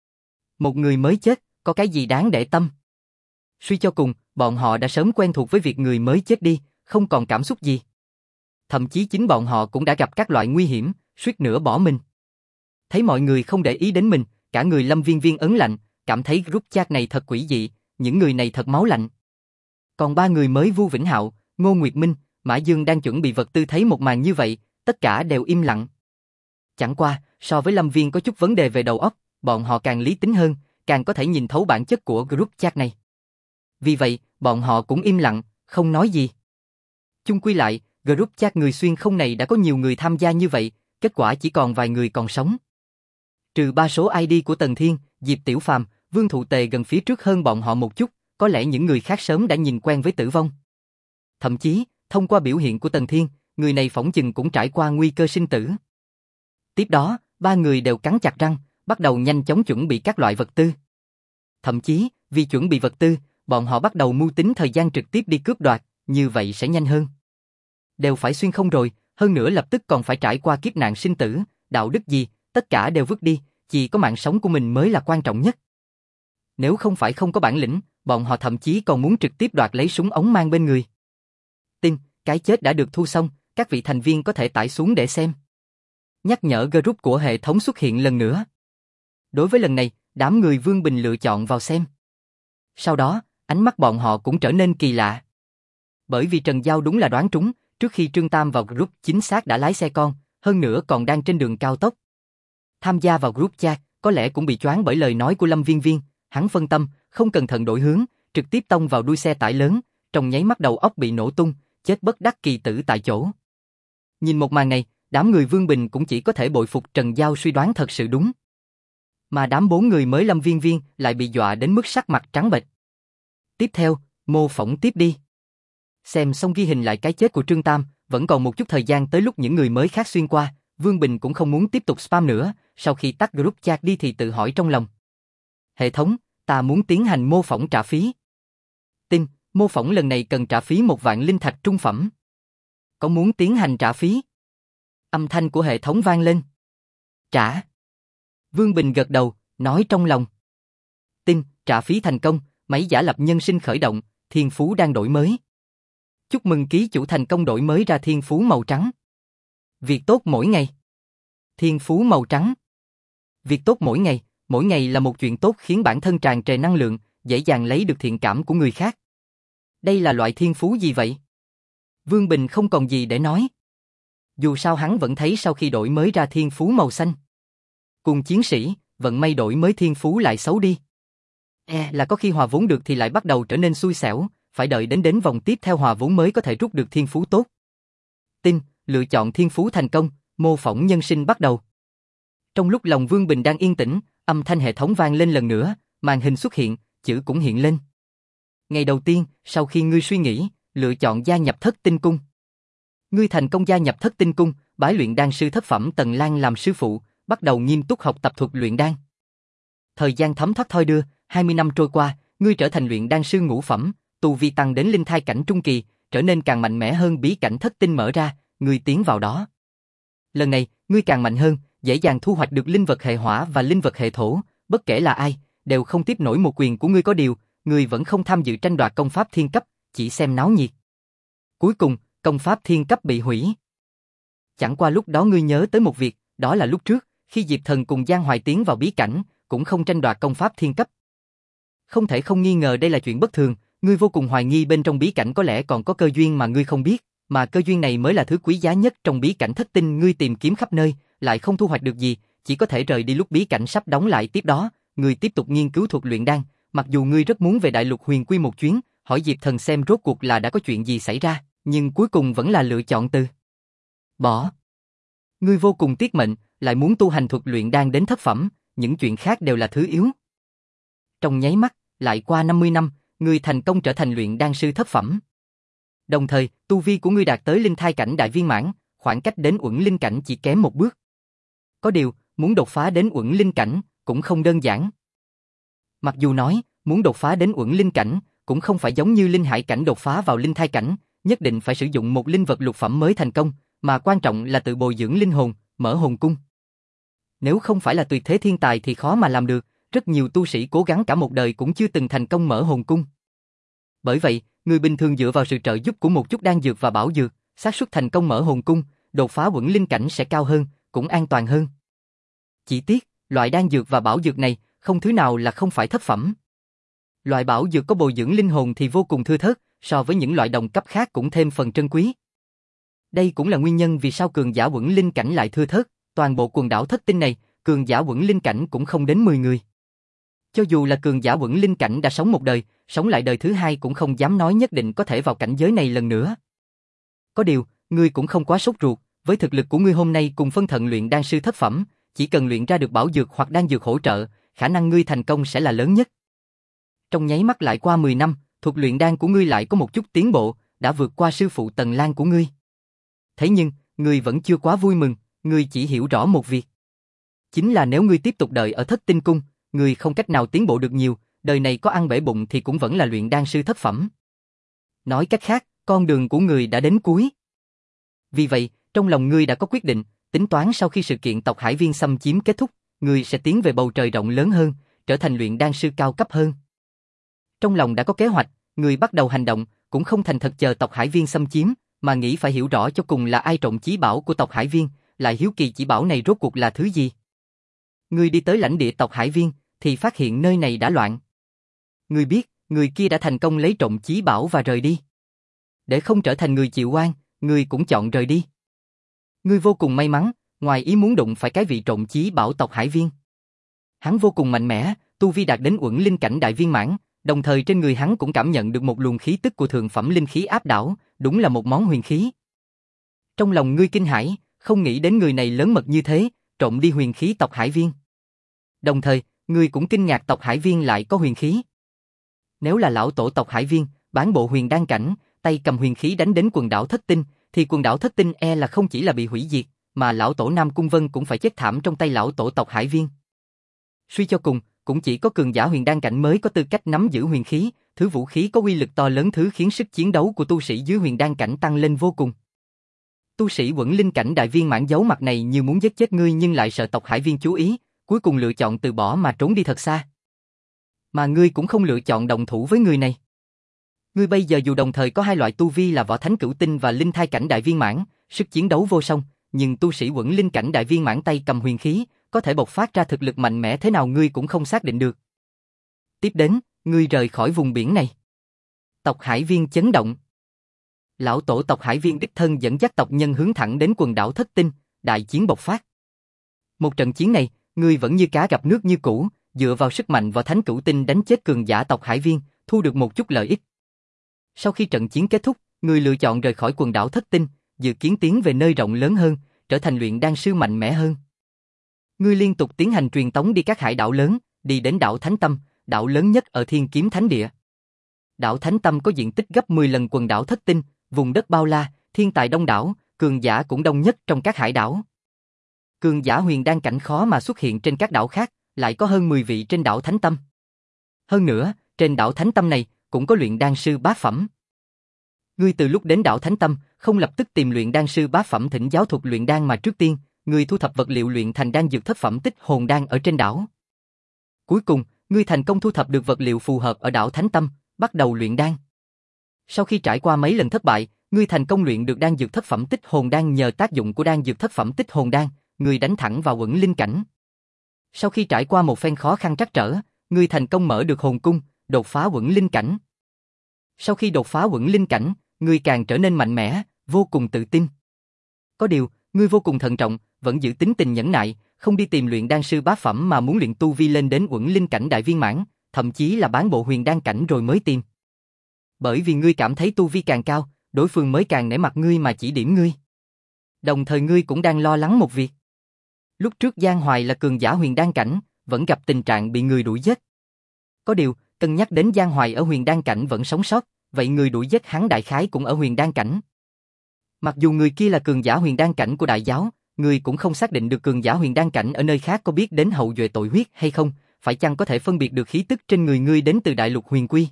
Một người mới chết, có cái gì đáng để tâm? Suy cho cùng, bọn họ đã sớm quen thuộc với việc người mới chết đi, không còn cảm xúc gì. Thậm chí chính bọn họ cũng đã gặp các loại nguy hiểm, suýt nữa bỏ mình. Thấy mọi người không để ý đến mình, cả người Lâm Viên Viên ấn lạnh, cảm thấy group chat này thật quỷ dị, những người này thật máu lạnh. Còn ba người mới Vu Vĩnh Hạo, Ngô Nguyệt Minh, Mã Dương đang chuẩn bị vật tư thấy một màn như vậy, tất cả đều im lặng. Chẳng qua, so với Lâm Viên có chút vấn đề về đầu óc, bọn họ càng lý tính hơn, càng có thể nhìn thấu bản chất của group chat này. Vì vậy, bọn họ cũng im lặng, không nói gì. Chung quy lại, group chat người xuyên không này đã có nhiều người tham gia như vậy, kết quả chỉ còn vài người còn sống. Trừ ba số i đê của Tần Thiên, Diệp Tiểu Phàm, Vương Thụ Tề gần phía trước hơn bọn họ một chút, có lẽ những người khác sớm đã nhìn quen với tử vong. Thậm chí, thông qua biểu hiện của Tần Thiên, người này phỏng chừng cũng trải qua nguy cơ sinh tử. Tiếp đó, ba người đều cắn chặt răng, bắt đầu nhanh chóng chuẩn bị các loại vật tư. Thậm chí, vì chuẩn bị vật tư, bọn họ bắt đầu mưu tính thời gian trực tiếp đi cướp đoạt, như vậy sẽ nhanh hơn. Đều phải xuyên không rồi, hơn nữa lập tức còn phải trải qua kiếp nạn sinh tử, đạo đức gì, tất cả đều vứt đi, chỉ có mạng sống của mình mới là quan trọng nhất. Nếu không phải không có bản lĩnh, bọn họ thậm chí còn muốn trực tiếp đoạt lấy súng ống mang bên người. Tin, cái chết đã được thu xong, các vị thành viên có thể tải xuống để xem. Nhắc nhở group của hệ thống xuất hiện lần nữa. Đối với lần này, đám người Vương Bình lựa chọn vào xem. Sau đó, ánh mắt bọn họ cũng trở nên kỳ lạ. Bởi vì Trần Giao đúng là đoán trúng, trước khi Trương Tam vào group chính xác đã lái xe con, hơn nữa còn đang trên đường cao tốc, tham gia vào group chat, có lẽ cũng bị choáng bởi lời nói của Lâm Viên Viên, hắn phân tâm, không cẩn thận đổi hướng, trực tiếp tông vào đuôi xe tải lớn, trong nháy mắt đầu óc bị nổ tung, chết bất đắc kỳ tử tại chỗ. Nhìn một màn này, đám người Vương Bình cũng chỉ có thể bội phục Trần Giao suy đoán thật sự đúng. Mà đám bốn người mới Lâm Viên Viên lại bị dọa đến mức sắc mặt trắng bệch. Tiếp theo, mô phỏng tiếp đi. Xem xong ghi hình lại cái chết của Trương Tam, vẫn còn một chút thời gian tới lúc những người mới khác xuyên qua, Vương Bình cũng không muốn tiếp tục spam nữa, sau khi tắt group chat đi thì tự hỏi trong lòng. Hệ thống, ta muốn tiến hành mô phỏng trả phí. Tin, mô phỏng lần này cần trả phí một vạn linh thạch trung phẩm. Có muốn tiến hành trả phí? Âm thanh của hệ thống vang lên. Trả. Vương Bình gật đầu, nói trong lòng. Tin, trả phí thành công, máy giả lập nhân sinh khởi động, thiên phú đang đổi mới. Chúc mừng ký chủ thành công đổi mới ra thiên phú màu trắng. Việc tốt mỗi ngày. Thiên phú màu trắng. Việc tốt mỗi ngày, mỗi ngày là một chuyện tốt khiến bản thân tràn trề năng lượng, dễ dàng lấy được thiện cảm của người khác. Đây là loại thiên phú gì vậy? Vương Bình không còn gì để nói. Dù sao hắn vẫn thấy sau khi đổi mới ra thiên phú màu xanh. Cùng chiến sĩ, vận may đổi mới thiên phú lại xấu đi. E là có khi hòa vốn được thì lại bắt đầu trở nên xui xẻo, phải đợi đến đến vòng tiếp theo hòa vốn mới có thể rút được thiên phú tốt. Tin, lựa chọn thiên phú thành công, mô phỏng nhân sinh bắt đầu. Trong lúc lòng Vương Bình đang yên tĩnh, âm thanh hệ thống vang lên lần nữa, màn hình xuất hiện, chữ cũng hiện lên. Ngày đầu tiên, sau khi ngươi suy nghĩ, lựa chọn gia nhập Thất Tinh Cung. Ngươi thành công gia nhập Thất Tinh Cung, bái luyện đan sư thất phẩm Tần Lan làm sư phụ, bắt đầu nghiêm túc học tập thuật luyện đan. Thời gian thấm thoát thoi đưa, hai mươi năm trôi qua, ngươi trở thành luyện đan sư ngũ phẩm, tu vi tăng đến linh thai cảnh trung kỳ, trở nên càng mạnh mẽ hơn, bí cảnh thất tinh mở ra, ngươi tiến vào đó. Lần này, ngươi càng mạnh hơn, dễ dàng thu hoạch được linh vật hệ hỏa và linh vật hệ thổ, bất kể là ai, đều không tiếp nổi một quyền của ngươi, có điều, ngươi vẫn không tham dự tranh đoạt công pháp thiên cấp, chỉ xem náo nhiệt. Cuối cùng, công pháp thiên cấp bị hủy. Chẳng qua lúc đó ngươi nhớ tới một việc, đó là lúc trước, khi Diệp Thần cùng Giang Hoài tiến vào bí cảnh, cũng không tranh đoạt công pháp thiên cấp. Không thể không nghi ngờ đây là chuyện bất thường, ngươi vô cùng hoài nghi bên trong bí cảnh có lẽ còn có cơ duyên mà ngươi không biết, mà cơ duyên này mới là thứ quý giá nhất trong bí cảnh thất tinh, ngươi tìm kiếm khắp nơi, lại không thu hoạch được gì, chỉ có thể rời đi lúc bí cảnh sắp đóng lại. Tiếp đó, ngươi tiếp tục nghiên cứu thuật luyện đan, mặc dù ngươi rất muốn về Đại Lục Huyền Quy một chuyến, hỏi Diệp Thần xem rốt cuộc là đã có chuyện gì xảy ra, nhưng cuối cùng vẫn là lựa chọn từ bỏ. Ngươi vô cùng tiếc mệnh, lại muốn tu hành thuật luyện đan đến thất phẩm, những chuyện khác đều là thứ yếu. Trong nháy mắt, lại qua năm mươi năm, ngươi thành công trở thành luyện đan sư thất phẩm. Đồng thời, tu vi của ngươi đạt tới linh thai cảnh đại viên mãn, khoảng cách đến uẩn linh cảnh chỉ kém một bước. Có điều, muốn đột phá đến uẩn linh cảnh cũng không đơn giản. Mặc dù nói, muốn đột phá đến uẩn linh cảnh cũng không phải giống như linh hải cảnh đột phá vào linh thai cảnh, nhất định phải sử dụng một linh vật lục phẩm mới thành công, mà quan trọng là tự bồi dưỡng linh hồn, mở hồn cung. Nếu không phải là tuyệt thế thiên tài thì khó mà làm được, rất nhiều tu sĩ cố gắng cả một đời cũng chưa từng thành công mở hồn cung. Bởi vậy, người bình thường dựa vào sự trợ giúp của một chút đan dược và bảo dược, xác suất thành công mở hồn cung, đột phá uẩn linh cảnh sẽ cao hơn, cũng an toàn hơn. Chỉ tiếc, loại đan dược và bảo dược này, không thứ nào là không phải thất phẩm. Loại bảo dược có bồi dưỡng linh hồn thì vô cùng thưa thớt, so với những loại đồng cấp khác cũng thêm phần trân quý. Đây cũng là nguyên nhân vì sao cường giả uẩn linh cảnh lại thưa thớt, toàn bộ quần đảo thất tinh này, cường giả uẩn linh cảnh cũng không đến mười người. Cho dù là cường giả uẩn linh cảnh đã sống một đời, sống lại đời thứ hai cũng không dám nói nhất định có thể vào cảnh giới này lần nữa. Có điều, ngươi cũng không quá sốt ruột, với thực lực của ngươi hôm nay cùng phân thận luyện đan sư thất phẩm, chỉ cần luyện ra được bảo dược hoặc đan dược hỗ trợ, khả năng ngươi thành công sẽ là lớn nhất. Trong nháy mắt lại qua mười năm, thuật luyện đan của ngươi lại có một chút tiến bộ, đã vượt qua sư phụ Tần Lan của ngươi. Thế nhưng, ngươi vẫn chưa quá vui mừng, ngươi chỉ hiểu rõ một việc. Chính là nếu ngươi tiếp tục đợi ở Thất Tinh Cung, ngươi không cách nào tiến bộ được nhiều, đời này có ăn bể bụng thì cũng vẫn là luyện đan sư thất phẩm. Nói cách khác, con đường của ngươi đã đến cuối. Vì vậy, trong lòng ngươi đã có quyết định, tính toán sau khi sự kiện tộc Hải Viên xâm chiếm kết thúc, ngươi sẽ tiến về bầu trời rộng lớn hơn, trở thành luyện đan sư cao cấp hơn. Trong lòng đã có kế hoạch, ngươi bắt đầu hành động, cũng không thành thật chờ tộc Hải Viên xâm chiếm, mà nghĩ phải hiểu rõ cho cùng là ai trộm chí bảo của tộc Hải Viên, lại hiếu kỳ chỉ bảo này rốt cuộc là thứ gì. Ngươi đi tới lãnh địa tộc Hải Viên, thì phát hiện nơi này đã loạn. Ngươi biết, người kia đã thành công lấy trộm chí bảo và rời đi. Để không trở thành người chịu oan, ngươi cũng chọn rời đi. Ngươi vô cùng may mắn, ngoài ý muốn đụng phải cái vị trộm chí bảo tộc Hải Viên. Hắn vô cùng mạnh mẽ, tu vi đạt đến uẩn linh cảnh đại viên mãn, đồng thời trên người hắn cũng cảm nhận được một luồng khí tức của thượng phẩm linh khí áp đảo, đúng là một món huyền khí. Trong lòng ngươi kinh hãi, không nghĩ đến người này lớn mật như thế, trộm đi huyền khí tộc Hải Viên. Đồng thời, ngươi cũng kinh ngạc tộc Hải Viên lại có huyền khí. Nếu là lão tổ tộc Hải Viên, bán bộ huyền đan cảnh, tay cầm huyền khí đánh đến quần đảo Thất Tinh, thì quần đảo Thất Tinh e là không chỉ là bị hủy diệt, mà lão tổ Nam Cung Vân cũng phải chết thảm trong tay lão tổ tộc Hải Viên. Suy cho cùng, cũng chỉ có cường giả huyền đan cảnh mới có tư cách nắm giữ huyền khí, thứ vũ khí có uy lực to lớn thứ khiến sức chiến đấu của tu sĩ dưới huyền đan cảnh tăng lên vô cùng. Tu sĩ uẩn linh cảnh đại viên mãn giấu mặt này như muốn giết chết ngươi nhưng lại sợ tộc Hải Viên chú ý, cuối cùng lựa chọn từ bỏ mà trốn đi thật xa. Mà ngươi cũng không lựa chọn đồng thủ với người này. Ngươi bây giờ dù đồng thời có hai loại tu vi là võ thánh cửu tinh và linh thai cảnh đại viên mãn, sức chiến đấu vô song, nhưng tu sĩ uẩn linh cảnh đại viên mãn tay cầm huyền khí, có thể bộc phát ra thực lực mạnh mẽ thế nào ngươi cũng không xác định được. Tiếp đến, ngươi rời khỏi vùng biển này. Tộc Hải Viên chấn động. Lão tổ tộc Hải Viên đích thân dẫn dắt tộc nhân hướng thẳng đến quần đảo Thất Tinh, đại chiến bộc phát. Một trận chiến này, ngươi vẫn như cá gặp nước như cũ, dựa vào sức mạnh võ thánh cửu tinh đánh chết cường giả tộc Hải Viên, thu được một chút lợi ích. Sau khi trận chiến kết thúc, ngươi lựa chọn rời khỏi quần đảo Thất Tinh, dự kiến tiến về nơi rộng lớn hơn, trở thành luyện đan sư mạnh mẽ hơn. Ngươi liên tục tiến hành truyền tống đi các hải đảo lớn, đi đến đảo Thánh Tâm, đảo lớn nhất ở Thiên Kiếm Thánh Địa. Đảo Thánh Tâm có diện tích gấp mười lần quần đảo Thất Tinh, vùng đất bao la, thiên tài đông đảo, cường giả cũng đông nhất trong các hải đảo. Cường giả huyền đan cảnh khó mà xuất hiện trên các đảo khác, lại có hơn mười vị trên đảo Thánh Tâm. Hơn nữa, trên đảo Thánh Tâm này cũng có luyện đan sư bát phẩm. Ngươi từ lúc đến đảo Thánh Tâm, không lập tức tìm luyện đan sư bát phẩm thỉnh giáo thuật luyện đan mà trước tiên, ngươi thu thập vật liệu luyện thành đan dược thất phẩm tích hồn đan ở trên đảo. Cuối cùng, ngươi thành công thu thập được vật liệu phù hợp ở đảo Thánh Tâm, bắt đầu luyện đan. Sau khi trải qua mấy lần thất bại, ngươi thành công luyện được đan dược thất phẩm tích hồn đan nhờ tác dụng của đan dược thất phẩm tích hồn đan, ngươi đánh thẳng vào uẩn linh cảnh. Sau khi trải qua một phen khó khăn trắc trở, ngươi thành công mở được hồn cung, đột phá uẩn linh cảnh. Sau khi đột phá uẩn linh cảnh, ngươi càng trở nên mạnh mẽ, vô cùng tự tin. Có điều, ngươi vô cùng thận trọng, vẫn giữ tính tình nhẫn nại, không đi tìm luyện đan sư bát phẩm mà muốn luyện tu vi lên đến uẩn linh cảnh đại viên mãn, thậm chí là bán bộ huyền đan cảnh rồi mới tìm. Bởi vì ngươi cảm thấy tu vi càng cao, đối phương mới càng nể mặt ngươi mà chỉ điểm ngươi. Đồng thời ngươi cũng đang lo lắng một việc. Lúc trước Giang Hoài là cường giả huyền đan cảnh, vẫn gặp tình trạng bị người đuổi giết. Có điều, cân nhắc đến Giang Hoài ở huyền đan cảnh vẫn sống sót, vậy người đuổi giết hắn đại khái cũng ở huyền đan cảnh. Mặc dù người kia là cường giả huyền đan cảnh của đại giáo, người cũng không xác định được cường giả huyền đan cảnh ở nơi khác có biết đến hậu duệ tội huyết hay không, phải chăng có thể phân biệt được khí tức trên người ngươi đến từ đại lục huyền quy.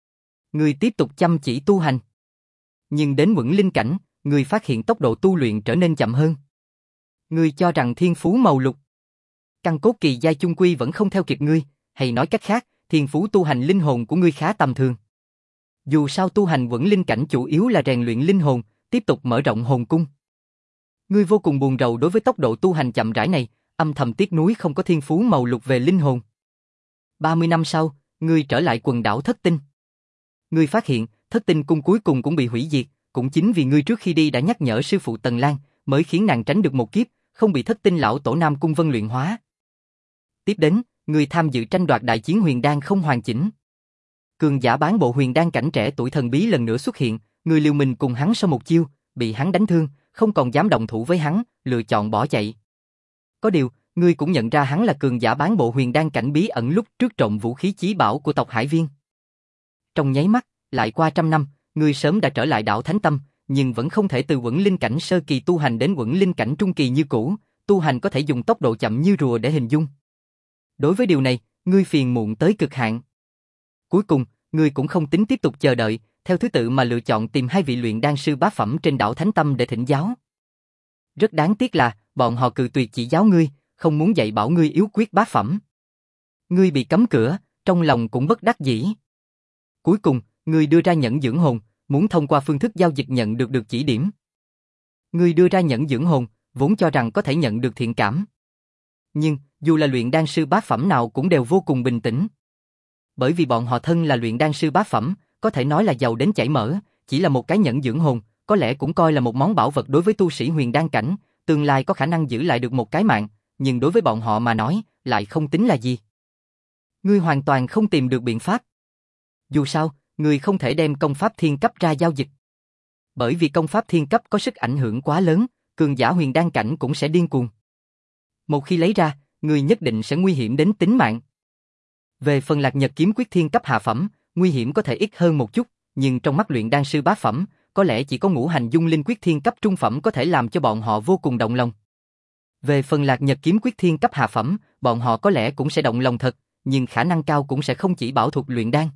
Ngươi tiếp tục chăm chỉ tu hành. Nhưng đến uẩn linh cảnh, ngươi phát hiện tốc độ tu luyện trở nên chậm hơn. Ngươi cho rằng thiên phú màu lục, căn cốt kỳ giai chung quy vẫn không theo kịp ngươi, hay nói cách khác, thiên phú tu hành linh hồn của ngươi khá tầm thường. Dù sao tu hành uẩn linh cảnh chủ yếu là rèn luyện linh hồn, tiếp tục mở rộng hồn cung. Ngươi vô cùng buồn rầu đối với tốc độ tu hành chậm rãi này, âm thầm tiếc nuối không có thiên phú màu lục về linh hồn. ba mươi năm sau, ngươi trở lại quần đảo Thất Tinh. Ngươi phát hiện, Thất Tinh cung cuối cùng cũng bị hủy diệt, cũng chính vì ngươi trước khi đi đã nhắc nhở sư phụ Tần Lan, mới khiến nàng tránh được một kiếp, không bị Thất Tinh lão tổ Nam Cung Vân luyện hóa. Tiếp đến, ngươi tham dự tranh đoạt đại chiến huyền đan không hoàn chỉnh. Cường giả bán bộ huyền đan cảnh trẻ tuổi thần bí lần nữa xuất hiện, ngươi liều mình cùng hắn sau một chiêu, bị hắn đánh thương, không còn dám động thủ với hắn, lựa chọn bỏ chạy. Có điều, ngươi cũng nhận ra hắn là cường giả bán bộ huyền đan cảnh bí ẩn lúc trước trộm vũ khí chí bảo của tộc Hải Viên. Trong nháy mắt, lại qua trăm năm, ngươi sớm đã trở lại đảo Thánh Tâm, nhưng vẫn không thể từ uẩn linh cảnh sơ kỳ tu hành đến uẩn linh cảnh trung kỳ như cũ, tu hành có thể dùng tốc độ chậm như rùa để hình dung. Đối với điều này, ngươi phiền muộn tới cực hạn. Cuối cùng, ngươi cũng không tính tiếp tục chờ đợi, theo thứ tự mà lựa chọn tìm hai vị luyện đan sư bát phẩm trên đảo Thánh Tâm để thỉnh giáo. Rất đáng tiếc là, bọn họ cự tuyệt chỉ giáo ngươi, không muốn dạy bảo ngươi yếu quyết bát phẩm. Ngươi bị cấm cửa, trong lòng cũng bất đắc dĩ. Cuối cùng, ngươi đưa ra nhẫn dưỡng hồn, muốn thông qua phương thức giao dịch nhận được được chỉ điểm. Ngươi đưa ra nhẫn dưỡng hồn, vốn cho rằng có thể nhận được thiện cảm. Nhưng, dù là luyện đan sư bát phẩm nào cũng đều vô cùng bình tĩnh. Bởi vì bọn họ thân là luyện đan sư bát phẩm, có thể nói là giàu đến chảy mỡ, chỉ là một cái nhẫn dưỡng hồn, có lẽ cũng coi là một món bảo vật đối với tu sĩ huyền đan cảnh, tương lai có khả năng giữ lại được một cái mạng, nhưng đối với bọn họ mà nói, lại không tính là gì. Ngươi hoàn toàn không tìm được biện pháp. Dù sao, ngươi không thể đem công pháp thiên cấp ra giao dịch. Bởi vì công pháp thiên cấp có sức ảnh hưởng quá lớn, cường giả huyền đan cảnh cũng sẽ điên cuồng. Một khi lấy ra, ngươi nhất định sẽ nguy hiểm đến tính mạng. Về phần Lạc Nhật kiếm quyết thiên cấp hạ phẩm, nguy hiểm có thể ít hơn một chút, nhưng trong mắt luyện đan sư bá phẩm, có lẽ chỉ có ngũ hành dung linh quyết thiên cấp trung phẩm có thể làm cho bọn họ vô cùng động lòng. Về phần Lạc Nhật kiếm quyết thiên cấp hạ phẩm, bọn họ có lẽ cũng sẽ động lòng thật, nhưng khả năng cao cũng sẽ không chỉ bảo thuật luyện đan.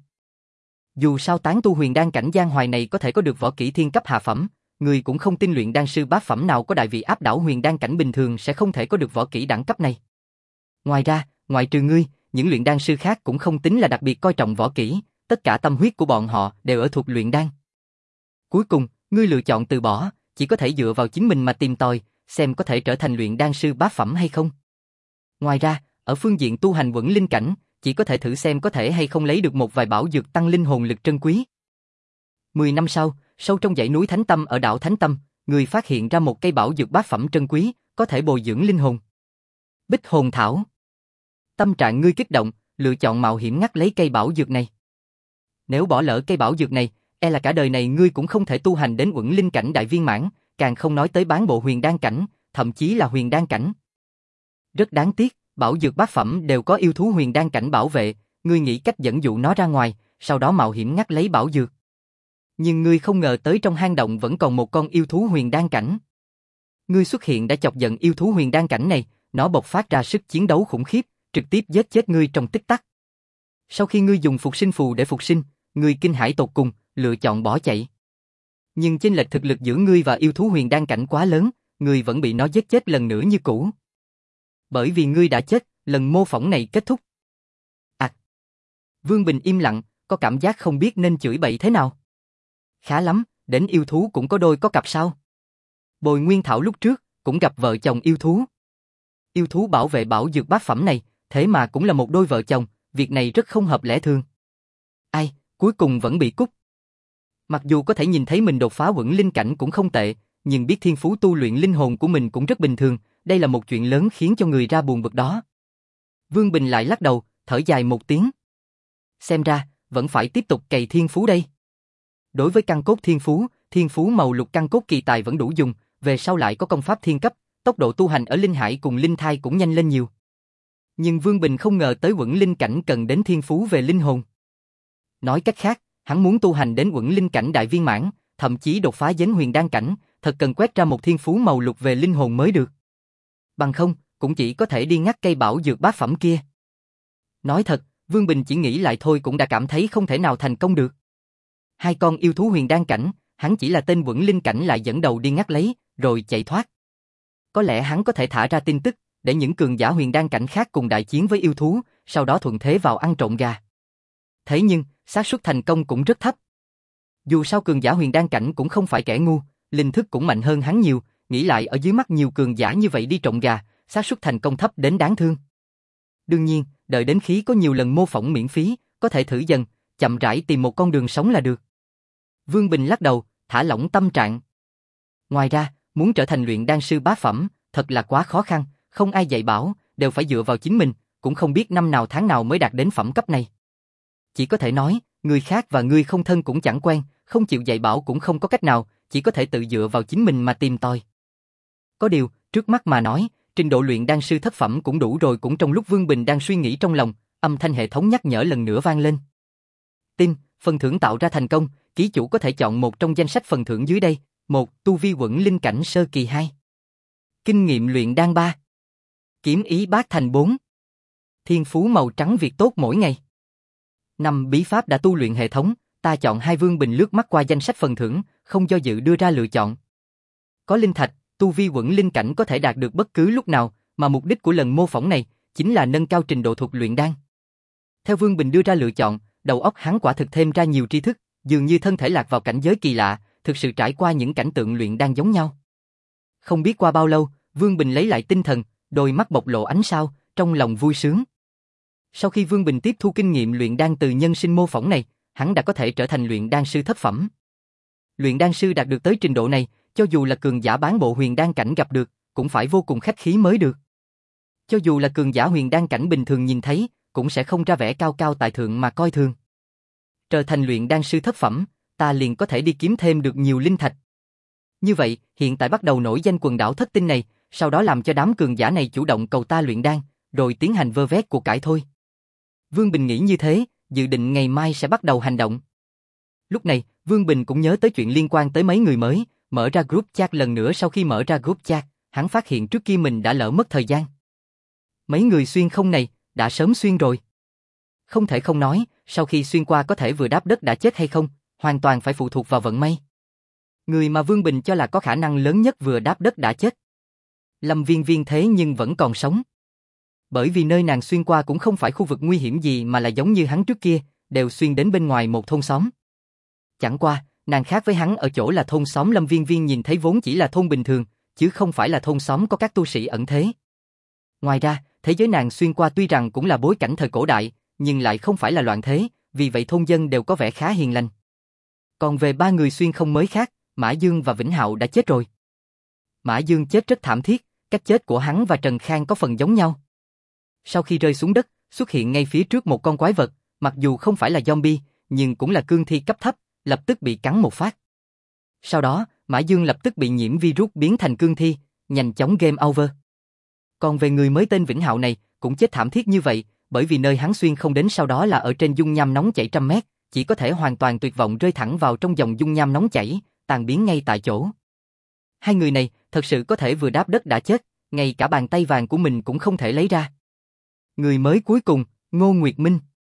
Dù sao tán tu huyền đan cảnh Giang Hoài này có thể có được võ kỹ thiên cấp hạ phẩm, người cũng không tin luyện đan sư bá phẩm nào có đại vị áp đảo huyền đan cảnh bình thường sẽ không thể có được võ kỹ đẳng cấp này. Ngoài ra, ngoại trừ ngươi, những luyện đan sư khác cũng không tính là đặc biệt coi trọng võ kỹ, tất cả tâm huyết của bọn họ đều ở thuộc luyện đan. Cuối cùng, ngươi lựa chọn từ bỏ, chỉ có thể dựa vào chính mình mà tìm tòi, xem có thể trở thành luyện đan sư bá phẩm hay không. Ngoài ra, ở phương diện tu hành vững linh cảnh, chỉ có thể thử xem có thể hay không lấy được một vài bảo dược tăng linh hồn lực trân quý. Mười năm sau, sâu trong dãy núi Thánh Tâm ở đảo Thánh Tâm, người phát hiện ra một cây bảo dược bát phẩm trân quý, có thể bồi dưỡng linh hồn. Bích hồn thảo. Tâm trạng ngươi kích động, lựa chọn mạo hiểm ngắt lấy cây bảo dược này. Nếu bỏ lỡ cây bảo dược này, e là cả đời này ngươi cũng không thể tu hành đến uẩn linh cảnh đại viên mãn, càng không nói tới bán bộ huyền đan cảnh, thậm chí là huyền đan cảnh. Rất đáng tiếc, bảo dược bát phẩm đều có yêu thú huyền đan cảnh bảo vệ, ngươi nghĩ cách dẫn dụ nó ra ngoài, sau đó mạo hiểm ngắt lấy bảo dược. Nhưng ngươi không ngờ tới trong hang động vẫn còn một con yêu thú huyền đan cảnh. Ngươi xuất hiện đã chọc giận yêu thú huyền đan cảnh này, nó bộc phát ra sức chiến đấu khủng khiếp, trực tiếp giết chết ngươi trong tích tắc. Sau khi ngươi dùng phục sinh phù để phục sinh, ngươi kinh hãi tột cùng, lựa chọn bỏ chạy. Nhưng chênh lệch thực lực giữa ngươi và yêu thú huyền đan cảnh quá lớn, ngươi vẫn bị nó giết chết lần nữa như cũ. Bởi vì ngươi đã chết, lần mô phỏng này kết thúc. À. Vương Bình im lặng, có cảm giác không biết nên chửi bậy thế nào. Khá lắm, đến yêu thú cũng có đôi có cặp sao. Bồi Nguyên Thảo lúc trước, cũng gặp vợ chồng yêu thú. Yêu thú bảo vệ bảo dược bát phẩm này, thế mà cũng là một đôi vợ chồng, việc này rất không hợp lẽ thường. Ai, cuối cùng vẫn bị cút. Mặc dù có thể nhìn thấy mình đột phá uẩn linh cảnh cũng không tệ, nhưng biết thiên phú tu luyện linh hồn của mình cũng rất bình thường, đây là một chuyện lớn khiến cho người ra buồn bực đó. Vương Bình lại lắc đầu, thở dài một tiếng. Xem ra, vẫn phải tiếp tục cày thiên phú đây. Đối với căn cốt thiên phú, thiên phú màu lục căn cốt kỳ tài vẫn đủ dùng, về sau lại có công pháp thiên cấp, tốc độ tu hành ở linh hải cùng linh thai cũng nhanh lên nhiều. Nhưng Vương Bình không ngờ tới uẩn linh cảnh cần đến thiên phú về linh hồn. Nói cách khác, hắn muốn tu hành đến uẩn linh cảnh đại viên mãn, thậm chí đột phá đến huyền đan cảnh, thật cần quét ra một thiên phú màu lục về linh hồn mới được. Bằng không, cũng chỉ có thể đi ngắt cây bảo dược bát phẩm kia. Nói thật, Vương Bình chỉ nghĩ lại thôi cũng đã cảm thấy không thể nào thành công được. Hai con yêu thú huyền đan cảnh, hắn chỉ là tên uẩn linh cảnh lại dẫn đầu đi ngắt lấy, rồi chạy thoát. Có lẽ hắn có thể thả ra tin tức, để những cường giả huyền đan cảnh khác cùng đại chiến với yêu thú, sau đó thuận thế vào ăn trộm gà. Thế nhưng, xác suất thành công cũng rất thấp. Dù sao cường giả huyền đan cảnh cũng không phải kẻ ngu, linh thức cũng mạnh hơn hắn nhiều, nghĩ lại ở dưới mắt nhiều cường giả như vậy đi trộm gà, xác suất thành công thấp đến đáng thương. Đương nhiên, đợi đến khi có nhiều lần mô phỏng miễn phí, có thể thử dần, chậm rãi tìm một con đường sống là được. Vương Bình lắc đầu, thả lỏng tâm trạng. Ngoài ra, muốn trở thành luyện đan sư bá phẩm, thật là quá khó khăn, không ai dạy bảo, đều phải dựa vào chính mình, cũng không biết năm nào tháng nào mới đạt đến phẩm cấp này. Chỉ có thể nói, người khác và người không thân cũng chẳng quen, không chịu dạy bảo cũng không có cách nào, chỉ có thể tự dựa vào chính mình mà tìm tòi. Có điều, trước mắt mà nói, trình độ luyện đan sư thất phẩm cũng đủ rồi. Cũng trong lúc Vương Bình đang suy nghĩ trong lòng, âm thanh hệ thống nhắc nhở lần nữa vang lên. Tin, phần thưởng tạo ra thành công, ký chủ có thể chọn một trong danh sách phần thưởng dưới đây. Một, tu vi uẩn linh cảnh sơ kỳ hai. Kinh nghiệm luyện đan ba. Kiếm ý bát thành bốn. Thiên phú màu trắng việc tốt mỗi ngày. Năm bí pháp đã tu luyện hệ thống, ta chọn hai. Vương Bình lướt mắt qua danh sách phần thưởng, không do dự đưa ra lựa chọn. Có linh thạch, tu vi uẩn linh cảnh có thể đạt được bất cứ lúc nào, mà mục đích của lần mô phỏng này chính là nâng cao trình độ thuộc luyện đan. Theo Vương Bình đưa ra lựa chọn, đầu óc hắn quả thực thêm ra nhiều tri thức, dường như thân thể lạc vào cảnh giới kỳ lạ, thực sự trải qua những cảnh tượng luyện đan giống nhau. Không biết qua bao lâu, Vương Bình lấy lại tinh thần, đôi mắt bộc lộ ánh sao, trong lòng vui sướng. Sau khi Vương Bình tiếp thu kinh nghiệm luyện đan từ nhân sinh mô phỏng này, hắn đã có thể trở thành luyện đan sư thất phẩm. Luyện đan sư đạt được tới trình độ này, cho dù là cường giả bán bộ huyền đan cảnh gặp được, cũng phải vô cùng khách khí mới được. Cho dù là cường giả huyền đan cảnh bình thường nhìn thấy, cũng sẽ không ra vẻ cao cao tại thượng mà coi thường. Trở thành luyện đan sư thất phẩm, ta liền có thể đi kiếm thêm được nhiều linh thạch. Như vậy, hiện tại bắt đầu nổi danh quần đảo thất tinh này, sau đó làm cho đám cường giả này chủ động cầu ta luyện đan, rồi tiến hành vơ vét của cải thôi. Vương Bình nghĩ như thế, dự định ngày mai sẽ bắt đầu hành động. Lúc này, Vương Bình cũng nhớ tới chuyện liên quan tới mấy người mới, mở ra group chat lần nữa. Sau khi mở ra group chat, hắn phát hiện trước kia mình đã lỡ mất thời gian. Mấy người xuyên không này, đã sớm xuyên rồi. Không thể không nói, sau khi xuyên qua có thể vừa đáp đất đã chết hay không, hoàn toàn phải phụ thuộc vào vận may. Người mà Vương Bình cho là có khả năng lớn nhất vừa đáp đất đã chết. Lâm Viên Viên thế nhưng vẫn còn sống. Bởi vì nơi nàng xuyên qua cũng không phải khu vực nguy hiểm gì mà là giống như hắn trước kia, đều xuyên đến bên ngoài một thôn xóm. Chẳng qua, nàng khác với hắn ở chỗ là thôn xóm Lâm Viên Viên nhìn thấy vốn chỉ là thôn bình thường, chứ không phải là thôn xóm có các tu sĩ ẩn thế. Ngoài ra, thế giới nàng xuyên qua tuy rằng cũng là bối cảnh thời cổ đại, nhưng lại không phải là loạn thế, vì vậy thôn dân đều có vẻ khá hiền lành. Còn về ba người xuyên không mới khác, Mã Dương và Vĩnh Hạo đã chết rồi. Mã Dương chết rất thảm thiết, cách chết của hắn và Trần Khang có phần giống nhau. Sau khi rơi xuống đất, xuất hiện ngay phía trước một con quái vật, mặc dù không phải là zombie, nhưng cũng là cương thi cấp thấp, lập tức bị cắn một phát. Sau đó, Mã Dương lập tức bị nhiễm virus biến thành cương thi, nhanh chóng game over. Còn về người mới tên Vĩnh Hạo này, cũng chết thảm thiết như vậy, bởi vì nơi hắn xuyên không đến sau đó là ở trên dung nham nóng chảy trăm mét, chỉ có thể hoàn toàn tuyệt vọng rơi thẳng vào trong dòng dung nham nóng chảy, tan biến ngay tại chỗ. Hai người này, thật sự có thể vừa đáp đất đã chết, ngay cả bàn tay vàng của mình cũng không thể lấy ra. Người mới cuối cùng, Ngô Nguyệt Minh.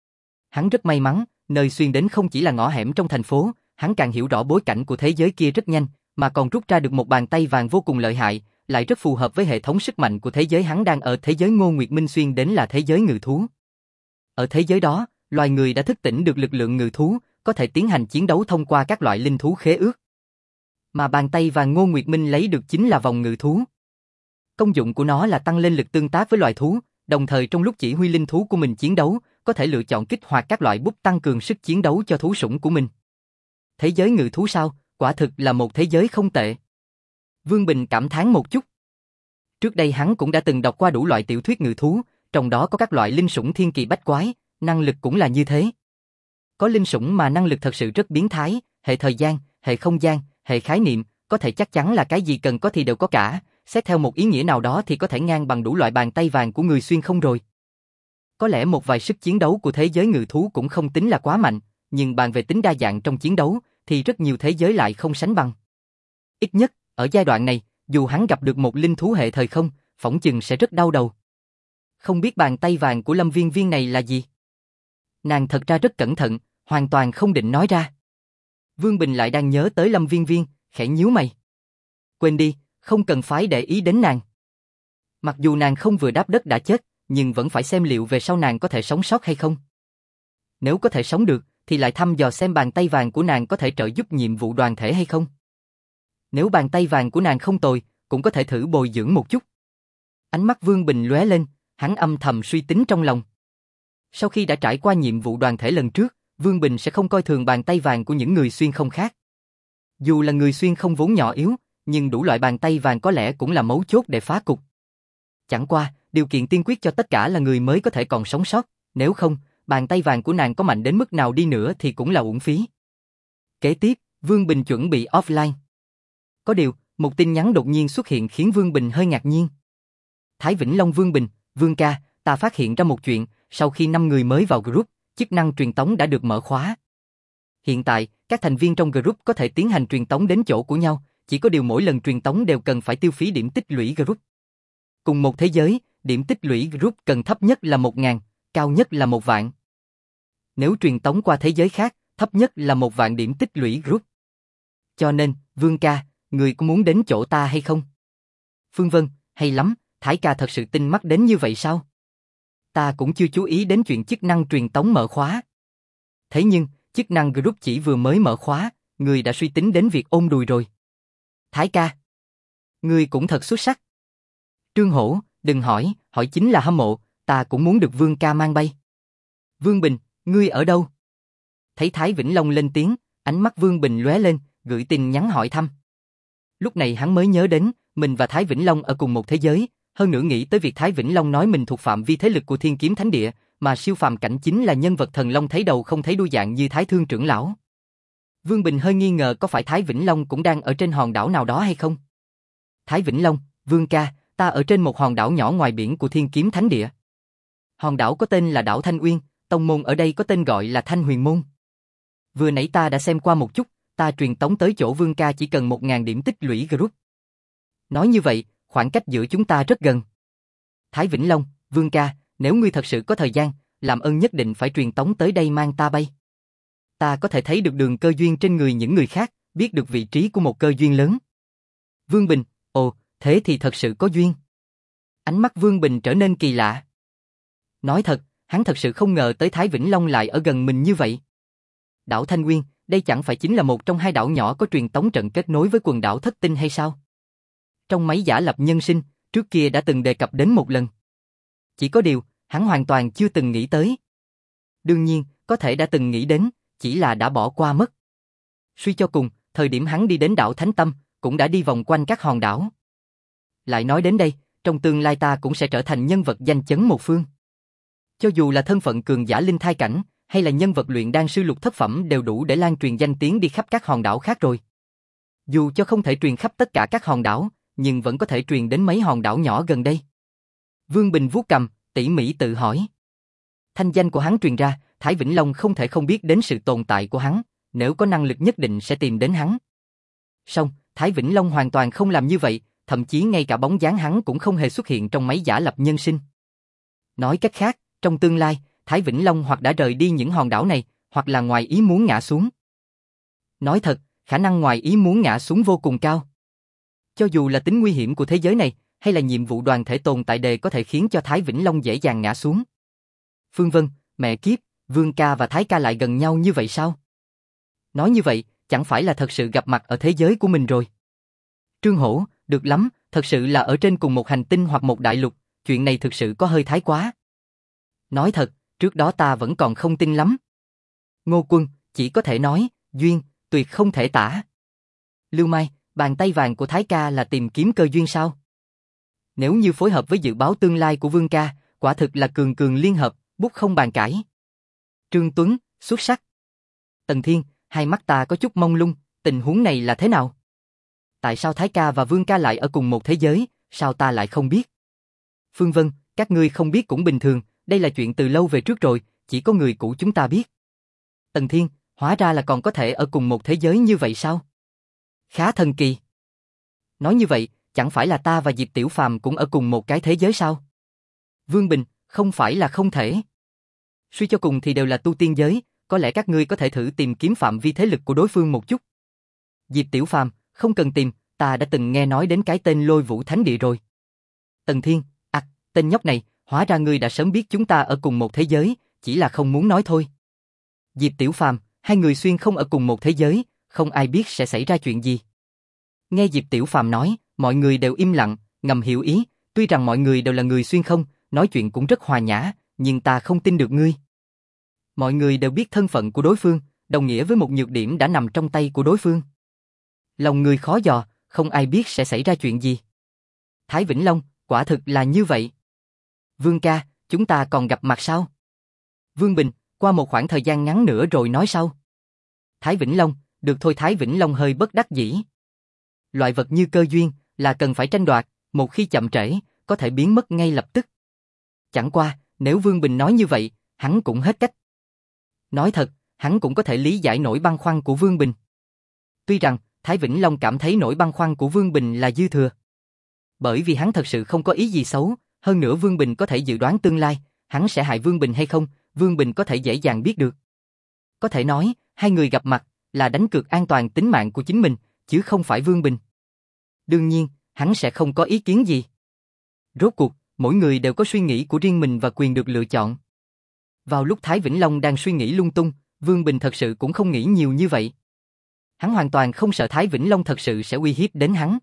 Hắn rất may mắn, nơi xuyên đến không chỉ là ngõ hẻm trong thành phố, hắn càng hiểu rõ bối cảnh của thế giới kia rất nhanh, mà còn rút ra được một bàn tay vàng vô cùng lợi hại, lại rất phù hợp với hệ thống sức mạnh của thế giới hắn đang ở. Thế giới Ngô Nguyệt Minh xuyên đến là thế giới ngự thú. Ở thế giới đó, loài người đã thức tỉnh được lực lượng ngự thú, có thể tiến hành chiến đấu thông qua các loại linh thú khế ước. Mà bàn tay vàng Ngô Nguyệt Minh lấy được chính là vòng ngự thú. Công dụng của nó là tăng lên lực tương tác với loài thú, đồng thời trong lúc chỉ huy linh thú của mình chiến đấu, có thể lựa chọn kích hoạt các loại búp tăng cường sức chiến đấu cho thú sủng của mình. Thế giới ngự thú sao, quả thực là một thế giới không tệ. Vương Bình cảm thán một chút. Trước đây hắn cũng đã từng đọc qua đủ loại tiểu thuyết ngự thú, trong đó có các loại linh sủng thiên kỳ bách quái, năng lực cũng là như thế. Có linh sủng mà năng lực thật sự rất biến thái, hệ thời gian, hệ không gian, hệ khái niệm, có thể chắc chắn là cái gì cần có thì đều có cả, xét theo một ý nghĩa nào đó thì có thể ngang bằng đủ loại bàn tay vàng của người xuyên không rồi. Có lẽ một vài sức chiến đấu của thế giới ngự thú cũng không tính là quá mạnh, nhưng bàn về tính đa dạng trong chiến đấu thì rất nhiều thế giới lại không sánh bằng. Ít nhất, ở giai đoạn này, dù hắn gặp được một linh thú hệ thời không, phỏng chừng sẽ rất đau đầu. Không biết bàn tay vàng của Lâm Viên Viên này là gì? Nàng thật ra rất cẩn thận, hoàn toàn không định nói ra. Vương Bình lại đang nhớ tới Lâm Viên Viên, khẽ nhíu mày. Quên đi, không cần phải để ý đến nàng. Mặc dù nàng không vừa đáp đất đã chết, nhưng vẫn phải xem liệu về sau nàng có thể sống sót hay không. Nếu có thể sống được, thì lại thăm dò xem bàn tay vàng của nàng có thể trợ giúp nhiệm vụ đoàn thể hay không. Nếu bàn tay vàng của nàng không tồi, cũng có thể thử bồi dưỡng một chút. Ánh mắt Vương Bình lóe lên, hắn âm thầm suy tính trong lòng. Sau khi đã trải qua nhiệm vụ đoàn thể lần trước, Vương Bình sẽ không coi thường bàn tay vàng của những người xuyên không khác. Dù là người xuyên không vốn nhỏ yếu, nhưng đủ loại bàn tay vàng có lẽ cũng là mấu chốt để phá cục. Chẳng qua, điều kiện tiên quyết cho tất cả là người mới có thể còn sống sót, nếu không, bàn tay vàng của nàng có mạnh đến mức nào đi nữa thì cũng là uổng phí. Kế tiếp, Vương Bình chuẩn bị offline. Có điều, một tin nhắn đột nhiên xuất hiện khiến Vương Bình hơi ngạc nhiên. Thái Vĩnh Long Vương Bình, Vương ca, ta phát hiện ra một chuyện, sau khi năm người mới vào group, chức năng truyền tống đã được mở khóa. Hiện tại, các thành viên trong group có thể tiến hành truyền tống đến chỗ của nhau, chỉ có điều mỗi lần truyền tống đều cần phải tiêu phí điểm tích lũy group. Cùng một thế giới, điểm tích lũy group cần thấp nhất là một ngàn, cao nhất là một vạn. Nếu truyền tống qua thế giới khác, thấp nhất là một vạn điểm tích lũy group. Cho nên, Vương ca, người có muốn đến chỗ ta hay không? Phương Vân, hay lắm, Thái ca thật sự tinh mắt đến như vậy sao? Ta cũng chưa chú ý đến chuyện chức năng truyền tống mở khóa. Thế nhưng, chức năng group chỉ vừa mới mở khóa, người đã suy tính đến việc ôm đùi rồi. Thái ca, người cũng thật xuất sắc. Trương Hổ, đừng hỏi, hỏi chính là hâm mộ, ta cũng muốn được Vương ca mang bay. Vương Bình, ngươi ở đâu? Thấy Thái Vĩnh Long lên tiếng, ánh mắt Vương Bình lóe lên, gửi tin nhắn hỏi thăm. Lúc này hắn mới nhớ đến, mình và Thái Vĩnh Long ở cùng một thế giới, hơn nữa nghĩ tới việc Thái Vĩnh Long nói mình thuộc phạm vi thế lực của Thiên Kiếm Thánh Địa, mà siêu phàm cảnh chính là nhân vật thần long thấy đầu không thấy đuôi dạng như Thái Thương trưởng lão. Vương Bình hơi nghi ngờ có phải Thái Vĩnh Long cũng đang ở trên hòn đảo nào đó hay không? Thái Vĩnh Long, Vương ca, ta ở trên một hòn đảo nhỏ ngoài biển của Thiên Kiếm Thánh Địa. Hòn đảo có tên là đảo Thanh Uyên, tông môn ở đây có tên gọi là Thanh Huyền Môn. Vừa nãy ta đã xem qua một chút, ta truyền tống tới chỗ Vương ca chỉ cần một ngàn điểm tích lũy group. Nói như vậy, khoảng cách giữa chúng ta rất gần. Thái Vĩnh Long, Vương ca, nếu ngươi thật sự có thời gian, làm ơn nhất định phải truyền tống tới đây mang ta bay. Ta có thể thấy được đường cơ duyên trên người những người khác, biết được vị trí của một cơ duyên lớn. Vương Bình, ồ, thế thì thật sự có duyên. Ánh mắt Vương Bình trở nên kỳ lạ. Nói thật, hắn thật sự không ngờ tới Thái Vĩnh Long lại ở gần mình như vậy. Đảo Thanh Uyên, đây chẳng phải chính là một trong hai đảo nhỏ có truyền tống trận kết nối với quần đảo Thất Tinh hay sao? Trong máy giả lập nhân sinh, trước kia đã từng đề cập đến một lần. Chỉ có điều, hắn hoàn toàn chưa từng nghĩ tới. Đương nhiên, có thể đã từng nghĩ đến, chỉ là đã bỏ qua mất. Suy cho cùng, thời điểm hắn đi đến đảo Thánh Tâm, cũng đã đi vòng quanh các hòn đảo. Lại nói đến đây, trong tương lai ta cũng sẽ trở thành nhân vật danh chấn một phương. Cho dù là thân phận cường giả linh thai cảnh, hay là nhân vật luyện đan sư lục thất phẩm đều đủ để lan truyền danh tiếng đi khắp các hòn đảo khác rồi. Dù cho không thể truyền khắp tất cả các hòn đảo, nhưng vẫn có thể truyền đến mấy hòn đảo nhỏ gần đây. Vương Bình vuốt cằm, tỉ mỉ tự hỏi. Thanh danh của hắn truyền ra, Thái Vĩnh Long không thể không biết đến sự tồn tại của hắn, nếu có năng lực nhất định sẽ tìm đến hắn. Song, Thái Vĩnh Long hoàn toàn không làm như vậy, thậm chí ngay cả bóng dáng hắn cũng không hề xuất hiện trong máy giả lập nhân sinh. Nói cách khác, trong tương lai, Thái Vĩnh Long hoặc đã rời đi những hòn đảo này, hoặc là ngoài ý muốn ngã xuống. Nói thật, khả năng ngoài ý muốn ngã xuống vô cùng cao. Cho dù là tính nguy hiểm của thế giới này, hay là nhiệm vụ đoàn thể tồn tại đề có thể khiến cho Thái Vĩnh Long dễ dàng ngã xuống. Phương Vân, mẹ kiếp, Vương ca và Thái ca lại gần nhau như vậy sao? Nói như vậy, chẳng phải là thật sự gặp mặt ở thế giới của mình rồi. Trương Hổ, được lắm, thật sự là ở trên cùng một hành tinh hoặc một đại lục, chuyện này thực sự có hơi thái quá. Nói thật, trước đó ta vẫn còn không tin lắm. Ngô Quân, chỉ có thể nói, duyên, tuyệt không thể tả. Lưu Mai, bàn tay vàng của Thái ca là tìm kiếm cơ duyên sao? Nếu như phối hợp với dự báo tương lai của Vương ca, quả thực là cường cường liên hợp, bút không bàn cãi. Trương Tuấn, xuất sắc. Tần Thiên, hai mắt ta có chút mông lung, tình huống này là thế nào? Tại sao Thái ca và Vương ca lại ở cùng một thế giới, sao ta lại không biết? Phương Vân, các ngươi không biết cũng bình thường, đây là chuyện từ lâu về trước rồi, chỉ có người cũ chúng ta biết. Tần Thiên, hóa ra là còn có thể ở cùng một thế giới như vậy sao? Khá thần kỳ. Nói như vậy, chẳng phải là ta và Diệp Tiểu Phàm cũng ở cùng một cái thế giới sao? Vương Bình, không phải là không thể. Suy cho cùng thì đều là tu tiên giới, có lẽ các ngươi có thể thử tìm kiếm phạm vi thế lực của đối phương một chút. Diệp Tiểu Phàm, không cần tìm, ta đã từng nghe nói đến cái tên Lôi Vũ Thánh Địa rồi. Tần Thiên, à, tên nhóc này, hóa ra ngươi đã sớm biết chúng ta ở cùng một thế giới, chỉ là không muốn nói thôi. Diệp Tiểu Phàm, hai người xuyên không ở cùng một thế giới, không ai biết sẽ xảy ra chuyện gì. Nghe Diệp Tiểu Phàm nói, mọi người đều im lặng, ngầm hiểu ý, tuy rằng mọi người đều là người xuyên không, nói chuyện cũng rất hòa nhã, nhưng ta không tin được ngươi. Mọi người đều biết thân phận của đối phương, đồng nghĩa với một nhược điểm đã nằm trong tay của đối phương. Lòng người khó dò, không ai biết sẽ xảy ra chuyện gì. Thái Vĩnh Long, quả thực là như vậy. Vương ca, chúng ta còn gặp mặt sao? Vương Bình, qua một khoảng thời gian ngắn nữa rồi nói sau. Thái Vĩnh Long, được thôi. Thái Vĩnh Long hơi bất đắc dĩ. Loại vật như cơ duyên là cần phải tranh đoạt, một khi chậm trễ, có thể biến mất ngay lập tức. Chẳng qua, nếu Vương Bình nói như vậy, hắn cũng hết cách. Nói thật, hắn cũng có thể lý giải nỗi băn khoăn của Vương Bình. Tuy rằng, Thái Vĩnh Long cảm thấy nỗi băn khoăn của Vương Bình là dư thừa. Bởi vì hắn thật sự không có ý gì xấu, hơn nữa Vương Bình có thể dự đoán tương lai, hắn sẽ hại Vương Bình hay không, Vương Bình có thể dễ dàng biết được. Có thể nói, hai người gặp mặt là đánh cược an toàn tính mạng của chính mình, chứ không phải Vương Bình. Đương nhiên, hắn sẽ không có ý kiến gì. Rốt cuộc, mỗi người đều có suy nghĩ của riêng mình và quyền được lựa chọn. Vào lúc Thái Vĩnh Long đang suy nghĩ lung tung, Vương Bình thật sự cũng không nghĩ nhiều như vậy. Hắn hoàn toàn không sợ Thái Vĩnh Long thật sự sẽ uy hiếp đến hắn.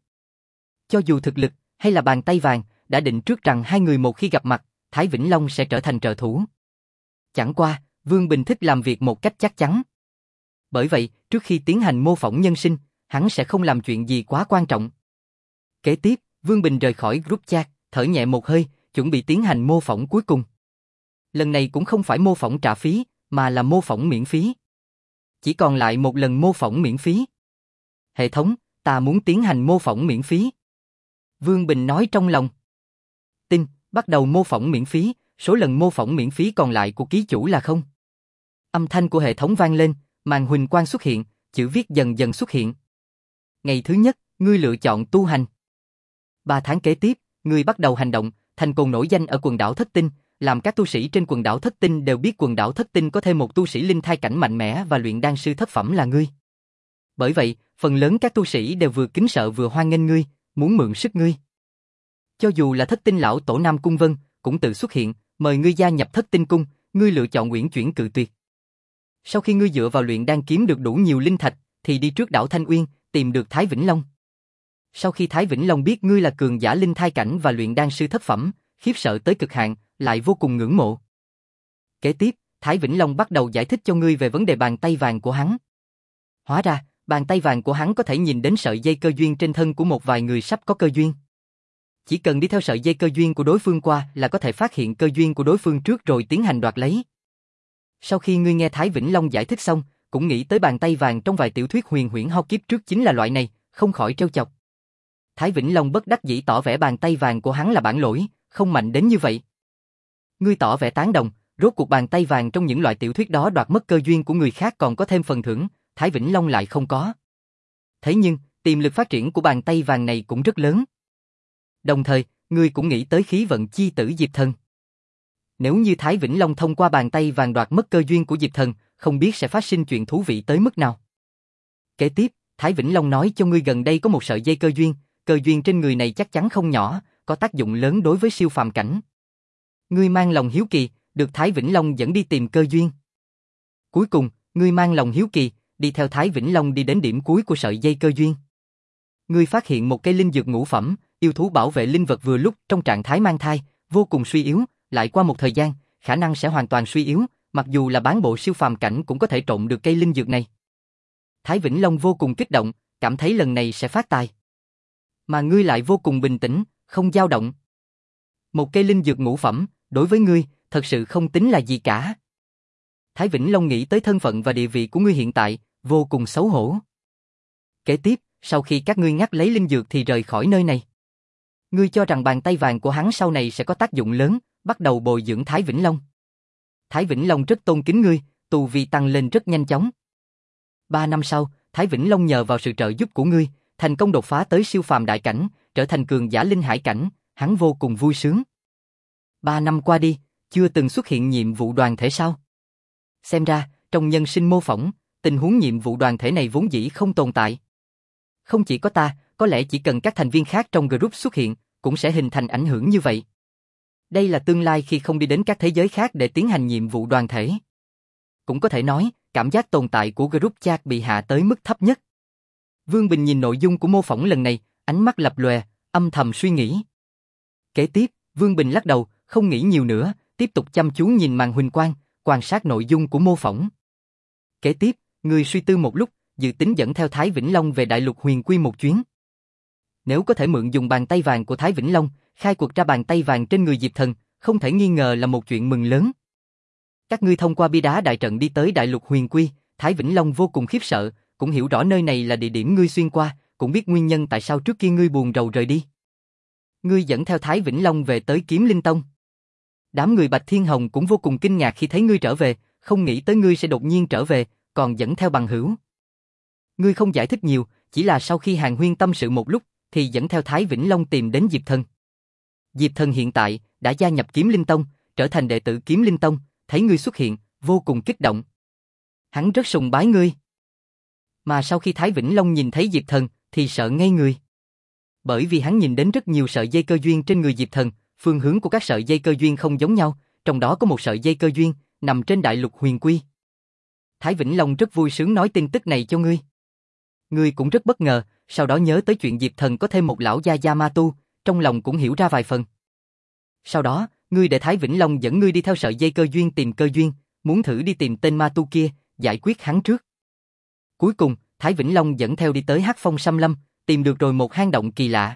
Cho dù thực lực hay là bàn tay vàng đã định trước rằng hai người một khi gặp mặt, Thái Vĩnh Long sẽ trở thành trợ thủ. Chẳng qua, Vương Bình thích làm việc một cách chắc chắn. Bởi vậy, trước khi tiến hành mô phỏng nhân sinh, hắn sẽ không làm chuyện gì quá quan trọng. Kế tiếp, Vương Bình rời khỏi group chat, thở nhẹ một hơi, chuẩn bị tiến hành mô phỏng cuối cùng. Lần này cũng không phải mô phỏng trả phí, mà là mô phỏng miễn phí. Chỉ còn lại một lần mô phỏng miễn phí. Hệ thống, ta muốn tiến hành mô phỏng miễn phí. Vương Bình nói trong lòng. Tin, bắt đầu mô phỏng miễn phí, số lần mô phỏng miễn phí còn lại của ký chủ là không. Âm thanh của hệ thống vang lên, màn huỳnh quang xuất hiện, chữ viết dần dần xuất hiện. Ngày thứ nhất, ngươi lựa chọn tu hành. Ba tháng kế tiếp, ngươi bắt đầu hành động, thành cồn nổi danh ở quần đảo Thất Tinh, làm các tu sĩ trên quần đảo Thất Tinh đều biết quần đảo Thất Tinh có thêm một tu sĩ linh thai cảnh mạnh mẽ và luyện đan sư thất phẩm là ngươi. Bởi vậy, phần lớn các tu sĩ đều vừa kính sợ vừa hoan nghênh ngươi, muốn mượn sức ngươi. Cho dù là Thất Tinh lão tổ Nam Cung Vân, cũng tự xuất hiện, mời ngươi gia nhập Thất Tinh cung, ngươi lựa chọn uyển chuyển cự tuyệt. Sau khi ngươi dựa vào luyện đan kiếm được đủ nhiều linh thạch, thì đi trước đảo Thanh Uyên, tìm được Thái Vĩnh Long. Sau khi Thái Vĩnh Long biết ngươi là cường giả linh thai cảnh và luyện đan sư thất phẩm, khiếp sợ tới cực hạn, lại vô cùng ngưỡng mộ. Kế tiếp, Thái Vĩnh Long bắt đầu giải thích cho ngươi về vấn đề bàn tay vàng của hắn. Hóa ra, bàn tay vàng của hắn có thể nhìn đến sợi dây cơ duyên trên thân của một vài người sắp có cơ duyên. Chỉ cần đi theo sợi dây cơ duyên của đối phương qua là có thể phát hiện cơ duyên của đối phương trước rồi tiến hành đoạt lấy. Sau khi ngươi nghe Thái Vĩnh Long giải thích xong, cũng nghĩ tới bàn tay vàng trong vài tiểu thuyết huyền huyễn ho kiếp trước chính là loại này, không khỏi trêu chọc. Thái Vĩnh Long bất đắc dĩ tỏ vẻ bàn tay vàng của hắn là bản lỗi, không mạnh đến như vậy. Ngươi tỏ vẻ tán đồng, rốt cuộc bàn tay vàng trong những loại tiểu thuyết đó đoạt mất cơ duyên của người khác còn có thêm phần thưởng, Thái Vĩnh Long lại không có. Thế nhưng, tiềm lực phát triển của bàn tay vàng này cũng rất lớn. Đồng thời, ngươi cũng nghĩ tới khí vận chi tử Diệp Thần. Nếu như Thái Vĩnh Long thông qua bàn tay vàng đoạt mất cơ duyên của Diệp Thần, không biết sẽ phát sinh chuyện thú vị tới mức nào. Kế tiếp, Thái Vĩnh Long nói cho ngươi gần đây có một sợi dây cơ duyên, cơ duyên trên người này chắc chắn không nhỏ, có tác dụng lớn đối với siêu phàm cảnh. Ngươi mang lòng hiếu kỳ, được Thái Vĩnh Long dẫn đi tìm cơ duyên. Cuối cùng, ngươi mang lòng hiếu kỳ, đi theo Thái Vĩnh Long đi đến điểm cuối của sợi dây cơ duyên. Ngươi phát hiện một cây linh dược ngũ phẩm, yêu thú bảo vệ linh vật vừa lúc trong trạng thái mang thai, vô cùng suy yếu, lại qua một thời gian, khả năng sẽ hoàn toàn suy yếu, mặc dù là bán bộ siêu phàm cảnh cũng có thể trộn được cây linh dược này. Thái Vĩnh Long vô cùng kích động, cảm thấy lần này sẽ phát tài. Mà ngươi lại vô cùng bình tĩnh, không dao động. Một cây linh dược ngũ phẩm, đối với ngươi, thật sự không tính là gì cả. Thái Vĩnh Long nghĩ tới thân phận và địa vị của ngươi hiện tại, vô cùng xấu hổ. Kế tiếp, sau khi các ngươi ngắt lấy linh dược thì rời khỏi nơi này. Ngươi cho rằng bàn tay vàng của hắn sau này sẽ có tác dụng lớn, bắt đầu bồi dưỡng Thái Vĩnh Long. Thái Vĩnh Long rất tôn kính ngươi, tu vi tăng lên rất nhanh chóng. Ba năm sau, Thái Vĩnh Long nhờ vào sự trợ giúp của ngươi, thành công đột phá tới siêu phàm đại cảnh, trở thành cường giả linh hải cảnh, hắn vô cùng vui sướng. Ba năm qua đi, chưa từng xuất hiện nhiệm vụ đoàn thể sao? Xem ra, trong nhân sinh mô phỏng, tình huống nhiệm vụ đoàn thể này vốn dĩ không tồn tại. Không chỉ có ta, có lẽ chỉ cần các thành viên khác trong group xuất hiện, cũng sẽ hình thành ảnh hưởng như vậy. Đây là tương lai khi không đi đến các thế giới khác để tiến hành nhiệm vụ đoàn thể. Cũng có thể nói, cảm giác tồn tại của group chat bị hạ tới mức thấp nhất. Vương Bình nhìn nội dung của mô phỏng lần này, ánh mắt lập lòe, âm thầm suy nghĩ. Kế tiếp, Vương Bình lắc đầu, không nghĩ nhiều nữa, tiếp tục chăm chú nhìn màn huỳnh quang, quan sát nội dung của mô phỏng. Kế tiếp, người suy tư một lúc, dự tính dẫn theo Thái Vĩnh Long về Đại Lục Huyền Quy một chuyến. Nếu có thể mượn dùng bàn tay vàng của Thái Vĩnh Long, khai quật ra bàn tay vàng trên người Diệp Thần, không thể nghi ngờ là một chuyện mừng lớn. Các ngươi thông qua bia đá đại trận đi tới Đại Lục Huyền Quy, Thái Vĩnh Long vô cùng khiếp sợ, cũng hiểu rõ nơi này là địa điểm ngươi xuyên qua, cũng biết nguyên nhân tại sao trước kia ngươi buồn rầu rời đi. Ngươi dẫn theo Thái Vĩnh Long về tới Kiếm Linh Tông. Đám người Bạch Thiên Hồng cũng vô cùng kinh ngạc khi thấy ngươi trở về, không nghĩ tới ngươi sẽ đột nhiên trở về, còn dẫn theo bằng hữu. Ngươi không giải thích nhiều, chỉ là sau khi hàn huyên tâm sự một lúc, thì dẫn theo Thái Vĩnh Long tìm đến Diệp Thần. Diệp Thần hiện tại đã gia nhập Kiếm Linh Tông, trở thành đệ tử Kiếm Linh Tông, thấy ngươi xuất hiện, vô cùng kích động. Hắn rất sùng bái ngươi. Mà sau khi Thái Vĩnh Long nhìn thấy Diệp Thần, thì sợ ngây người. Bởi vì hắn nhìn đến rất nhiều sợi dây cơ duyên trên người Diệp Thần, phương hướng của các sợi dây cơ duyên không giống nhau, trong đó có một sợi dây cơ duyên, nằm trên Đại Lục Huyền Quy. Thái Vĩnh Long rất vui sướng nói tin tức này cho ngươi. Ngươi cũng rất bất ngờ, sau đó nhớ tới chuyện Diệp Thần có thêm một lão gia gia ma tu, trong lòng cũng hiểu ra vài phần. Sau đó, ngươi để Thái Vĩnh Long dẫn ngươi đi theo sợi dây cơ duyên tìm cơ duyên, muốn thử đi tìm tên ma tu kia, giải quyết hắn trước. Cuối cùng, Thái Vĩnh Long dẫn theo đi tới Hắc Phong Xâm Lâm, tìm được rồi một hang động kỳ lạ.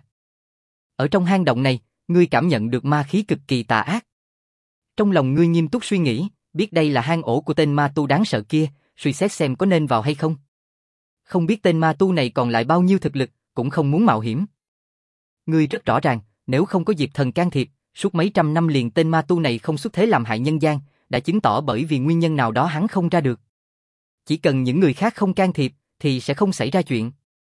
Ở trong hang động này, ngươi cảm nhận được ma khí cực kỳ tà ác. Trong lòng ngươi nghiêm túc suy nghĩ, biết đây là hang ổ của tên ma tu đáng sợ kia, suy xét xem có nên vào hay không. Không biết tên ma tu này còn lại bao nhiêu thực lực, cũng không muốn mạo hiểm. Ngươi rất rõ ràng, nếu không có Diệp Thần can thiệp, suốt mấy trăm năm liền tên ma tu này không xuất thế làm hại nhân gian, đã chứng tỏ bởi vì nguyên nhân nào đó hắn không ra được. Chỉ cần những người khác không can thiệp, thì sẽ không xảy ra chuyện.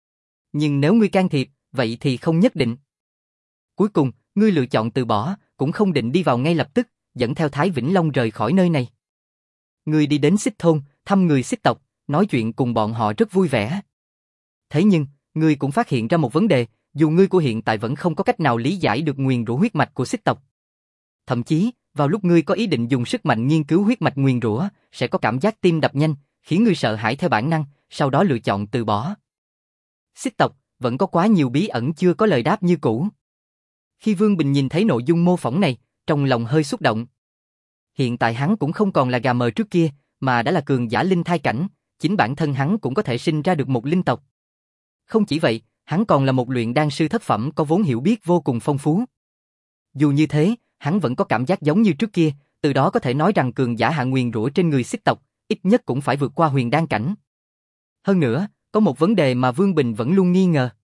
Nhưng nếu ngươi can thiệp, vậy thì không nhất định. Cuối cùng, ngươi lựa chọn từ bỏ, cũng không định đi vào ngay lập tức, dẫn theo Thái Vĩnh Long rời khỏi nơi này. Ngươi đi đến Xích Thôn, thăm người Xích tộc, nói chuyện cùng bọn họ rất vui vẻ. Thế nhưng, ngươi cũng phát hiện ra một vấn đề, dù ngươi của hiện tại vẫn không có cách nào lý giải được nguyền rủa huyết mạch của Xích tộc. Thậm chí, vào lúc ngươi có ý định dùng sức mạnh nghiên cứu huyết mạch nguyền rủa, sẽ có cảm giác tim đập nhanh, khiến ngươi sợ hãi theo bản năng, sau đó lựa chọn từ bỏ. Xích tộc, vẫn có quá nhiều bí ẩn chưa có lời đáp như cũ. Khi Vương Bình nhìn thấy nội dung mô phỏng này, trong lòng hơi xúc động. Hiện tại hắn cũng không còn là gà mờ trước kia, mà đã là cường giả linh thai cảnh, chính bản thân hắn cũng có thể sinh ra được một linh tộc. Không chỉ vậy, hắn còn là một luyện đan sư thất phẩm có vốn hiểu biết vô cùng phong phú. Dù như thế, hắn vẫn có cảm giác giống như trước kia, từ đó có thể nói rằng cường giả hạ nguyền rủa trên người Xích tộc, ít nhất cũng phải vượt qua huyền đan cảnh. Hơn nữa, có một vấn đề mà Vương Bình vẫn luôn nghi ngờ.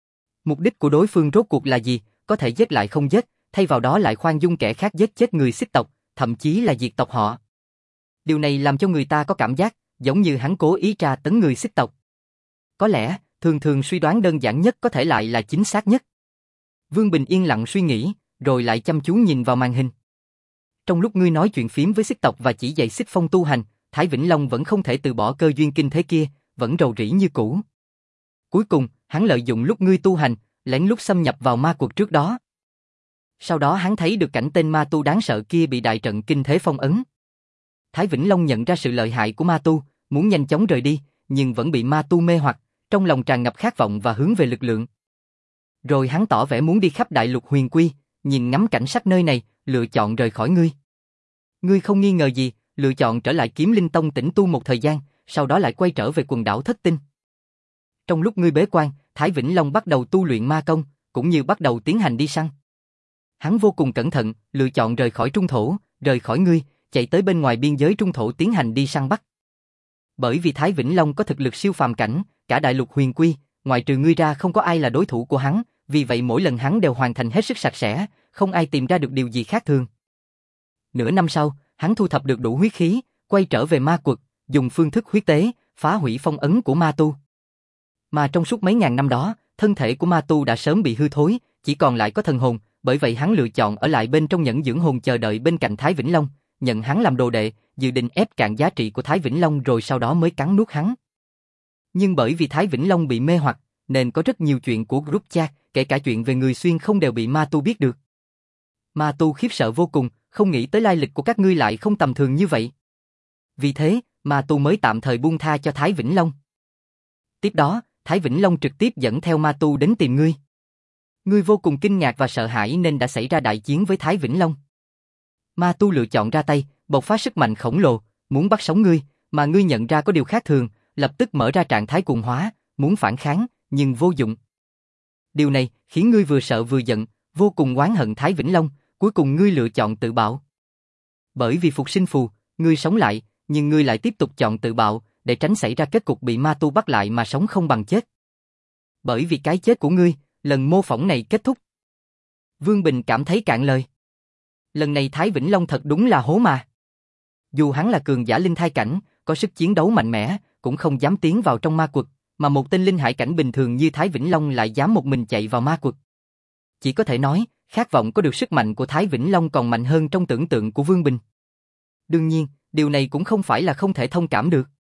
Mục đích của đối phương rốt cuộc là gì, có thể giết lại không giết, thay vào đó lại khoan dung kẻ khác giết chết người Xích tộc, thậm chí là diệt tộc họ. Điều này làm cho người ta có cảm giác, giống như hắn cố ý tra tấn người Xích tộc. Có lẽ, thường thường suy đoán đơn giản nhất có thể lại là chính xác nhất. Vương Bình yên lặng suy nghĩ, rồi lại chăm chú nhìn vào màn hình. Trong lúc ngươi nói chuyện phím với Xích tộc và chỉ dạy Xích Phong tu hành, Thái Vĩnh Long vẫn không thể từ bỏ cơ duyên kinh thế kia, vẫn rầu rĩ như cũ. Cuối cùng, hắn lợi dụng lúc ngươi tu hành, lén lút xâm nhập vào ma quật trước đó. Sau đó hắn thấy được cảnh tên ma tu đáng sợ kia bị đại trận kinh thế phong ấn. Thái Vĩnh Long nhận ra sự lợi hại của ma tu, muốn nhanh chóng rời đi, nhưng vẫn bị ma tu mê hoặc, trong lòng tràn ngập khát vọng và hướng về lực lượng. Rồi hắn tỏ vẻ muốn đi khắp đại lục huyền quy, nhìn ngắm cảnh sắc nơi này, lựa chọn rời khỏi ngươi. Ngươi không nghi ngờ gì, lựa chọn trở lại Kiếm Linh Tông tĩnh tu một thời gian, sau đó lại quay trở về quần đảo Thất Tinh. Trong lúc ngươi bế quan, Thái Vĩnh Long bắt đầu tu luyện ma công, cũng như bắt đầu tiến hành đi săn. Hắn vô cùng cẩn thận, lựa chọn rời khỏi trung thổ, rời khỏi ngươi, chạy tới bên ngoài biên giới trung thổ tiến hành đi săn bắt. Bởi vì Thái Vĩnh Long có thực lực siêu phàm cảnh, cả đại lục huyền quy, ngoài trừ ngươi ra không có ai là đối thủ của hắn, vì vậy mỗi lần hắn đều hoàn thành hết sức sạch sẽ, không ai tìm ra được điều gì khác thường. Nửa năm sau, hắn thu thập được đủ huyết khí, quay trở về ma quật, dùng phương thức huyết tế, phá hủy phong ấn của ma tu. Mà trong suốt mấy ngàn năm đó, thân thể của ma tu đã sớm bị hư thối, chỉ còn lại có thần hồn, bởi vậy hắn lựa chọn ở lại bên trong nhẫn dưỡng hồn chờ đợi bên cạnh Thái Vĩnh Long, nhận hắn làm đồ đệ, dự định ép cạn giá trị của Thái Vĩnh Long rồi sau đó mới cắn nuốt hắn. Nhưng bởi vì Thái Vĩnh Long bị mê hoặc, nên có rất nhiều chuyện của group chat, kể cả chuyện về người xuyên không đều bị ma tu biết được. Ma tu khiếp sợ vô cùng, không nghĩ tới lai lịch của các ngươi lại không tầm thường như vậy. Vì thế, ma tu mới tạm thời buông tha cho Thái Vĩnh Long. Tiếp đó, Thái Vĩnh Long trực tiếp dẫn theo ma tu đến tìm ngươi. Ngươi vô cùng kinh ngạc và sợ hãi nên đã xảy ra đại chiến với Thái Vĩnh Long. Ma tu lựa chọn ra tay, bộc phát sức mạnh khổng lồ, muốn bắt sống ngươi, mà ngươi nhận ra có điều khác thường, lập tức mở ra trạng thái cuồng hóa, muốn phản kháng, nhưng vô dụng. Điều này khiến ngươi vừa sợ vừa giận, vô cùng oán hận Thái Vĩnh Long, cuối cùng ngươi lựa chọn tự bạo. Bởi vì phục sinh phù, ngươi sống lại, nhưng ngươi lại tiếp tục chọn tự bạo, để tránh xảy ra kết cục bị ma tu bắt lại mà sống không bằng chết. Bởi vì cái chết của ngươi, lần mô phỏng này kết thúc. Vương Bình cảm thấy cạn lời. Lần này Thái Vĩnh Long thật đúng là hố mà. Dù hắn là cường giả linh thai cảnh, có sức chiến đấu mạnh mẽ, cũng không dám tiến vào trong ma quật, mà một tên linh hải cảnh bình thường như Thái Vĩnh Long lại dám một mình chạy vào ma quật. Chỉ có thể nói, khát vọng có được sức mạnh của Thái Vĩnh Long còn mạnh hơn trong tưởng tượng của Vương Bình. Đương nhiên, điều này cũng không phải là không thể thông cảm được.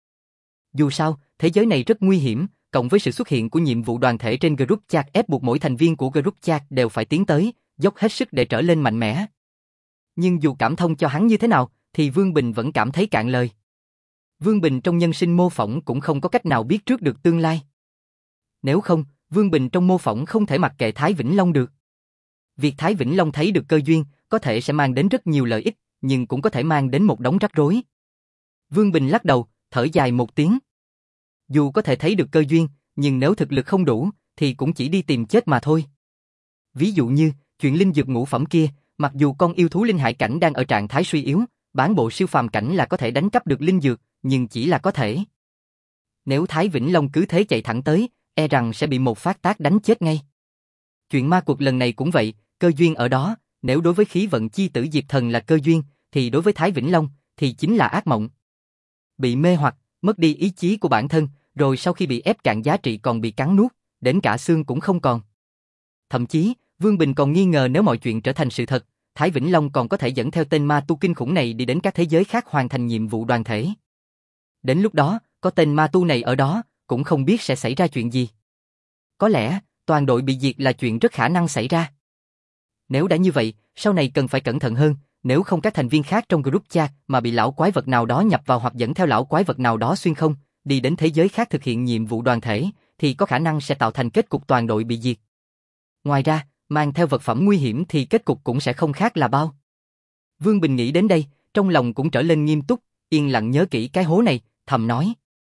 Dù sao, thế giới này rất nguy hiểm, cộng với sự xuất hiện của nhiệm vụ đoàn thể trên group chat ép buộc mỗi thành viên của group chat đều phải tiến tới, dốc hết sức để trở lên mạnh mẽ. Nhưng dù cảm thông cho hắn như thế nào, thì Vương Bình vẫn cảm thấy cạn lời. Vương Bình trong nhân sinh mô phỏng cũng không có cách nào biết trước được tương lai. Nếu không, Vương Bình trong mô phỏng không thể mặc kệ Thái Vĩnh Long được. Việc Thái Vĩnh Long thấy được cơ duyên, có thể sẽ mang đến rất nhiều lợi ích, nhưng cũng có thể mang đến một đống rắc rối. Vương Bình lắc đầu, thở dài một tiếng. Dù có thể thấy được cơ duyên, nhưng nếu thực lực không đủ, thì cũng chỉ đi tìm chết mà thôi. Ví dụ như, chuyện linh dược ngũ phẩm kia, mặc dù con yêu thú linh hải cảnh đang ở trạng thái suy yếu, bán bộ siêu phàm cảnh là có thể đánh cắp được linh dược, nhưng chỉ là có thể. Nếu Thái Vĩnh Long cứ thế chạy thẳng tới, e rằng sẽ bị một phát tác đánh chết ngay. Chuyện ma quật lần này cũng vậy, cơ duyên ở đó, nếu đối với khí vận chi tử Diệp Thần là cơ duyên, thì đối với Thái Vĩnh Long, thì chính là ác mộng. Bị mê hoặc, mất đi ý chí của bản thân, rồi sau khi bị ép cạn giá trị còn bị cắn nuốt, đến cả xương cũng không còn. Thậm chí, Vương Bình còn nghi ngờ nếu mọi chuyện trở thành sự thật, Thái Vĩnh Long còn có thể dẫn theo tên ma tu kinh khủng này đi đến các thế giới khác hoàn thành nhiệm vụ đoàn thể. Đến lúc đó, có tên ma tu này ở đó, cũng không biết sẽ xảy ra chuyện gì. Có lẽ, toàn đội bị diệt là chuyện rất khả năng xảy ra. Nếu đã như vậy, sau này cần phải cẩn thận hơn, nếu không các thành viên khác trong group chat mà bị lão quái vật nào đó nhập vào hoặc dẫn theo lão quái vật nào đó xuyên không, đi đến thế giới khác thực hiện nhiệm vụ đoàn thể, thì có khả năng sẽ tạo thành kết cục toàn đội bị diệt. Ngoài ra, mang theo vật phẩm nguy hiểm thì kết cục cũng sẽ không khác là bao. Vương Bình nghĩ đến đây, trong lòng cũng trở lên nghiêm túc, yên lặng nhớ kỹ cái hố này, thầm nói.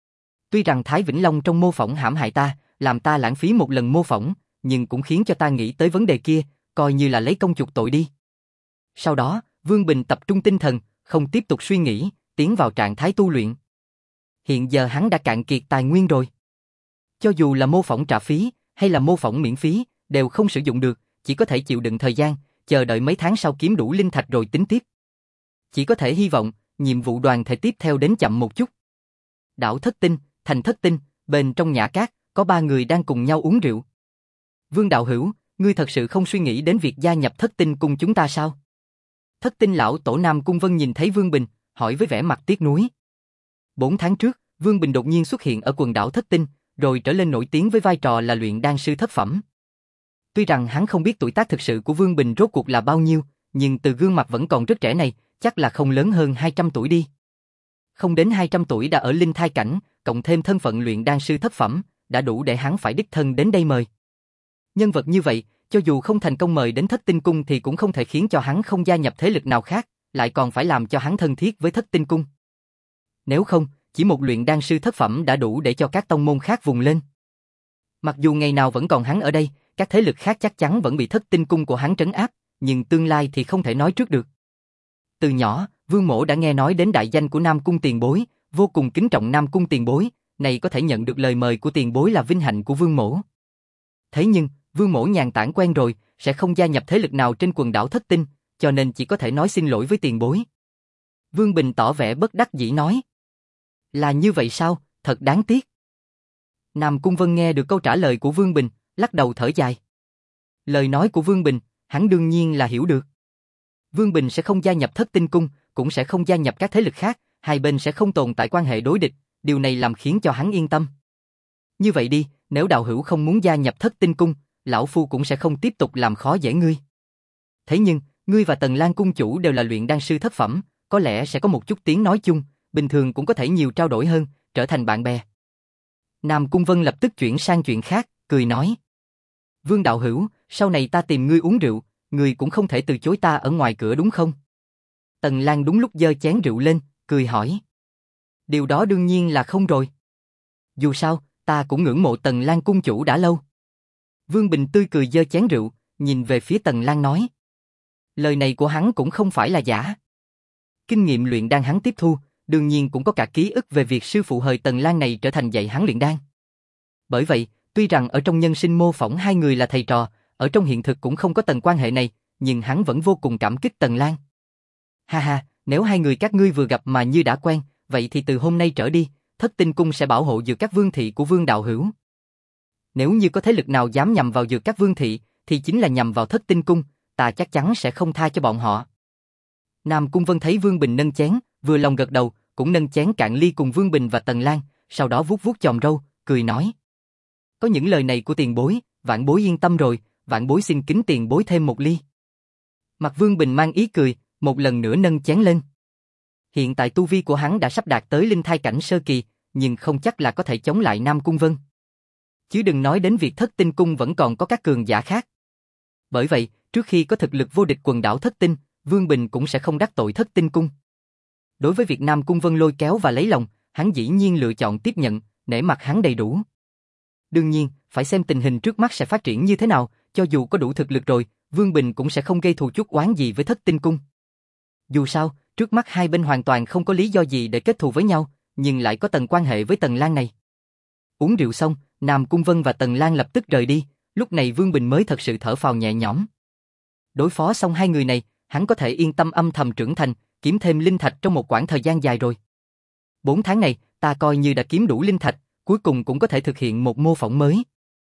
Tuy rằng Thái Vĩnh Long trong mô phỏng hãm hại ta, làm ta lãng phí một lần mô phỏng, nhưng cũng khiến cho ta nghĩ tới vấn đề kia, coi như là lấy công chuộc tội đi. Sau đó, Vương Bình tập trung tinh thần, không tiếp tục suy nghĩ, tiến vào trạng thái tu luyện. Hiện giờ hắn đã cạn kiệt tài nguyên rồi. Cho dù là mô phỏng trả phí, hay là mô phỏng miễn phí, đều không sử dụng được, chỉ có thể chịu đựng thời gian, chờ đợi mấy tháng sau kiếm đủ linh thạch rồi tính tiếp. Chỉ có thể hy vọng, nhiệm vụ đoàn thể tiếp theo đến chậm một chút. Đảo Thất Tinh, thành Thất Tinh, bên trong nhã cát, có ba người đang cùng nhau uống rượu. Vương đạo hữu, ngươi thật sự không suy nghĩ đến việc gia nhập Thất Tinh cùng chúng ta sao? Thất Tinh lão tổ Nam Cung Vân nhìn thấy Vương Bình, hỏi với vẻ mặt tiếc nuối. Bốn tháng trước, Vương Bình đột nhiên xuất hiện ở quần đảo Thất Tinh, rồi trở lên nổi tiếng với vai trò là luyện đan sư thất phẩm. Tuy rằng hắn không biết tuổi tác thực sự của Vương Bình rốt cuộc là bao nhiêu, nhưng từ gương mặt vẫn còn rất trẻ này, chắc là không lớn hơn hai trăm tuổi đi. Không đến hai trăm tuổi đã ở linh thai cảnh, cộng thêm thân phận luyện đan sư thất phẩm, đã đủ để hắn phải đích thân đến đây mời. Nhân vật như vậy, cho dù không thành công mời đến Thất Tinh Cung thì cũng không thể khiến cho hắn không gia nhập thế lực nào khác, lại còn phải làm cho hắn thân thiết với Thất Tinh Cung. Nếu không, chỉ một luyện đan sư thất phẩm đã đủ để cho các tông môn khác vùng lên. Mặc dù ngày nào vẫn còn hắn ở đây, các thế lực khác chắc chắn vẫn bị Thất Tinh Cung của hắn trấn áp, nhưng tương lai thì không thể nói trước được. Từ nhỏ, Vương Mỗ đã nghe nói đến đại danh của Nam Cung tiền bối, vô cùng kính trọng Nam Cung tiền bối, này có thể nhận được lời mời của tiền bối là vinh hạnh của Vương Mỗ. Thế nhưng, Vương Mỗ nhàn tản quen rồi, sẽ không gia nhập thế lực nào trên quần đảo Thất Tinh, cho nên chỉ có thể nói xin lỗi với tiền bối. Vương Bình tỏ vẻ bất đắc dĩ nói. Là như vậy sao, thật đáng tiếc. Nam Cung Vân nghe được câu trả lời của Vương Bình, lắc đầu thở dài. Lời nói của Vương Bình, hắn đương nhiên là hiểu được. Vương Bình sẽ không gia nhập Thất Tinh Cung, cũng sẽ không gia nhập các thế lực khác, hai bên sẽ không tồn tại quan hệ đối địch, điều này làm khiến cho hắn yên tâm. Như vậy đi, nếu đạo hữu không muốn gia nhập Thất Tinh Cung, lão phu cũng sẽ không tiếp tục làm khó dễ ngươi. Thế nhưng, ngươi và Tần Lan cung chủ đều là luyện đan sư thất phẩm, có lẽ sẽ có một chút tiếng nói chung, bình thường cũng có thể nhiều trao đổi hơn, trở thành bạn bè. Nam Cung Vân lập tức chuyển sang chuyện khác, cười nói. Vương đạo hữu, sau này ta tìm ngươi uống rượu, ngươi cũng không thể từ chối ta ở ngoài cửa đúng không? Tần Lan đúng lúc giơ chén rượu lên, cười hỏi. Điều đó đương nhiên là không rồi. Dù sao, ta cũng ngưỡng mộ Tần Lan cung chủ đã lâu. Vương Bình tươi cười giơ chén rượu, nhìn về phía Tần Lan nói. Lời này của hắn cũng không phải là giả. Kinh nghiệm luyện đan hắn tiếp thu, đương nhiên cũng có cả ký ức về việc sư phụ hời Tần Lan này trở thành dạy hắn luyện đan. Bởi vậy, tuy rằng ở trong nhân sinh mô phỏng hai người là thầy trò, ở trong hiện thực cũng không có tầng quan hệ này, nhưng hắn vẫn vô cùng cảm kích Tần Lan. Ha ha, nếu hai người các ngươi vừa gặp mà như đã quen, vậy thì từ hôm nay trở đi, Thất Tinh Cung sẽ bảo hộ Dược Các Vương thị của Vương đạo hữu. Nếu như có thế lực nào dám nhằm vào Dược Các Vương thị, thì chính là nhằm vào Thất Tinh Cung, ta chắc chắn sẽ không tha cho bọn họ. Nam Cung Vân thấy Vương Bình nâng chén, vừa lòng gật đầu, cũng nâng chén cạn ly cùng Vương Bình và Tần Lan, sau đó vuốt vuốt chòm râu, cười nói. Có những lời này của tiền bối, vạn bối yên tâm rồi, vạn bối xin kính tiền bối thêm một ly. Mặt Vương Bình mang ý cười, một lần nữa nâng chén lên. Hiện tại tu vi của hắn đã sắp đạt tới linh thai cảnh sơ kỳ, nhưng không chắc là có thể chống lại Nam Cung Vân. Chứ đừng nói đến việc Thất Tinh Cung vẫn còn có các cường giả khác. Bởi vậy, trước khi có thực lực vô địch quần đảo Thất Tinh, Vương Bình cũng sẽ không đắc tội Thất Tinh Cung. Đối với việc Nam Cung Vân lôi kéo và lấy lòng, hắn dĩ nhiên lựa chọn tiếp nhận, nể mặt hắn đầy đủ. Đương nhiên, phải xem tình hình trước mắt sẽ phát triển như thế nào, cho dù có đủ thực lực rồi, Vương Bình cũng sẽ không gây thù chuốc oán gì với Thất Tinh Cung. Dù sao, trước mắt hai bên hoàn toàn không có lý do gì để kết thù với nhau, nhưng lại có tầng quan hệ với Tần Lan này. Uống rượu xong, Nam Cung Vân và Tần Lan lập tức rời đi, lúc này Vương Bình mới thật sự thở phào nhẹ nhõm. Đối phó xong hai người này, hắn có thể yên tâm âm thầm trưởng thành, kiếm thêm linh thạch trong một quãng thời gian dài rồi. Bốn tháng này, ta coi như đã kiếm đủ linh thạch, cuối cùng cũng có thể thực hiện một mô phỏng mới.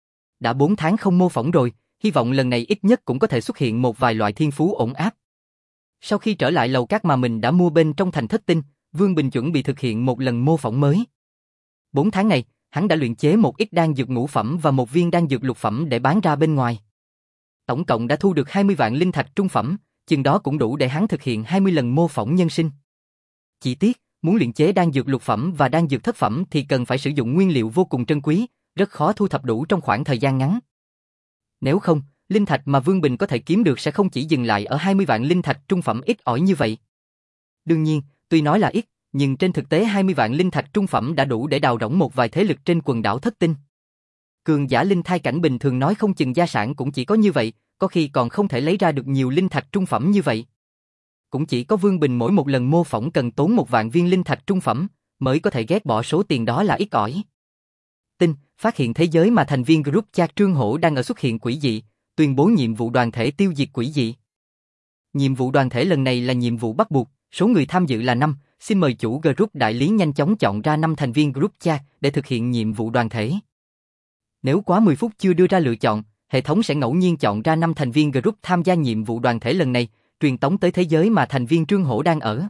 Đã bốn tháng không mô phỏng rồi, hy vọng lần này ít nhất cũng có thể xuất hiện một vài loại thiên phú ổn áp. Sau khi trở lại lầu cát mà mình đã mua bên trong thành Thất Tinh, Vương Bình chuẩn bị thực hiện một lần mô phỏng mới. Bốn tháng này, hắn đã luyện chế một ít đan dược ngũ phẩm và một viên đan dược lục phẩm để bán ra bên ngoài. Tổng cộng đã thu được hai mươi vạn linh thạch trung phẩm, chừng đó cũng đủ để hắn thực hiện hai mươi lần mô phỏng nhân sinh. Chỉ tiếc, muốn luyện chế đan dược lục phẩm và đan dược thất phẩm thì cần phải sử dụng nguyên liệu vô cùng trân quý, rất khó thu thập đủ trong khoảng thời gian ngắn. Nếu không, linh thạch mà Vương Bình có thể kiếm được sẽ không chỉ dừng lại ở hai mươi vạn linh thạch trung phẩm ít ỏi như vậy. Đương nhiên, tuy nói là ít, nhưng trên thực tế hai mươi vạn linh thạch trung phẩm đã đủ để đào rỗng một vài thế lực trên quần đảo Thất Tinh. Cường giả linh thai cảnh bình thường nói không chừng gia sản cũng chỉ có như vậy, có khi còn không thể lấy ra được nhiều linh thạch trung phẩm như vậy. Cũng chỉ có Vương Bình mỗi một lần mô phỏng cần tốn một vạn viên linh thạch trung phẩm, mới có thể ghét bỏ số tiền đó là ít ỏi. Tin, phát hiện thế giới mà thành viên group chat Trương Hổ đang ở xuất hiện quỷ dị, tuyên bố nhiệm vụ đoàn thể tiêu diệt quỷ dị. Nhiệm vụ đoàn thể lần này là nhiệm vụ bắt buộc, số người tham dự là năm, xin mời chủ group đại lý nhanh chóng chọn ra năm thành viên group chat để thực hiện nhiệm vụ đoàn thể. Nếu quá mười phút chưa đưa ra lựa chọn, hệ thống sẽ ngẫu nhiên chọn ra năm thành viên group tham gia nhiệm vụ đoàn thể lần này, truyền tống tới thế giới mà thành viên Trương Hổ đang ở.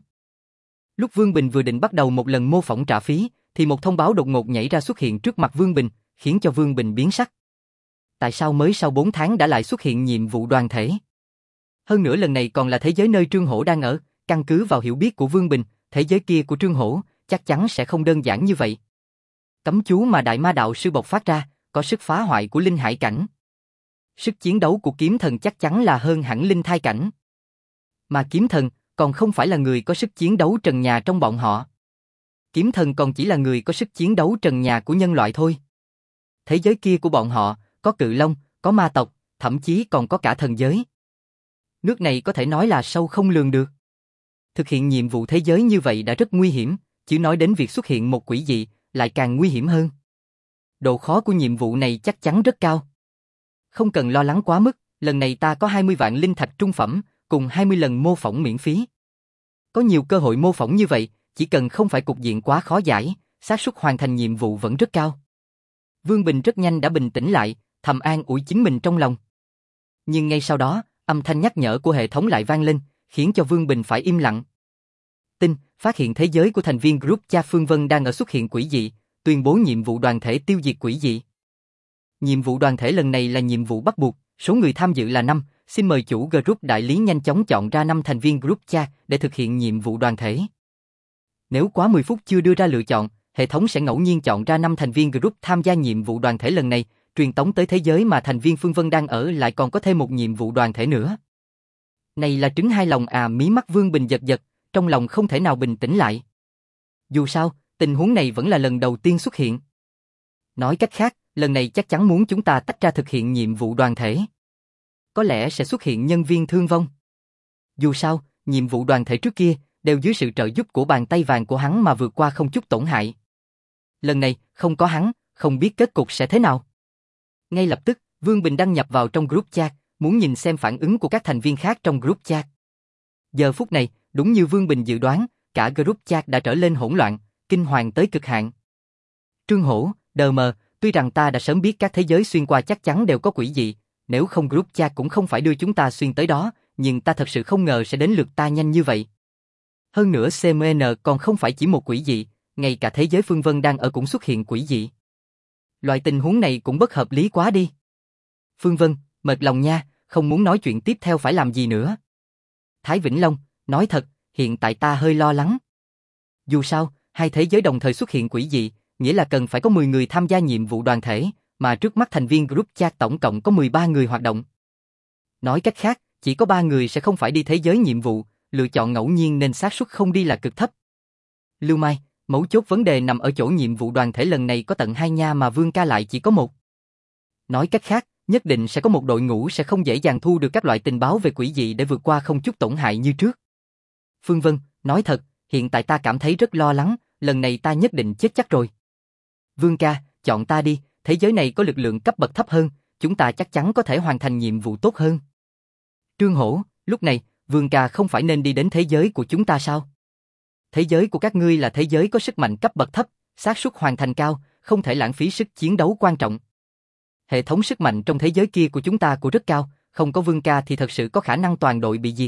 Lúc Vương Bình vừa định bắt đầu một lần mô phỏng trả phí, thì một thông báo đột ngột nhảy ra xuất hiện trước mặt Vương Bình, khiến cho Vương Bình biến sắc. Tại sao mới sau bốn tháng đã lại xuất hiện nhiệm vụ đoàn thể? Hơn nữa lần này còn là thế giới nơi Trương Hổ đang ở, căn cứ vào hiểu biết của Vương Bình, thế giới kia của Trương Hổ chắc chắn sẽ không đơn giản như vậy. Cấm chú mà Đại Ma Đạo Sư bộc phát ra, có sức phá hoại của linh hải cảnh. Sức chiến đấu của kiếm thần chắc chắn là hơn hẳn linh thai cảnh. Mà kiếm thần còn không phải là người có sức chiến đấu trần nhà trong bọn họ. Kiếm thần còn chỉ là người có sức chiến đấu trần nhà của nhân loại thôi. Thế giới kia của bọn họ, có cự long, có ma tộc, thậm chí còn có cả thần giới. Nước này có thể nói là sâu không lường được. Thực hiện nhiệm vụ thế giới như vậy đã rất nguy hiểm, chỉ nói đến việc xuất hiện một quỷ dị, lại càng nguy hiểm hơn. Độ khó của nhiệm vụ này chắc chắn rất cao. Không cần lo lắng quá mức, lần này ta có hai mươi vạn linh thạch trung phẩm, cùng hai mươi lần mô phỏng miễn phí. Có nhiều cơ hội mô phỏng như vậy, chỉ cần không phải cục diện quá khó giải, xác suất hoàn thành nhiệm vụ vẫn rất cao. Vương Bình rất nhanh đã bình tĩnh lại, thầm an ủi chính mình trong lòng. Nhưng ngay sau đó, âm thanh nhắc nhở của hệ thống lại vang lên, khiến cho Vương Bình phải im lặng. Tin, phát hiện thế giới của thành viên group Cha Phương Vân đang ở xuất hiện quỷ dị, tuyên bố nhiệm vụ đoàn thể tiêu diệt quỷ dị. Nhiệm vụ đoàn thể lần này là nhiệm vụ bắt buộc, số người tham dự là năm, xin mời chủ group đại lý nhanh chóng chọn ra năm thành viên group Cha để thực hiện nhiệm vụ đoàn thể. Nếu quá mười phút chưa đưa ra lựa chọn, hệ thống sẽ ngẫu nhiên chọn ra năm thành viên group tham gia nhiệm vụ đoàn thể lần này, truyền tống tới thế giới mà thành viên Phương Vân đang ở, lại còn có thêm một nhiệm vụ đoàn thể nữa. Này là trứng hai lòng à, mí mắt Vương Bình giật giật, trong lòng không thể nào bình tĩnh lại. Dù sao, tình huống này vẫn là lần đầu tiên xuất hiện. Nói cách khác, lần này chắc chắn muốn chúng ta tách ra thực hiện nhiệm vụ đoàn thể. Có lẽ sẽ xuất hiện nhân viên thương vong. Dù sao, nhiệm vụ đoàn thể trước kia đều dưới sự trợ giúp của bàn tay vàng của hắn mà vượt qua không chút tổn hại. Lần này, không có hắn, không biết kết cục sẽ thế nào. Ngay lập tức, Vương Bình đăng nhập vào trong group chat, muốn nhìn xem phản ứng của các thành viên khác trong group chat. Giờ phút này, đúng như Vương Bình dự đoán, cả group chat đã trở lên hỗn loạn, kinh hoàng tới cực hạn. Trương Hổ, đờ mờ, tuy rằng ta đã sớm biết các thế giới xuyên qua chắc chắn đều có quỷ dị, nếu không group chat cũng không phải đưa chúng ta xuyên tới đó, nhưng ta thật sự không ngờ sẽ đến lượt ta nhanh như vậy. Hơn nữa xê em en còn không phải chỉ một quỷ dị, ngay cả thế giới Phương Vân đang ở cũng xuất hiện quỷ dị. Loại tình huống này cũng bất hợp lý quá đi. Phương Vân, mệt lòng nha, không muốn nói chuyện tiếp theo phải làm gì nữa. Thái Vĩnh Long, nói thật, hiện tại ta hơi lo lắng. Dù sao, hai thế giới đồng thời xuất hiện quỷ dị, nghĩa là cần phải có mười người tham gia nhiệm vụ đoàn thể, mà trước mắt thành viên group chat tổng cộng có mười ba người hoạt động. Nói cách khác, chỉ có ba người sẽ không phải đi thế giới nhiệm vụ, lựa chọn ngẫu nhiên nên xác suất không đi là cực thấp. Lưu Mai, Mấu chốt vấn đề nằm ở chỗ nhiệm vụ đoàn thể lần này có tận hai nha mà Vương ca lại chỉ có một. Nói cách khác, nhất định sẽ có một đội ngũ sẽ không dễ dàng thu được các loại tình báo về quỷ dị để vượt qua không chút tổn hại như trước. Phương Vân, nói thật, hiện tại ta cảm thấy rất lo lắng, lần này ta nhất định chết chắc rồi. Vương ca, chọn ta đi, thế giới này có lực lượng cấp bậc thấp hơn, chúng ta chắc chắn có thể hoàn thành nhiệm vụ tốt hơn. Trương Hổ, lúc này, Vương ca không phải nên đi đến thế giới của chúng ta sao? Thế giới của các ngươi là thế giới có sức mạnh cấp bậc thấp, xác suất hoàn thành cao, không thể lãng phí sức chiến đấu quan trọng. Hệ thống sức mạnh trong thế giới kia của chúng ta cũng rất cao, không có Vương ca thì thật sự có khả năng toàn đội bị diệt.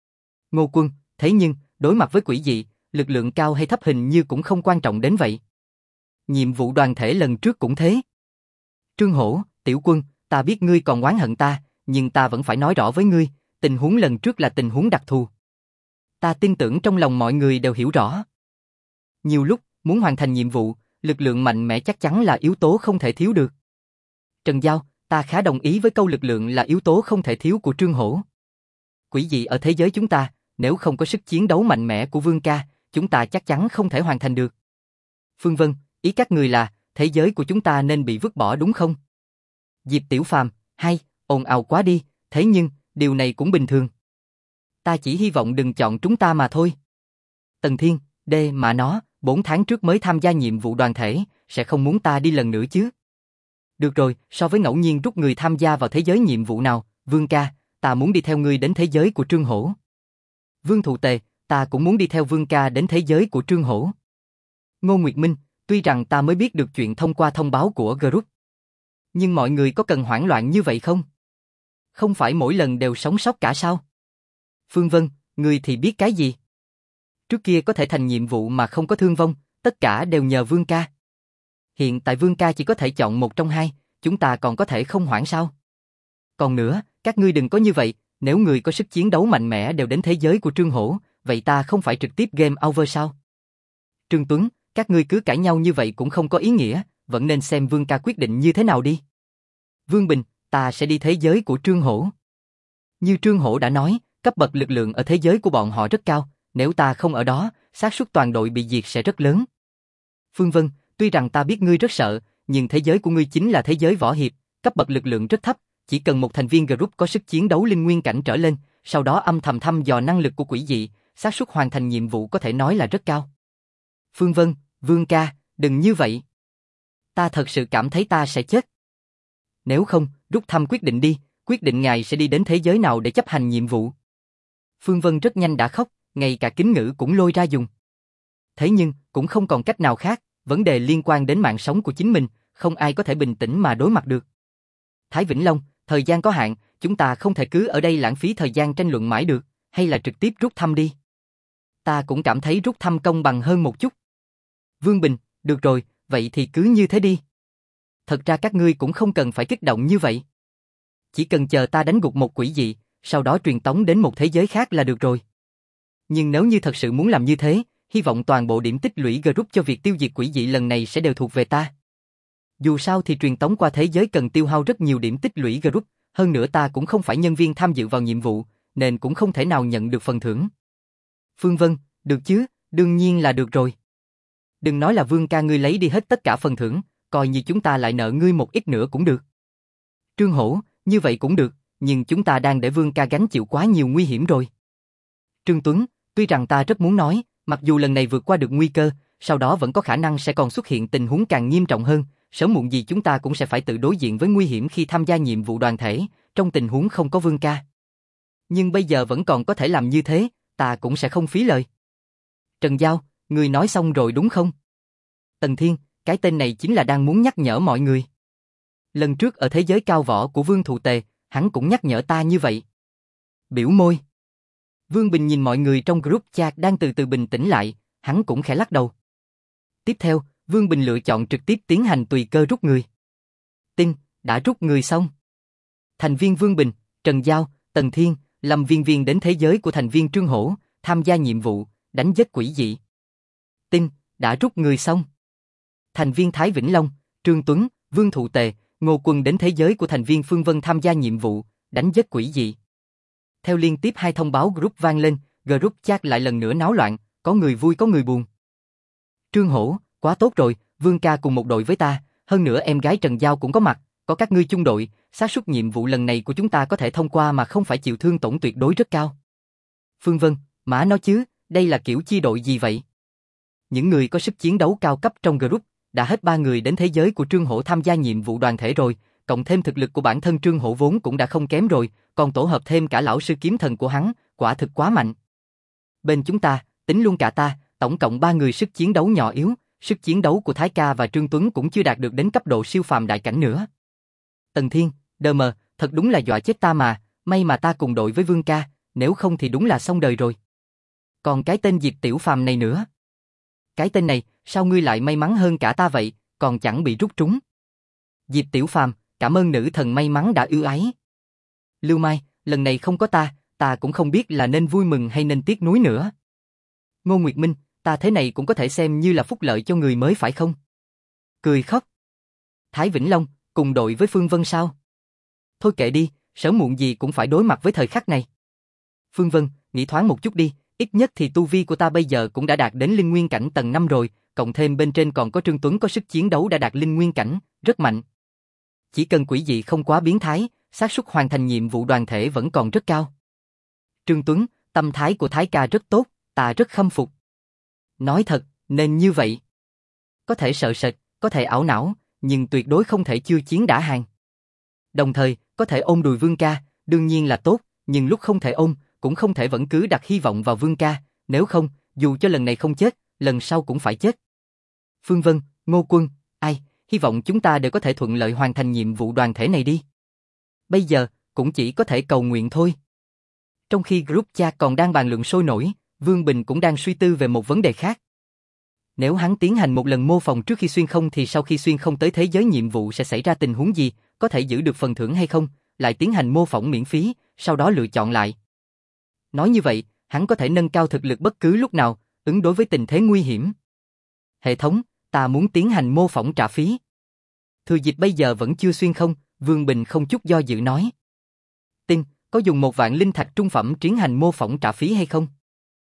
Ngô Quân, thế nhưng, đối mặt với quỷ dị, lực lượng cao hay thấp hình như cũng không quan trọng đến vậy. Nhiệm vụ đoàn thể lần trước cũng thế. Trương Hổ, Tiểu Quân, ta biết ngươi còn oán hận ta, nhưng ta vẫn phải nói rõ với ngươi, tình huống lần trước là tình huống đặc thù. Ta tin tưởng trong lòng mọi người đều hiểu rõ. Nhiều lúc, muốn hoàn thành nhiệm vụ, lực lượng mạnh mẽ chắc chắn là yếu tố không thể thiếu được. Trần Giao, ta khá đồng ý với câu lực lượng là yếu tố không thể thiếu của Trương Hổ. Quỷ dị ở thế giới chúng ta, nếu không có sức chiến đấu mạnh mẽ của Vương ca, chúng ta chắc chắn không thể hoàn thành được. Phương Vân, ý các người là, thế giới của chúng ta nên bị vứt bỏ đúng không? Diệp Tiểu Phàm, hay, ồn ào quá đi, thế nhưng, điều này cũng bình thường. Ta chỉ hy vọng đừng chọn chúng ta mà thôi. Tần Thiên, đê mà nó, bốn tháng trước mới tham gia nhiệm vụ đoàn thể, sẽ không muốn ta đi lần nữa chứ. Được rồi, so với ngẫu nhiên rút người tham gia vào thế giới nhiệm vụ nào, Vương ca, ta muốn đi theo ngươi đến thế giới của Trương Hổ. Vương Thụ Tề, ta cũng muốn đi theo Vương ca đến thế giới của Trương Hổ. Ngô Nguyệt Minh, tuy rằng ta mới biết được chuyện thông qua thông báo của group, nhưng mọi người có cần hoảng loạn như vậy không? Không phải mỗi lần đều sống sót cả sao? Phương Vân, ngươi thì biết cái gì? Trước kia có thể thành nhiệm vụ mà không có thương vong, tất cả đều nhờ Vương ca. Hiện tại Vương ca chỉ có thể chọn một trong hai, chúng ta còn có thể không hoảng sao? Còn nữa, các ngươi đừng có như vậy, nếu người có sức chiến đấu mạnh mẽ đều đến thế giới của Trương Hổ, vậy ta không phải trực tiếp game over sao? Trương Tuấn, các ngươi cứ cãi nhau như vậy cũng không có ý nghĩa, vẫn nên xem Vương ca quyết định như thế nào đi. Vương Bình, ta sẽ đi thế giới của Trương Hổ. Như Trương Hổ đã nói, cấp bậc lực lượng ở thế giới của bọn họ rất cao, nếu ta không ở đó, xác suất toàn đội bị diệt sẽ rất lớn. Phương Vân, tuy rằng ta biết ngươi rất sợ, nhưng thế giới của ngươi chính là thế giới võ hiệp, cấp bậc lực lượng rất thấp, chỉ cần một thành viên group có sức chiến đấu linh nguyên cảnh trở lên, sau đó âm thầm thăm dò năng lực của quỷ dị, xác suất hoàn thành nhiệm vụ có thể nói là rất cao. Phương Vân, Vương ca, đừng như vậy. Ta thật sự cảm thấy ta sẽ chết. Nếu không, rút thăm quyết định đi, quyết định ngài sẽ đi đến thế giới nào để chấp hành nhiệm vụ. Phương Vân rất nhanh đã khóc, ngay cả kính ngữ cũng lôi ra dùng. Thế nhưng, cũng không còn cách nào khác, vấn đề liên quan đến mạng sống của chính mình, không ai có thể bình tĩnh mà đối mặt được. Thái Vĩnh Long, thời gian có hạn, chúng ta không thể cứ ở đây lãng phí thời gian tranh luận mãi được, hay là trực tiếp rút thăm đi. Ta cũng cảm thấy rút thăm công bằng hơn một chút. Vương Bình, được rồi, vậy thì cứ như thế đi. Thật ra các ngươi cũng không cần phải kích động như vậy. Chỉ cần chờ ta đánh gục một quỷ dị, sau đó truyền tống đến một thế giới khác là được rồi. Nhưng nếu như thật sự muốn làm như thế, hy vọng toàn bộ điểm tích lũy group cho việc tiêu diệt quỷ dị lần này sẽ đều thuộc về ta. Dù sao thì truyền tống qua thế giới cần tiêu hao rất nhiều điểm tích lũy group, hơn nữa ta cũng không phải nhân viên tham dự vào nhiệm vụ, nên cũng không thể nào nhận được phần thưởng. Phương Vân, được chứ, đương nhiên là được rồi. Đừng nói là Vương ca ngươi lấy đi hết tất cả phần thưởng, coi như chúng ta lại nợ ngươi một ít nữa cũng được. Trương Hổ, như vậy cũng được, nhưng chúng ta đang để Vương ca gánh chịu quá nhiều nguy hiểm rồi. Trương Tuấn, tuy rằng ta rất muốn nói, mặc dù lần này vượt qua được nguy cơ, sau đó vẫn có khả năng sẽ còn xuất hiện tình huống càng nghiêm trọng hơn, sớm muộn gì chúng ta cũng sẽ phải tự đối diện với nguy hiểm khi tham gia nhiệm vụ đoàn thể, trong tình huống không có Vương ca. Nhưng bây giờ vẫn còn có thể làm như thế, ta cũng sẽ không phí lời. Trần Giao, người nói xong rồi đúng không? Tần Thiên, cái tên này chính là đang muốn nhắc nhở mọi người. Lần trước ở thế giới cao võ của Vương Thụ Tề, hắn cũng nhắc nhở ta như vậy. Biểu môi. Vương Bình nhìn mọi người trong group chat đang từ từ bình tĩnh lại, hắn cũng khẽ lắc đầu. Tiếp theo, Vương Bình lựa chọn trực tiếp tiến hành tùy cơ rút người. Tin, đã rút người xong. Thành viên Vương Bình, Trần Giao, Tần Thiên, Lâm Viên Viên đến thế giới của thành viên Trương Hổ, tham gia nhiệm vụ, đánh giết quỷ dị. Tin, đã rút người xong. Thành viên Thái Vĩnh Long, Trương Tuấn, Vương Thụ Tề, Ngô Quân đến thế giới của thành viên Phương Vân tham gia nhiệm vụ, đánh giết quỷ dị. Theo liên tiếp hai thông báo group vang lên, group chat lại lần nữa náo loạn, có người vui có người buồn. Trương Hổ, quá tốt rồi, Vương ca cùng một đội với ta, hơn nữa em gái Trần Giao cũng có mặt, có các ngươi chung đội, xác suất nhiệm vụ lần này của chúng ta có thể thông qua mà không phải chịu thương tổn tuyệt đối rất cao. Phương Vân, mã nói chứ, đây là kiểu chi đội gì vậy? Những người có sức chiến đấu cao cấp trong group, đã hết ba người đến thế giới của Trương Hổ tham gia nhiệm vụ đoàn thể rồi, cộng thêm thực lực của bản thân Trương Hổ vốn cũng đã không kém rồi, còn tổ hợp thêm cả lão sư kiếm thần của hắn, quả thực quá mạnh. Bên chúng ta, tính luôn cả ta, tổng cộng ba người sức chiến đấu nhỏ yếu, sức chiến đấu của Thái Ca và Trương Tuấn cũng chưa đạt được đến cấp độ siêu phàm đại cảnh nữa. Tần Thiên, đờ mờ, thật đúng là dọa chết ta mà, may mà ta cùng đội với Vương ca, nếu không thì đúng là xong đời rồi. Còn cái tên Diệp Tiểu Phàm này nữa. Cái tên này, sao ngươi lại may mắn hơn cả ta vậy, còn chẳng bị rút trúng. Diệp Tiểu Phàm, cảm ơn nữ thần may mắn đã ưu ái. Lưu Mai, lần này không có ta, ta cũng không biết là nên vui mừng hay nên tiếc nuối nữa. Ngô Nguyệt Minh, ta thế này cũng có thể xem như là phúc lợi cho người mới phải không? Cười khóc. Thái Vĩnh Long, cùng đội với Phương Vân sao? Thôi kệ đi, sớm muộn gì cũng phải đối mặt với thời khắc này. Phương Vân, nghĩ thoáng một chút đi, ít nhất thì tu vi của ta bây giờ cũng đã đạt đến linh nguyên cảnh tầng năm rồi, cộng thêm bên trên còn có Trương Tuấn có sức chiến đấu đã đạt linh nguyên cảnh, rất mạnh. Chỉ cần quỷ dị không quá biến thái, xác suất hoàn thành nhiệm vụ đoàn thể vẫn còn rất cao. Trương Tuấn, tâm thái của Thái ca rất tốt, ta rất khâm phục. Nói thật, nên như vậy. Có thể sợ sệt, có thể ảo não, nhưng tuyệt đối không thể chưa chiến đã hàng. Đồng thời, có thể ôm đùi Vương ca, đương nhiên là tốt, nhưng lúc không thể ôm, cũng không thể vẫn cứ đặt hy vọng vào Vương ca, nếu không, dù cho lần này không chết, lần sau cũng phải chết. Phương Vân, Ngô Quân, ai, hy vọng chúng ta đều có thể thuận lợi hoàn thành nhiệm vụ đoàn thể này đi. Bây giờ, cũng chỉ có thể cầu nguyện thôi. Trong khi group chat còn đang bàn luận sôi nổi, Vương Bình cũng đang suy tư về một vấn đề khác. Nếu hắn tiến hành một lần mô phỏng trước khi xuyên không thì sau khi xuyên không tới thế giới nhiệm vụ sẽ xảy ra tình huống gì, có thể giữ được phần thưởng hay không, lại tiến hành mô phỏng miễn phí, sau đó lựa chọn lại. Nói như vậy, hắn có thể nâng cao thực lực bất cứ lúc nào, ứng đối với tình thế nguy hiểm. Hệ thống, ta muốn tiến hành mô phỏng trả phí. Thừa dịp bây giờ vẫn chưa xuyên không, Vương Bình không chút do dự nói. Tin, có dùng một vạn linh thạch trung phẩm tiến hành mô phỏng trả phí hay không?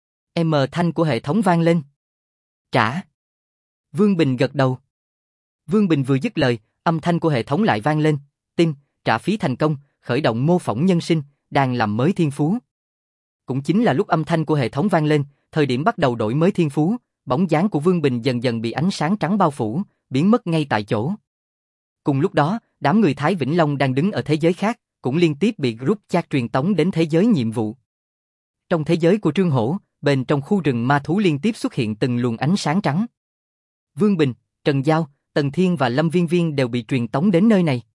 M thanh của hệ thống vang lên. Trả. Vương Bình gật đầu. Vương Bình vừa dứt lời, âm thanh của hệ thống lại vang lên. Tin, trả phí thành công, khởi động mô phỏng nhân sinh, đang làm mới thiên phú. Cũng chính là lúc âm thanh của hệ thống vang lên, thời điểm bắt đầu đổi mới thiên phú, bóng dáng của Vương Bình dần dần bị ánh sáng trắng bao phủ, biến mất ngay tại chỗ. Cùng lúc đó, đám người Thái Vĩnh Long đang đứng ở thế giới khác, cũng liên tiếp bị group chat truyền tống đến thế giới nhiệm vụ. Trong thế giới của Trương Hổ, bên trong khu rừng ma thú liên tiếp xuất hiện từng luồng ánh sáng trắng. Vương Bình, Trần Giao, Tần Thiên và Lâm Viên Viên đều bị truyền tống đến nơi này.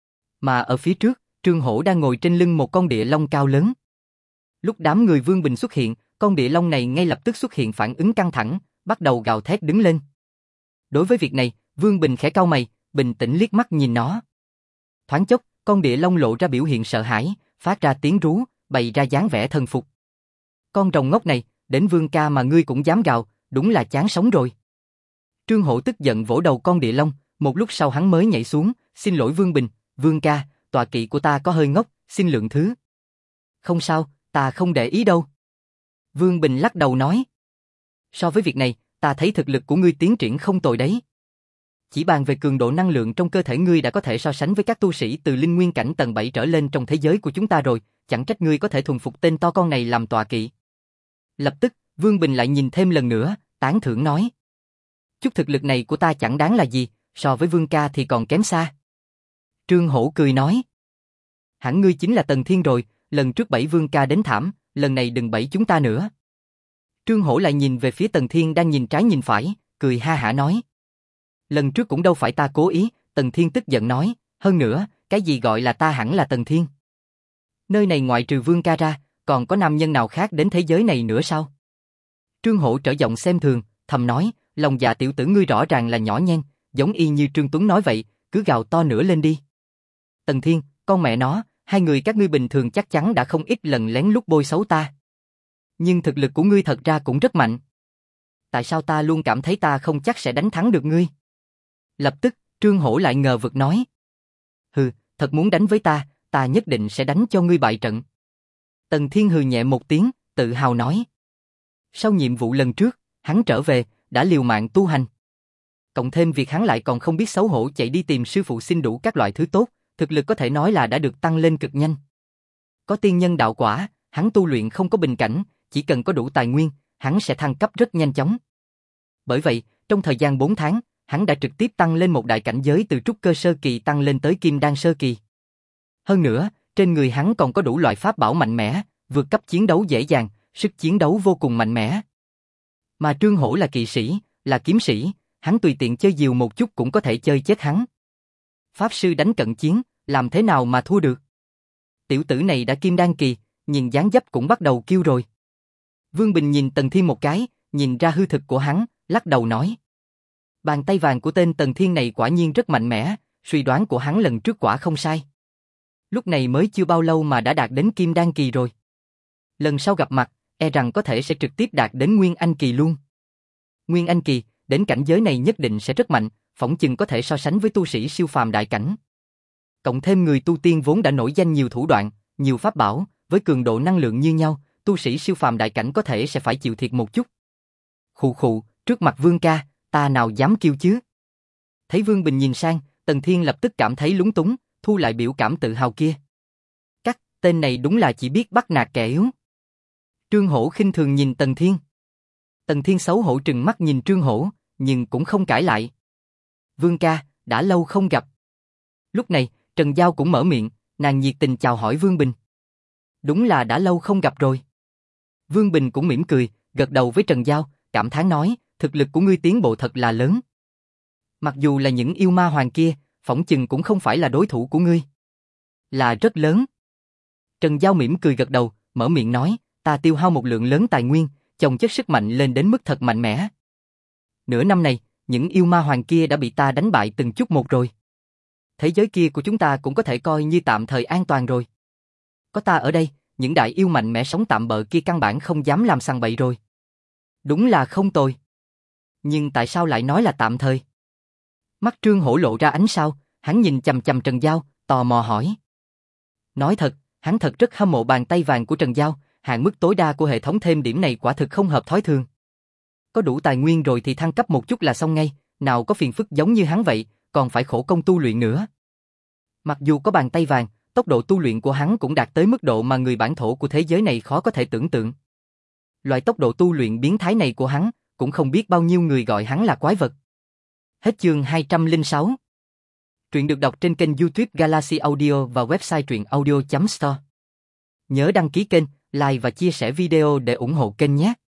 Mà ở phía trước, Trương Hổ đang ngồi trên lưng một con địa long cao lớn. Lúc đám người Vương Bình xuất hiện, con địa long này ngay lập tức xuất hiện phản ứng căng thẳng, bắt đầu gào thét đứng lên. Đối với việc này, Vương Bình khẽ cau mày, bình tĩnh liếc mắt nhìn nó. Thoáng chốc, con địa long lộ ra biểu hiện sợ hãi, phát ra tiếng rú, bày ra dáng vẻ thần phục. Con rồng ngốc này, đến Vương ca mà ngươi cũng dám gào, đúng là chán sống rồi. Trương Hổ tức giận vỗ đầu con địa long, một lúc sau hắn mới nhảy xuống, xin lỗi Vương Bình, Vương ca, tọa kỵ của ta có hơi ngốc, xin lượng thứ. Không sao, ta không để ý đâu. Vương Bình lắc đầu nói. So với việc này, ta thấy thực lực của ngươi tiến triển không tồi đấy. Chỉ bàn về cường độ năng lượng trong cơ thể ngươi đã có thể so sánh với các tu sĩ từ linh nguyên cảnh tầng bảy trở lên trong thế giới của chúng ta rồi, chẳng trách ngươi có thể thuần phục tên to con này làm tọa kỵ. Lập tức, Vương Bình lại nhìn thêm lần nữa, tán thưởng nói. Chút thực lực này của ta chẳng đáng là gì, so với Vương ca thì còn kém xa. Trương Hổ cười nói. Hẳn ngươi chính là Tần Thiên rồi, lần trước bẫy Vương ca đến thảm, lần này đừng bẫy chúng ta nữa. Trương Hổ lại nhìn về phía Tần Thiên đang nhìn trái nhìn phải, cười ha hả nói. Lần trước cũng đâu phải ta cố ý, Tần Thiên tức giận nói, hơn nữa, cái gì gọi là ta hẳn là Tần Thiên. Nơi này ngoại trừ Vương ca ra, còn có nam nhân nào khác đến thế giới này nữa sao? Trương Hổ trở giọng xem thường, thầm nói, lòng dạ tiểu tử ngươi rõ ràng là nhỏ nhen, giống y như Trương Tuấn nói vậy, cứ gào to nữa lên đi. Tần Thiên, con mẹ nó, hai người các ngươi bình thường chắc chắn đã không ít lần lén lút bôi xấu ta. Nhưng thực lực của ngươi thật ra cũng rất mạnh. Tại sao ta luôn cảm thấy ta không chắc sẽ đánh thắng được ngươi? Lập tức, Trương Hổ lại ngờ vực nói. Hừ, thật muốn đánh với ta, ta nhất định sẽ đánh cho ngươi bại trận. Tần Thiên hừ nhẹ một tiếng, tự hào nói. Sau nhiệm vụ lần trước, hắn trở về, đã liều mạng tu hành. Cộng thêm việc hắn lại còn không biết xấu hổ chạy đi tìm sư phụ xin đủ các loại thứ tốt, thực lực có thể nói là đã được tăng lên cực nhanh. Có tiên nhân đạo quả, hắn tu luyện không có bình cảnh, chỉ cần có đủ tài nguyên, hắn sẽ thăng cấp rất nhanh chóng. Bởi vậy, trong thời gian bốn tháng, hắn đã trực tiếp tăng lên một đại cảnh giới từ trúc cơ sơ kỳ tăng lên tới kim đan sơ kỳ. Hơn nữa, trên người hắn còn có đủ loại pháp bảo mạnh mẽ, vượt cấp chiến đấu dễ dàng, sức chiến đấu vô cùng mạnh mẽ. Mà Trương Hổ là kỵ sĩ, là kiếm sĩ, hắn tùy tiện chơi diều một chút cũng có thể chơi chết hắn. Pháp sư đánh cận chiến, làm thế nào mà thua được? Tiểu tử này đã kim đan kỳ, nhìn dáng dấp cũng bắt đầu kêu rồi. Vương Bình nhìn Tần Thiên một cái, nhìn ra hư thực của hắn, lắc đầu nói. Bàn tay vàng của tên Tần Thiên này quả nhiên rất mạnh mẽ, suy đoán của hắn lần trước quả không sai. Lúc này mới chưa bao lâu mà đã đạt đến kim đan kỳ rồi. Lần sau gặp mặt, e rằng có thể sẽ trực tiếp đạt đến Nguyên Anh kỳ luôn. Nguyên Anh kỳ, đến cảnh giới này nhất định sẽ rất mạnh, phỏng chừng có thể so sánh với tu sĩ siêu phàm đại cảnh. Cộng thêm người tu tiên vốn đã nổi danh nhiều thủ đoạn, nhiều pháp bảo, với cường độ năng lượng như nhau, tu sĩ siêu phàm đại cảnh có thể sẽ phải chịu thiệt một chút. Khụ khụ, trước mặt Vương ca, ta nào dám kêu chứ? Thấy Vương Bình nhìn sang, Tần Thiên lập tức cảm thấy lúng túng, thu lại biểu cảm tự hào kia. Cắt, tên này đúng là chỉ biết bắt nạt kẻ yếu. Trương Hổ khinh thường nhìn Tần Thiên. Tần Thiên xấu hổ trừng mắt nhìn Trương Hổ, nhưng cũng không cãi lại. Vương ca, đã lâu không gặp. Lúc này, Trần Giao cũng mở miệng, nàng nhiệt tình chào hỏi Vương Bình. Đúng là đã lâu không gặp rồi. Vương Bình cũng mỉm cười, gật đầu với Trần Giao, cảm thán nói, thực lực của ngươi tiến bộ thật là lớn. Mặc dù là những yêu ma hoàng kia, phỏng chừng cũng không phải là đối thủ của ngươi. Là rất lớn. Trần Giao mỉm cười gật đầu, mở miệng nói, ta tiêu hao một lượng lớn tài nguyên, chồng chất sức mạnh lên đến mức thật mạnh mẽ. Nửa năm này, những yêu ma hoàng kia đã bị ta đánh bại từng chút một rồi. Thế giới kia của chúng ta cũng có thể coi như tạm thời an toàn rồi. Có ta ở đây, những đại yêu mạnh mẽ sống tạm bợ kia căn bản không dám làm sằng bậy rồi. Đúng là không tồi. Nhưng tại sao lại nói là tạm thời? Mắt Trương Hổ lộ ra ánh sao, hắn nhìn chằm chằm Trần Giao, tò mò hỏi. Nói thật, hắn thật rất hâm mộ bàn tay vàng của Trần Giao, hạn mức tối đa của hệ thống thêm điểm này quả thực không hợp thói thường. Có đủ tài nguyên rồi thì thăng cấp một chút là xong ngay, nào có phiền phức giống như hắn vậy, còn phải khổ công tu luyện nữa. Mặc dù có bàn tay vàng, tốc độ tu luyện của hắn cũng đạt tới mức độ mà người bản thổ của thế giới này khó có thể tưởng tượng. Loại tốc độ tu luyện biến thái này của hắn, cũng không biết bao nhiêu người gọi hắn là quái vật. Hết chương hai trăm lẻ sáu. Truyện được đọc trên kênh YouTube Galaxy Audio và website truyện audio chấm store. Nhớ đăng ký kênh, like và chia sẻ video để ủng hộ kênh nhé.